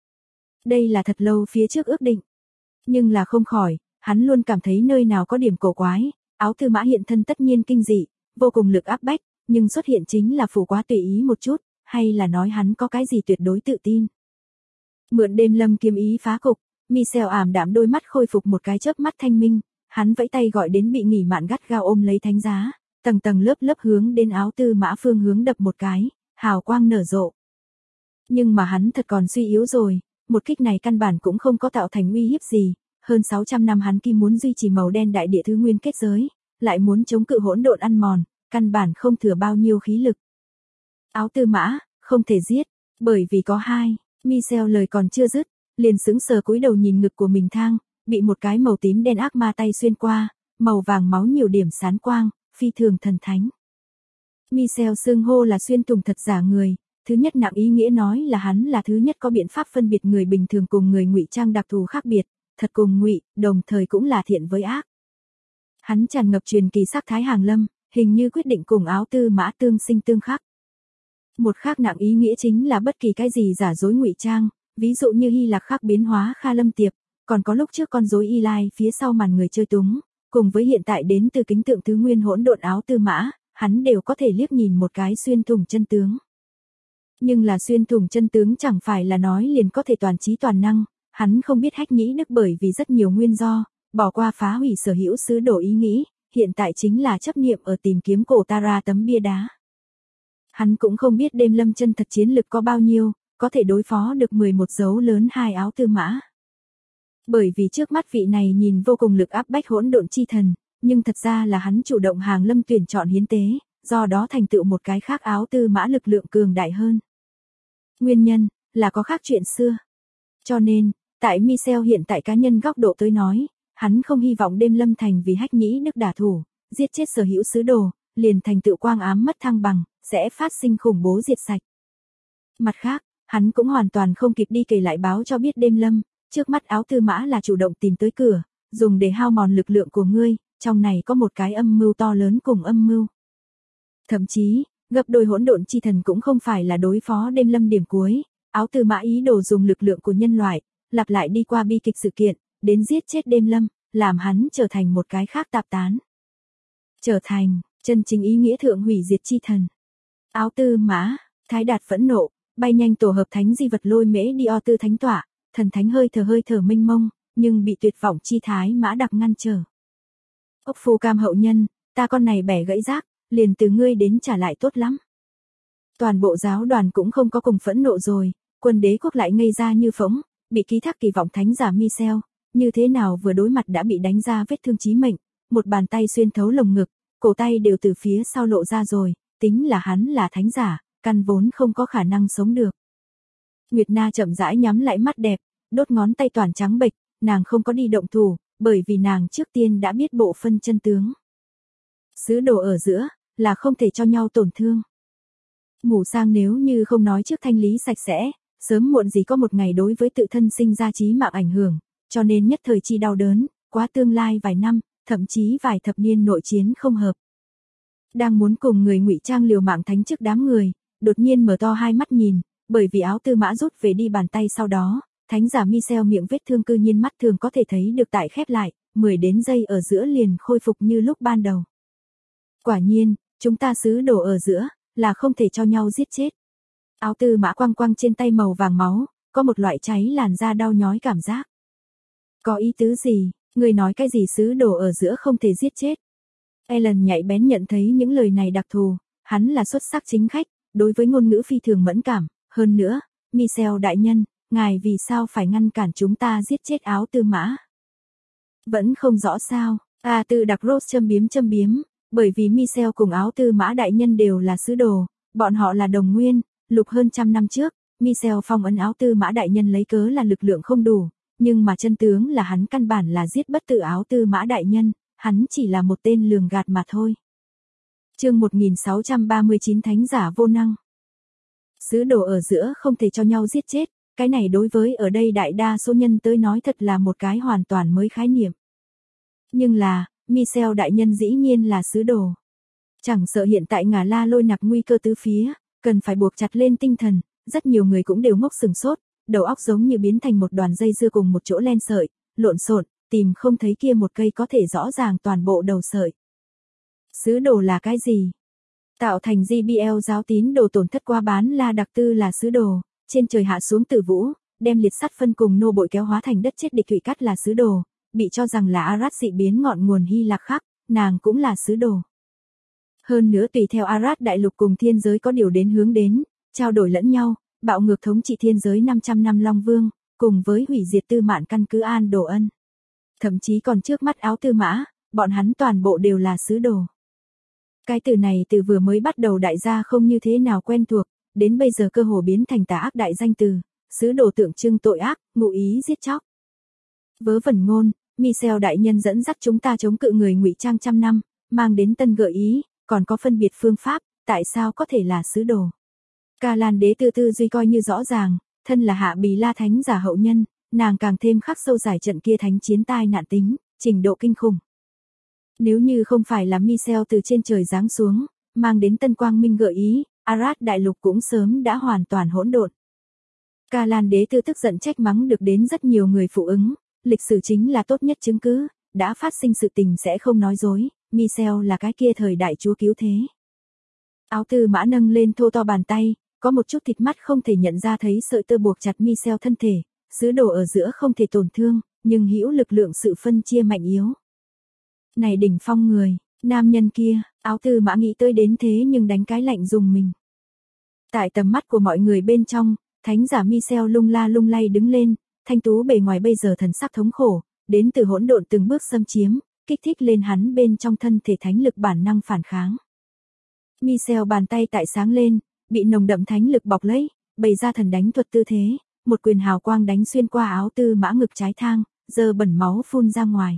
A: Đây là thật lâu phía trước ước định. Nhưng là không khỏi, hắn luôn cảm thấy nơi nào có điểm cổ quái, Áo Tư Mã hiện thân tất nhiên kinh dị, vô cùng lực áp bách, nhưng xuất hiện chính là phủ quá tùy ý một chút, hay là nói hắn có cái gì tuyệt đối tự tin. Mượn Đêm Lâm kiếm ý phá cục, Michel ảm đạm đôi mắt khôi phục một cái chớp mắt thanh minh, hắn vẫy tay gọi đến bị nghỉ mạn gắt gao ôm lấy thánh giá, tầng tầng lớp lớp hướng đến Áo Tư Mã phương hướng đập một cái, hào quang nở rộ. Nhưng mà hắn thật còn suy yếu rồi, một kích này căn bản cũng không có tạo thành uy hiếp gì, hơn 600 năm hắn kim muốn duy trì màu đen đại địa thứ nguyên kết giới, lại muốn chống cự hỗn độn ăn mòn, căn bản không thừa bao nhiêu khí lực. Áo Tư Mã, không thể giết, bởi vì có hai. Michel lời còn chưa dứt, liền sững sờ cúi đầu nhìn ngực của mình thang, bị một cái màu tím đen ác ma tay xuyên qua, màu vàng máu nhiều điểm sáng quang, phi thường thần thánh. Michel xưng hô là xuyên tùng thật giả người, thứ nhất nặng ý nghĩa nói là hắn là thứ nhất có biện pháp phân biệt người bình thường cùng người ngụy trang đặc thù khác biệt, thật cùng ngụy, đồng thời cũng là thiện với ác. Hắn tràn ngập truyền kỳ sắc thái hàng lâm, hình như quyết định cùng Áo Tư Mã tương sinh tương khắc. Một khác nặng ý nghĩa chính là bất kỳ cái gì giả dối ngụy trang, ví dụ như Hy Lạc khác biến hóa Kha Lâm Tiệp, còn có lúc trước con rối Y Lai phía sau màn người chơi túng, cùng với hiện tại đến từ kính tượng thứ nguyên hỗn độn Áo Tư Mã, hắn đều có thể liếc nhìn một cái xuyên thủng chân tướng. Nhưng là xuyên thủng chân tướng chẳng phải là nói liền có thể toàn trí toàn năng, hắn không biết Hách Nhĩ Đức bởi vì rất nhiều nguyên do, bỏ qua phá hủy sở hữu sứ đồ ý nghĩ, hiện tại chính là chấp niệm ở tìm kiếm cổ Tara tấm bia đá. Hắn cũng không biết Đêm Lâm chân thật chiến lực có bao nhiêu, có thể đối phó được 11 dấu lớn hai Áo Tư Mã. Bởi vì trước mắt vị này nhìn vô cùng lực áp bách hỗn độn chi thần, nhưng thật ra là hắn chủ động hàng lâm tuyển chọn hiến tế, do đó thành tựu một cái khác áo tư mã lực lượng cường đại hơn. Nguyên nhân là có khác chuyện xưa. Cho nên, tại Michel hiện tại cá nhân góc độ tới nói, hắn không hy vọng đêm lâm thành vì hách nhĩ đức đả thủ, giết chết sở hữu sứ đồ, liền thành tựu quang ám mất thăng bằng, sẽ phát sinh khủng bố diệt sạch. Mặt khác, hắn cũng hoàn toàn không kịp đi kể lại báo cho biết đêm lâm, trước mắt áo tư mã là chủ động tìm tới cửa, dùng để hao mòn lực lượng của ngươi, trong này có một cái âm mưu to lớn cùng âm mưu. Thậm chí, gấp đôi hỗn độn chi thần cũng không phải là đối phó đêm lâm điểm cuối, áo tư mã ý đồ dùng lực lượng của nhân loại, lặp lại đi qua bi kịch sự kiện, đến giết chết đêm lâm, làm hắn trở thành một cái khác tạp tán. Trở thành, chân chính ý nghĩa thượng hủy diệt chi thần. Áo tư mã, Thái Đạt phẫn nộ, bay nhanh tổ hợp thánh di vật lôi mễ đi o tư thánh tỏa, thần thánh hơi thở mênh mông, nhưng bị tuyệt vọng chi Thái Mã đặc ngăn trở. Ốc phu cam hậu nhân, ta con này bẻ gãy rác, liền từ ngươi đến trả lại tốt lắm. Toàn bộ giáo đoàn cũng không có cùng phẫn nộ rồi, quân đế quốc lại ngây ra như phỗng, bị ký thác kỳ vọng thánh giả Michel, như thế nào vừa đối mặt đã bị đánh ra vết thương chí mệnh, một bàn tay xuyên thấu lồng ngực, cổ tay đều từ phía sau lộ ra rồi, tính là hắn là thánh giả, căn vốn không có khả năng sống được. Nguyệt Na chậm rãi nhắm lại mắt đẹp, đốt ngón tay toàn trắng bệch, nàng không có đi động thủ, bởi vì nàng trước tiên đã biết bộ phân chân tướng. Sứ đồ ở giữa, là không thể cho nhau tổn thương. Mù sang nếu như không nói trước thanh lý sạch sẽ, sớm muộn gì có một ngày đối với tự thân sinh ra chí mạng ảnh hưởng, cho nên nhất thời chi đau đớn, quá tương lai vài năm, thậm chí vài thập niên nội chiến không hợp. Đang muốn cùng người ngụy trang liều mạng thánh trước đám người, đột nhiên mở to hai mắt nhìn, bởi vì áo tư mã rút về đi bàn tay sau đó, thánh giả Michel miệng vết thương cư nhiên mắt thường có thể thấy được tại khép lại, 10 đến giây ở giữa liền khôi phục như lúc ban đầu. Quả nhiên, chúng ta sứ đồ ở giữa, là không thể cho nhau giết chết. Áo tư mã quăng quăng trên tay màu vàng máu, có một loại cháy làn da đau nhói cảm giác. Có ý tứ gì, người nói cái gì sứ đồ ở giữa không thể giết chết. Ellen nhạy bén nhận thấy những lời này đặc thù, hắn là xuất sắc chính khách, đối với ngôn ngữ phi thường mẫn cảm, hơn nữa, Michel đại nhân, ngài vì sao phải ngăn cản chúng ta giết chết áo tư mã? Vẫn không rõ sao, từ đặc Rose châm biếm, bởi vì Michel cùng áo tư mã đại nhân đều là sứ đồ, bọn họ là đồng nguyên, lục hơn trăm năm trước, Michel phong ấn áo tư mã đại nhân lấy cớ là lực lượng không đủ, nhưng mà chân tướng là hắn căn bản là giết bất tử áo tư mã đại nhân, hắn chỉ là một tên lường gạt mà thôi. Chương 1639 Thánh giả vô năng. Sứ đồ ở giữa không thể cho nhau giết chết, cái này đối với ở đây đại đa số nhân tới nói thật là một cái hoàn toàn mới khái niệm. Nhưng là, Michel đại nhân dĩ nhiên là sứ đồ. Chẳng sợ hiện tại Ngà La lôi nặc nguy cơ tứ phía, cần phải buộc chặt lên tinh thần, rất nhiều người cũng đều ngốc sừng sốt, đầu óc giống như biến thành một đoàn dây dưa cùng một chỗ len sợi, lộn xộn, tìm không thấy kia một cây có thể rõ ràng toàn bộ đầu sợi. Sứ đồ là cái gì? Tạo thành JBL giáo tín đồ tổn thất qua bán La Đặc Tư là sứ đồ, trên trời hạ xuống tử vũ, đem liệt sắt phân cùng nô bội kéo hóa thành đất chết địch thủy cắt là sứ đồ, bị cho rằng là Arad dị biến ngọn nguồn Hy Lạp khác, nàng cũng là sứ đồ. Hơn nữa tùy theo Arad đại lục cùng thiên giới có điều đến hướng đến, trao đổi lẫn nhau, bạo ngược thống trị thiên giới 500 năm Long Vương, cùng với hủy diệt Tư Mạn căn cứ An Đồ Ân. Thậm chí còn trước mắt áo tư mã, bọn hắn toàn bộ đều là sứ đồ. Cái từ này từ vừa mới bắt đầu đại gia không như thế nào quen thuộc, đến bây giờ cơ hồ biến thành tà ác đại danh từ, sứ đồ tượng trưng tội ác, ngụ ý giết chóc. Vớ vẩn ngôn, Michel đại nhân dẫn dắt chúng ta chống cự người ngụy trang trăm năm, mang đến tân gợi ý, còn có phân biệt phương pháp, tại sao có thể là sứ đồ. Ca Lan đế tư duy coi như rõ ràng, thân là Hạ Bì La thánh giả hậu nhân, nàng càng thêm khắc sâu giải trận kia thánh chiến tai nạn tính, trình độ kinh khủng. Nếu như không phải là Michel từ trên trời giáng xuống, mang đến tân quang minh gợi ý, Arad đại lục cũng sớm đã hoàn toàn hỗn độn. Ca Lan đế tư tức giận trách mắng được đến rất nhiều người phụ ứng, lịch sử chính là tốt nhất chứng cứ, đã phát sinh sự tình sẽ không nói dối, Michel là cái kia thời đại chúa cứu thế. Áo tư mã nâng lên thô to bàn tay, có một chút thịt mắt không thể nhận ra thấy sợi tơ buộc chặt Michel thân thể, sứ đồ ở giữa không thể tổn thương, nhưng hữu lực lượng sự phân chia mạnh yếu. Này đỉnh phong người, nam nhân kia, áo tư mã nghĩ tới đến thế nhưng đánh cái lạnh dùng mình. Tại tầm mắt của mọi người bên trong, thánh giả Michel lung la lung lay đứng lên, thanh tú bề ngoài bây giờ thần sắc thống khổ, đến từ hỗn độn từng bước xâm chiếm, kích thích lên hắn bên trong thân thể thánh lực bản năng phản kháng. Michelle bàn tay tại sáng lên, bị nồng đậm thánh lực bọc lấy, bày ra thần đánh thuật tư thế, một quyền hào quang đánh xuyên qua áo tư mã ngực trái thang, dơ bẩn máu phun ra ngoài.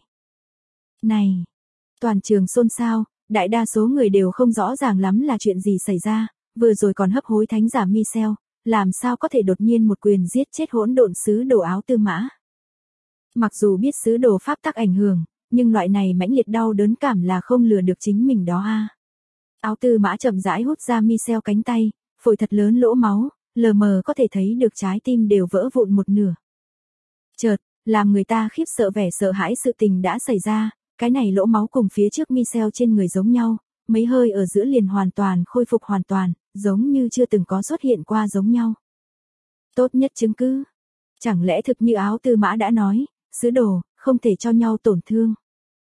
A: Này! Toàn trường xôn xao, đại đa số người đều không rõ ràng lắm là chuyện gì xảy ra, vừa rồi còn hấp hối thánh giả Michelle, làm sao có thể đột nhiên một quyền giết chết hỗn độn sứ đồ áo tư mã. Mặc dù biết sứ đồ pháp tắc ảnh hưởng, nhưng loại này mãnh liệt đau đớn cảm là không lừa được chính mình đó a. Áo tư mã chậm rãi hút ra Michelle cánh tay, phổi thật lớn lỗ máu, lờ mờ có thể thấy được trái tim đều vỡ vụn một nửa. Chợt, làm người ta khiếp sợ vẻ sợ hãi sự tình đã xảy ra, cái này lỗ máu cùng phía trước Michelle trên người giống nhau, mấy hơi ở giữa liền hoàn toàn khôi phục hoàn toàn, giống như chưa từng có xuất hiện qua giống nhau. Tốt nhất chứng cứ. Chẳng lẽ thực như áo tư mã đã nói, sứ đồ, không thể cho nhau tổn thương.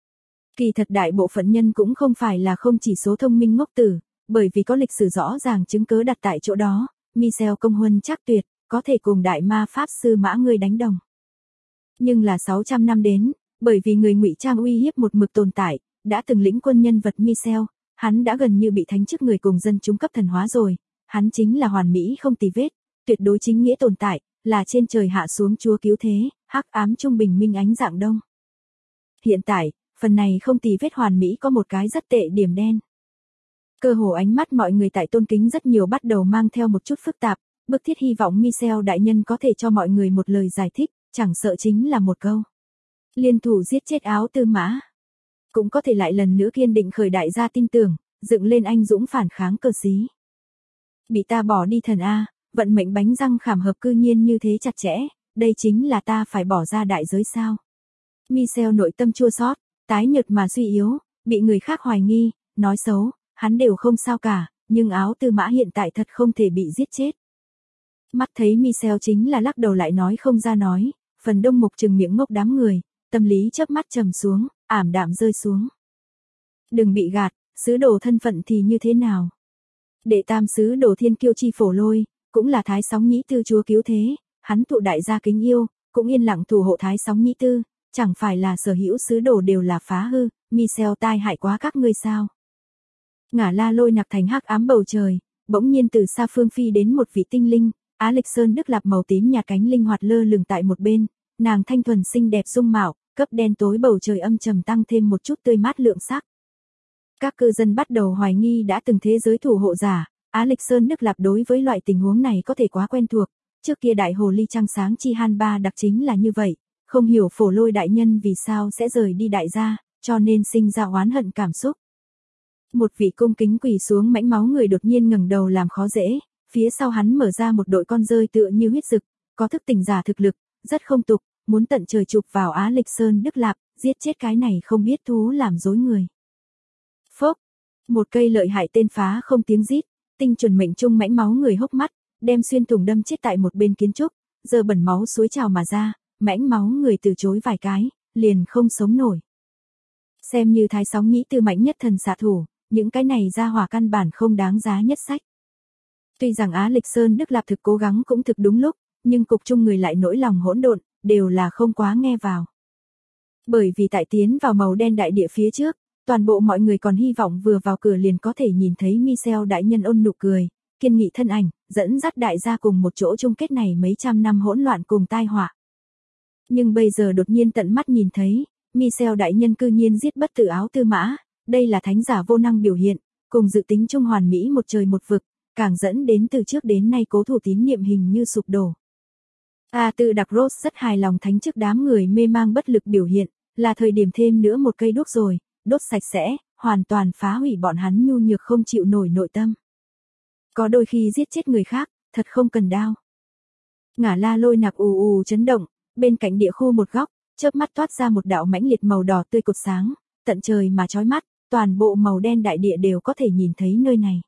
A: Kỳ thật đại bộ phận nhân cũng không phải là không chỉ số thông minh ngốc tử, bởi vì có lịch sử rõ ràng chứng cứ đặt tại chỗ đó, Michelle công huân chắc tuyệt, có thể cùng đại ma pháp sư mã ngươi đánh đồng. Nhưng là 600 năm đến, bởi vì người ngụy trang uy hiếp một mực tồn tại, đã từng lĩnh quân nhân vật Michelle, hắn đã gần như bị thánh chức người cùng dân chúng cấp thần hóa rồi, hắn chính là hoàn mỹ không tì vết, tuyệt đối chính nghĩa tồn tại, là trên trời hạ xuống chúa cứu thế, hắc ám trung bình minh ánh dạng đông. Hiện tại, phần này không tì vết hoàn mỹ có một cái rất tệ điểm đen. Cơ hồ ánh mắt mọi người tại tôn kính rất nhiều bắt đầu mang theo một chút phức tạp, bức thiết hy vọng Michelle đại nhân có thể cho mọi người một lời giải thích, chẳng sợ chính là một câu. Liên thủ giết chết áo tư mã. Cũng có thể lại lần nữa kiên định khởi đại gia tin tưởng, dựng lên anh dũng phản kháng cờ xí. Bị ta bỏ đi thần A, vận mệnh bánh răng khảm hợp cư nhiên như thế chặt chẽ, đây chính là ta phải bỏ ra đại giới sao. Michelle nội tâm chua xót, tái nhợt mà suy yếu, bị người khác hoài nghi, nói xấu, hắn đều không sao cả, nhưng áo tư mã hiện tại thật không thể bị giết chết. Mắt thấy Michelle chính là lắc đầu lại nói không ra nói, phần đông mục trừng miệng ngốc đám người, tâm lý chớp mắt trầm xuống, ảm đạm rơi xuống. Đừng bị gạt, sứ đồ thân phận thì như thế nào? Đệ tam sứ đồ thiên kiêu chi phổ lôi, cũng là thái sóng nhĩ tư chúa cứu thế, hắn thụ đại gia kính yêu, cũng yên lặng thủ hộ thái sóng nhĩ tư, chẳng phải là sở hữu sứ đồ đều là phá hư, Michelle tai hại quá các ngươi sao? Ngả la lôi nặc thành hắc ám bầu trời, bỗng nhiên từ xa phương phi đến một vị tinh linh, Á Lịch Sơn Đức Lạp màu tím nhạt cánh linh hoạt lơ lửng tại một bên, nàng thanh thuần xinh đẹp dung mạo, cấp đen tối bầu trời âm trầm tăng thêm một chút tươi mát lượng sắc. Các cư dân bắt đầu hoài nghi đã từng thế giới thủ hộ giả, Á Lịch Sơn Đức Lạp đối với loại tình huống này có thể quá quen thuộc, trước kia đại hồ ly trăng sáng chi han ba đặc chính là như vậy, không hiểu phổ lôi đại nhân vì sao sẽ rời đi đại gia, cho nên sinh ra oán hận cảm xúc. Một vị cung kính quỳ xuống mãnh máu người đột nhiên ngẩng đầu làm khó dễ, phía sau hắn mở ra một đội con rơi tựa như huyết dực, có thức tỉnh giả thực lực, rất không tục, muốn tận trời chụp vào Á Lịch Sơn Đức Lạp, giết chết cái này không biết thú làm dối người. Phốc, một cây lợi hại tên phá không tiếng rít, tinh chuẩn mệnh trung mãnh máu người hốc mắt, đem xuyên thủng đâm chết tại một bên kiến trúc, giờ bẩn máu suối trào mà ra, mãnh máu người từ chối vài cái, liền không sống nổi. Xem như thái sóng nhĩ tư mạnh nhất thần xạ thủ, những cái này ra hỏa căn bản không đáng giá nhất sách. Tuy rằng Á Lịch Sơn Đức Lạp thực cố gắng cũng thực đúng lúc, nhưng cục chung người lại nỗi lòng hỗn độn, đều là không quá nghe vào. Bởi vì tại tiến vào màu đen đại địa phía trước, toàn bộ mọi người còn hy vọng vừa vào cửa liền có thể nhìn thấy Michelle đại nhân ôn nụ cười, kiên nghị thân ảnh, dẫn dắt đại gia cùng một chỗ chung kết này mấy trăm năm hỗn loạn cùng tai họa. Nhưng bây giờ đột nhiên tận mắt nhìn thấy, Michelle đại nhân cư nhiên giết bất tử áo tư mã, đây là thánh giả vô năng biểu hiện, cùng dự tính trung hoàn mỹ một trời một vực, càng dẫn đến từ trước đến nay cố thủ tín niệm hình như sụp đổ. Tự đặc Rose rất hài lòng thánh chức đám người mê mang bất lực biểu hiện, là thời điểm thêm nữa một cây đuốc rồi, đốt sạch sẽ, hoàn toàn phá hủy bọn hắn nhu nhược không chịu nổi nội tâm. Có đôi khi giết chết người khác, thật không cần đao. Ngả la lôi nặc ù chấn động, bên cạnh địa khu một góc, chớp mắt toát ra một đạo mãnh liệt màu đỏ tươi cột sáng, tận trời mà chói mắt, toàn bộ màu đen đại địa đều có thể nhìn thấy nơi này.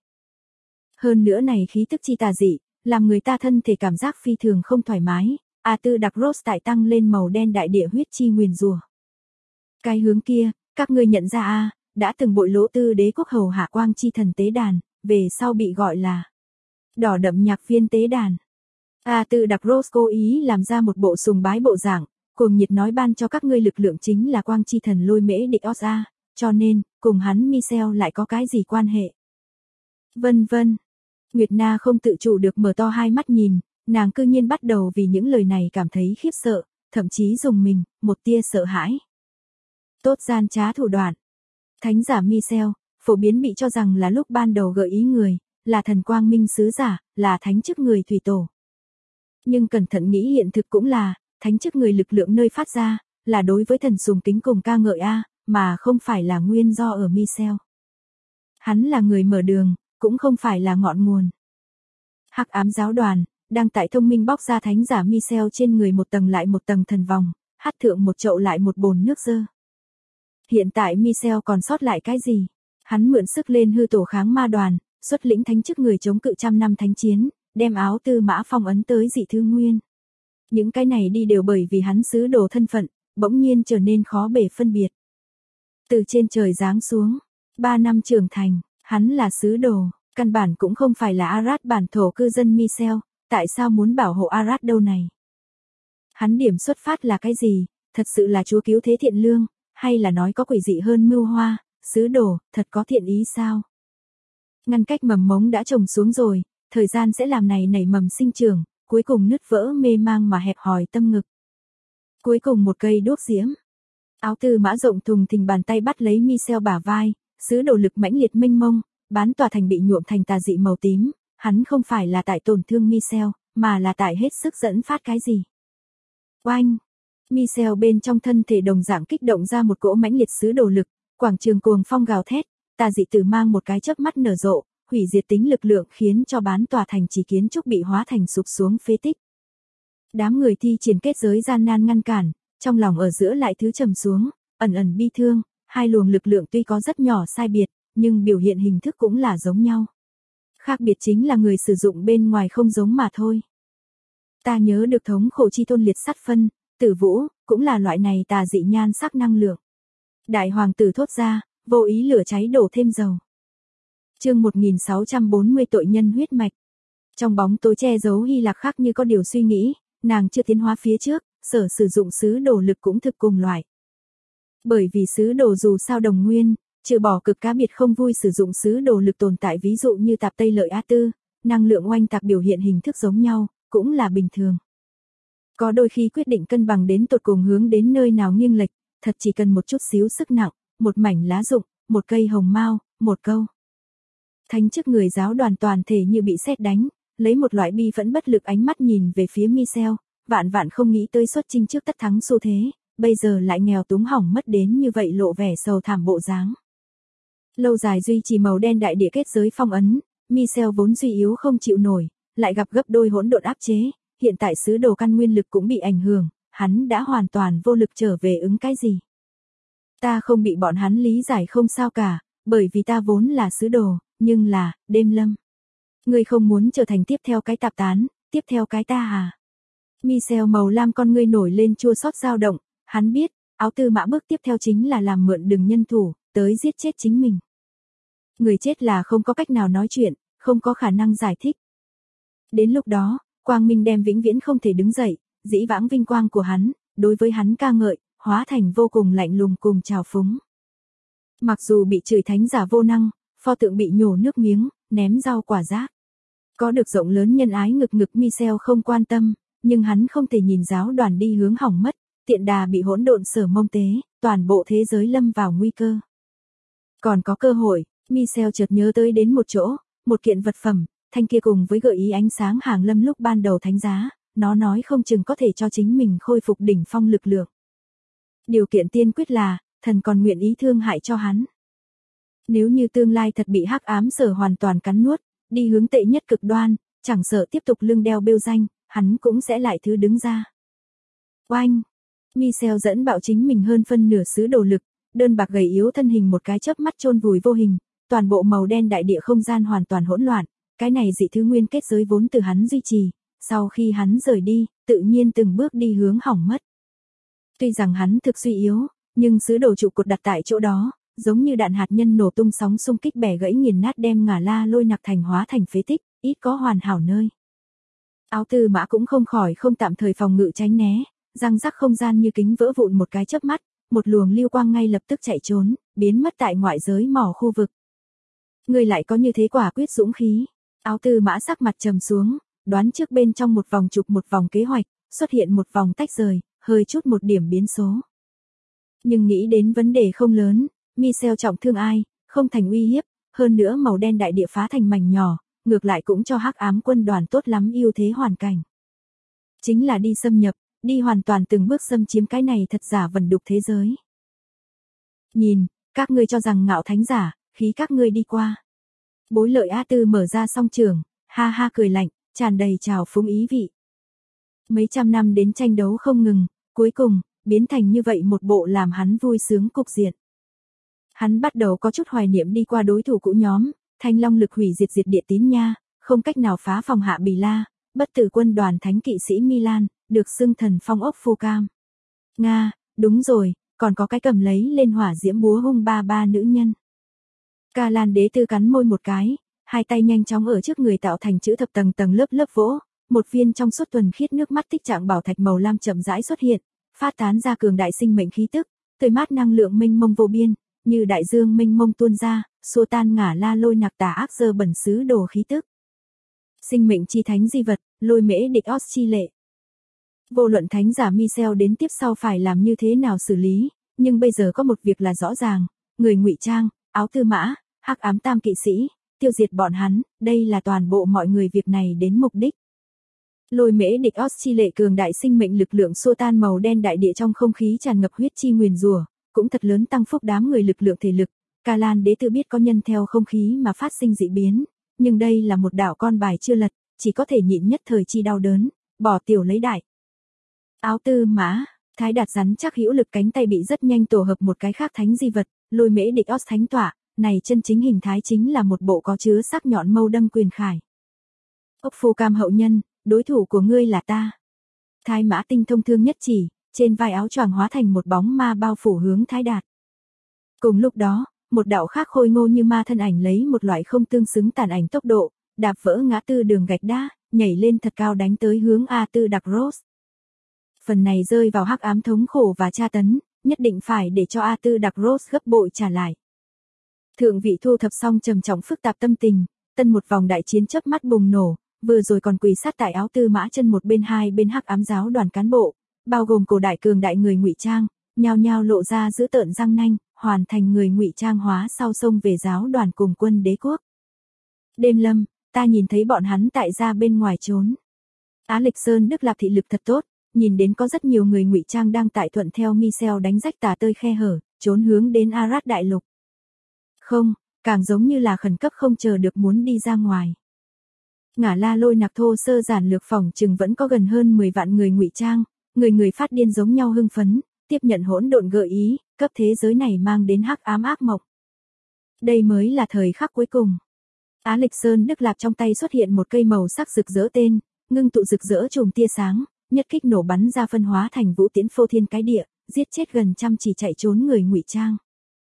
A: Hơn nữa này khí tức chi tà dị, làm người ta thân thể cảm giác phi thường không thoải mái, tư đặc Rose tại tăng lên màu đen đại địa huyết chi nguyền rủa. Cái hướng kia, các ngươi nhận ra đã từng bội lỗ tư đế quốc hầu hạ quang chi thần tế đàn, về sau bị gọi là đỏ đậm nhạc viên tế đàn. Tư đặc Rose cố ý làm ra một bộ sùng bái bộ dạng, cuồng nhiệt nói ban cho các ngươi lực lượng chính là quang chi thần lôi mễ địch Oza, cho nên, cùng hắn Michelle lại có cái gì quan hệ. Vân vân. Nguyệt Na không tự chủ được mở to hai mắt nhìn, nàng cư nhiên bắt đầu vì những lời này cảm thấy khiếp sợ, thậm chí rùng mình, một tia sợ hãi. Tốt gian trá thủ đoạn. Thánh giả Michel, phổ biến bị cho rằng là lúc ban đầu gợi ý người, là thần quang minh sứ giả, là thánh chức người thủy tổ. Nhưng cẩn thận nghĩ hiện thực cũng là, thánh chức người lực lượng nơi phát ra, là đối với thần sùng kính cùng ca ngợi A, mà không phải là nguyên do ở Michel. Hắn là người mở đường, cũng không phải là ngọn nguồn. Hắc ám giáo đoàn, đang tại thông minh bóc ra thánh giả Michel trên người một tầng lại một tầng thần vòng, hắt thượng một chậu lại một bồn nước dơ. Hiện tại Michel còn sót lại cái gì? Hắn mượn sức lên hư tổ kháng ma đoàn, xuất lĩnh thánh chức người chống cự trăm năm thánh chiến, đem áo tư mã phong ấn tới dị thư nguyên. Những cái này đi đều bởi vì hắn sứ đồ thân phận, bỗng nhiên trở nên khó bể phân biệt. Từ trên trời giáng xuống, 3 năm trưởng thành, hắn là sứ đồ, căn bản cũng không phải là Arad bản thổ cư dân Michel, tại sao muốn bảo hộ Arad đâu này? Hắn điểm xuất phát là cái gì, thật sự là Chúa cứu thế thiện lương, hay là nói có quỷ dị hơn mưu hoa, sứ đồ, thật có thiện ý sao? Ngăn cách mầm mống đã trồng xuống rồi, thời gian sẽ làm này nảy mầm sinh trưởng, cuối cùng nứt vỡ mê mang mà hẹp hòi tâm ngực. Cuối cùng một cây đuốc diễm. Áo tư mã rộng thùng thình bàn tay bắt lấy Michel bả vai, sứ đồ lực mãnh liệt mênh mông, bán tòa thành bị nhuộm thành tà dị màu tím, hắn không phải là tại tổn thương Michel, mà là tại hết sức dẫn phát cái gì. Oanh! Michel bên trong thân thể đồng dạng kích động ra một cỗ mãnh liệt sứ đồ lực, quảng trường cuồng phong gào thét, tà dị tử mang một cái chớp mắt nở rộ, hủy diệt tính lực lượng khiến cho bán tòa thành chỉ kiến trúc bị hóa thành sụp xuống phế tích. Đám người thi triển kết giới gian nan ngăn cản, trong lòng ở giữa lại thứ trầm xuống, ẩn ẩn bi thương, hai luồng lực lượng tuy có rất nhỏ sai biệt, nhưng biểu hiện hình thức cũng là giống nhau. Khác biệt chính là người sử dụng bên ngoài không giống mà thôi. Ta nhớ được thống khổ chi thôn liệt sát phân, tử vũ, cũng là loại này tà dị nhan sắc năng lượng. Đại hoàng tử thốt ra, vô ý lửa cháy đổ thêm dầu. Chương 1640 tội nhân huyết mạch. Trong bóng tối che giấu Hy Lạc khác như có điều suy nghĩ, nàng chưa tiến hóa phía trước, sở sử dụng sứ đồ lực cũng thực cùng loại. Bởi vì sứ đồ dù sao đồng nguyên, trừ bỏ cực cá biệt không vui sử dụng sứ đồ lực tồn tại ví dụ như tạp Tây Lợi A4, năng lượng oanh tạc biểu hiện hình thức giống nhau, cũng là bình thường. Có đôi khi quyết định cân bằng đến tột cùng hướng đến nơi nào nghiêng lệch, thật chỉ cần một chút xíu sức nặng, một mảnh lá rụng, một cây hồng mao, một câu. Thánh chức người giáo đoàn toàn thể như bị sét đánh, lấy một loại bi phẫn bất lực ánh mắt nhìn về phía Michel, vạn vạn không nghĩ tới xuất chinh trước tất thắng xu thế, bây giờ lại nghèo túng hỏng mất đến như vậy lộ vẻ sầu thảm bộ dáng. Lâu dài duy trì màu đen đại địa kết giới phong ấn, Michel vốn suy yếu không chịu nổi, lại gặp gấp đôi hỗn độn áp chế, hiện tại sứ đồ căn nguyên lực cũng bị ảnh hưởng, hắn đã hoàn toàn vô lực trở về ứng cái gì. Ta không bị bọn hắn lý giải không sao cả, bởi vì ta vốn là sứ đồ, nhưng là, đêm lâm. Ngươi không muốn trở thành tiếp theo cái tạp tán, tiếp theo cái ta à? Michel màu lam con ngươi nổi lên chua xót dao động, hắn biết, áo tư mã bước tiếp theo chính là làm mượn đường nhân thủ, tới giết chết chính mình. Người chết là không có cách nào nói chuyện, không có khả năng giải thích. Đến lúc đó, quang minh đem vĩnh viễn không thể đứng dậy, dĩ vãng vinh quang của hắn, đối với hắn ca ngợi, hóa thành vô cùng lạnh lùng cùng trào phúng. Mặc dù bị chửi thánh giả vô năng, pho tượng bị nhổ nước miếng, ném rau quả rác. Có được rộng lớn nhân ái ngực Michel không quan tâm, nhưng hắn không thể nhìn giáo đoàn đi hướng hỏng mất, tiện đà bị hỗn độn sở mông tế, toàn bộ thế giới lâm vào nguy cơ. Còn có cơ hội, Michel chợt nhớ tới đến một chỗ, một kiện vật phẩm, thanh kia cùng với gợi ý ánh sáng hàng lâm lúc ban đầu thánh giá, nó nói không chừng có thể cho chính mình khôi phục đỉnh phong lực lượng. Điều kiện tiên quyết là, thần còn nguyện ý thương hại cho hắn. Nếu như tương lai thật bị hắc ám sở hoàn toàn cắn nuốt, đi hướng tệ nhất cực đoan, chẳng sợ tiếp tục lưng đeo bêu danh, hắn cũng sẽ lại thứ đứng ra. Oanh! Michel dẫn bạo chính mình hơn phân nửa sứ đồ lực, đơn bạc gầy yếu thân hình một cái chớp mắt chôn vùi vô hình, toàn bộ màu đen đại địa không gian hoàn toàn hỗn loạn, cái này dị thứ nguyên kết giới vốn từ hắn duy trì, sau khi hắn rời đi, tự nhiên từng bước đi hướng hỏng mất. Tuy rằng hắn thực suy yếu, nhưng sứ đồ trụ cột đặt tại chỗ đó, giống như đạn hạt nhân nổ tung sóng xung kích bẻ gãy nghiền nát đem ngả la lôi nặc thành hóa thành phế tích, ít có hoàn hảo nơi. Áo tư mã cũng không khỏi không tạm thời phòng ngự tránh né, răng rắc không gian như kính vỡ vụn một cái chớp mắt, một luồng lưu quang ngay lập tức chạy trốn, biến mất tại ngoại giới mỏ khu vực. Ngươi lại có như thế quả quyết dũng khí. Áo Tư Mã sắc mặt trầm xuống, đoán trước bên trong một vòng chụp một vòng kế hoạch, xuất hiện một vòng tách rời, hơi chút một điểm biến số. Nhưng nghĩ đến vấn đề không lớn, Michel trọng thương ai, không thành uy hiếp, hơn nữa màu đen đại địa phá thành mảnh nhỏ, ngược lại cũng cho Hắc Ám quân đoàn tốt lắm ưu thế hoàn cảnh. Chính là đi xâm nhập, đi hoàn toàn từng bước xâm chiếm cái này thật giả vẩn đục thế giới. Nhìn, các ngươi cho rằng ngạo thánh giả, khí các ngươi đi qua. Bối Lợi A Tư mở ra song trường, ha ha cười lạnh, tràn đầy trào phúng ý vị. Mấy trăm năm đến tranh đấu không ngừng, cuối cùng, biến thành như vậy một bộ làm hắn vui sướng cục diện. Hắn bắt đầu có chút hoài niệm đi qua đối thủ cũ nhóm, Thanh Long lực hủy diệt diệt địa tín nha, không cách nào phá phòng hạ Bì La, bất tử quân đoàn thánh kỵ sĩ Milan, được xưng thần phong ốc phu cam. Nga, đúng rồi, còn có cái cầm lấy lên hỏa diễm búa hung ba nữ nhân. Ca Lan đế tư cắn môi một cái, hai tay nhanh chóng ở trước người tạo thành chữ thập tầng tầng lớp lớp vỗ, một viên trong suốt thuần khiết nước mắt tích trạng bảo thạch màu lam chậm rãi xuất hiện, phát tán ra cường đại sinh mệnh khí tức, tươi mát năng lượng mênh mông vô biên, như đại dương mênh mông tuôn ra, xua tan ngả la lôi nặc tà ác dơ bẩn xứ đồ khí tức. Sinh mệnh chi thánh di vật, lôi mễ địch os chi lệ. Vô luận thánh giả Michel đến tiếp sau phải làm như thế nào xử lý, nhưng bây giờ có một việc là rõ ràng, người ngụy trang, Áo Tư Mã, Hắc Ám tam kỵ sĩ, tiêu diệt bọn hắn, đây là toàn bộ mọi người việc này đến mục đích. Lôi mễ địch os chi lệ cường đại sinh mệnh lực lượng xua tan màu đen đại địa trong không khí tràn ngập huyết chi nguyền rủa, cũng thật lớn tăng phúc đám người lực lượng thể lực. Ca Lan đế tự biết có nhân theo không khí mà phát sinh dị biến, nhưng đây là một đạo con bài chưa lật, chỉ có thể nhịn nhất thời chi đau đớn, bỏ tiểu lấy đại. Áo Tư Mã, Thái Đạt rắn chắc hữu lực cánh tay bị rất nhanh tổ hợp một cái khác thánh di vật, lôi mễ địch os thánh tọa, này chân chính hình thái chính là một bộ có chứa sắc nhọn mâu đâm quyền khải. Ốc phu cam hậu nhân, đối thủ của ngươi là ta. Thái Mã tinh thông thương nhất chỉ, trên vai áo choàng hóa thành một bóng ma bao phủ hướng Thái Đạt. Cùng lúc đó, một đạo khác khôi ngô như ma thân ảnh lấy một loại không tương xứng tàn ảnh tốc độ, đạp vỡ ngã tư đường gạch đá, nhảy lên thật cao đánh tới hướng A Tư Đặc Rose. Phần này rơi vào hắc ám thống khổ và tra tấn, nhất định phải để cho A Tư Đặc Rose gấp bội trả lại. Thượng vị thu thập xong trầm trọng phức tạp tâm tình, tân một vòng đại chiến chớp mắt bùng nổ, vừa rồi còn quỳ sát tại Áo Tư Mã chân một bên hai bên hắc ám giáo đoàn cán bộ, bao gồm cổ đại cường đại người ngụy trang, nhao nhao lộ ra dữ tợn răng nanh, hoàn thành người ngụy trang hóa sau sông về giáo đoàn cùng quân đế quốc. Đêm lâm, ta nhìn thấy bọn hắn tại ra bên ngoài trốn. Á Lịch Sơn Đức Lạp thị lực thật tốt, nhìn đến có rất nhiều người ngụy trang đang tại thuận theo Michel đánh rách tà tơi khe hở, trốn hướng đến Arad đại lục. Không, càng giống như là khẩn cấp không chờ được muốn đi ra ngoài. Ngả la lôi nặc thô sơ giản lược phòng chừng vẫn có gần hơn 10 vạn người ngụy trang, người phát điên giống nhau hưng phấn, tiếp nhận hỗn độn gợi ý, cấp thế giới này mang đến hắc ám ác mộng. Đây mới là thời khắc cuối cùng. Á Lịch Sơn Đức Lạp trong tay xuất hiện một cây màu sắc rực rỡ tên, ngưng tụ rực rỡ chùm tia sáng, nhất kích nổ bắn ra phân hóa thành vũ tiễn phô thiên cái địa, giết chết gần trăm chỉ chạy trốn người ngụy trang.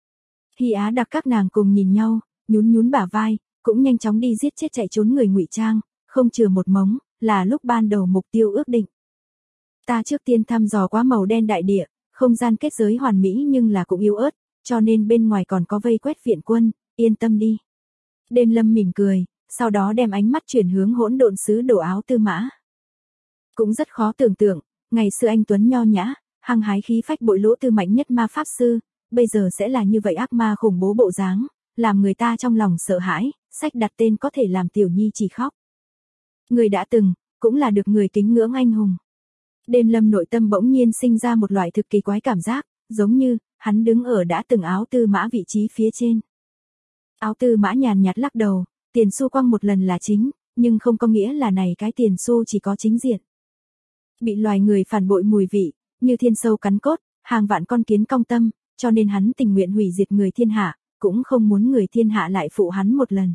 A: Hy Á Đặc các nàng cùng nhìn nhau, nhún nhún bả vai, cũng nhanh chóng đi giết chết chạy trốn người ngụy trang, không chừa một mống, là lúc ban đầu mục tiêu ước định. Ta trước tiên thăm dò quá màu đen đại địa, không gian kết giới hoàn mỹ nhưng là cũng yếu ớt, cho nên bên ngoài còn có vây quét viện quân, yên tâm đi. Đêm lâm mỉm cười, sau đó đem ánh mắt chuyển hướng hỗn độn sứ đồ Áo Tư Mã. Cũng rất khó tưởng tượng, ngày xưa anh tuấn nho nhã, hăng hái khí phách bội lỗ tư mạnh nhất ma pháp sư, bây giờ sẽ là như vậy ác ma khủng bố bộ dáng, làm người ta trong lòng sợ hãi, sách đặt tên có thể làm tiểu nhi chỉ khóc. Người đã từng, cũng là được người kính ngưỡng anh hùng. Đêm lâm nội tâm bỗng nhiên sinh ra một loại thực kỳ quái cảm giác, giống như, hắn đứng ở đã từng Áo Tư Mã vị trí phía trên. Áo Tư Mã nhàn nhạt lắc đầu, tiền xu quăng một lần là chính, nhưng không có nghĩa là này cái tiền xu chỉ có chính diện. Bị loài người phản bội mùi vị, như thiên sâu cắn cốt, hàng vạn con kiến cong tâm, cho nên hắn tình nguyện hủy diệt người thiên hạ, cũng không muốn người thiên hạ lại phụ hắn một lần.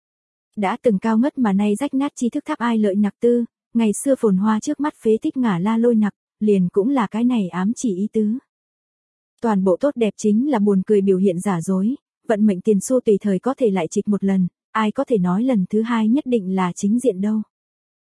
A: Đã từng cao ngất mà nay rách nát tri thức tháp ai lợi nặc tư, ngày xưa phồn hoa trước mắt phế tích ngả la lôi nặc, liền cũng là cái này ám chỉ ý tứ. Toàn bộ tốt đẹp chính là buồn cười biểu hiện giả dối, vận mệnh tiền xu tùy thời có thể lại trịch một lần, ai có thể nói lần thứ hai nhất định là chính diện đâu.